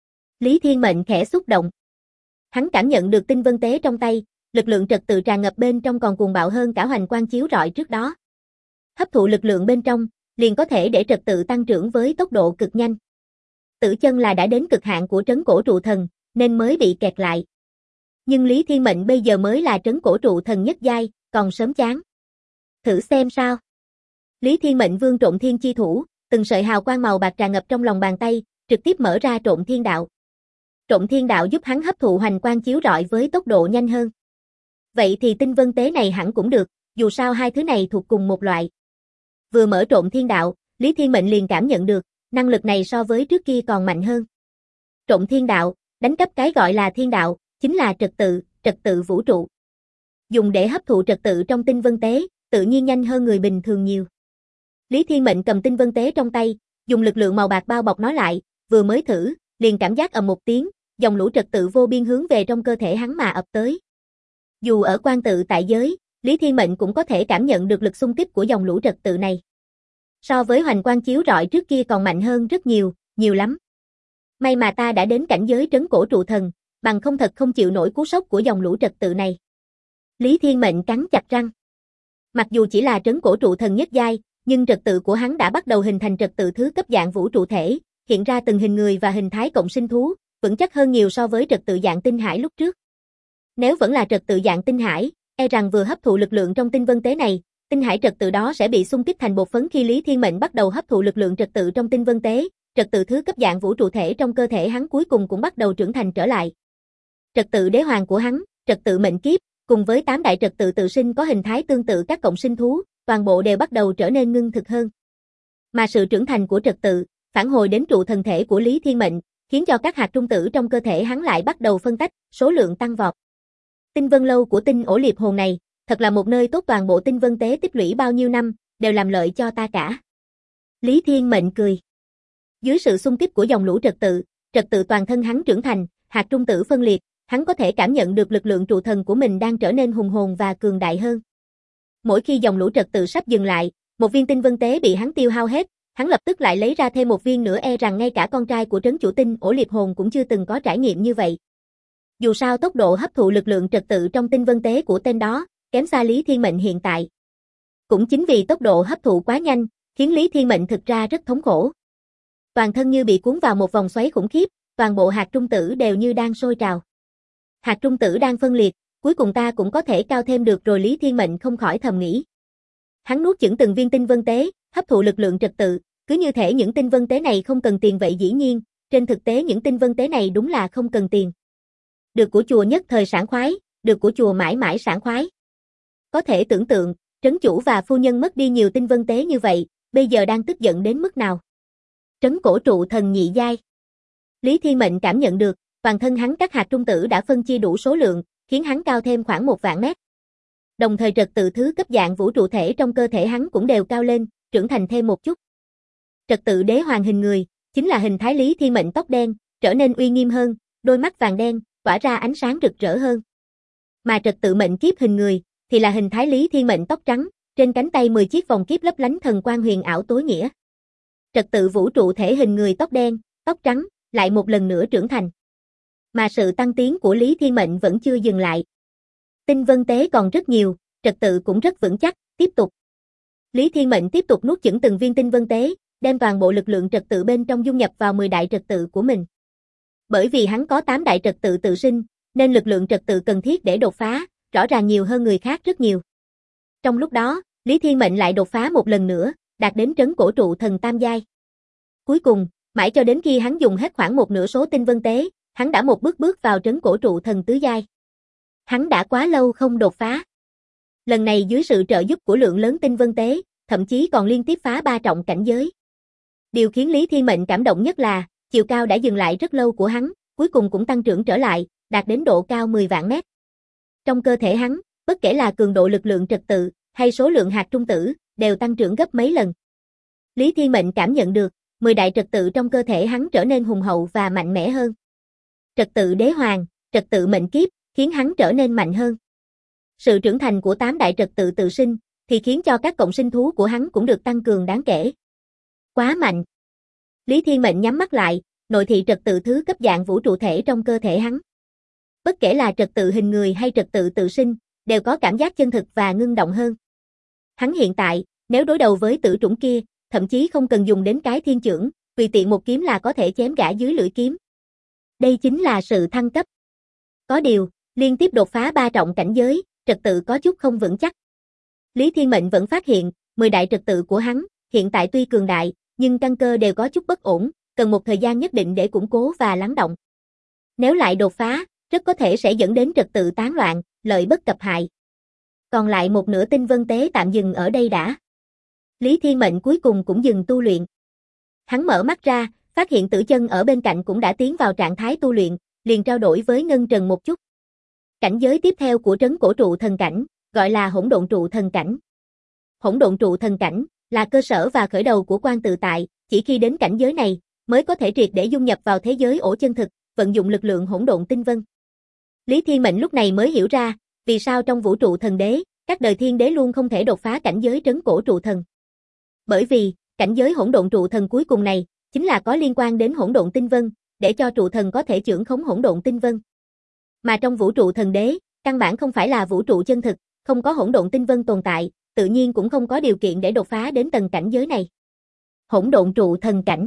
Lý Thiên Mệnh khẽ xúc động. Hắn cảm nhận được tinh vân tế trong tay, lực lượng trật tự tràn ngập bên trong còn cuồng bạo hơn cả hoành quang chiếu rọi trước đó. Hấp thụ lực lượng bên trong, liền có thể để trật tự tăng trưởng với tốc độ cực nhanh. Tử Chân là đã đến cực hạn của trấn cổ trụ thần, nên mới bị kẹt lại. Nhưng Lý Thiên Mệnh bây giờ mới là trấn cổ trụ thần nhất giai, còn sớm chán. Thử xem sao. Lý Thiên Mệnh vương Trộn Thiên chi thủ, từng sợi hào quang màu bạc tràn ngập trong lòng bàn tay, trực tiếp mở ra Trộn Thiên đạo. Trộn Thiên đạo giúp hắn hấp thụ hoành quang chiếu rọi với tốc độ nhanh hơn. Vậy thì tinh vân tế này hẳn cũng được, dù sao hai thứ này thuộc cùng một loại. Vừa mở Trộn Thiên đạo, Lý Thiên Mệnh liền cảm nhận được, năng lực này so với trước kia còn mạnh hơn. Trộn Thiên đạo, đánh cắp cái gọi là thiên đạo, chính là trật tự vũ trụ. Dùng để hấp thụ trật tự trong tinh vân tế, tự nhiên nhanh hơn người bình thường nhiều. Lý Thiên Mệnh cầm tinh vân tế trong tay, dùng lực lượng màu bạc bao bọc nó lại, vừa mới thử, liền cảm giác ầm một tiếng, dòng lũ trật tự vô biên hướng về trong cơ thể hắn mà ập tới. Dù ở quan tự tại giới, Lý Thiên Mệnh cũng có thể cảm nhận được lực xung kích của dòng lũ trật tự này. So với hoành quang chiếu rọi trước kia còn mạnh hơn rất nhiều, nhiều lắm. May mà ta đã đến cảnh giới trấn cổ trụ thần, bằng không thật không chịu nổi cú sốc của dòng lũ trật tự này. Lý Thiên Mệnh cắn chặt răng. Mặc dù chỉ là trấn cổ trụ thần nhất giai, nhưng trật tự của hắn đã bắt đầu hình thành trật tự thứ cấp dạng vũ trụ thể, hiện ra từng hình người và hình thái cộng sinh thú, vững chắc hơn nhiều so với trật tự dạng tinh hải lúc trước. Nếu vẫn là trật tự dạng tinh hải, e rằng vừa hấp thụ lực lượng trong tinh vân tế này, tinh hải trật tự đó sẽ bị xung kích thành bột phấn khi Lý Thiên Mệnh bắt đầu hấp thụ lực lượng trật tự trong tinh vân tế, trật tự thứ cấp dạng vũ trụ thể trong cơ thể hắn cuối cùng cũng bắt đầu trưởng thành trở lại. Trật tự đế hoàng của hắn, trật tự mệnh kiếp, cùng với 8 đại trật tự tự sinh có hình thái tương tự các cộng sinh thú, toàn bộ đều bắt đầu trở nên ngưng thực hơn. Mà sự trưởng thành của trật tự, phản hồi đến trụ thần thể của Lý Thiên Mệnh, khiến cho các hạt trung tử trong cơ thể hắn lại bắt đầu phân tách, số lượng tăng vọt. Tinh vân lâu của tinh ổ liệp hồn này, thật là một nơi tốt, toàn bộ tinh vân tế tích lũy bao nhiêu năm, đều làm lợi cho ta cả. Lý Thiên Mệnh cười. Dưới sự xung kích của dòng lũ trật tự toàn thân hắn trưởng thành, hạt trung tử phân liệt, hắn có thể cảm nhận được lực lượng trụ thần của mình đang trở nên hùng hồn và cường đại hơn. Mỗi khi dòng lũ trật tự sắp dừng lại, một viên tinh vân tế bị hắn tiêu hao hết, hắn lập tức lại lấy ra thêm một viên nữa, e rằng ngay cả con trai của trấn chủ tinh ổ liệp hồn cũng chưa từng có trải nghiệm như vậy. Dù sao tốc độ hấp thụ lực lượng trật tự trong tinh vân tế của tên đó, kém xa Lý Thiên Mệnh hiện tại. Cũng chính vì tốc độ hấp thụ quá nhanh, khiến Lý Thiên Mệnh thực ra rất thống khổ. Toàn thân như bị cuốn vào một vòng xoáy khủng khiếp, toàn bộ hạt trung tử đều như đang sôi trào. Hạt trung tử đang phân liệt, cuối cùng ta cũng có thể cao thêm được rồi, Lý Thiên Mệnh không khỏi thầm nghĩ. Hắn nuốt chửng từng viên tinh vân tế, hấp thụ lực lượng trật tự, cứ như thể những tinh vân tế này không cần tiền vậy. Dĩ nhiên, trên thực tế những tinh vân tế này đúng là không cần tiền. Được của chùa nhất thời sảng khoái, được của chùa mãi mãi sảng khoái. Có thể tưởng tượng, trấn chủ và phu nhân mất đi nhiều tinh vân tế như vậy, bây giờ đang tức giận đến mức nào. Trấn cổ trụ thần nhị giai. Lý Thiên Mệnh cảm nhận được, toàn thân hắn các hạt trung tử đã phân chia đủ số lượng, khiến hắn cao thêm khoảng 1 vạn mét. Đồng thời trật tự thứ cấp dạng vũ trụ thể trong cơ thể hắn cũng đều cao lên, trưởng thành thêm một chút. Trật tự đế hoàng hình người, chính là hình thái Lý Thiên Mệnh tóc đen, trở nên uy nghiêm hơn, đôi mắt vàng đen, tỏa ra ánh sáng rực rỡ hơn. Mà trật tự mệnh kiếp hình người, thì là hình thái Lý Thiên Mệnh tóc trắng, trên cánh tay 10 chiếc vòng kiếp lấp lánh thần quang huyền ảo tối nghĩa. Trật tự vũ trụ thể hình người tóc đen, tóc trắng, lại một lần nữa trưởng thành. Mà sự tăng tiến của Lý Thiên Mệnh vẫn chưa dừng lại. Tinh vân tế còn rất nhiều, trật tự cũng rất vững chắc, tiếp tục. Lý Thiên Mệnh tiếp tục nuốt chửng từng viên tinh vân tế, đem toàn bộ lực lượng trật tự bên trong dung nhập vào 10 đại trật tự của mình. Bởi vì hắn có 8 đại trật tự tự sinh, nên lực lượng trật tự cần thiết để đột phá, rõ ràng nhiều hơn người khác rất nhiều. Trong lúc đó, Lý Thiên Mệnh lại đột phá một lần nữa, đạt đến trấn cổ trụ thần tam giai. Cuối cùng, mãi cho đến khi hắn dùng hết khoảng 1/2 số tinh vân tế, hắn đã một bước bước vào trấn cổ trụ thần tứ giai. Hắn đã quá lâu không đột phá. Lần này dưới sự trợ giúp của lượng lớn tinh vân tế, thậm chí còn liên tiếp phá 3 trọng cảnh giới. Điều khiến Lý Thiên Mệnh cảm động nhất là, chiều cao đã dừng lại rất lâu của hắn, cuối cùng cũng tăng trưởng trở lại, đạt đến độ cao 10 vạn mét. Trong cơ thể hắn, bất kể là cường độ lực lượng trật tự, hay số lượng hạt trung tử, đều tăng trưởng gấp mấy lần. Lý Thiên Mệnh cảm nhận được, 10 đại trật tự trong cơ thể hắn trở nên hùng hậu và mạnh mẽ hơn. Trật tự đế hoàng, trật tự mệnh kiếp, khiến hắn trở nên mạnh hơn. Sự trưởng thành của 8 đại trật tự tự sinh, thì khiến cho các cộng sinh thú của hắn cũng được tăng cường đáng kể. Quá mạnh. Lý Thiên Mệnh nhắm mắt lại, nội thị trật tự thứ cấp dạng vũ trụ thể trong cơ thể hắn. Bất kể là trật tự hình người hay trật tự tự sinh, đều có cảm giác chân thực và ngưng động hơn. Hắn hiện tại, nếu đối đầu với tử trũng kia, thậm chí không cần dùng đến cái thiên chưởng, tùy tiện một kiếm là có thể chém gã dưới lưỡi kiếm. Đây chính là sự thăng cấp. Có điều, liên tiếp đột phá 3 trọng cảnh giới, trật tự có chút không vững chắc. Lý Thiên Mệnh vẫn phát hiện, 10 đại trật tự của hắn, hiện tại tuy cường đại, nhưng căn cơ đều có chút bất ổn, cần một thời gian nhất định để củng cố và lắng động. Nếu lại đột phá, rất có thể sẽ dẫn đến trật tự tán loạn, lợi bất cập hại. Còn lại một nửa tinh vân tế tạm dừng ở đây đã. Lý Thiên Mệnh cuối cùng cũng dừng tu luyện. Hắn mở mắt ra, phát hiện Tử Chân ở bên cạnh cũng đã tiến vào trạng thái tu luyện, liền trao đổi với Ngân Trần một chút. Cảnh giới tiếp theo của trấn cổ trụ thần cảnh, gọi là hỗn độn trụ thần cảnh. Hỗn độn trụ thần cảnh là cơ sở và khởi đầu của quan tự tại, chỉ khi đến cảnh giới này mới có thể triệt để dung nhập vào thế giới ổ chân thực, vận dụng lực lượng hỗn độn tinh vân. Lý Thiên Mệnh lúc này mới hiểu ra, vì sao trong vũ trụ thần đế, các đời thiên đế luôn không thể đột phá cảnh giới trấn cổ trụ thần. Bởi vì, cảnh giới hỗn độn trụ thần cuối cùng này, chính là có liên quan đến hỗn độn tinh vân, để cho trụ thần có thể chưởng khống hỗn độn tinh vân. Mà trong vũ trụ thần đế, căn bản không phải là vũ trụ chân thực, không có hỗn độn tinh vân tồn tại, tự nhiên cũng không có điều kiện để đột phá đến tầng cảnh giới này. Hỗn độn trụ thần cảnh.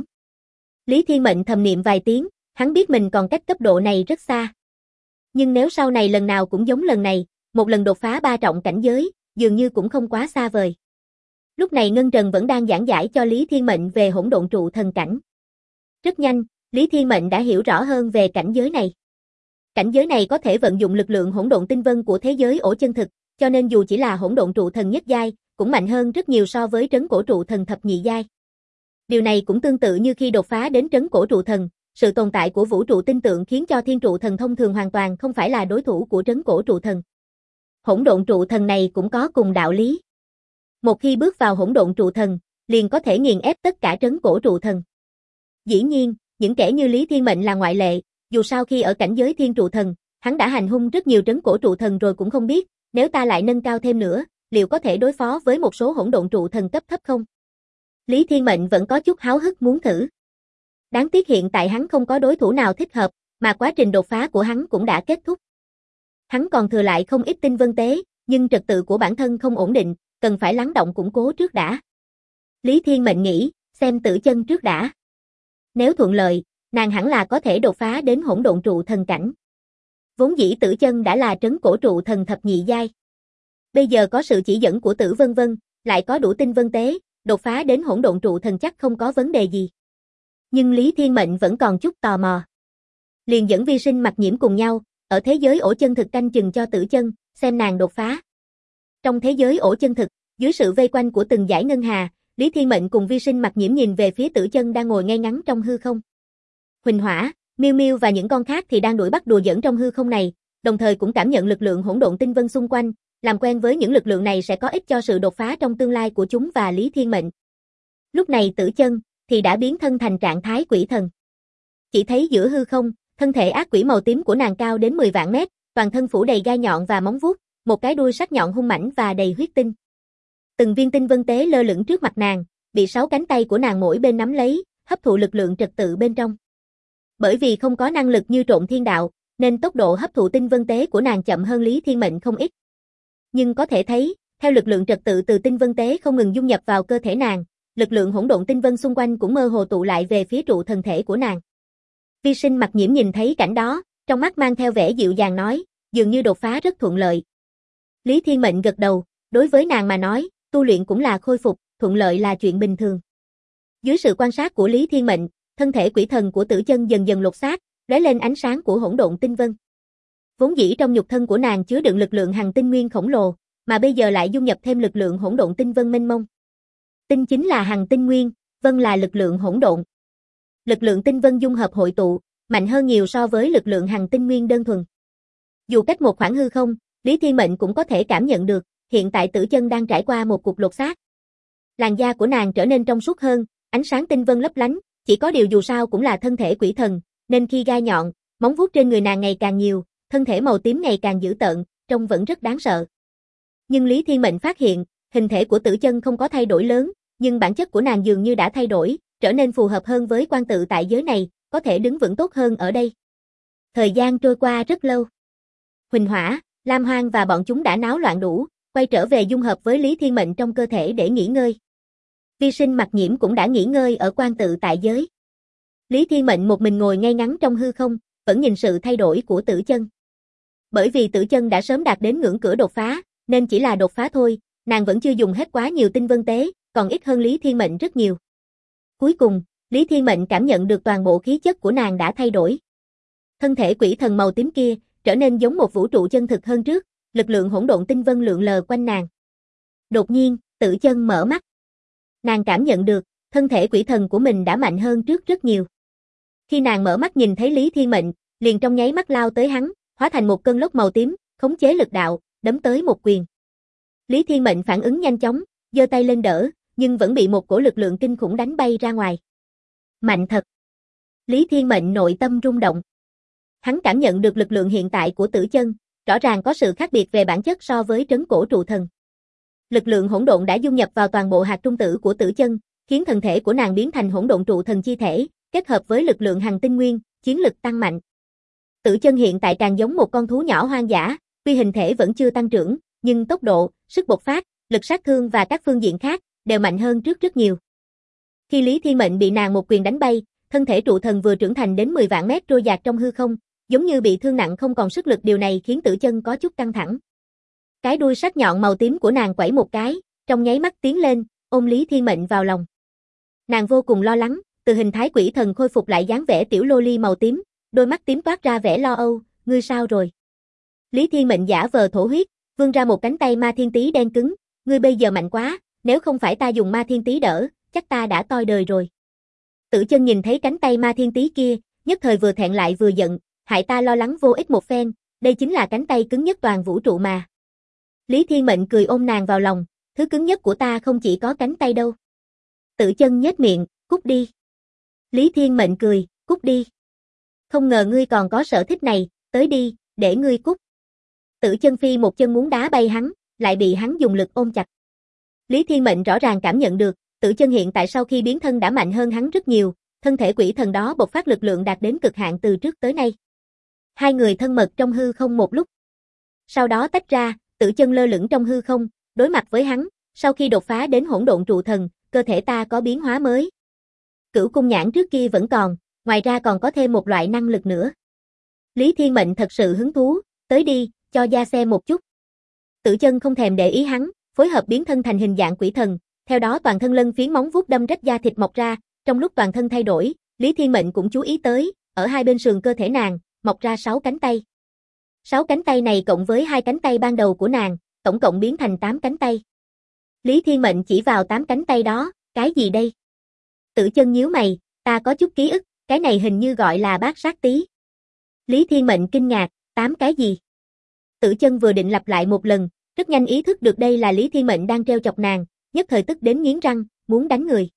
Lý Thiên Mệnh thầm niệm vài tiếng, hắn biết mình còn cách cấp độ này rất xa. Nhưng nếu sau này lần nào cũng giống lần này, một lần đột phá 3 trọng cảnh giới, dường như cũng không quá xa vời. Lúc này Ngân Trần vẫn đang giảng giải cho Lý Thiên Mệnh về hỗn độn trụ thần cảnh. Rất nhanh, Lý Thiên Mệnh đã hiểu rõ hơn về cảnh giới này. Cảnh giới này có thể vận dụng lực lượng hỗn độn tinh vân của thế giới ổ chân thực, cho nên dù chỉ là hỗn độn trụ thần nhất giai, cũng mạnh hơn rất nhiều so với trấn cổ trụ thần thập nhị giai. Điều này cũng tương tự như khi đột phá đến trấn cổ trụ thần, sự tồn tại của vũ trụ tinh tượng khiến cho thiên trụ thần thông thường hoàn toàn không phải là đối thủ của trấn cổ trụ thần. Hỗn độn trụ thần này cũng có cùng đạo lý. Một khi bước vào hỗn độn trụ thần, liền có thể nghiền ép tất cả trấn cổ trụ thần. Dĩ nhiên, những kẻ như Lý Thiên Mệnh là ngoại lệ, dù sao khi ở cảnh giới thiên trụ thần, hắn đã hành hung rất nhiều trấn cổ trụ thần rồi cũng không biết, nếu ta lại nâng cao thêm nữa, liệu có thể đối phó với một số hỗn độn trụ thần cấp thấp không? Lý Thiên Mệnh vẫn có chút háo hức muốn thử. Đáng tiếc hiện tại hắn không có đối thủ nào thích hợp, mà quá trình đột phá của hắn cũng đã kết thúc. Hắn còn thừa lại không ít tinh vân tế, nhưng trật tự của bản thân không ổn định, cần phải lắng động củng cố trước đã. Lý Thiên Mệnh nghĩ, xem Tử Chân trước đã. Nếu thuận lợi, nàng hẳn là có thể đột phá đến hỗn độn trụ thần cảnh. Vốn dĩ Tử Chân đã là trấn cổ trụ thần thập nhị giai. Bây giờ có sự chỉ dẫn của Tử Vân Vân, lại có đủ tinh vân tế, đột phá đến hỗn độn trụ thần chắc không có vấn đề gì. Nhưng Lý Thiên Mệnh vẫn còn chút tò mò. Liền dẫn Vi Sinh Mặc Nhiễm cùng nhau, ở thế giới ổ chân thực canh chừng cho Tử Chân, xem nàng đột phá. Trong thế giới ổ chân thực, dưới sự vây quanh của từng dải ngân hà, Lý Thiên Mệnh cùng Vi Sinh Mặc Nhiễm nhìn về phía Tử Chân đang ngồi ngay ngắn trong hư không. Huỳnh Hỏa, Miêu Miêu và những con khác thì đang đuổi bắt đùa giỡn trong hư không này, đồng thời cũng cảm nhận lực lượng hỗn độn tinh vân xung quanh, làm quen với những lực lượng này sẽ có ích cho sự đột phá trong tương lai của chúng và Lý Thiên Mệnh. Lúc này Tử Chân thì đã biến thân thành trạng thái quỷ thần. Chỉ thấy giữa hư không, thân thể ác quỷ màu tím của nàng cao đến 10 vạn mét, toàn thân phủ đầy gai nhọn và móng vuốt, một cái đuôi sắc nhọn hung mãnh và đầy huyết tinh. Từng viên tinh vân tế lơ lửng trước mặt nàng, bị 6 cánh tay của nàng mỗi bên nắm lấy, hấp thụ lực lượng trật tự bên trong. Bởi vì không có năng lực như Trộn Thiên Đạo, nên tốc độ hấp thụ tinh vân tế của nàng chậm hơn Lý Thiên Mệnh không ít. Nhưng có thể thấy, theo lực lượng trật tự từ tinh vân tế không ngừng dung nhập vào cơ thể nàng, lực lượng hỗn độn tinh vân xung quanh cũng mơ hồ tụ lại về phía trụ thần thể của nàng. Vi Sinh Mặc Nhiễm nhìn thấy cảnh đó, trong mắt mang theo vẻ dịu dàng nói, dường như đột phá rất thuận lợi. Lý Thiên Mệnh gật đầu, đối với nàng mà nói, tu luyện cũng là khôi phục, thuận lợi là chuyện bình thường. Dưới sự quan sát của Lý Thiên Mệnh, thân thể quỷ thần của Tử Chân dần dần lột xác, lóe lên ánh sáng của hỗn độn tinh vân. Vốn dĩ trong nhục thân của nàng chứa đựng lực lượng hằng tinh nguyên khổng lồ, mà bây giờ lại dung nhập thêm lực lượng hỗn độn tinh vân mênh mông. Tinh chính là hằng tinh nguyên, vân là lực lượng hỗn độn. Lực lượng tinh vân dung hợp hội tụ, mạnh hơn nhiều so với lực lượng hằng tinh nguyên đơn thuần. Dù cách một khoảng hư không, Lý Thiên Mệnh cũng có thể cảm nhận được, hiện tại Tử Chân đang trải qua một cuộc lột xác. Làn da của nàng trở nên trong suốt hơn, ánh sáng tinh vân lấp lánh, Chỉ có điều dù sao cũng là thân thể quỷ thần, nên khi gai nhọn, móng vuốt trên người nàng ngày càng nhiều, thân thể màu tím ngày càng dữ tợn, trông vẫn rất đáng sợ. Nhưng Lý Thiên Mệnh phát hiện, hình thể của Tử Chân không có thay đổi lớn, nhưng bản chất của nàng dường như đã thay đổi, trở nên phù hợp hơn với quan tự tại giới này, có thể đứng vững tốt hơn ở đây. Thời gian trôi qua rất lâu. Huỳnh Hỏa, Lam Hoang và bọn chúng đã náo loạn đủ, quay trở về dung hợp với Lý Thiên Mệnh trong cơ thể để nghỉ ngơi. Vi Sinh Mặc Nhiễm cũng đã nghỉ ngơi ở quan tự tại giới. Lý Thiên Mệnh một mình ngồi ngay ngắn trong hư không, vẫn nhìn sự thay đổi của Tử Chân. Bởi vì Tử Chân đã sớm đạt đến ngưỡng cửa đột phá, nên chỉ là đột phá thôi, nàng vẫn chưa dùng hết quá nhiều tinh vân tế, còn ít hơn Lý Thiên Mệnh rất nhiều. Cuối cùng, Lý Thiên Mệnh cảm nhận được toàn bộ khí chất của nàng đã thay đổi. Thân thể quỷ thần màu tím kia trở nên giống một vũ trụ chân thực hơn trước, lực lượng hỗn độn tinh vân lượn lờ quanh nàng. Đột nhiên, Tử Chân mở mắt. Nàng cảm nhận được, thân thể quỷ thần của mình đã mạnh hơn trước rất nhiều. Khi nàng mở mắt nhìn thấy Lý Thiên Mệnh, liền trong nháy mắt lao tới hắn, hóa thành một cơn lốc màu tím, khống chế lực đạo, đấm tới một quyền. Lý Thiên Mệnh phản ứng nhanh chóng, giơ tay lên đỡ, nhưng vẫn bị một cổ lực lượng kinh khủng đánh bay ra ngoài. Mạnh thật. Lý Thiên Mệnh nội tâm rung động. Hắn cảm nhận được lực lượng hiện tại của Tử Chân, rõ ràng có sự khác biệt về bản chất so với trấn cổ trụ thần. Lực lượng hỗn độn đã dung nhập vào toàn bộ hạt trung tử của Tử Chân, khiến thân thể của nàng biến thành hỗn độn trụ thần chi thể, kết hợp với lực lượng hằng tinh nguyên, chiến lực tăng mạnh. Tử Chân hiện tại càng giống một con thú nhỏ hoang dã, tuy hình thể vẫn chưa tăng trưởng, nhưng tốc độ, sức bộc phát, lực sát thương và các phương diện khác đều mạnh hơn trước rất nhiều. Khi Lý Thiên Mệnh bị nàng một quyền đánh bay, thân thể trụ thần vừa trưởng thành đến 10 vạn mét trôi dạt trong hư không, giống như bị thương nặng không còn sức lực, điều này khiến Tử Chân có chút căng thẳng. Cái đuôi sắc nhọn màu tím của nàng quẩy một cái, trong nháy mắt tiến lên, ôm Lý Thiên Mệnh vào lòng. Nàng vô cùng lo lắng, từ hình thái quỷ thần khôi phục lại dáng vẻ tiểu lô ly màu tím, đôi mắt tím toát ra vẻ lo âu, ngươi sao rồi? Lý Thiên Mệnh giả vờ thổ huyết, vươn ra một cánh tay ma thiên tý đen cứng, ngươi bây giờ mạnh quá, nếu không phải ta dùng ma thiên tý đỡ, chắc ta đã toi đời rồi. Tử Chân nhìn thấy cánh tay ma thiên tý kia, nhất thời vừa thẹn lại vừa giận, hại ta lo lắng vô ích một phen, đây chính là cánh tay cứng nhất toàn vũ trụ mà. Lý Thiên Mệnh cười ôm nàng vào lòng, thứ cứng nhất của ta không chỉ có cánh tay đâu. Tử Chân nhếch miệng, cút đi. Lý Thiên Mệnh cười, cút đi. Không ngờ ngươi còn có sở thích này, tới đi, để ngươi cút. Tử Chân phi một chân muốn đá bay hắn, lại bị hắn dùng lực ôm chặt. Lý Thiên Mệnh rõ ràng cảm nhận được, Tử Chân hiện tại sau khi biến thân đã mạnh hơn hắn rất nhiều, thân thể quỷ thần đó bộc phát lực lượng đạt đến cực hạn từ trước tới nay. Hai người thân mật trong hư không một lúc. Sau đó tách ra, Tử Chân lơ lửng trong hư không, đối mặt với hắn, sau khi đột phá đến hỗn độn trụ thần, cơ thể ta có biến hóa mới. Cửu cung nhãn trước kia vẫn còn, ngoài ra còn có thêm một loại năng lực nữa. Lý Thiên Mệnh thật sự hứng thú, tới đi, cho da xem một chút. Tử Chân không thèm để ý hắn, phối hợp biến thân thành hình dạng quỷ thần, theo đó toàn thân lân phiến móng vuốt đâm rách da thịt mọc ra, trong lúc toàn thân thay đổi, Lý Thiên Mệnh cũng chú ý tới, ở hai bên sườn cơ thể nàng, mọc ra 6 cánh tay. 6 cánh tay này cộng với 2 cánh tay ban đầu của nàng, tổng cộng biến thành 8 cánh tay. Lý Thiên Mệnh chỉ vào 8 cánh tay đó, cái gì đây? Tử Chân nhíu mày, ta có chút ký ức, cái này hình như gọi là bát sát tí. Lý Thiên Mệnh kinh ngạc, 8 cái gì? Tử Chân vừa định lặp lại một lần, rất nhanh ý thức được đây là Lý Thiên Mệnh đang trêu chọc nàng, nhất thời tức đến nghiến răng, muốn đánh người.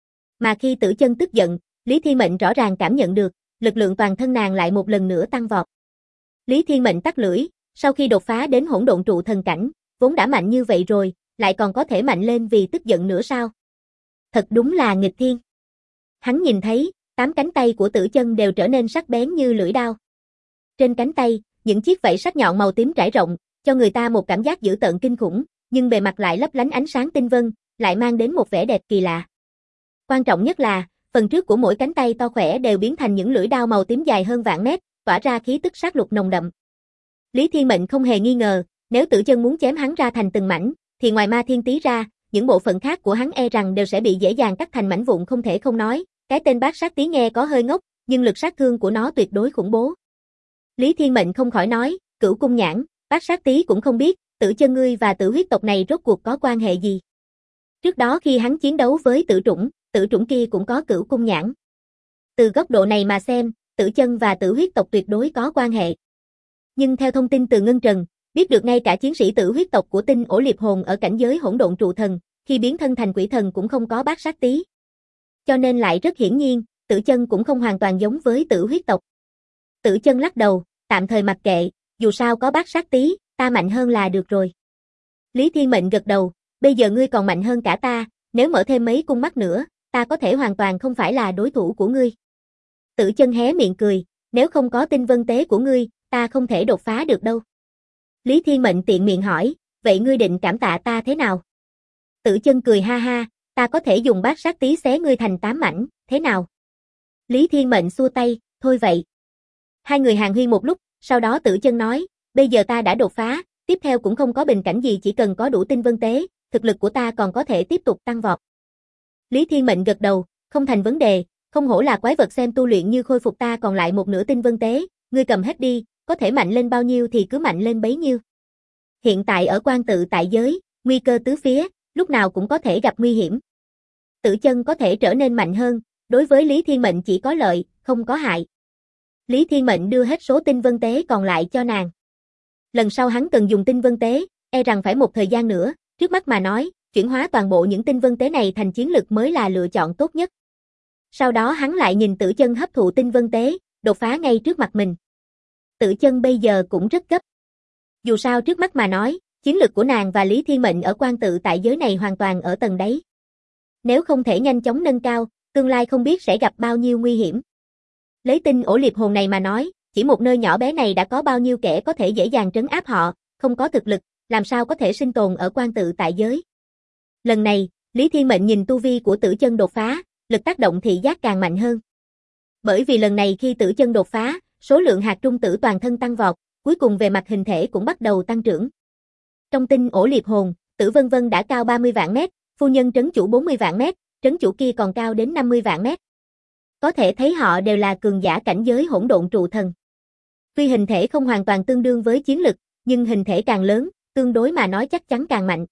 Mà khi Tử Chân tức giận, Lý Thiên Mệnh rõ ràng cảm nhận được, lực lượng toàn thân nàng lại một lần nữa tăng vọt. Lý Thiên Mệnh tắt lưỡi, sau khi đột phá đến hỗn độn trụ thần cảnh, vốn đã mạnh như vậy rồi, lại còn có thể mạnh lên vì tức giận nữa sao? Thật đúng là nghịch thiên. Hắn nhìn thấy, 8 cánh tay của Tử Chân đều trở nên sắc bén như lưỡi đao. Trên cánh tay, những chiếc vảy sắc nhọn màu tím trải rộng, cho người ta một cảm giác dữ tợn kinh khủng, nhưng bề mặt lại lấp lánh ánh sáng tinh vân, lại mang đến một vẻ đẹp kỳ lạ. Quan trọng nhất là, phần trước của mỗi cánh tay to khỏe đều biến thành những lưỡi đao màu tím dài hơn vạn mét, tỏa ra khí tức sát lục nồng đậm. Lý Thiên Mệnh không hề nghi ngờ, nếu Tử Chân muốn chém hắn ra thành từng mảnh, thì ngoài ma thiên tý ra, những bộ phận khác của hắn e rằng đều sẽ bị dễ dàng cắt thành mảnh vụn không thể không nói. Cái tên bát sát tí nghe có hơi ngốc, nhưng lực sát thương của nó tuyệt đối khủng bố. Lý Thiên Mệnh không khỏi nói, Cửu cung nhãn, bát sát tí cũng không biết, Tử Chân ngươi và Tử huyết tộc này rốt cuộc có quan hệ gì. Trước đó khi hắn chiến đấu với Tử Trũng kia cũng có Cửu cung nhãn. Từ góc độ này mà xem, Tử Chân và Tử huyết tộc tuyệt đối có quan hệ. Nhưng theo thông tin từ Ngân Trần, biết được ngay cả chiến sĩ Tử huyết tộc của Tinh Ổ Liệp Hồn ở cảnh giới hỗn độn trụ thần, khi biến thân thành quỷ thần cũng không có bát sát tí. Cho nên lại rất hiển nhiên, Tử Chân cũng không hoàn toàn giống với Tử huyết tộc. Tử Chân lắc đầu, tạm thời mặc kệ, dù sao có bát sát tí, ta mạnh hơn là được rồi. Lý Thiên Mệnh gật đầu, bây giờ ngươi còn mạnh hơn cả ta, nếu mở thêm mấy cung mắt nữa, ta có thể hoàn toàn không phải là đối thủ của ngươi. Tử Chân hé miệng cười, nếu không có tinh vân tế của ngươi, ta không thể đột phá được đâu. Lý Thiên Mệnh tiện miệng hỏi, vậy ngươi định cảm tạ ta thế nào? Tử Chân cười ha ha, ta có thể dùng bát sát tí xé ngươi thành 8 mảnh, thế nào? Lý Thiên Mệnh xua tay, thôi vậy. Hai người hàn huyên một lúc, sau đó Tử Chân nói, bây giờ ta đã đột phá, tiếp theo cũng không có bình cảnh gì, chỉ cần có đủ tinh vân tế, thực lực của ta còn có thể tiếp tục tăng vọt. Lý Thiên Mệnh gật đầu, không thành vấn đề, không hổ là quái vật, xem tu luyện như khôi phục ta còn lại một nửa tinh vân tế, ngươi cầm hết đi, có thể mạnh lên bao nhiêu thì cứ mạnh lên bấy nhiêu. Hiện tại ở Quan Tự tại giới, nguy cơ tứ phía, lúc nào cũng có thể gặp nguy hiểm. Tử Chân có thể trở nên mạnh hơn, đối với Lý Thiên Mệnh chỉ có lợi, không có hại. Lý Thiên Mệnh đưa hết số tinh vân tế còn lại cho nàng. Lần sau hắn cần dùng tinh vân tế, e rằng phải một thời gian nữa, trước mắt mà nói, chuyển hóa toàn bộ những tinh vân tế này thành chiến lực mới là lựa chọn tốt nhất. Sau đó hắn lại nhìn Tử Chân hấp thụ tinh vân tế, đột phá ngay trước mặt mình. Tử Chân bây giờ cũng rất gấp. Dù sao trước mắt mà nói, chiến lực của nàng và Lý Thiên Mệnh ở Quan Tự tại giới này hoàn toàn ở tầng đáy. Nếu không thể nhanh chóng nâng cao, tương lai không biết sẽ gặp bao nhiêu nguy hiểm. Lấy tinh ổ liệp hồn này mà nói, chỉ một nơi nhỏ bé này đã có bao nhiêu kẻ có thể dễ dàng trấn áp họ, không có thực lực, làm sao có thể sinh tồn ở Quan Tự tại giới. Lần này, Lý Thiên Mệnh nhìn tu vi của Tử Chân đột phá, lực tác động thị giác càng mạnh hơn. Bởi vì lần này khi Tử Chân đột phá, số lượng hạt trung tử toàn thân tăng vọt, cuối cùng về mặt hình thể cũng bắt đầu tăng trưởng. Trong tinh ổ liệp hồn, Tử Vân Vân đã cao 30 vạn mét, phu nhân trấn chủ 40 vạn mét, trấn chủ kia còn cao đến 50 vạn mét. Có thể thấy họ đều là cường giả cảnh giới hỗn độn trụ thần. Tuy hình thể không hoàn toàn tương đương với chiến lực, nhưng hình thể càng lớn, tương đối mà nói chắc chắn càng mạnh.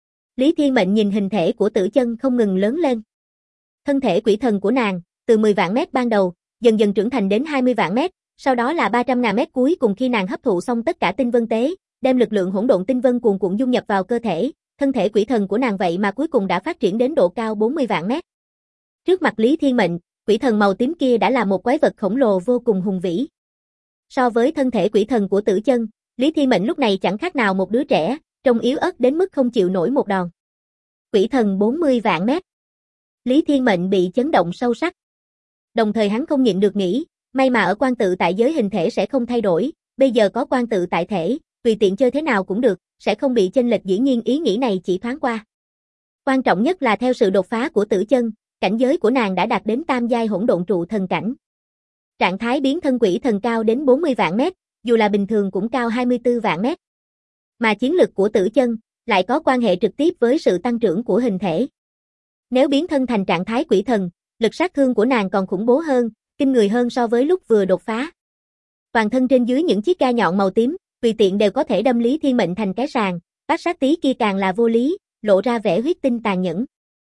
Lý Thiên Mệnh nhìn hình thể của Tử Chân không ngừng lớn lên. Thân thể quỷ thần của nàng, từ 10 vạn mét ban đầu, dần dần trưởng thành đến 20 vạn mét, sau đó là 300.000 mét, cuối cùng khi nàng hấp thụ xong tất cả tinh vân tế, đem lực lượng hỗn độn tinh vân cuồn cuộn dung nhập vào cơ thể, thân thể quỷ thần của nàng vậy mà cuối cùng đã phát triển đến độ cao 40 vạn mét. Trước mặt Lý Thiên Mệnh, quỷ thần màu tím kia đã là một quái vật khổng lồ vô cùng hùng vĩ. So với thân thể quỷ thần của Tử Chân, Lý Thiên Mệnh lúc này chẳng khác nào một đứa trẻ, trông yếu ớt đến mức không chịu nổi một đòn. Quỷ thần 40 vạn mét. Lý Thiên Mệnh bị chấn động sâu sắc. Đồng thời hắn không nhịn được nghĩ, may mà ở Quan Tự tại giới hình thể sẽ không thay đổi, bây giờ có Quan Tự tại thể, tùy tiện chơi thế nào cũng được, sẽ không bị chênh lệch. Dĩ nhiên ý nghĩ này chỉ thoáng qua. Quan trọng nhất là theo sự đột phá của Tử Chân, cảnh giới của nàng đã đạt đến tam giai hỗn độn trụ thần cảnh. Trạng thái biến thân quỷ thần cao đến 40 vạn mét, dù là bình thường cũng cao 24 vạn mét. Mà chiến lực của Tử Chân lại có quan hệ trực tiếp với sự tăng trưởng của hình thể. Nếu biến thân thành trạng thái quỷ thần, lực sát thương của nàng còn khủng bố hơn, kinh người hơn so với lúc vừa đột phá. Toàn thân trên dưới những chiếc gai nhọn màu tím, tùy tiện đều có thể đâm Lý Thiên Mệnh thành cái sàng, bát sát tí kia càng là vô lý, lộ ra vẻ huyết tinh tàn nhẫn.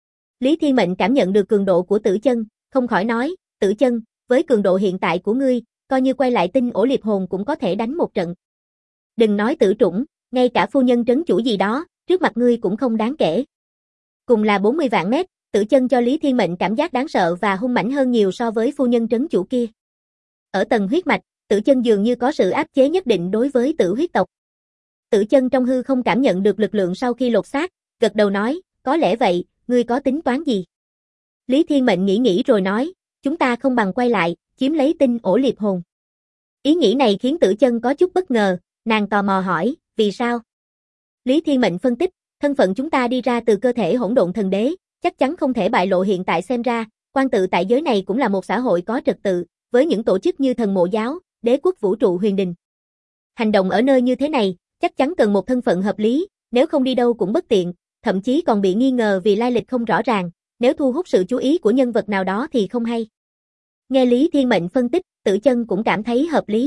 Lý Thiên Mệnh cảm nhận được cường độ của Tử Chân, không khỏi nói, Tử Chân, với cường độ hiện tại của ngươi, coi như quay lại tinh ổ liệp hồn cũng có thể đánh một trận. Đừng nói tử trũng, ngay cả phu nhân trấn chủ gì đó, trước mặt ngươi cũng không đáng kể. Cùng là 40 vạn mét, Tử Chân cho Lý Thiên Mệnh cảm giác đáng sợ và hung mãnh hơn nhiều so với phu nhân trấn chủ kia. Ở tầng huyết mạch, Tử Chân dường như có sự áp chế nhất định đối với Tử huyết tộc. Tử Chân trong hư không cảm nhận được lực lượng sau khi lột xác, gật đầu nói, có lẽ vậy, ngươi có tính toán gì? Lý Thiên Mệnh nghĩ rồi nói, chúng ta không bằng quay lại, chiếm lấy tinh ổ liệp hồn. Ý nghĩ này khiến Tử Chân có chút bất ngờ, nàng tò mò hỏi, vì sao? Lý Thiên Mệnh phân tích, thân phận chúng ta đi ra từ cơ thể hỗn độn thần đế, chắc chắn không thể bại lộ. Hiện tại xem ra, Quan Tự tại giới này cũng là một xã hội có trật tự, với những tổ chức như thần mộ giáo, đế quốc vũ trụ huyền đình. Hành động ở nơi như thế này, chắc chắn cần một thân phận hợp lý, nếu không đi đâu cũng bất tiện, thậm chí còn bị nghi ngờ vì lai lịch không rõ ràng, nếu thu hút sự chú ý của nhân vật nào đó thì không hay. Nghe Lý Thiên Mệnh phân tích, Tử Chân cũng cảm thấy hợp lý.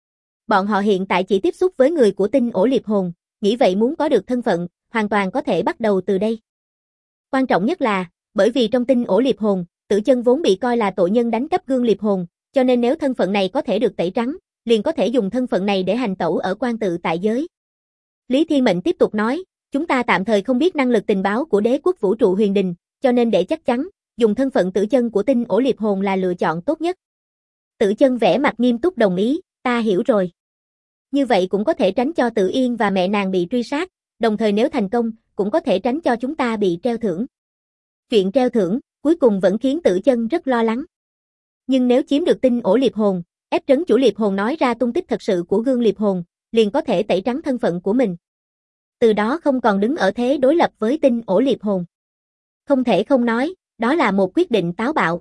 Bọn họ hiện tại chỉ tiếp xúc với người của tinh ổ liệp hồn, nghĩ vậy muốn có được thân phận, hoàn toàn có thể bắt đầu từ đây. Quan trọng nhất là, bởi vì trong tinh ổ liệp hồn, Tử Chân vốn bị coi là tội nhân đánh cắp gương liệp hồn, cho nên nếu thân phận này có thể được tẩy trắng, liền có thể dùng thân phận này để hành tẩu ở Quan Tự tại giới. Lý Thiên Mệnh tiếp tục nói, chúng ta tạm thời không biết năng lực tình báo của đế quốc vũ trụ huyền đình, cho nên để chắc chắn, dùng thân phận Tử Chân của Tinh Ổ Liệp Hồn là lựa chọn tốt nhất. Tử Chân vẻ mặt nghiêm túc đồng ý, ta hiểu rồi. Như vậy cũng có thể tránh cho Tử Yên và mẹ nàng bị truy sát, đồng thời nếu thành công, cũng có thể tránh cho chúng ta bị treo thưởng. Chuyện treo thưởng, cuối cùng vẫn khiến Tử Chân rất lo lắng. Nhưng nếu chiếm được Tinh Ổ Liệp Hồn, ép trấn chủ Liệp Hồn nói ra tung tích thật sự của gương Liệp Hồn, liền có thể tẩy trắng thân phận của mình. Từ đó không còn đứng ở thế đối lập với Tinh Ổ Liệp Hồn. Không thể không nói, đó là một quyết định táo bạo.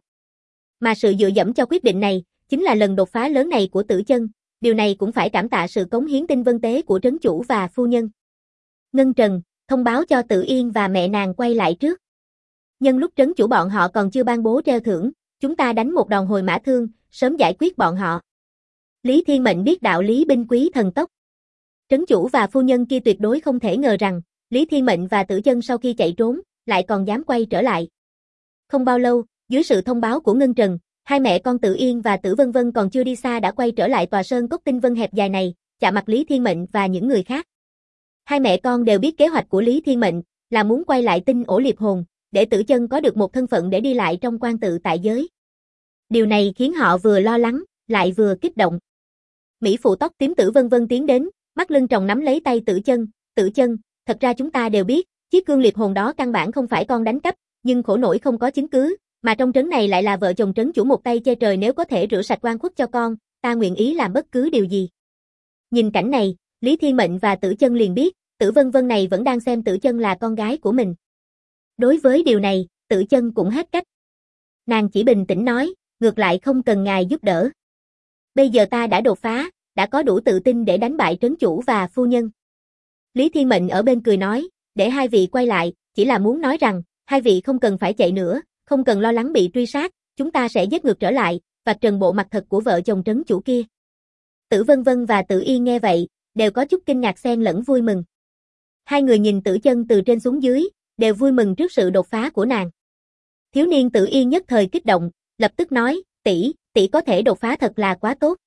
Mà sự dựa dẫm cho quyết định này, chính là lần đột phá lớn này của Tử Chân, điều này cũng phải cảm tạ sự cống hiến tinh vân tế của trấn chủ và phu nhân. Ngân Trần, thông báo cho Tử Yên và mẹ nàng quay lại trước. Nhân lúc trấn chủ bọn họ còn chưa ban bố treo thưởng, chúng ta đánh một đòn hồi mã thương, sớm giải quyết bọn họ. Lý Thiên Mệnh biết đạo lý binh quý thần tốc. Trấn chủ và phu nhân kia tuyệt đối không thể ngờ rằng, Lý Thiên Mệnh và Tử Chân sau khi chạy trốn, lại còn dám quay trở lại. Không bao lâu, dưới sự thông báo của Ngân Trần, hai mẹ con Tử Yên và Tử Vân Vân còn chưa đi xa đã quay trở lại tòa sơn cốc tinh vân hẹp dài này, chạm mặt Lý Thiên Mệnh và những người khác. Hai mẹ con đều biết kế hoạch của Lý Thiên Mệnh, là muốn quay lại Tinh Ổ Liệp Hồn, để Tử Chân có được một thân phận để đi lại trong quan tự tại giới. Điều này khiến họ vừa lo lắng, lại vừa kích động. Mỹ phụ tóc tím Tử Vân Vân tiến đến, mắt lưng tròng nắm lấy tay Tử Chân, thật ra chúng ta đều biết, chiếc gương Liệp Hồn đó căn bản không phải con đánh cắp, nhưng khổ nổi không có chứng cứ, mà trong trấn này lại là vợ chồng trấn chủ một tay che trời, nếu có thể rửa sạch oan khuất cho con, ta nguyện ý làm bất cứ điều gì. Nhìn cảnh này, Lý Thiên Mệnh và Tử Chân liền biết, Tử Vân Vân này vẫn đang xem Tử Chân là con gái của mình. Đối với điều này, Tử Chân cũng hết cách. Nàng chỉ bình tĩnh nói, ngược lại không cần ngài giúp đỡ. Bây giờ ta đã đột phá, đã có đủ tự tin để đánh bại trấn chủ và phu nhân. Lý Thiên Mệnh ở bên cười nói, để hai vị quay lại, chỉ là muốn nói rằng, hai vị không cần phải chạy nữa, không cần lo lắng bị truy sát, chúng ta sẽ giết ngược trở lại, vạch trần bộ mặt thật của vợ chồng trấn chủ kia. Tử Vân Vân và Tử Yên nghe vậy, đều có chút kinh ngạc xen lẫn vui mừng. Hai người nhìn Tử Chân từ trên xuống dưới, đều vui mừng trước sự đột phá của nàng. Thiếu niên Tử Yên nhất thời kích động, lập tức nói, tỷ có thể đột phá thật là quá tốt.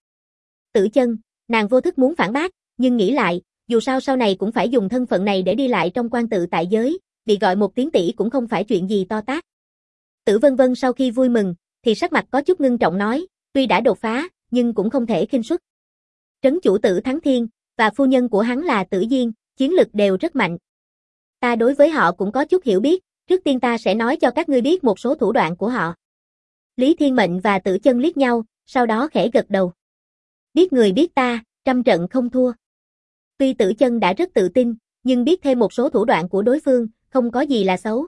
Tử Chân, nàng vô thức muốn phản bác, nhưng nghĩ lại, dù sao sau này cũng phải dùng thân phận này để đi lại trong quan tự tại giới, bị gọi một tiếng tỷ cũng không phải chuyện gì to tát. Tử Vân Vân sau khi vui mừng, thì sắc mặt có chút ngưng trọng nói, tuy đã đột phá, nhưng cũng không thể khinh suất. Trấn chủ Tử Thắng Thiên, và phu nhân của hắn là Tử Diên, chiến lực đều rất mạnh. Ta đối với họ cũng có chút hiểu biết, trước tiên ta sẽ nói cho các ngươi biết một số thủ đoạn của họ. Lý Thiên Mệnh và Tử Chân liếc nhau, sau đó khẽ gật đầu. Biết người biết ta, trăm trận không thua. Tuy Tử Chân đã rất tự tin, nhưng biết thêm một số thủ đoạn của đối phương, không có gì là xấu.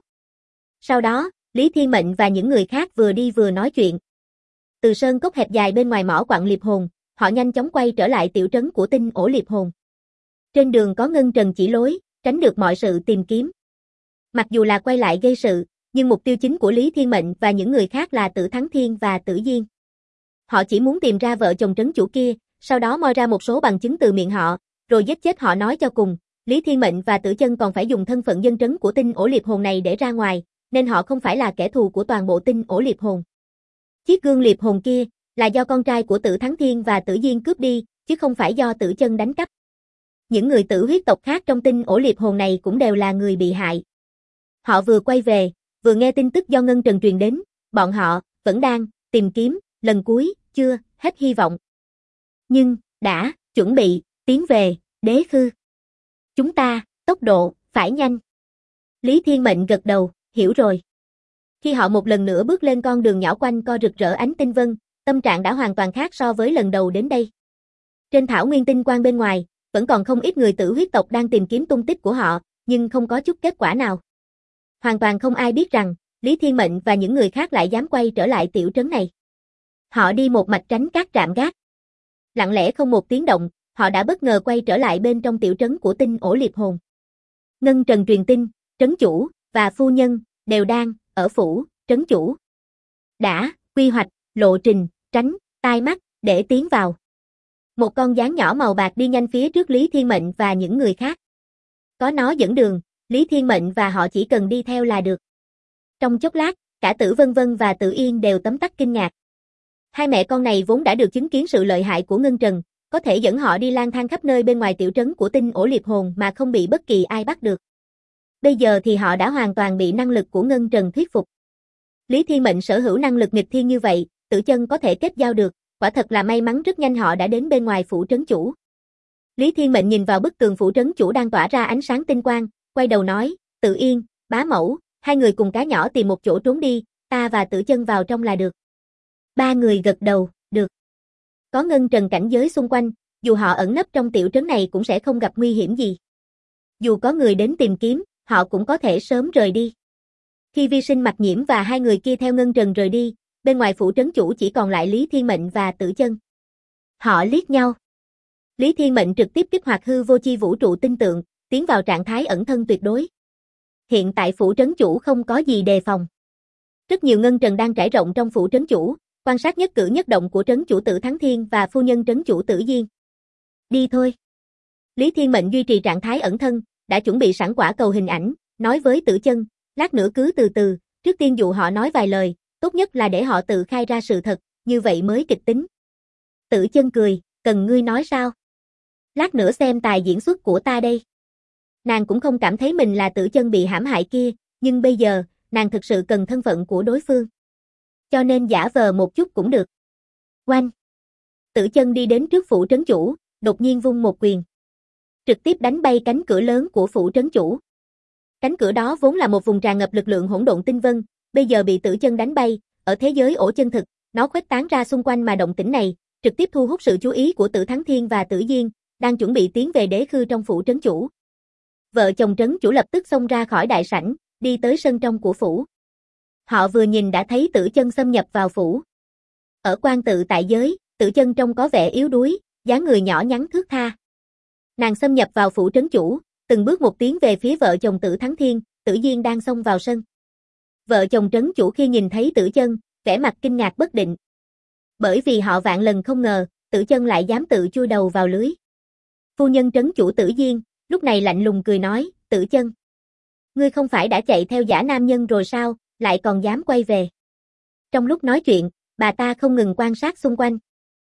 Sau đó, Lý Thiên Mệnh và những người khác vừa đi vừa nói chuyện. Từ sơn cốc hẹp dài bên ngoài mỏ quặng Liệp Hồn, họ nhanh chóng quay trở lại tiểu trấn của Tinh Ổ Liệp Hồn. Trên đường có Ngân Trần chỉ lối, tránh được mọi sự tìm kiếm. Mặc dù là quay lại gây sự, nhưng mục tiêu chính của Lý Thiên Mệnh và những người khác là Tử Thắng Thiên và Tử Diên. Họ chỉ muốn tìm ra vợ chồng trấn chủ kia, sau đó moi ra một số bằng chứng từ miệng họ, rồi giết chết họ nói cho cùng. Lý Thiên Mệnh và Tử Chân còn phải dùng thân phận dân trấn của Tinh Ổ Liệp Hồn này để ra ngoài, nên họ không phải là kẻ thù của toàn bộ Tinh Ổ Liệp Hồn. Chiếc gương Liệp Hồn kia là do con trai của Tử Thắng Thiên và Tử Diên cướp đi, chứ không phải do Tử Chân đánh cắp. Những người Tử huyết tộc khác trong Tinh Ổ Liệp Hồn này cũng đều là người bị hại. Họ vừa quay về, vừa nghe tin tức do Ngân Trần truyền đến, bọn họ vẫn đang tìm kiếm, lần cuối, chưa hết hy vọng. Nhưng đã chuẩn bị tiến về Đế Khư. Chúng ta, tốc độ phải nhanh. Lý Thiên Mệnh gật đầu, hiểu rồi. Khi họ một lần nữa bước lên con đường nhỏ quanh co rực rỡ ánh tinh vân, tâm trạng đã hoàn toàn khác so với lần đầu đến đây. Trên thảo nguyên tinh quang bên ngoài, vẫn còn không ít người Tử huyết tộc đang tìm kiếm tung tích của họ, nhưng không có chút kết quả nào. Hoàn toàn không ai biết rằng, Lý Thiên Mệnh và những người khác lại dám quay trở lại tiểu trấn này. Họ đi một mạch tránh các trạm gác. Lặng lẽ không một tiếng động, họ đã bất ngờ quay trở lại bên trong tiểu trấn của Tinh Ổ Liệp Hồn. Ngân Trần truyền tin, trấn chủ và phu nhân đều đang ở phủ trấn chủ. Đã quy hoạch lộ trình tránh tai mắt để tiến vào. Một con gián nhỏ màu bạc đi nhanh phía trước Lý Thiên Mệnh và những người khác. Có nó dẫn đường, Lý Thiên Mệnh và họ chỉ cần đi theo là được. Trong chốc lát, cả Tử Vân Vân và Tử Yên đều tấm tắc kinh ngạc. Hai mẹ con này vốn đã được chứng kiến sự lợi hại của Ngân Trần, có thể dẫn họ đi lang thang khắp nơi bên ngoài tiểu trấn của Tinh Ổ Liệp Hồn mà không bị bất kỳ ai bắt được. Bây giờ thì họ đã hoàn toàn bị năng lực của Ngân Trần thuyết phục. Lý Thiên Mệnh sở hữu năng lực nghịch thiên như vậy, Tử Chân có thể kết giao được, quả thật là may mắn rất nhanh họ đã đến bên ngoài phủ trấn chủ. Lý Thiên Mệnh nhìn vào bức tường phủ trấn chủ đang tỏa ra ánh sáng tinh quang, quay đầu nói, Tự Yên, Bá Mẫu, hai người cùng cá nhỏ tìm một chỗ trốn đi, ta và Tử Chân vào trong là được. Ba người gật đầu, được. Có ngân trần cảnh giới xung quanh, dù họ ẩn nấp trong tiểu trấn này cũng sẽ không gặp nguy hiểm gì. Dù có người đến tìm kiếm, họ cũng có thể sớm rời đi. Khi Vi Sinh Mặc Nhiễm và hai người kia theo ngân trần rời đi, bên ngoài phủ trấn chủ chỉ còn lại Lý Thiên Mệnh và Tử Chân. Họ liếc nhau. Lý Thiên Mệnh trực tiếp kích hoạt hư vô chi vũ trụ tinh tượng, tiến vào trạng thái ẩn thân tuyệt đối. Hiện tại phủ trấn chủ không có gì đề phòng. Rất nhiều ngân trần đang trải rộng trong phủ trấn chủ, quan sát nhất cử nhất động của trấn chủ Tử Thắng Thiên và phu nhân trấn chủ Tử Diên. Đi thôi. Lý Thiên Mệnh duy trì trạng thái ẩn thân, đã chuẩn bị sẵn quả cầu hình ảnh, nói với Tử Chân, lát nữa cứ từ từ, trước tiên dụ họ nói vài lời, tốt nhất là để họ tự khai ra sự thật, như vậy mới kịch tính. Tử Chân cười, cần ngươi nói sao? Lát nữa xem tài diễn xuất của ta đây. Nàng cũng không cảm thấy mình là Tử Chân bị hãm hại kia, nhưng bây giờ, nàng thực sự cần thân phận của đối phương. Cho nên giả vờ một chút cũng được. Oanh! Tử Chân đi đến trước phủ trấn chủ, đột nhiên vung một quyền. Trực tiếp đánh bay cánh cửa lớn của phủ trấn chủ. Cánh cửa đó vốn là một vùng tràn ngập lực lượng hỗn độn tinh vân, bây giờ bị Tử Chân đánh bay, ở thế giới ổ chân thực, nó khuếch tán ra xung quanh mà động tĩnh này, trực tiếp thu hút sự chú ý của Tử Thắng Thiên và Tử Diên, đang chuẩn bị tiến về đế khư trong phủ trấn chủ. Vợ chồng trấn chủ lập tức xông ra khỏi đại sảnh, đi tới sân trong của phủ. Họ vừa nhìn đã thấy Tử Chân xâm nhập vào phủ. Ở quan tự tại giới, Tử Chân trông có vẻ yếu đuối, dáng người nhỏ nhắn thướt tha. Nàng xâm nhập vào phủ trấn chủ, từng bước một tiến về phía vợ chồng Tử Thắng Thiên, Tử Diên đang xông vào sân. Vợ chồng trấn chủ khi nhìn thấy Tử Chân, vẻ mặt kinh ngạc bất định. Bởi vì họ vạn lần không ngờ, Tử Chân lại dám tự chui đầu vào lưới. Phu nhân trấn chủ Tử Diên, lúc này lạnh lùng cười nói, Tử Chân, ngươi không phải đã chạy theo giả nam nhân rồi sao, lại còn dám quay về. Trong lúc nói chuyện, bà ta không ngừng quan sát xung quanh.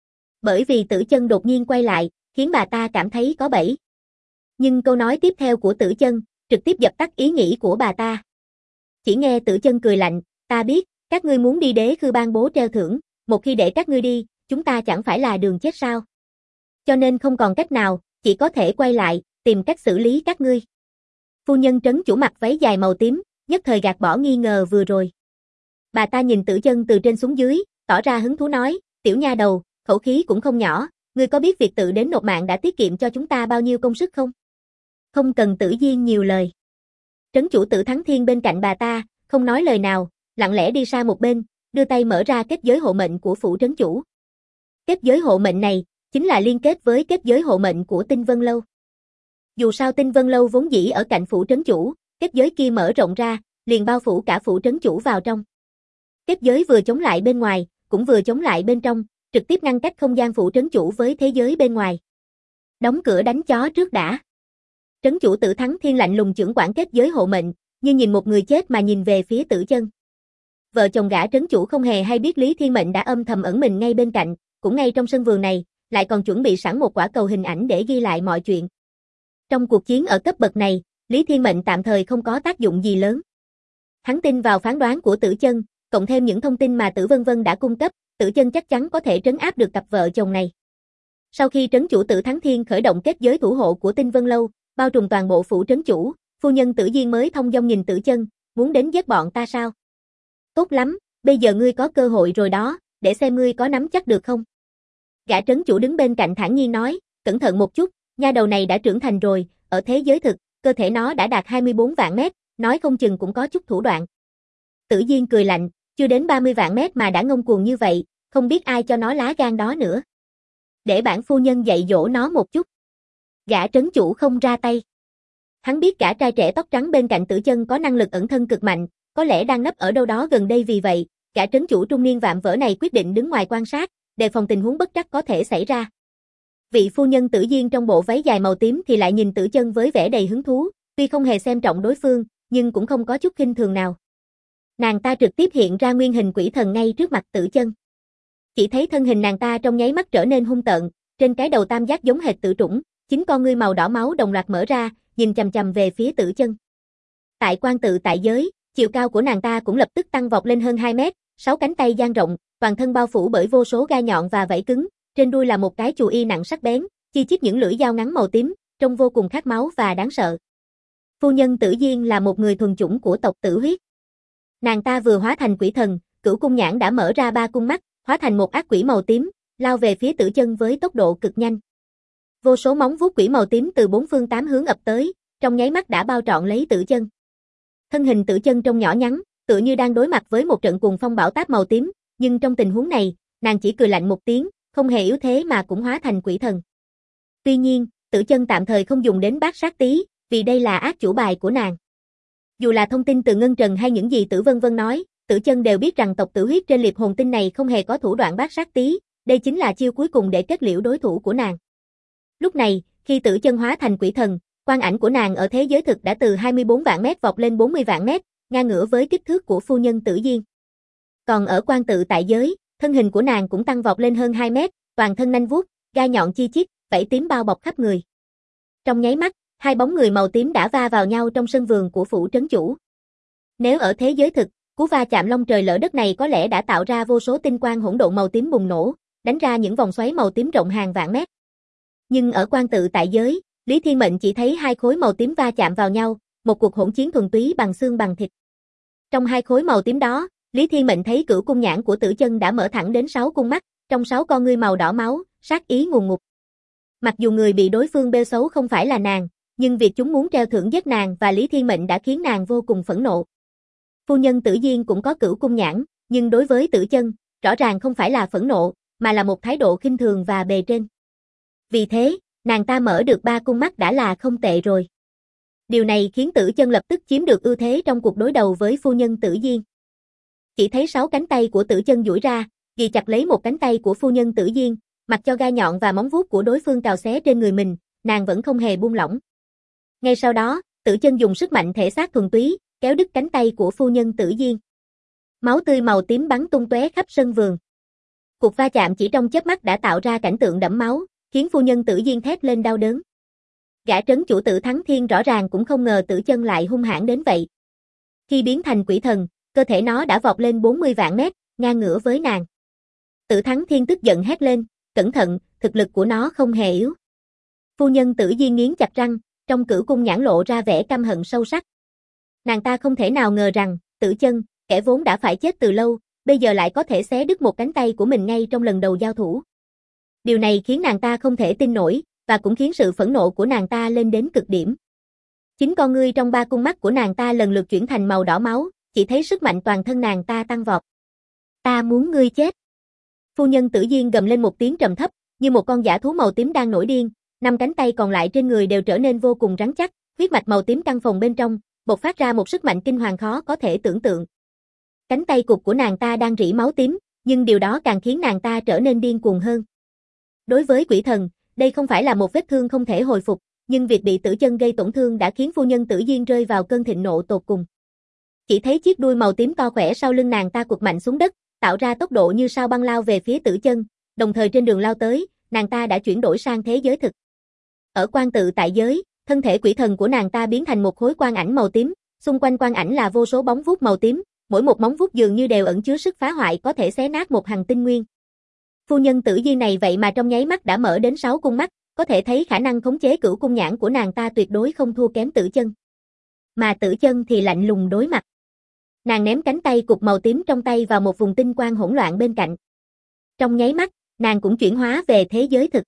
Bởi vì Tử Chân đột nhiên quay lại, khiến bà ta cảm thấy có bẫy. Nhưng câu nói tiếp theo của Tử Chân, trực tiếp dập tắt ý nghĩ của bà ta. Chỉ nghe Tử Chân cười lạnh, ta biết, các ngươi muốn đi đế khư ban bố treo thưởng, một khi để các ngươi đi, chúng ta chẳng phải là đường chết sao. Cho nên không còn cách nào, chỉ có thể quay lại, tìm cách xử lý các ngươi. Phu nhân trấn chủ mặc váy dài màu tím, nhất thời gạt bỏ nghi ngờ vừa rồi. Bà ta nhìn Tử Chân từ trên xuống dưới, tỏ ra hứng thú nói, tiểu nha đầu, khẩu khí cũng không nhỏ, ngươi có biết việc tự đến nộp mạng đã tiết kiệm cho chúng ta bao nhiêu công sức không? Không cần Tử Diên nhiều lời. Trấn chủ Tử Thắng Thiên bên cạnh bà ta, không nói lời nào, lặng lẽ đi sang một bên, đưa tay mở ra kết giới hộ mệnh của phủ trấn chủ. Kết giới hộ mệnh này, chính là liên kết với kết giới hộ mệnh của Tinh Vân Lâu. Dù sao Tinh Vân Lâu vốn dĩ ở cạnh phủ trấn chủ, kết giới kia mở rộng ra, liền bao phủ cả phủ trấn chủ vào trong. Kết giới vừa chống lại bên ngoài, cũng vừa chống lại bên trong, trực tiếp ngăn cách không gian phủ trấn chủ với thế giới bên ngoài. Đóng cửa đánh chó trước đã. Trấn chủ Tử Thắng Thiên lạnh lùng chưởng quản kết giới hộ mệnh, như nhìn một người chết mà nhìn về phía Tử Chân. Vợ chồng gã trấn chủ không hề hay biết Lý Thiên Mệnh đã âm thầm ẩn mình ngay bên cạnh, cũng ngay trong sân vườn này, lại còn chuẩn bị sẵn một quả cầu hình ảnh để ghi lại mọi chuyện. Trong cuộc chiến ở cấp bậc này, Lý Thiên Mệnh tạm thời không có tác dụng gì lớn. Hắn tin vào phán đoán của Tử Chân, cộng thêm những thông tin mà Tử Vân Vân đã cung cấp, Tử Chân chắc chắn có thể trấn áp được cặp vợ chồng này. Sau khi trấn chủ Tử Thắng Thiên khởi động kết giới thủ hộ của Tinh Vân Lâu, bao trùm toàn bộ phủ trấn chủ, phu nhân Tử Diên mới thông dong nhìn Tử Chân, muốn đến giết bọn ta sao? Tốt lắm, bây giờ ngươi có cơ hội rồi đó, để xem ngươi có nắm chắc được không? Gã trấn chủ đứng bên cạnh thản nhiên nói, cẩn thận một chút, nha đầu này đã trưởng thành rồi, ở thế giới thực, cơ thể nó đã đạt 24 vạn mét, nói không chừng cũng có chút thủ đoạn. Tử Diên cười lạnh, chưa đến 30 vạn mét mà đã ngông cuồng như vậy, không biết ai cho nó lá gan đó nữa. Để bản phu nhân dạy dỗ nó một chút. Gã trấn chủ không ra tay. Hắn biết cả trai trẻ tóc trắng bên cạnh Tử Chân có năng lực ẩn thân cực mạnh, có lẽ đang nấp ở đâu đó gần đây, vì vậy, gã trấn chủ trung niên vạm vỡ này quyết định đứng ngoài quan sát, đề phòng tình huống bất trắc có thể xảy ra. Vị phu nhân Tử Diên trong bộ váy dài màu tím thì lại nhìn Tử Chân với vẻ đầy hứng thú, tuy không hề xem trọng đối phương, nhưng cũng không có chút khinh thường nào. Nàng ta trực tiếp hiện ra nguyên hình quỷ thần ngay trước mặt Tử Chân. Chỉ thấy thân hình nàng ta trong nháy mắt trở nên hung tợn, trên cái đầu tam giác giống hệt tử trũng, chính con ngươi màu đỏ máu đồng loạt mở ra, nhìn chằm chằm về phía Tử Chân. Tại quan tự tại giới, Chiều cao của nàng ta cũng lập tức tăng vọt lên hơn 2 mét, 6 cánh tay dang rộng, toàn thân bao phủ bởi vô số gai nhọn và vảy cứng, trên đuôi là một cái chù y nặng sắc bén, chi chít những lưỡi dao ngắn màu tím, trông vô cùng khát máu và đáng sợ. Phu nhân Tử Diên là một người thuần chủng của tộc Tử Huyết. Nàng ta vừa hóa thành quỷ thần, Cửu Cung Nhãn đã mở ra 3 cung mắt, hóa thành một ác quỷ màu tím, lao về phía Tử Chân với tốc độ cực nhanh. Vô số móng vuốt quỷ màu tím từ 4 phương 8 hướng ập tới, trong nháy mắt đã bao trọn lấy Tử Chân. Thân hình Tử Chân trông nhỏ nhắn, tựa như đang đối mặt với một trận cuồng phong bão táp màu tím, nhưng trong tình huống này, nàng chỉ cười lạnh một tiếng, không hề yếu thế mà cũng hóa thành quỷ thần. Tuy nhiên, Tử Chân tạm thời không dùng đến bát sát tí, vì đây là ác chủ bài của nàng. Dù là thông tin từ Ngân Trần hay những gì Tử Vân Vân nói, Tử Chân đều biết rằng tộc Tử Huyết trên liệp hồn tinh này không hề có thủ đoạn bát sát tí, đây chính là chiêu cuối cùng để kết liễu đối thủ của nàng. Lúc này, khi Tử Chân hóa thành quỷ thần, quang ảnh của nàng ở thế giới thực đã từ 24 vạn mét vọt lên 40 vạn mét, ngang ngửa với kích thước của phu nhân Tử Diên. Còn ở quan tự tại giới, thân hình của nàng cũng tăng vọt lên hơn 2 mét, toàn thân nanh vuốt, gai nhọn chi chít, vảy tím bao bọc khắp người. Trong nháy mắt, hai bóng người màu tím đã va vào nhau trong sân vườn của phủ trấn chủ. Nếu ở thế giới thực, cú va chạm long trời lở đất này có lẽ đã tạo ra vô số tinh quang hỗn độn màu tím bùng nổ, đánh ra những vòng xoáy màu tím rộng hàng vạn mét. Nhưng ở quan tự tại giới, Lý Thiên Mệnh chỉ thấy hai khối màu tím va chạm vào nhau, một cuộc hỗn chiến thuần túy bằng xương bằng thịt. Trong hai khối màu tím đó, Lý Thiên Mệnh thấy Cửu Cung Nhãn của Tử Chân đã mở thẳng đến 6 cung mắt, trong 6 con ngươi màu đỏ máu, sát ý ngùn ngụt. Mặc dù người bị đối phương bêu xấu không phải là nàng, nhưng việc chúng muốn treo thưởng giết nàng và Lý Thiên Mệnh đã khiến nàng vô cùng phẫn nộ. Phu nhân Tử Diên cũng có Cửu Cung Nhãn, nhưng đối với Tử Chân, rõ ràng không phải là phẫn nộ, mà là một thái độ khinh thường và bề trên. Vì thế, nàng ta mở được 3 cung mắt đã là không tệ rồi. Điều này khiến Tử Chân lập tức chiếm được ưu thế trong cuộc đối đầu với phu nhân Tử Diên. Chỉ thấy 6 cánh tay của Tử Chân duỗi ra, ghi chặt lấy một cánh tay của phu nhân Tử Diên, mặc cho gai nhọn và móng vuốt của đối phương cào xé trên người mình, nàng vẫn không hề buông lỏng. Ngay sau đó, Tử Chân dùng sức mạnh thể xác thuần túy, kéo đứt cánh tay của phu nhân Tử Diên. Máu tươi màu tím bắn tung tóe khắp sân vườn. Cuộc va chạm chỉ trong chớp mắt đã tạo ra cảnh tượng đẫm máu, khiến phu nhân Tử Diên thét lên đau đớn. Gã trấn chủ Tử Thắng Thiên rõ ràng cũng không ngờ Tử Chân lại hung hãn đến vậy. Khi biến thành quỷ thần, cơ thể nó đã vọt lên 40 vạn mét, ngang ngửa với nàng. Tử Thắng Thiên tức giận hét lên, cẩn thận, thực lực của nó không hề yếu. Phu nhân Tử Diên nghiến chặt răng, trong Cửu Cung Nhãn lộ ra vẻ căm hận sâu sắc. Nàng ta không thể nào ngờ rằng, Tử Chân, kẻ vốn đã phải chết từ lâu, bây giờ lại có thể xé đứt một cánh tay của mình ngay trong lần đầu giao thủ. Điều này khiến nàng ta không thể tin nổi, và cũng khiến sự phẫn nộ của nàng ta lên đến cực điểm. Chính con ngươi trong 3 cung mắt của nàng ta lần lượt chuyển thành màu đỏ máu, chỉ thấy sức mạnh toàn thân nàng ta tăng vọt. Ta muốn ngươi chết. Phu nhân Tử Diên gầm lên một tiếng trầm thấp, như một con dã thú màu tím đang nổi điên, 5 cánh tay còn lại trên người đều trở nên vô cùng rắn chắc, huyết mạch màu tím căng phồng bên trong, bộc phát ra một sức mạnh kinh hoàng khó có thể tưởng tượng. Cánh tay cụt của nàng ta đang rỉ máu tím, nhưng điều đó càng khiến nàng ta trở nên điên cuồng hơn. Đối với quỷ thần, đây không phải là một vết thương không thể hồi phục, nhưng việc bị Tử Chân gây tổn thương đã khiến phu nhân Tử Diên rơi vào cơn thịnh nộ tột cùng. Chỉ thấy chiếc đuôi màu tím to khỏe sau lưng nàng ta quật mạnh xuống đất, tạo ra tốc độ như sao băng lao về phía Tử Chân, đồng thời trên đường lao tới, nàng ta đã chuyển đổi sang thế giới thực. Ở quan tự tại giới, thân thể quỷ thần của nàng ta biến thành một khối quang ảnh màu tím, xung quanh quang ảnh là vô số bóng vuốt màu tím, mỗi một móng vuốt dường như đều ẩn chứa sức phá hoại có thể xé nát một hành tinh nguyên. Phu nhân Tử Diên này vậy mà trong nháy mắt đã mở đến 6 cung mắt, có thể thấy khả năng khống chế Cửu Cung Nhãn của nàng ta tuyệt đối không thua kém Tử Chân. Mà Tử Chân thì lạnh lùng đối mặt. Nàng ném cánh tay cục màu tím trong tay vào một vùng tinh quang hỗn loạn bên cạnh. Trong nháy mắt, nàng cũng chuyển hóa về thế giới thực.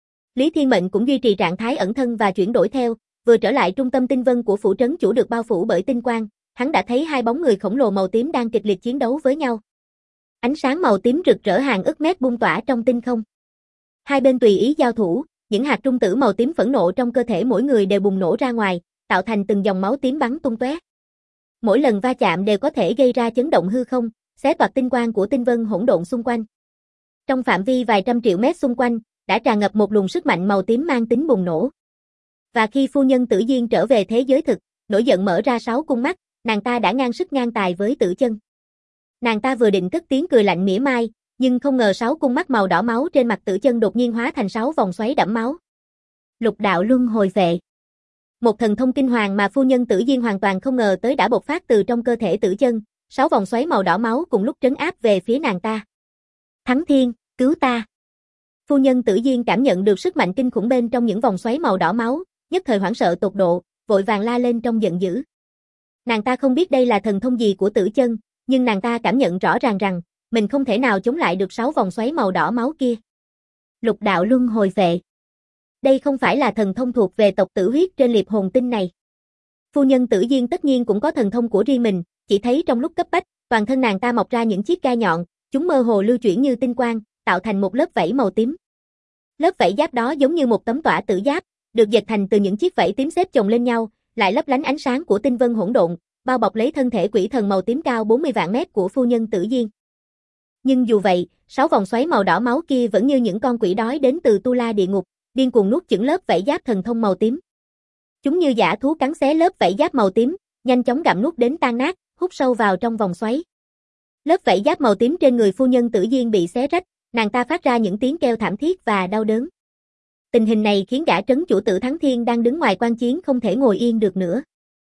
Lý Thiên Mệnh cũng duy trì trạng thái ẩn thân và chuyển đổi theo, vừa trở lại trung tâm tinh vân của phủ trấn chủ được bao phủ bởi tinh quang, hắn đã thấy hai bóng người khổng lồ màu tím đang kịch liệt chiến đấu với nhau. Ánh sáng màu tím rực rỡ hàng ức mét bung tỏa trong tinh không. Hai bên tùy ý giao thủ, những hạt trung tử màu tím phẫn nộ trong cơ thể mỗi người đều bùng nổ ra ngoài, tạo thành từng dòng máu tím bắn tung tóe. Mỗi lần va chạm đều có thể gây ra chấn động hư không, xé toạc tinh quang của tinh vân hỗn độn xung quanh. Trong phạm vi vài trăm triệu mét xung quanh, đã tràn ngập một luồng sức mạnh màu tím mang tính bùng nổ. Và khi phu nhân Tử Diên trở về thế giới thực, nổi giận mở ra 6 cung mắt, nàng ta đã ngang sức ngang tài với Tử Chân. Nàng ta vừa định cất tiếng cười lạnh mỉa mai, nhưng không ngờ 6 cung mắt màu đỏ máu trên mặt Tử Chân đột nhiên hóa thành 6 vòng xoáy đẫm máu. Lục đạo luân hồi vệ. Một thần thông kinh hoàng mà phu nhân Tử Diên hoàn toàn không ngờ tới đã bộc phát từ trong cơ thể Tử Chân, 6 vòng xoáy màu đỏ máu cùng lúc trấn áp về phía nàng ta. Thắng Thiên, cứu ta! Phu nhân Tử Diên cảm nhận được sức mạnh kinh khủng bên trong những vòng xoáy màu đỏ máu, nhất thời hoảng sợ tột độ, vội vàng la lên trong giận dữ. Nàng ta không biết đây là thần thông gì của Tử Chân, nhưng nàng ta cảm nhận rõ ràng rằng mình không thể nào chống lại được 6 vòng xoáy màu đỏ máu kia. Lục đạo luân hồi phệ. Đây không phải là thần thông thuộc về tộc Tử Huyết trên liệp hồn tinh này. Phu nhân Tử Diên tất nhiên cũng có thần thông của riêng mình, chỉ thấy trong lúc cấp bách, toàn thân nàng ta mọc ra những chiếc gai nhọn, chúng mơ hồ lưu chuyển như tinh quang, tạo thành một lớp vảy màu tím. Lớp vảy giáp đó giống như một tấm tỏa tử giáp, được dệt thành từ những chiếc vảy tím xếp chồng lên nhau, lại lấp lánh ánh sáng của tinh vân hỗn độn, bao bọc lấy thân thể quỷ thần màu tím cao 40 vạn mét của phu nhân Tử Diên. Nhưng dù vậy, 6 vòng xoáy màu đỏ máu kia vẫn như những con quỷ đói đến từ Tu La địa ngục, điên cuồng nuốt chửng lớp vảy giáp thần thông màu tím. Chúng như dã thú cắn xé lớp vảy giáp màu tím, nhanh chóng gặm nuốt đến tan nát, hút sâu vào trong vòng xoáy. Lớp vảy giáp màu tím trên người phu nhân Tử Diên bị xé rách, nàng ta phát ra những tiếng kêu thảm thiết và đau đớn. Tình hình này khiến gã trấn chủ Tử Thắng Thiên đang đứng ngoài quan chiến không thể ngồi yên được nữa.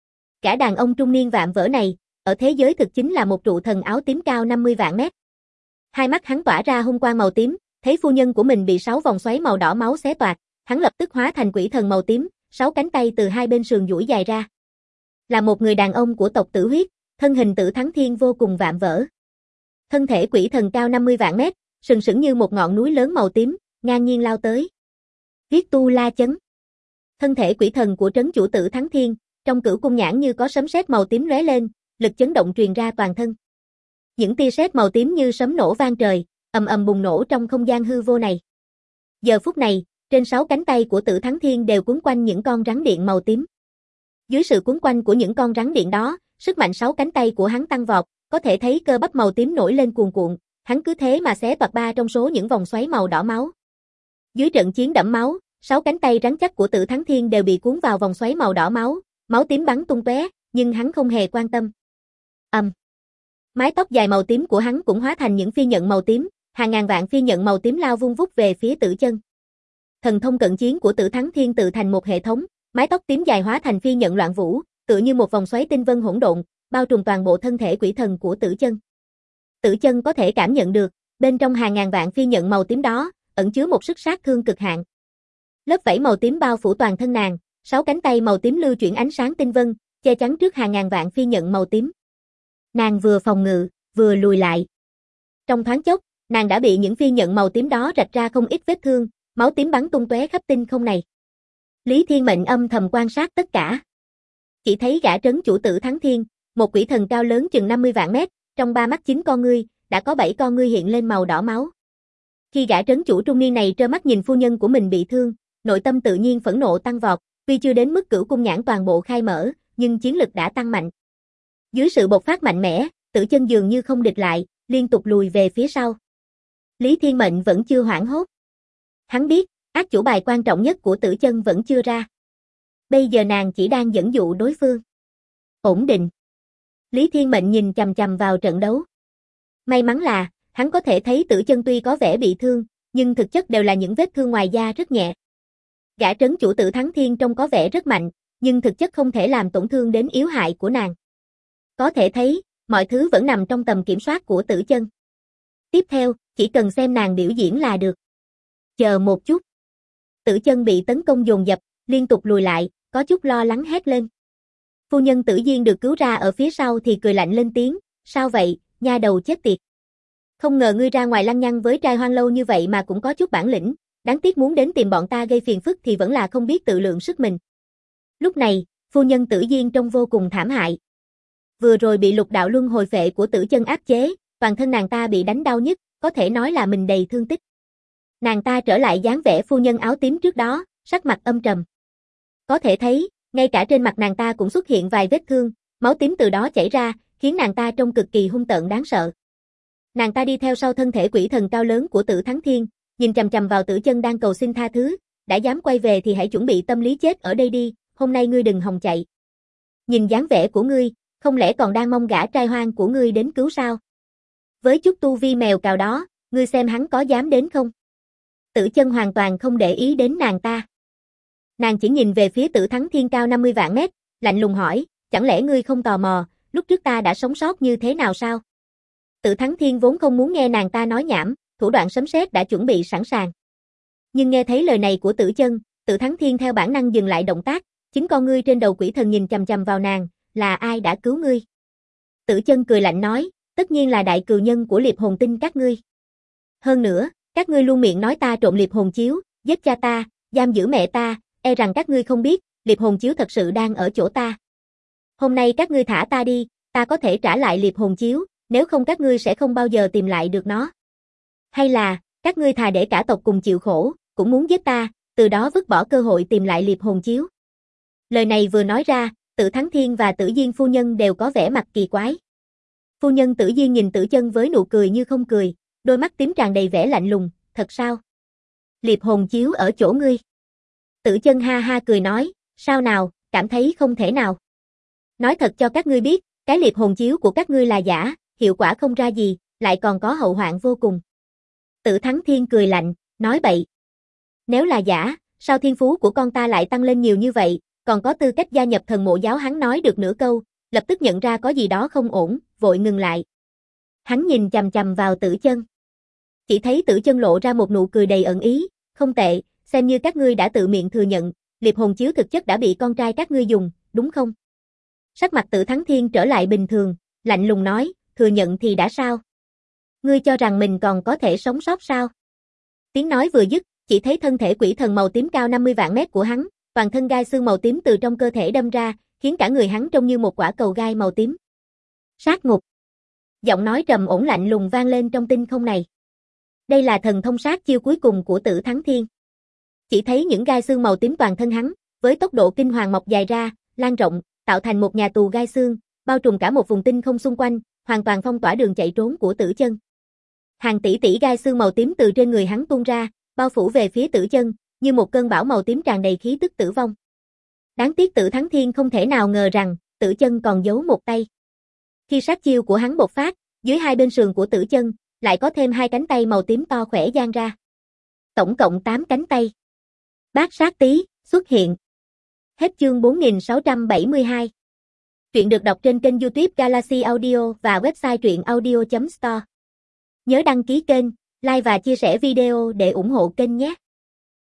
Gã đàn ông trung niên vạm vỡ này, ở thế giới thực chính là một trụ thần áo tím cao 50 vạn mét. Hai mắt hắn tỏa ra hung quang màu tím, thấy phu nhân của mình bị 6 vòng xoáy màu đỏ máu xé toạc, hắn lập tức hóa thành quỷ thần màu tím, 6 cánh tay từ hai bên sườn duỗi dài ra. Là một người đàn ông của tộc Tử Huyết, thân hình Tử Thắng Thiên vô cùng vạm vỡ. Thân thể quỷ thần cao 50 vạn mét, sừng sững như một ngọn núi lớn màu tím, ngang nhiên lao tới. Viết Tu La chấn. Thân thể quỷ thần của trấn chủ Tử Thắng Thiên, trong cửu cung nhãn như có sấm sét màu tím lóe lên, lực chấn động truyền ra toàn thân. Những tia sét màu tím như sấm nổ vang trời, ầm ầm bùng nổ trong không gian hư vô này. Giờ phút này, trên 6 cánh tay của Tử Thắng Thiên đều quấn quanh những con rắn điện màu tím. Dưới sự quấn quanh của những con rắn điện đó, sức mạnh 6 cánh tay của hắn tăng vọt, có thể thấy cơ bắp màu tím nổi lên cuồn cuộn, hắn cứ thế mà xé toạc 3 trong số những vòng xoáy màu đỏ máu. Dưới trận chiến đẫm máu, 6 cánh tay rắn chắc của Tử Thắng Thiên đều bị cuốn vào vòng xoáy màu đỏ máu, máu tím bắn tung tóe, nhưng hắn không hề quan tâm. Mái tóc dài màu tím của hắn cũng hóa thành những phi nhận màu tím, hàng ngàn vạn phi nhận màu tím lao vung vút về phía Tử Chân. Thần thông cận chiến của Tử Thắng Thiên tự thành một hệ thống, mái tóc tím dài hóa thành phi nhận loạn vũ, tựa như một vòng xoáy tinh vân hỗn độn, bao trùm toàn bộ thân thể quỷ thần của Tử Chân. Tử Chân có thể cảm nhận được, bên trong hàng ngàn vạn phi nhận màu tím đó, ẩn chứa một sức sát thương cực hạn. Lớp vảy màu tím bao phủ toàn thân nàng, 6 cánh tay màu tím lưu chuyển ánh sáng tinh vân, che chắn trước hàng ngàn vạn phi nhận màu tím. Nàng vừa phòng ngự, vừa lùi lại. Trong thoáng chốc, nàng đã bị những phi nhận màu tím đó rạch ra không ít vết thương, máu tím bắn tung tóe khắp tinh không này. Lý Thiên Mệnh âm thầm quan sát tất cả. Chỉ thấy gã trấn chủ Tử Thắng Thiên, một quỷ thần cao lớn chừng 50 vạn mét, trong 3 mắt 9 con ngươi, đã có 7 con ngươi hiện lên màu đỏ máu. Khi gã trấn chủ trung niên này trơ mắt nhìn phu nhân của mình bị thương, nội tâm tự nhiên phẫn nộ tăng vọt, tuy chưa đến mức cửu cung nhãn toàn bộ khai mở, nhưng chiến lực đã tăng mạnh. Dưới sự bộc phát mạnh mẽ, Tử Chân dường như không địch lại, liên tục lùi về phía sau. Lý Thiên Mệnh vẫn chưa hoảng hốt. Hắn biết, át chủ bài quan trọng nhất của Tử Chân vẫn chưa ra. Bây giờ nàng chỉ đang dẫn dụ đối phương. Ổn định. Lý Thiên Mệnh nhìn chằm chằm vào trận đấu. May mắn là, hắn có thể thấy Tử Chân tuy có vẻ bị thương, nhưng thực chất đều là những vết thương ngoài da rất nhẹ. Gã trấn chủ Tử Thắng Thiên trông có vẻ rất mạnh, nhưng thực chất không thể làm tổn thương đến yếu hại của nàng. Có thể thấy, mọi thứ vẫn nằm trong tầm kiểm soát của Tử Chân. Tiếp theo, chỉ cần xem nàng biểu diễn là được. Chờ một chút. Tử Chân bị tấn công dồn dập, liên tục lùi lại, có chút lo lắng hét lên. Phu nhân Tử Diên được cứu ra ở phía sau thì cười lạnh lên tiếng, sao vậy, nha đầu chết tiệt. Không ngờ ngươi ra ngoài lăng nhăng với trai hoang lâu như vậy mà cũng có chút bản lĩnh, đáng tiếc muốn đến tìm bọn ta gây phiền phức thì vẫn là không biết tự lượng sức mình. Lúc này, phu nhân Tử Diên trông vô cùng thảm hại. Vừa rồi bị lục đạo luân hồi phệ của Tử Chân áp chế, toàn thân nàng ta bị đánh đau nhức, có thể nói là mình đầy thương tích. Nàng ta trở lại dáng vẻ phu nhân áo tím trước đó, sắc mặt âm trầm. Có thể thấy, ngay cả trên mặt nàng ta cũng xuất hiện vài vết thương, máu tím từ đó chảy ra, khiến nàng ta trông cực kỳ hung tợn đáng sợ. Nàng ta đi theo sau thân thể quỷ thần cao lớn của Tử Thắng Thiên, nhìn chằm chằm vào Tử Chân đang cầu xin tha thứ, đã dám quay về thì hãy chuẩn bị tâm lý chết ở đây đi, hôm nay ngươi đừng hòng chạy. Nhìn dáng vẻ của ngươi, không lẽ còn đang mong gã trai hoang của ngươi đến cứu sao? Với chút tu vi mèo cào đó, ngươi xem hắn có dám đến không? Tử Chân hoàn toàn không để ý đến nàng ta. Nàng chỉ nhìn về phía Tử Thắng Thiên cao 50 vạn mét, lạnh lùng hỏi, chẳng lẽ ngươi không tò mò, lúc trước ta đã sống sót như thế nào sao? Tử Thắng Thiên vốn không muốn nghe nàng ta nói nhảm, thủ đoạn sấm sét đã chuẩn bị sẵn sàng. Nhưng nghe thấy lời này của Tử Chân, Tử Thắng Thiên theo bản năng dừng lại động tác, chính con ngươi trên đầu quỷ thần nhìn chằm chằm vào nàng, là ai đã cứu ngươi? Tử Chân cười lạnh nói, tất nhiên là đại cừu nhân của Liệp Hồn Tinh các ngươi. Hơn nữa, các ngươi luôn miệng nói ta trộm Liệp Hồn Chiếu, giết cha ta, giam giữ mẹ ta, e rằng các ngươi không biết, Liệp Hồn Chiếu thật sự đang ở chỗ ta. Hôm nay các ngươi thả ta đi, ta có thể trả lại Liệp Hồn Chiếu, nếu không các ngươi sẽ không bao giờ tìm lại được nó. Hay là, các ngươi thà để cả tộc cùng chịu khổ, cũng muốn giết ta, từ đó vứt bỏ cơ hội tìm lại Liệp Hồn Chiếu. Lời này vừa nói ra, Tử Thắng Thiên và Tử Diên phu nhân đều có vẻ mặt kỳ quái. Phu nhân Tử Diên nhìn Tử Chân với nụ cười như không cười, đôi mắt tím tràn đầy vẻ lạnh lùng, thật sao? Liệp Hồn Chiếu ở chỗ ngươi. Tử Chân ha ha cười nói, sao nào, cảm thấy không thể nào. Nói thật cho các ngươi biết, cái Liệp Hồn Chiếu của các ngươi là giả, hiệu quả không ra gì, lại còn có hậu hoạn vô cùng. Tử Thắng Thiên cười lạnh, nói bậy. Nếu là giả, sao thiên phú của con ta lại tăng lên nhiều như vậy, còn có tư cách gia nhập Thần Mộ Giáo? Hắn nói được nửa câu, lập tức nhận ra có gì đó không ổn, vội ngừng lại. Hắn nhìn chằm chằm vào Tử Chân. Chỉ thấy Tử Chân lộ ra một nụ cười đầy ẩn ý, không tệ, xem như các ngươi đã tự miệng thừa nhận, Liệp Hồn Chiếu thực chất đã bị con trai các ngươi dùng, đúng không? Sắc mặt Tử Thắng Thiên trở lại bình thường, lạnh lùng nói, thừa nhận thì đã sao? Ngươi cho rằng mình còn có thể sống sót sao? Tiếng nói vừa dứt, chỉ thấy thân thể quỷ thần màu tím cao 50 vạn mét của hắn, toàn thân gai xương màu tím từ trong cơ thể đâm ra, khiến cả người hắn trông như một quả cầu gai màu tím. Sát ngục. Giọng nói trầm ổn lạnh lùng vang lên trong tinh không này. Đây là thần thông sát chiêu cuối cùng của Tử Thắng Thiên. Chỉ thấy những gai xương màu tím toàn thân hắn, với tốc độ kinh hoàng mọc dài ra, lan rộng, tạo thành một nhà tù gai xương, bao trùm cả một vùng tinh không xung quanh, hoàn toàn phong tỏa đường chạy trốn của Tử Chân. Hàng tỷ tỷ gai xương màu tím từ trên người hắn tuôn ra, bao phủ về phía Tử Chân, như một cơn bão màu tím tràn đầy khí tức tử vong. Đáng tiếc Tử Thắng Thiên không thể nào ngờ rằng, Tử Chân còn giấu một tay. Khi sát chiêu của hắn bộc phát, dưới hai bên sườn của Tử Chân, lại có thêm hai cánh tay màu tím to khỏe dang ra. Tổng cộng 8 cánh tay. Bát sát tí, xuất hiện. Hết chương 4672. Truyện được đọc trên kênh YouTube Galaxy Audio và website truyệnaudio.store. Nhớ đăng ký kênh, like và chia sẻ video để ủng hộ kênh nhé.